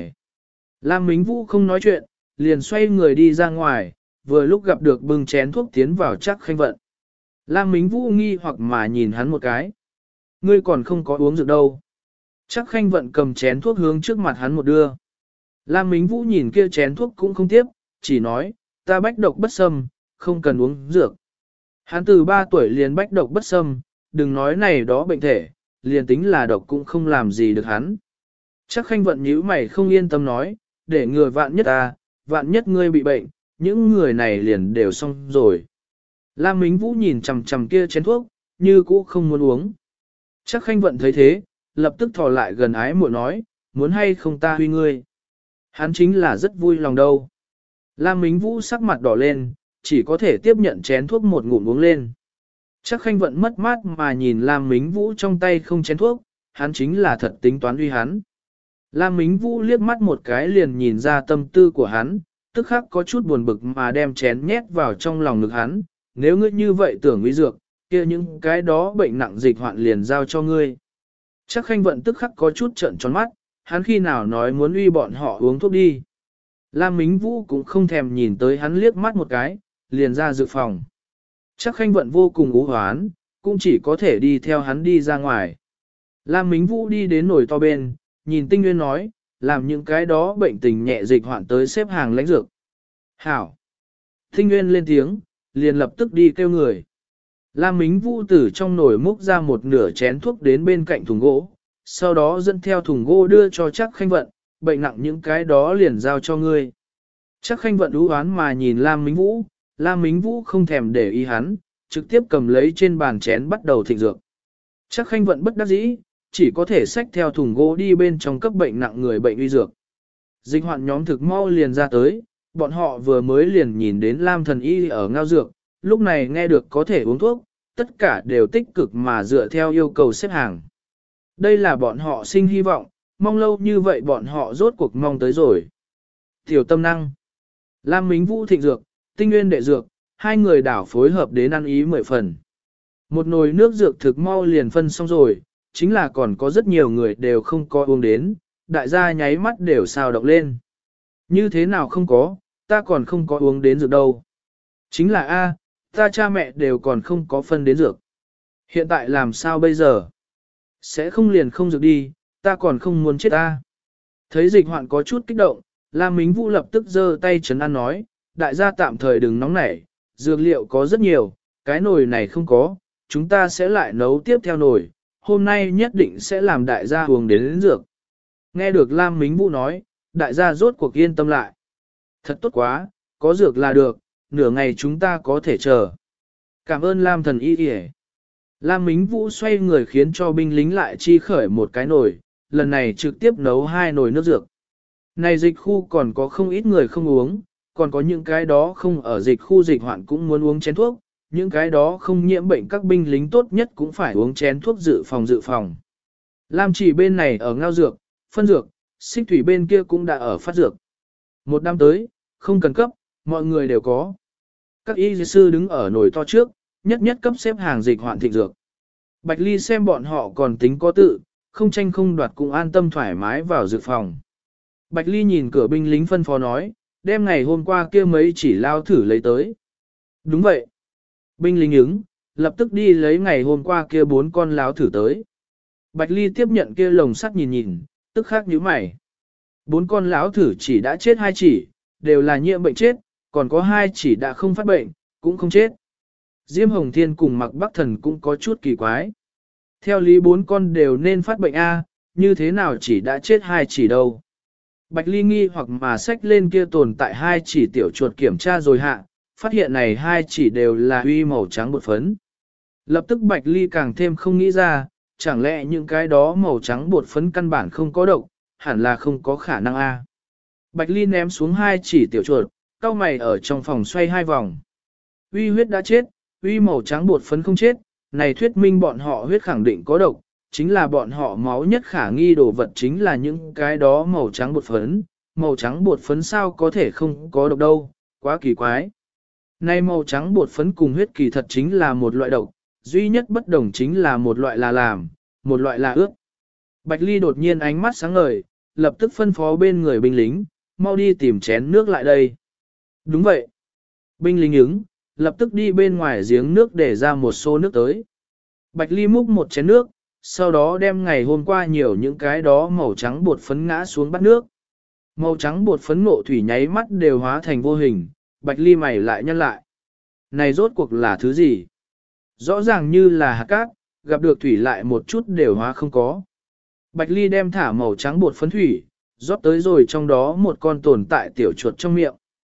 Speaker 1: Lam Mính Vũ không nói chuyện, liền xoay người đi ra ngoài, vừa lúc gặp được bưng chén thuốc tiến vào chắc Khanh Vận. Lam Mính Vũ nghi hoặc mà nhìn hắn một cái. Ngươi còn không có uống dược đâu. Chắc Khanh Vận cầm chén thuốc hướng trước mặt hắn một đưa. Lam Mính Vũ nhìn kia chén thuốc cũng không tiếp, chỉ nói, ta bách độc bất xâm, không cần uống dược. Hắn từ 3 tuổi liền bách độc bất xâm, đừng nói này đó bệnh thể, liền tính là độc cũng không làm gì được hắn. Chắc Khanh Vận nhíu mày không yên tâm nói, để ngừa vạn nhất ta, vạn nhất ngươi bị bệnh, những người này liền đều xong rồi. Lam Mính Vũ nhìn chằm chằm kia chén thuốc, như cũ không muốn uống. Chắc Khanh Vận thấy thế, lập tức thò lại gần ái muội nói, muốn hay không ta huy ngươi. Hắn chính là rất vui lòng đâu. Lam Mính Vũ sắc mặt đỏ lên, chỉ có thể tiếp nhận chén thuốc một ngụm uống lên. Chắc Khanh Vận mất mát mà nhìn Lam Mính Vũ trong tay không chén thuốc, hắn chính là thật tính toán uy hắn. Lam Mính Vũ liếc mắt một cái liền nhìn ra tâm tư của hắn, tức khắc có chút buồn bực mà đem chén nhét vào trong lòng ngực hắn, nếu ngươi như vậy tưởng uy dược, kia những cái đó bệnh nặng dịch hoạn liền giao cho ngươi. Chắc Khanh Vận tức khắc có chút trợn tròn mắt, hắn khi nào nói muốn uy bọn họ uống thuốc đi. Lam Mính Vũ cũng không thèm nhìn tới hắn liếc mắt một cái, liền ra dược phòng. Chắc Khanh Vận vô cùng ú hoán, cũng chỉ có thể đi theo hắn đi ra ngoài. Lam Mính Vũ đi đến nồi to bên, nhìn Tinh Nguyên nói, làm những cái đó bệnh tình nhẹ dịch hoạn tới xếp hàng lãnh dược. Hảo! Tinh Nguyên lên tiếng, liền lập tức đi kêu người. Lam Mính Vũ từ trong nồi múc ra một nửa chén thuốc đến bên cạnh thùng gỗ, sau đó dẫn theo thùng gỗ đưa cho Chắc Khanh Vận, bệnh nặng những cái đó liền giao cho ngươi. Chắc Khanh Vận ú oán mà nhìn Lam Mính Vũ, Lam Mính Vũ không thèm để ý hắn, trực tiếp cầm lấy trên bàn chén bắt đầu thịnh dược. Chắc Khanh Vận bất đắc dĩ, chỉ có thể xách theo thùng gỗ đi bên trong cấp bệnh nặng người bệnh uy dược. Dịch hoạn nhóm thực mau liền ra tới, bọn họ vừa mới liền nhìn đến Lam thần y ở ngao dược, lúc này nghe được có thể uống thuốc, tất cả đều tích cực mà dựa theo yêu cầu xếp hàng. Đây là bọn họ sinh hy vọng, mong lâu như vậy bọn họ rốt cuộc mong tới rồi. Tiểu tâm năng, Lam Mính Vũ thịnh dược, Tinh Nguyên đệ dược, hai người đảo phối hợp đến ăn ý 10 phần. Một nồi nước dược thực mau liền phân xong rồi, chính là còn có rất nhiều người đều không có uống đến, đại gia nháy mắt đều xào động lên. Như thế nào không có, ta còn không có uống đến dược đâu. Chính là A, ta cha mẹ đều còn không có phân đến dược. Hiện tại làm sao bây giờ? Sẽ không liền không dược đi, ta còn không muốn chết ta. Thấy dịch hoạn có chút kích động, Lam Mính Vũ lập tức giơ tay trấn an nói, đại gia tạm thời đừng nóng nảy, dược liệu có rất nhiều, cái nồi này không có, chúng ta sẽ lại nấu tiếp theo nồi, hôm nay nhất định sẽ làm đại gia uống đến dược. Nghe được Lam Mính Vũ nói, đại gia rốt cuộc yên tâm lại. Thật tốt quá, có dược là được, nửa ngày chúng ta có thể chờ. Cảm ơn Lam thần y kìa. Lam Mính Vũ xoay người khiến cho binh lính lại chi khởi một cái nồi, lần này trực tiếp nấu 2 nồi nước dược. Này dịch khu còn có không ít người không uống, còn có những cái đó không ở dịch khu dịch hoạn cũng muốn uống chén thuốc, những cái đó không nhiễm bệnh các binh lính tốt nhất cũng phải uống chén thuốc dự phòng. Lam Chỉ bên này ở ngao dược, phân dược, Xích Thủy bên kia cũng đã ở phát dược. Một năm tới, không cần cấp, mọi người đều có. Các y sư đứng ở nồi to trước, nhất nhất cấp xếp hàng dịch hoạn thịnh dược. Bạch Ly xem bọn họ còn tính có tự, không tranh không đoạt cũng an tâm thoải mái vào dược phòng. Bạch Ly nhìn cửa binh lính phân phó nói, đem ngày hôm qua kia mấy chỉ lao thử lấy tới. Đúng vậy. Binh lính ứng, lập tức đi lấy ngày hôm qua kia 4 con láo thử tới. Bạch Ly tiếp nhận kia lồng sắt nhìn nhìn, tức khắc nhíu mày. 4 con láo thử chỉ đã chết 2 chỉ, đều là nhiễm bệnh chết, còn có 2 chỉ đã không phát bệnh, cũng không chết. Diêm Hồng Thiên cùng Mạc Bắc Thần cũng có chút kỳ quái. Theo lý 4 con đều nên phát bệnh A, như thế nào chỉ đã chết 2 chỉ đâu. Bạch Ly nghi hoặc mà xách lên kia tồn tại 2 chỉ tiểu chuột kiểm tra rồi hạ, phát hiện này 2 chỉ đều là huy màu trắng bột phấn. Lập tức Bạch Ly càng thêm không nghĩ ra, chẳng lẽ những cái đó màu trắng bột phấn căn bản không có độc, hẳn là không có khả năng A. Bạch Ly ném xuống 2 chỉ tiểu chuột, cau mày ở trong phòng xoay 2 vòng. Uy huyết đã chết, uy màu trắng bột phấn không chết, này thuyết minh bọn họ huyết khẳng định có độc, chính là bọn họ máu nhất khả nghi đồ vật chính là những cái đó màu trắng bột phấn sao có thể không có độc đâu, quá kỳ quái. Này màu trắng bột phấn cùng huyết kỳ thật chính là một loại độc, duy nhất bất đồng chính là một loại là làm, một loại là ướt. Bạch Ly đột nhiên ánh mắt sáng ngời, lập tức phân phó bên người binh lính, mau đi tìm chén nước lại đây. Đúng vậy. Binh lính ứng, lập tức đi bên ngoài giếng nước để ra một xô nước tới. Bạch Ly múc một chén nước, sau đó đem ngày hôm qua nhiều những cái đó màu trắng bột phấn ngã xuống bát nước. Màu trắng bột phấn ngộ thủy nháy mắt đều hóa thành vô hình, Bạch Ly mày lại nhăn lại. Này rốt cuộc là thứ gì? Rõ ràng như là hạt cát, gặp được thủy lại một chút đều hóa không có. Bạch Ly đem thả màu trắng bột phấn thủy, rót tới rồi trong đó một con tồn tại tiểu chuột trong miệng.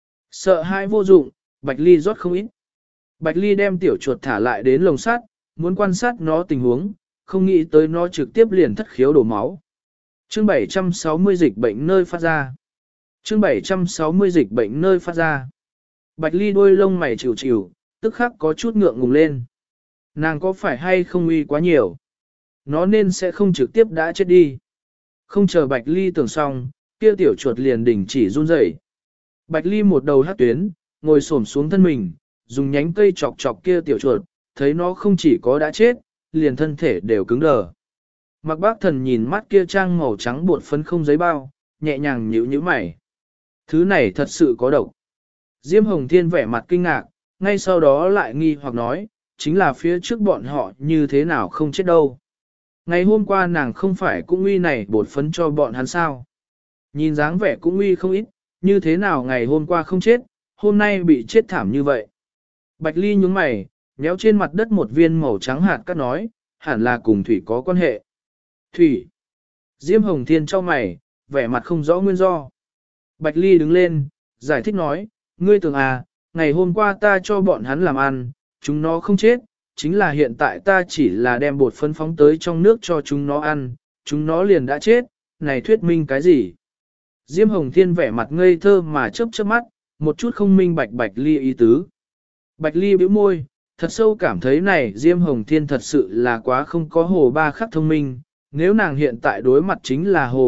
Speaker 1: Sợ hãi vô dụng, Bạch Ly rót không ít. Bạch Ly đem tiểu chuột thả lại đến lồng sắt, muốn quan sát nó tình huống, không nghĩ tới nó trực tiếp liền thất khiếu đổ máu. Chương 760 dịch bệnh nơi phát ra. Chương 760 dịch bệnh nơi phát ra. Bạch Ly đôi lông mày chịu chịu, tức khắc có chút ngượng ngùng lên. Nàng có phải hay không uy quá nhiều? Nó nên sẽ không trực tiếp đã chết đi. Không chờ Bạch Ly tưởng xong, kia tiểu chuột liền đình chỉ run rẩy. Bạch Ly một đầu hát tuyến, ngồi xổm xuống thân mình, dùng nhánh cây chọc chọc kia tiểu chuột, thấy nó không chỉ có đã chết, liền thân thể đều cứng đờ. Mạc Bác Thần nhìn mắt kia trang màu trắng bột phấn không giấy bao, nhẹ nhàng nhíu nhíu mày. Thứ này thật sự có độc. Diêm Hồng Thiên vẻ mặt kinh ngạc, ngay sau đó lại nghi hoặc nói, chính là phía trước bọn họ như thế nào không chết đâu. Ngày hôm qua nàng không phải cũng uy này bột phấn cho bọn hắn sao. Nhìn dáng vẻ cũng uy không ít, như thế nào ngày hôm qua không chết, hôm nay bị chết thảm như vậy. Bạch Ly nhướng mày, nhéo trên mặt đất một viên màu trắng hạt cát nói, hẳn là cùng thủy có quan hệ. Thủy. Diêm Hồng Thiên cho mày, vẻ mặt không rõ nguyên do. Bạch Ly đứng lên, giải thích nói, ngươi tưởng à, ngày hôm qua ta cho bọn hắn làm ăn, chúng nó không chết, chính là hiện tại ta chỉ là đem bột phấn phóng tới trong nước cho chúng nó ăn, chúng nó liền đã chết, này thuyết minh cái gì? Diêm Hồng Thiên vẻ mặt ngây thơ mà chớp chớp mắt, một chút không minh bạch Bạch Ly ý tứ. Bạch Ly bĩu môi, thật sâu cảm thấy này Diêm Hồng Thiên thật sự là quá không có Hồ Ba Khắc thông minh, nếu nàng hiện tại đối mặt chính là Hồ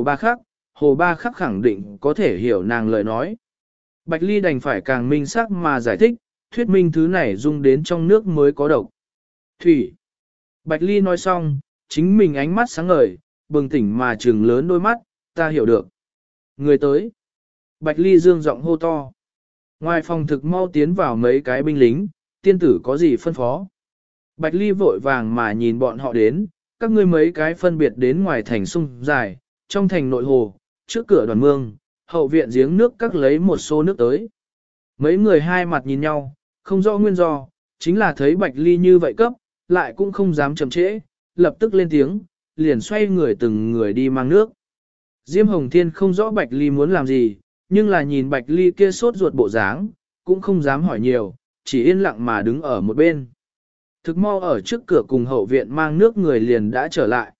Speaker 1: Ba Khắc khẳng định có thể hiểu nàng lời nói. Bạch Ly đành phải càng minh xác mà giải thích, thuyết minh thứ này dung đến trong nước mới có độc. Thủy. Bạch Ly nói xong, chính mình ánh mắt sáng ngời, bừng tỉnh mà trừng lớn đôi mắt, ta hiểu được. Người tới. Bạch Ly dương giọng hô to. Ngoài phòng thực mau tiến vào mấy cái binh lính, tiên tử có gì phân phó. Bạch Ly vội vàng mà nhìn bọn họ đến, các ngươi mấy cái phân biệt đến ngoài thành sông dài, trong thành nội hồ, trước cửa đoàn mương, hậu viện giếng nước các lấy một xô nước tới. Mấy người hai mặt nhìn nhau, không rõ nguyên do, chính là thấy Bạch Ly như vậy cấp, lại cũng không dám chậm trễ, lập tức lên tiếng, liền xoay người từng người đi mang nước. Diêm Hồng Thiên không rõ Bạch Ly muốn làm gì, nhưng là nhìn Bạch Ly kia sốt ruột bộ dáng, cũng không dám hỏi nhiều, chỉ yên lặng mà đứng ở một bên. Thực mau ở trước cửa cùng hậu viện mang nước người liền đã trở lại.